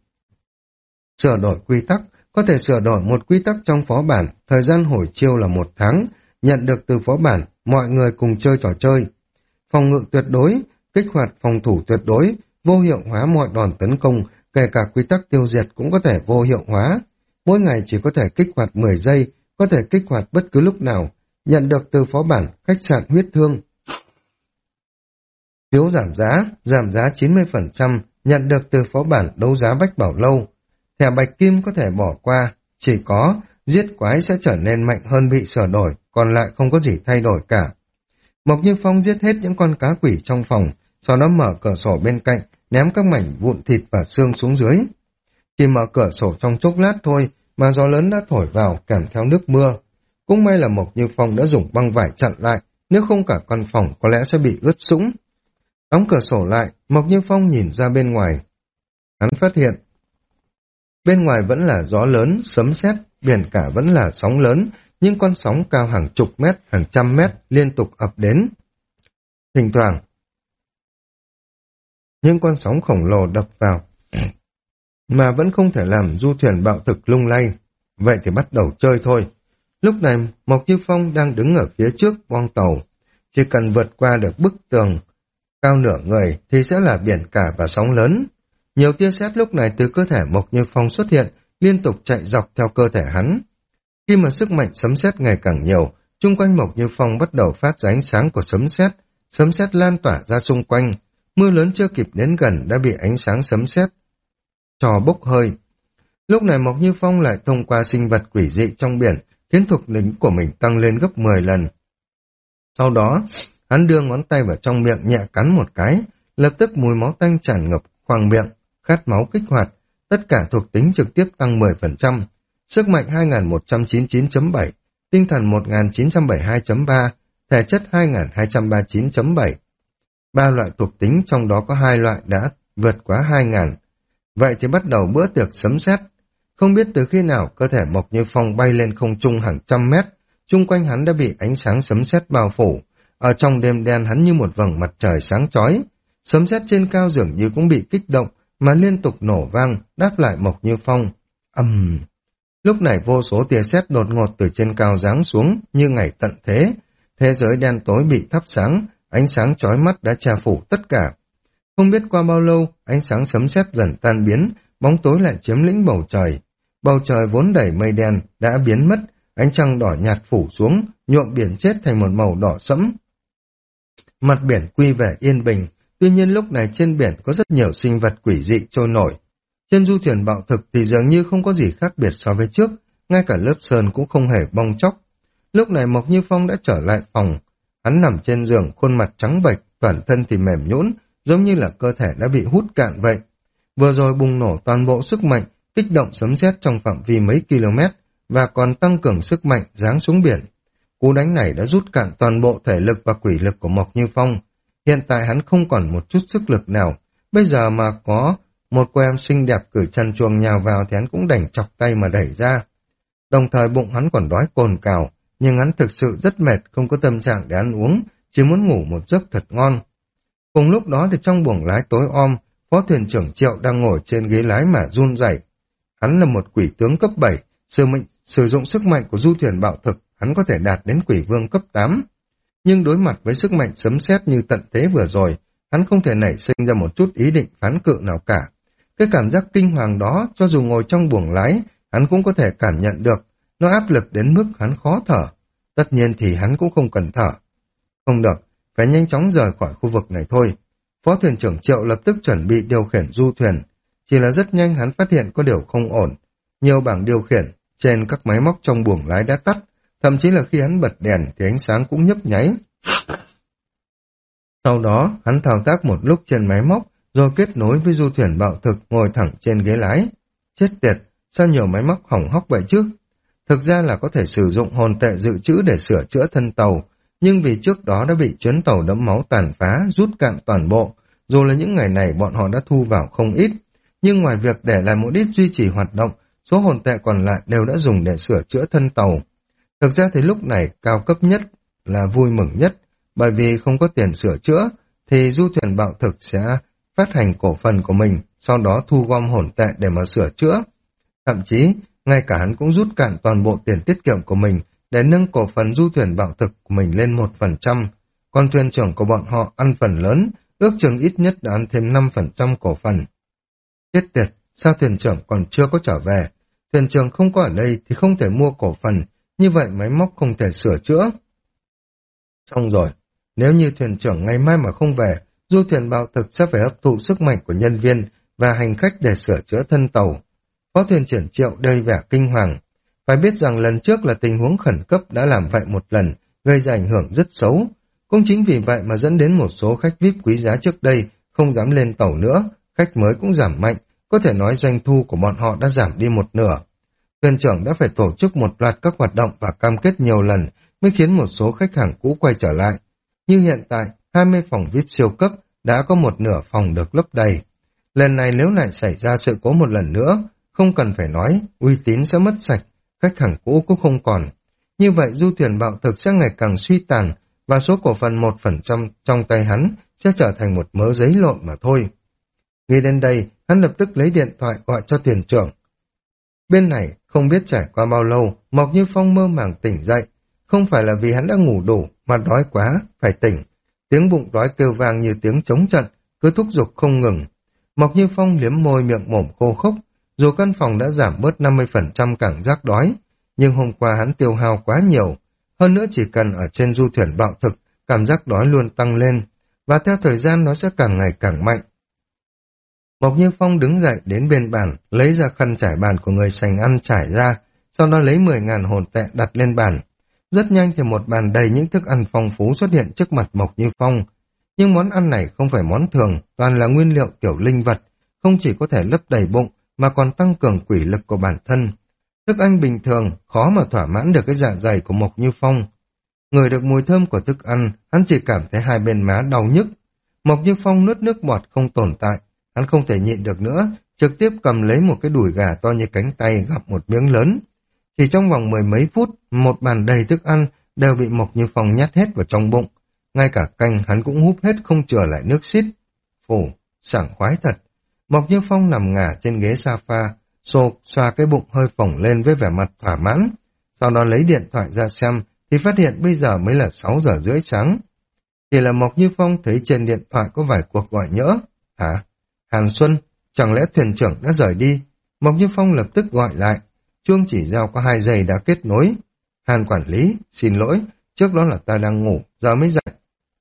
Sửa đổi quy tắc, có thể sửa đổi một quy tắc trong phó bản, thời gian hồi chiêu là một tháng, nhận được từ phó bản, mọi người cùng chơi trò chơi. Phòng ngự tuyệt đối, kích hoạt phòng thủ tuyệt đối, vô hiệu hóa mọi đòn tấn công, kể cả quy tắc tiêu diệt cũng có thể vô hiệu hóa. Mỗi ngày chỉ có thể kích hoạt mười giây, có thể kích hoạt bất cứ lúc nào, nhận được từ phó bản khách sạn Huyết Thương. Phiếu giảm giá, giảm giá chín mươi phần trăm, nhận được từ phó bản đấu giá Bách Bảo Lâu. Thẻ bạch kim có thể bỏ qua, chỉ có giết quái sẽ trở nên mạnh hơn bị sửa đổi, còn lại không có gì thay đổi cả. Mộc Như Phong giết hết những con cá quỷ trong phòng, sau đó mở cửa sổ bên cạnh, ném các mảnh vụn thịt và xương xuống dưới. Chỉ mở cửa sổ trong chốc lát thôi mà gió lớn đã thổi vào kèm theo nước mưa. Cũng may là Mộc Như Phong đã dùng băng vải chặn lại, nếu không cả căn phòng có lẽ sẽ bị ướt sũng. Đóng cửa sổ lại, Mộc Như Phong nhìn ra bên ngoài. Hắn phát hiện, bên ngoài vẫn là gió lớn, sấm sét, biển cả vẫn là sóng lớn, nhưng con sóng cao hàng chục mét, hàng trăm mét liên tục ập đến. Thỉnh thoảng, những con sóng khổng lồ đập vào, mà vẫn không thể làm du thuyền bạo thực lung lay. Vậy thì bắt đầu chơi thôi. Lúc này, Mộc Như Phong đang đứng ở phía trước boong tàu. Chỉ cần vượt qua được bức tường cao nửa người thì sẽ là biển cả và sóng lớn. Nhiều tia sét lúc này từ cơ thể Mộc Như Phong xuất hiện, liên tục chạy dọc theo cơ thể hắn. Khi mà sức mạnh sấm sét ngày càng nhiều, chung quanh Mộc Như Phong bắt đầu phát ra ánh sáng của sấm sét, sấm sét lan tỏa ra xung quanh, mưa lớn chưa kịp đến gần đã bị ánh sáng sấm sét cho bốc hơi. Lúc này Mộc Như Phong lại thông qua sinh vật quỷ dị trong biển, khiến thuộc tính của mình tăng lên gấp mười lần. Sau đó, hắn đưa ngón tay vào trong miệng nhẹ cắn một cái, lập tức mùi máu tanh tràn ngập khoang miệng, khát máu kích hoạt, tất cả thuộc tính trực tiếp tăng mười phần trăm. Sức mạnh hai nghìn một trăm chín mươi chín chấm bảy, tinh thần một nghìn chín trăm bảy mươi hai chấm ba, thể chất hai nghìn hai trăm ba mươi chín chấm bảy. Ba loại thuộc tính trong đó có hai loại đã vượt quá hai nghìn. Vậy thì bắt đầu bữa tiệc sấm sét. Không biết từ khi nào cơ thể Mộc Như Phong bay lên không trung hàng trăm mét, chung quanh hắn đã bị ánh sáng sấm sét bao phủ. Ở trong đêm đen hắn như một vầng mặt trời sáng chói. Sấm sét trên cao dường như cũng bị kích động mà liên tục nổ vang, đáp lại Mộc Như Phong. Ầm. Uhm. Lúc này vô số tia sét đột ngột từ trên cao giáng xuống như ngày tận thế. Thế giới đen tối bị thắp sáng, ánh sáng chói mắt đã che phủ tất cả. Không biết qua bao lâu, ánh sáng sấm sét dần tan biến, bóng tối lại chiếm lĩnh bầu trời. Bầu trời vốn đầy mây đen đã biến mất, ánh trăng đỏ nhạt phủ xuống, nhuộm biển chết thành một màu đỏ sẫm. Mặt biển quy về yên bình, tuy nhiên lúc này trên biển có rất nhiều sinh vật quỷ dị trôi nổi. Trên du thuyền bạo thực thì dường như không có gì khác biệt so với trước, ngay cả lớp sơn cũng không hề bong chóc. Lúc này Mộc Như Phong đã trở lại phòng, hắn nằm trên giường, khuôn mặt trắng bệch, toàn thân thì mềm nhũn, giống như là cơ thể đã bị hút cạn vậy. Vừa rồi bùng nổ toàn bộ sức mạnh, kích động sấm sét trong phạm vi mấy km và còn tăng cường sức mạnh giáng xuống biển. Cú đánh này đã rút cạn toàn bộ thể lực và quỷ lực của Mộc Như Phong. Hiện tại hắn không còn một chút sức lực nào, bây giờ mà có một cô em xinh đẹp cởi chân chuồng nhào vào thì hắn cũng đành chọc tay mà đẩy ra. Đồng thời bụng hắn còn đói cồn cào, nhưng hắn thực sự rất mệt, không có tâm trạng để ăn uống, chỉ muốn ngủ một giấc thật ngon. Cùng lúc đó thì trong buồng lái tối om, phó thuyền trưởng Triệu đang ngồi trên ghế lái mà run rẩy. Hắn là một quỷ tướng cấp bảy, sử, mệnh, sử dụng sức mạnh của du thuyền bạo thực, hắn có thể đạt đến quỷ vương cấp tám. Nhưng đối mặt với sức mạnh sấm sét như tận thế vừa rồi, hắn không thể nảy sinh ra một chút ý định phán cự nào cả. Cái cảm giác kinh hoàng đó, cho dù ngồi trong buồng lái, hắn cũng có thể cảm nhận được, nó áp lực đến mức hắn khó thở. Tất nhiên thì hắn cũng không cần thở. Không được, phải nhanh chóng rời khỏi khu vực này thôi. Phó thuyền trưởng Triệu lập tức chuẩn bị điều khiển du thuyền. Chỉ là rất nhanh hắn phát hiện có điều không ổn. Nhiều bảng điều khiển trên các máy móc trong buồng lái đã tắt, thậm chí là khi hắn bật đèn thì ánh sáng cũng nhấp nháy. Sau đó, hắn thao tác một lúc trên máy móc, rồi kết nối với du thuyền bạo thực ngồi thẳng trên ghế lái. Chết tiệt, sao nhiều máy móc hỏng hóc vậy chứ? Thực ra là có thể sử dụng hồn tệ dự trữ để sửa chữa thân tàu, nhưng vì trước đó đã bị chuyến tàu đẫm máu tàn phá, rút cạn toàn bộ, dù là những ngày này bọn họ đã thu vào không ít, nhưng ngoài việc để lại một ít duy trì hoạt động, số hồn tệ còn lại đều đã dùng để sửa chữa thân tàu. Thực ra thì lúc này cao cấp nhất là vui mừng nhất, bởi vì không có tiền sửa chữa, thì du thuyền bạo thực sẽ phát hành cổ phần của mình, sau đó thu gom hồn tệ để mà sửa chữa. Thậm chí, ngay cả hắn cũng rút cạn toàn bộ tiền tiết kiệm của mình để nâng cổ phần du thuyền bạo thực của mình lên một phần trăm, còn thuyền trưởng của bọn họ ăn phần lớn, ước chừng ít nhất đã ăn thêm năm phần trăm cổ phần. Chết tiệt, sao thuyền trưởng còn chưa có trở về? Thuyền trưởng không có ở đây thì không thể mua cổ phần, như vậy máy móc không thể sửa chữa. Xong rồi, nếu như thuyền trưởng ngày mai mà không về, du thuyền bạo thực sẽ phải hấp thụ sức mạnh của nhân viên và hành khách để sửa chữa thân tàu. Phó thuyền trưởng Triệu đầy vẻ kinh hoàng. Phải biết rằng lần trước là tình huống khẩn cấp đã làm vậy một lần, gây ra ảnh hưởng rất xấu. Cũng chính vì vậy mà dẫn đến một số khách vi ai pi quý giá trước đây không dám lên tàu nữa, khách mới cũng giảm mạnh, có thể nói doanh thu của bọn họ đã giảm đi một nửa. Thuyền trưởng đã phải tổ chức một loạt các hoạt động và cam kết nhiều lần mới khiến một số khách hàng cũ quay trở lại. Như hiện tại, hai mươi phòng vi ai pi siêu cấp đã có một nửa phòng được lấp đầy. Lần này nếu lại xảy ra sự cố một lần nữa, không cần phải nói, uy tín sẽ mất sạch, khách hàng cũ cũng không còn. Như vậy du thuyền bạo thực sẽ ngày càng suy tàn và số cổ phần một phần trăm trong tay hắn sẽ trở thành một mớ giấy lộn mà thôi. Nghĩ đến đây, hắn lập tức lấy điện thoại gọi cho thuyền trưởng. Bên này, không biết trải qua bao lâu, Mộc Như Phong mơ màng tỉnh dậy. Không phải là vì hắn đã ngủ đủ, mà đói quá, phải tỉnh. Tiếng bụng đói kêu vang như tiếng trống trận, cứ thúc giục không ngừng. Mộc Như Phong liếm môi miệng mồm khô khốc, dù căn phòng đã giảm bớt năm mươi phần trăm cảm giác đói, nhưng hôm qua hắn tiêu hao quá nhiều. Hơn nữa chỉ cần ở trên du thuyền bạo thực, cảm giác đói luôn tăng lên, và theo thời gian nó sẽ càng ngày càng mạnh. Mộc Như Phong đứng dậy đến bên bàn, lấy ra khăn trải bàn của người sành ăn trải ra, sau đó lấy mười ngàn hồn tệ đặt lên bàn. Rất nhanh thì một bàn đầy những thức ăn phong phú xuất hiện trước mặt Mộc Như Phong. Nhưng món ăn này không phải món thường, toàn là nguyên liệu kiểu linh vật, không chỉ có thể lấp đầy bụng, mà còn tăng cường quỷ lực của bản thân. Thức ăn bình thường, khó mà thỏa mãn được cái dạ dày của Mộc Như Phong. Ngửi được mùi thơm của thức ăn, hắn chỉ cảm thấy hai bên má đau nhức. Mộc Như Phong nuốt nước bọt không tồn tại, hắn không thể nhịn được nữa, trực tiếp cầm lấy một cái đùi gà to như cánh tay gặm một miếng lớn. Chỉ trong vòng mười mấy phút, một bàn đầy thức ăn đều bị Mộc Như Phong nhét hết vào trong bụng. Ngay cả canh hắn cũng húp hết không chừa lại nước xít. Phù, sảng khoái thật. Mộc Như Phong nằm ngả trên ghế sofa, xô xoa cái bụng hơi phồng lên với vẻ mặt thỏa mãn. Sau đó lấy điện thoại ra xem, thì phát hiện bây giờ mới là sáu giờ rưỡi sáng. Chỉ là Mộc Như Phong thấy trên điện thoại có vài cuộc gọi nhỡ. Hả? Hàn Xuân, chẳng lẽ thuyền trưởng đã rời đi? Mộc Như Phong lập tức gọi lại. Chuông chỉ giao có hai giây đã kết nối. Hàn quản lý, xin lỗi, trước đó là ta đang ngủ, giờ mới dậy.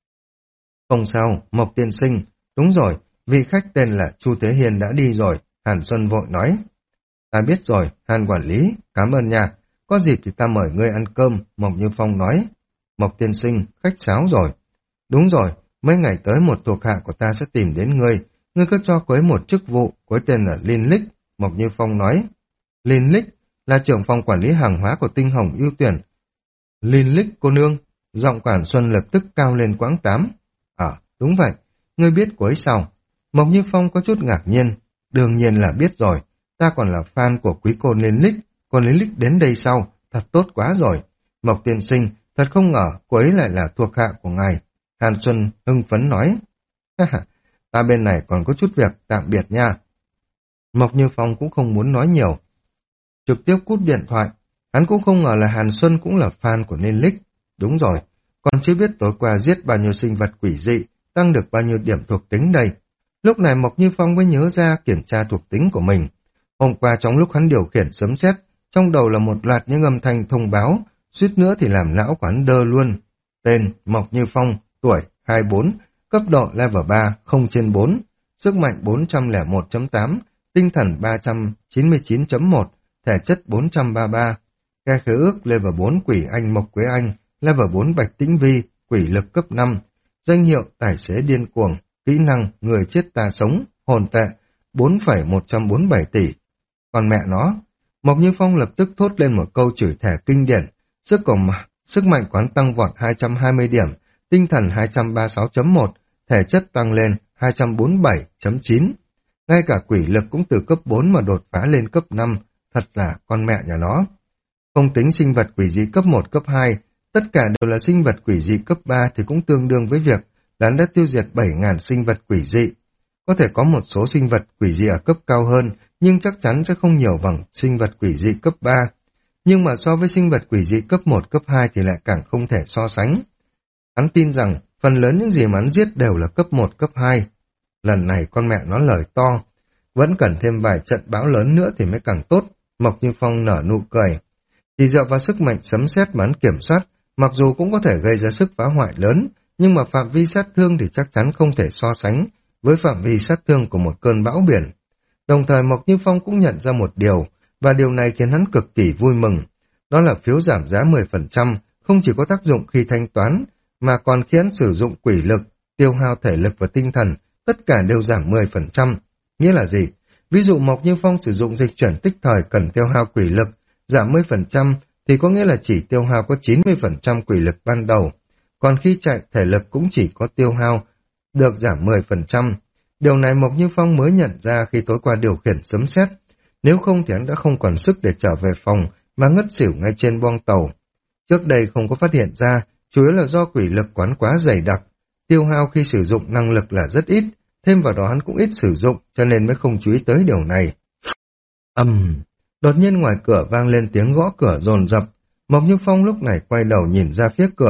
Không sao, Mộc tiên sinh, đúng rồi, vị khách tên là Chu Thế Hiền đã đi rồi, Hàn Xuân vội nói. Ta biết rồi, Hàn quản lý, cảm ơn nha, có dịp thì ta mời ngươi ăn cơm, Mộc Như Phong nói. Mộc tiên sinh, khách sáo rồi. Đúng rồi, mấy ngày tới một thuộc hạ của ta sẽ tìm đến ngươi, ngươi cứ cho cô ấy một chức vụ, cô ấy tên là Linh Lích, Mộc Như Phong nói. Linh Lích là trưởng phòng quản lý hàng hóa của Tinh Hồng ưu tuyển. Linh Lích cô nương, giọng Quản Xuân lập tức cao lên quãng tám. À, đúng vậy, ngươi biết cô ấy sao? Mộc Như Phong có chút ngạc nhiên, đương nhiên là biết rồi, ta còn là fan của quý cô Linh Lích, cô Linh Lích đến đây sau, thật tốt quá rồi. Mộc tiên sinh, thật không ngờ cô ấy lại là thuộc hạ của ngài. Hàn Xuân hưng phấn nói. Ta bên này còn có chút việc, tạm biệt nha. Mộc Như Phong cũng không muốn nói nhiều, trực tiếp cúp điện thoại. Hắn cũng không ngờ là Hàn Xuân cũng là fan của Ninh Lích. Đúng rồi, còn chưa biết tối qua giết bao nhiêu sinh vật quỷ dị, tăng được bao nhiêu điểm thuộc tính đây. Lúc này Mộc Như Phong mới nhớ ra kiểm tra thuộc tính của mình. Hôm qua trong lúc hắn điều khiển sấm sét, trong đầu là một loạt những âm thanh thông báo, suýt nữa thì làm não của hắn đơ luôn. Tên Mộc Như Phong, tuổi hai mươi bốn, cấp độ level ba, không trên bốn, sức mạnh bốn trăm lẻ một chấm tám, tinh thần ba trăm chín mươi chín chấm một, thể chất bốn trăm ba mươi ba, khe khế ước level bốn quỷ anh Mộc Quế Anh, level bốn Bạch Tĩnh Vi, quỷ lực cấp năm, danh hiệu tài xế điên cuồng, kỹ năng người chết ta sống, hồn tệ bốn phẩy một trăm bốn mươi bảy tỷ. Còn mẹ nó, Mộc Như Phong lập tức thốt lên một câu chửi thề kinh điển, sức của sức mạnh quán tăng vọt hai trăm hai mươi điểm, tinh thần hai trăm ba mươi sáu chấm một, thể chất tăng lên hai trăm bốn mươi bảy chấm chín. Ngay cả quỷ lực cũng từ cấp bốn mà đột phá lên cấp năm, thật là con mẹ nhà nó. Không tính sinh vật quỷ dị cấp một, cấp hai, tất cả đều là sinh vật quỷ dị cấp ba thì cũng tương đương với việc là đã tiêu diệt bảy nghìn sinh vật quỷ dị. Có thể có một số sinh vật quỷ dị ở cấp cao hơn, nhưng chắc chắn sẽ không nhiều bằng sinh vật quỷ dị cấp ba. Nhưng mà so với sinh vật quỷ dị cấp một, cấp hai thì lại càng không thể so sánh. Hắn tin rằng phần lớn những gì mà hắn giết đều là cấp một, cấp hai. Lần này con mẹ nó lời to, vẫn cần thêm vài trận bão lớn nữa thì mới càng tốt. Mộc Như Phong nở nụ cười. Chỉ dựa vào sức mạnh sấm sét mà hắn kiểm soát, mặc dù cũng có thể gây ra sức phá hoại lớn, nhưng mà phạm vi sát thương thì chắc chắn không thể so sánh với phạm vi sát thương của một cơn bão biển. Đồng thời Mộc Như Phong cũng nhận ra một điều, và điều này khiến hắn cực kỳ vui mừng. Đó là phiếu giảm giá mười phần trăm không chỉ có tác dụng khi thanh toán, mà còn khiến sử dụng quỷ lực, tiêu hao thể lực và tinh thần, tất cả đều giảm mười phần trăm. Nghĩa là gì? Ví dụ Mộc Như Phong sử dụng dịch chuyển tích thời cần tiêu hao quỷ lực, giảm mười phần trăm thì có nghĩa là chỉ tiêu hao có chín mươi phần trăm quỷ lực ban đầu, còn khi chạy thể lực cũng chỉ có tiêu hao được giảm mười phần trăm. Điều này Mộc Như Phong mới nhận ra khi tối qua điều khiển sấm sét, nếu không thì hắn đã không còn sức để trở về phòng mà ngất xỉu ngay trên boong tàu. Trước đây không có phát hiện ra, chủ yếu là do quỷ lực quán quá dày đặc, tiêu hao khi sử dụng năng lực là rất ít, thêm vào đó hắn cũng ít sử dụng cho nên mới không chú ý tới điều này. Ầm, um, đột nhiên ngoài cửa vang lên tiếng gõ cửa dồn dập. Mộc Như Phong lúc này quay đầu nhìn ra phía cửa,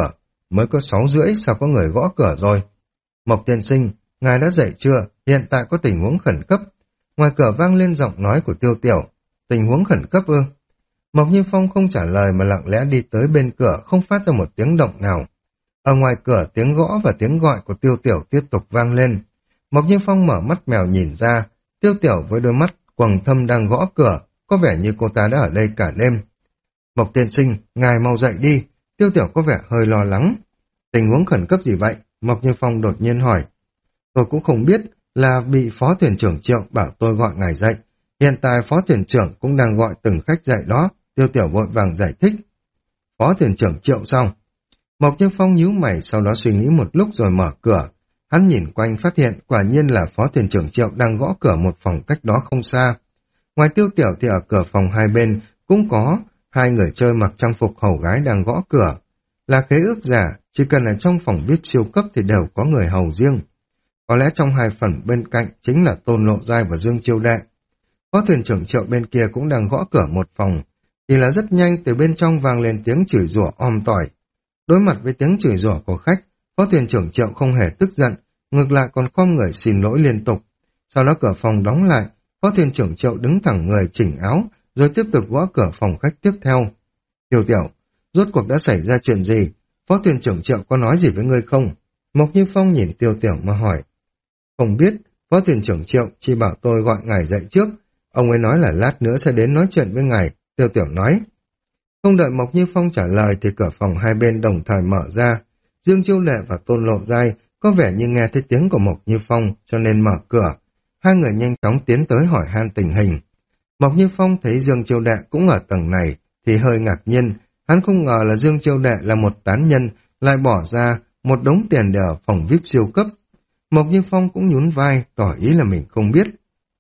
mới có sáu rưỡi sao có người gõ cửa rồi. Mộc tiên sinh, ngài đã dậy chưa? Hiện tại có tình huống khẩn cấp. Ngoài cửa vang lên giọng nói của Tiêu Tiểu. Tình huống khẩn cấp ư? Mộc Như Phong không trả lời mà lặng lẽ đi tới bên cửa, không phát ra một tiếng động nào. Ở ngoài cửa tiếng gõ và tiếng gọi của Tiêu Tiểu tiếp tục vang lên. Mộc Như Phong mở mắt mèo nhìn ra, Tiêu Tiểu với đôi mắt quầng thâm đang gõ cửa, có vẻ như cô ta đã ở đây cả đêm. Mộc tiên sinh, ngài mau dậy đi. Tiêu Tiểu có vẻ hơi lo lắng. Tình huống khẩn cấp gì vậy? Mộc Như Phong đột nhiên hỏi. Tôi cũng không biết, là bị phó thuyền trưởng Triệu bảo tôi gọi ngài dậy. Hiện tại phó thuyền trưởng cũng đang gọi từng khách dậy đó. Tiêu Tiểu vội vàng giải thích. Phó thuyền trưởng Triệu xong. Mộc Như Phong nhíu mày, sau đó suy nghĩ một lúc rồi mở cửa. Hắn nhìn quanh phát hiện quả nhiên là phó thuyền trưởng Triệu đang gõ cửa một phòng cách đó không xa. Ngoài Tiêu Tiểu thì ở cửa phòng hai bên cũng có hai người chơi mặc trang phục hầu gái đang gõ cửa. Là khế ước giả, chỉ cần ở trong phòng vi ai pi siêu cấp thì đều có người hầu riêng. Có lẽ trong hai phần bên cạnh chính là Tôn Lộ Giai và Dương Chiêu Đệ. Phó thuyền trưởng Triệu bên kia cũng đang gõ cửa một phòng. Thì là rất nhanh từ bên trong vang lên tiếng chửi rủa om tỏi. Đối mặt với tiếng chửi rủa của khách, phó thuyền trưởng Triệu không hề tức giận, ngược lại còn khom người xin lỗi liên tục. Sau đó cửa phòng đóng lại, phó thuyền trưởng Triệu đứng thẳng người chỉnh áo, rồi tiếp tục gõ cửa phòng khách tiếp theo. Tiểu Tiểu, rốt cuộc đã xảy ra chuyện gì? Phó thuyền trưởng Triệu có nói gì với ngươi không? Mộc Như Phong nhìn Tiêu Tiểu mà hỏi. Không biết, phó thuyền trưởng Triệu chỉ bảo tôi gọi ngài dậy trước. Ông ấy nói là lát nữa sẽ đến nói chuyện với ngài. Tiêu Tiểu nói. Không đợi Mộc Như Phong trả lời thì cửa phòng hai bên đồng thời mở ra. Dương Chiêu Đệ và Tôn Lộ Giai có vẻ như nghe thấy tiếng của Mộc Như Phong cho nên mở cửa. Hai người nhanh chóng tiến tới hỏi han tình hình. Mộc Như Phong thấy Dương Chiêu Đệ cũng ở tầng này thì hơi ngạc nhiên. Hắn không ngờ là Dương Chiêu Đệ là một tán nhân lại bỏ ra một đống tiền để ở phòng vi ai pi siêu cấp. Mộc Như Phong cũng nhún vai tỏ ý là mình không biết.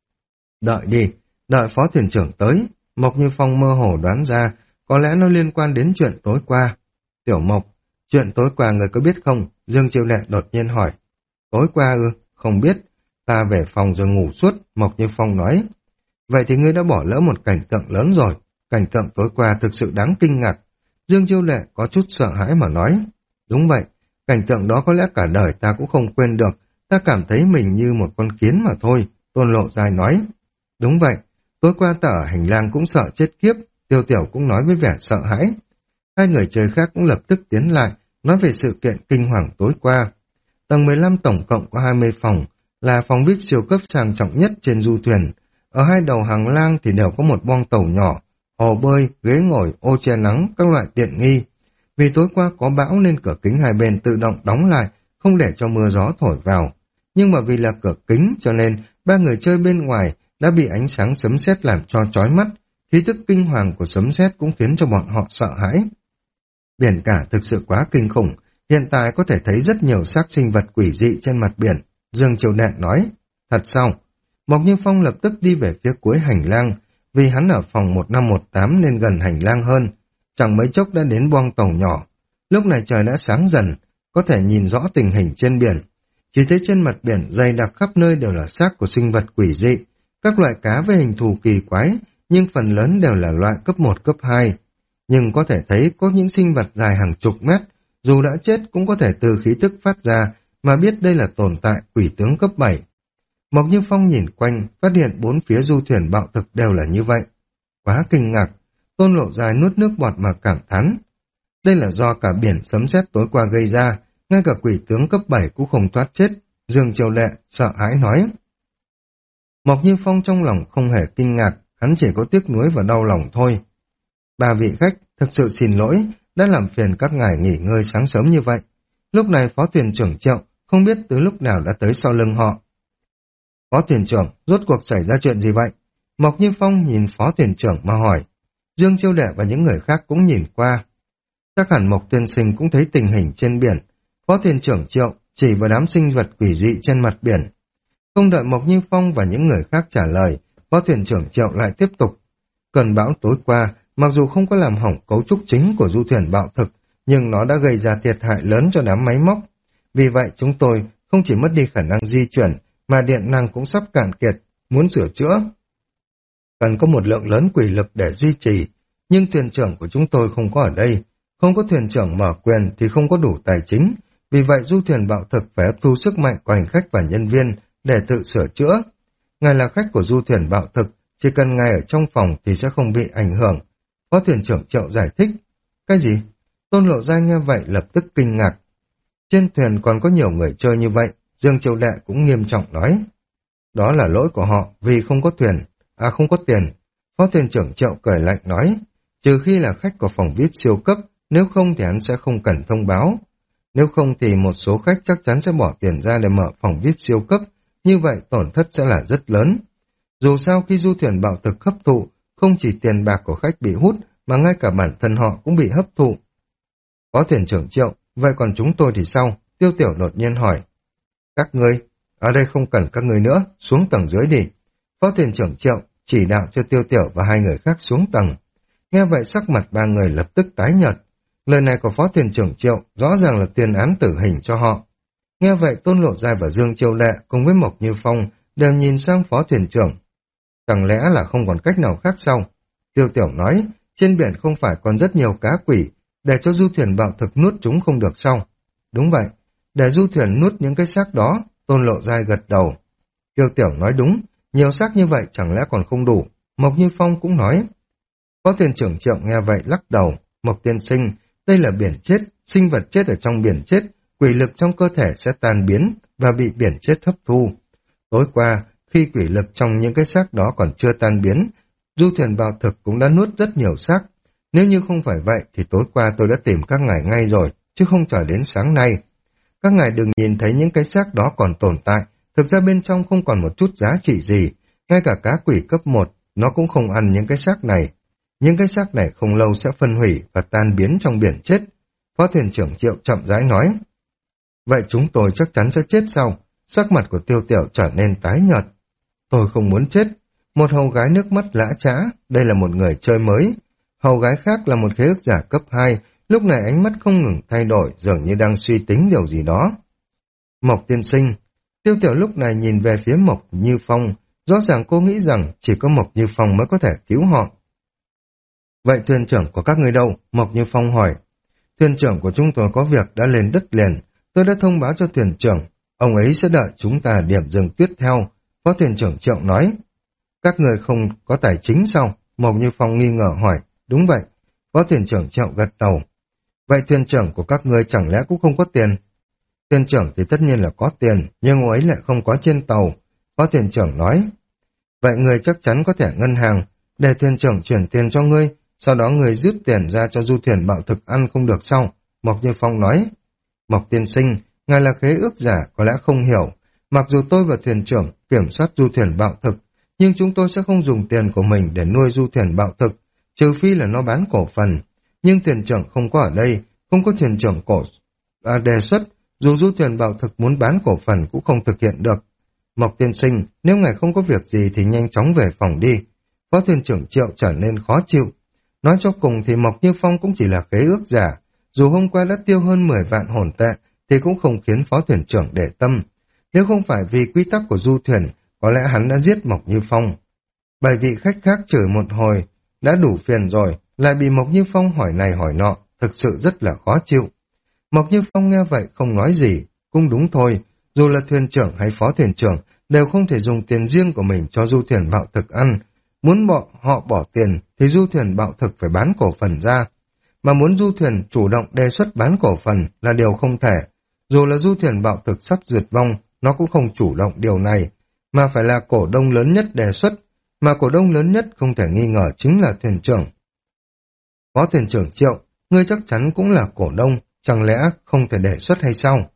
Đợi đi, đợi phó thuyền trưởng tới. Mộc Như Phong mơ hồ đoán ra có lẽ nó liên quan đến chuyện tối qua. Tiểu Mộc, chuyện tối qua người có biết không? Dương Chiêu Đệ đột nhiên hỏi. Tối qua ư? Không biết. Ta về phòng rồi ngủ suốt, Mộc Như Phong nói. Vậy thì ngươi đã bỏ lỡ một cảnh tượng lớn rồi. Cảnh tượng tối qua thực sự đáng kinh ngạc. Dương Chiêu Đệ có chút sợ hãi mà nói. Đúng vậy, cảnh tượng đó có lẽ cả đời ta cũng không quên được. Ta cảm thấy mình như một con kiến mà thôi, Tôn Lộ Giai nói. Đúng vậy, tối qua ta ở hành lang cũng sợ chết khiếp, Tiêu Tiểu cũng nói với vẻ sợ hãi. Hai người chơi khác cũng lập tức tiến lại, nói về sự kiện kinh hoàng tối qua. Tầng mười lăm tổng cộng có hai mươi phòng, là phòng vi ai pi siêu cấp sang trọng nhất trên du thuyền. Ở hai đầu hàng lang thì đều có một boong tàu nhỏ, hồ bơi, ghế ngồi, ô che nắng, các loại tiện nghi. Vì tối qua có bão nên cửa kính hai bên tự động đóng lại, không để cho mưa gió thổi vào. Nhưng mà vì là cửa kính cho nên ba người chơi bên ngoài đã bị ánh sáng sấm sét làm cho chói mắt, khí tức kinh hoàng của sấm sét cũng khiến cho bọn họ sợ hãi. Biển cả thực sự quá kinh khủng, hiện tại có thể thấy rất nhiều xác sinh vật quỷ dị trên mặt biển, Dương Triều Đệ nói. Thật sao? Mộc Như Phong lập tức đi về phía cuối hành lang, vì hắn ở phòng một năm một tám nên gần hành lang hơn. Chẳng mấy chốc đã đến boong tàu nhỏ. Lúc này trời đã sáng dần, có thể nhìn rõ tình hình trên biển. Chỉ thấy trên mặt biển dày đặc khắp nơi đều là xác của sinh vật quỷ dị, các loại cá với hình thù kỳ quái, nhưng phần lớn đều là loại cấp một, cấp hai. Nhưng có thể thấy có những sinh vật dài hàng chục mét, dù đã chết cũng có thể từ khí tức phát ra mà biết đây là tồn tại quỷ tướng cấp bảy. Mộc Như Phong nhìn quanh, phát hiện bốn phía du thuyền bạo thực đều là như vậy. Quá kinh ngạc, Tôn Lộ Dài nuốt nước bọt mà cảm thán. Đây là do cả biển sấm sét tối qua gây ra, ngay cả quỷ tướng cấp bảy cũng không thoát chết. Dương Triều Đệ sợ hãi nói. Mộc Như Phong trong lòng không hề kinh ngạc, hắn chỉ có tiếc nuối và đau lòng thôi. Ba vị khách, thực sự xin lỗi, đã làm phiền các ngài nghỉ ngơi sáng sớm như vậy. Lúc này phó thuyền trưởng Triệu không biết từ lúc nào đã tới sau lưng họ. Phó thuyền trưởng, rốt cuộc xảy ra chuyện gì vậy? Mộc Như Phong nhìn phó thuyền trưởng mà hỏi. Dương Chiêu Đệ và những người khác cũng nhìn qua. Chắc hẳn Mộc tiên sinh cũng thấy tình hình trên biển. Phó thuyền trưởng Triệu chỉ vào đám sinh vật quỷ dị trên mặt biển. Không đợi Mộc Như Phong và những người khác trả lời, phó thuyền trưởng Triệu lại tiếp tục. Cơn bão tối qua, mặc dù không có làm hỏng cấu trúc chính của du thuyền bạo thực, nhưng nó đã gây ra thiệt hại lớn cho đám máy móc. Vì vậy chúng tôi không chỉ mất đi khả năng di chuyển, mà điện năng cũng sắp cạn kiệt, muốn sửa chữa. Cần có một lượng lớn quỷ lực để duy trì, nhưng thuyền trưởng của chúng tôi không có ở đây. Không có thuyền trưởng mở quyền thì không có đủ tài chính, vì vậy du thuyền bạo thực phải hấp thu sức mạnh của hành khách và nhân viên để tự sửa chữa. Ngài là khách của du thuyền bạo thực, chỉ cần ngài ở trong phòng thì sẽ không bị ảnh hưởng. Phó thuyền trưởng Triệu giải thích. Cái gì? Tôn Lộ Giai nghe vậy lập tức kinh ngạc. Trên thuyền còn có nhiều người chơi như vậy, Dương Triệu Đệ cũng nghiêm trọng nói. Đó là lỗi của họ vì không có thuyền, à không có tiền. Phó thuyền trưởng Triệu cười lạnh nói, trừ khi là khách của phòng vi ai pi siêu cấp, nếu không thì hắn sẽ không cần thông báo. Nếu không thì một số khách chắc chắn sẽ bỏ tiền ra để mở phòng vi ai pi siêu cấp, như vậy tổn thất sẽ là rất lớn. Dù sao khi du thuyền bạo thực hấp thụ, không chỉ tiền bạc của khách bị hút, mà ngay cả bản thân họ cũng bị hấp thụ. Phó thuyền trưởng Triệu, vậy còn chúng tôi thì sao? Tiêu Tiểu đột nhiên hỏi. Các ngươi, ở đây không cần các ngươi nữa, xuống tầng dưới đi. Phó thuyền trưởng Triệu chỉ đạo cho Tiêu Tiểu và hai người khác xuống tầng. Nghe vậy sắc mặt ba người lập tức tái nhợt. Lời này của Phó thuyền trưởng Triệu rõ ràng là tuyên án tử hình cho họ. Nghe vậy Tôn Lộ Giai và Dương Chiêu Đệ cùng với Mộc Như Phong đều nhìn sang Phó thuyền trưởng. Chẳng lẽ là không còn cách nào khác sao? Tiêu Tiểu nói, trên biển không phải còn rất nhiều cá quỷ, để cho du thuyền bạo thực nuốt chúng không được sao? Đúng vậy, để du thuyền nuốt những cái xác đó. Tôn Lộ Giai gật đầu. Tiêu Tiểu nói đúng, nhiều xác như vậy chẳng lẽ còn không đủ. Mộc Như Phong cũng nói. Phó thuyền trưởng Triệu nghe vậy lắc đầu. Mộc tiên sinh, đây là biển chết, sinh vật chết ở trong biển chết, quỷ lực trong cơ thể sẽ tan biến và bị biển chết hấp thu. Tối qua, khi quỷ lực trong những cái xác đó còn chưa tan biến, du thuyền bạo thực cũng đã nuốt rất nhiều xác. Nếu như không phải vậy thì tối qua tôi đã tìm các ngài ngay rồi, chứ không chờ đến sáng nay. Các ngài đừng nhìn thấy những cái xác đó còn tồn tại, thực ra bên trong không còn một chút giá trị gì, ngay cả cá quỷ cấp một, nó cũng không ăn những cái xác này. Những cái xác này không lâu sẽ phân hủy và tan biến trong biển chết. Phó thuyền trưởng Triệu chậm rãi nói. Vậy chúng tôi chắc chắn sẽ chết sao? Sắc mặt của Tiêu Tiểu trở nên tái nhợt. Tôi không muốn chết. Một hầu gái nước mắt lã chã, đây là một người chơi mới. Hầu gái khác là một khế ước giả cấp hai, lúc này ánh mắt không ngừng thay đổi, dường như đang suy tính điều gì đó. Mộc tiên sinh, Tiêu Tiểu lúc này nhìn về phía Mộc Như Phong, rõ ràng cô nghĩ rằng chỉ có Mộc Như Phong mới có thể cứu họ. Vậy thuyền trưởng của các người đâu? Mộc Như Phong hỏi. Thuyền trưởng của chúng tôi có việc đã lên đất liền, tôi đã thông báo cho thuyền trưởng, ông ấy sẽ đợi chúng ta điểm dừng tiếp theo. Phó thuyền trưởng Triệu nói. Các người không có tài chính sao? Mộc Như Phong nghi ngờ hỏi. Đúng vậy. Phó thuyền trưởng Triệu gật đầu. Vậy thuyền trưởng của các ngươi chẳng lẽ cũng không có tiền? Thuyền trưởng thì tất nhiên là có tiền, nhưng ông ấy lại không có trên tàu. Phó thuyền trưởng nói. Vậy người chắc chắn có thẻ ngân hàng, để thuyền trưởng chuyển tiền cho ngươi, sau đó người rút tiền ra cho du thuyền bạo thực ăn không được sao? Mộc Như Phong nói. Mộc tiên sinh, ngài là khế ước giả có lẽ không hiểu. Mặc dù tôi và thuyền trưởng kiểm soát du thuyền bạo thực, nhưng chúng tôi sẽ không dùng tiền của mình để nuôi du thuyền bạo thực, trừ phi là nó bán cổ phần. Nhưng thuyền trưởng không có ở đây, không có thuyền trưởng cổ à, đề xuất, dù du thuyền bạo thực muốn bán cổ phần cũng không thực hiện được. Mộc tiên sinh, nếu ngài không có việc gì thì nhanh chóng về phòng đi. Phó thuyền trưởng Triệu trở nên khó chịu. Nói cho cùng thì Mộc Như Phong cũng chỉ là khế ước giả, dù hôm qua đã tiêu hơn mười vạn hồn tệ thì cũng không khiến phó thuyền trưởng để tâm. Nếu không phải vì quy tắc của du thuyền, có lẽ hắn đã giết Mộc Như Phong. Bởi vì khách khác chửi một hồi đã đủ phiền rồi, lại bị Mộc Như Phong hỏi này hỏi nọ, thực sự rất là khó chịu. Mộc Như Phong nghe vậy không nói gì, cũng đúng thôi, dù là thuyền trưởng hay phó thuyền trưởng đều không thể dùng tiền riêng của mình cho du thuyền bạo thực ăn. Muốn bỏ, họ bỏ tiền thì du thuyền bạo thực phải bán cổ phần ra, mà muốn du thuyền chủ động đề xuất bán cổ phần là điều không thể. Dù là du thuyền bạo thực sắp diệt vong, nó cũng không chủ động điều này, mà phải là cổ đông lớn nhất đề xuất, mà cổ đông lớn nhất không thể nghi ngờ chính là thuyền trưởng. Phó thuyền trưởng Triệu, ngươi chắc chắn cũng là cổ đông, chẳng lẽ không thể đề xuất hay sao?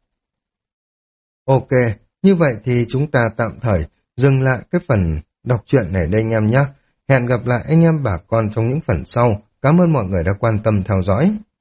Ok, như vậy thì chúng ta tạm thời dừng lại cái phần đọc truyện này đây anh em nhé. Hẹn gặp lại anh em bà con trong những phần sau. Cảm ơn mọi người đã quan tâm theo dõi.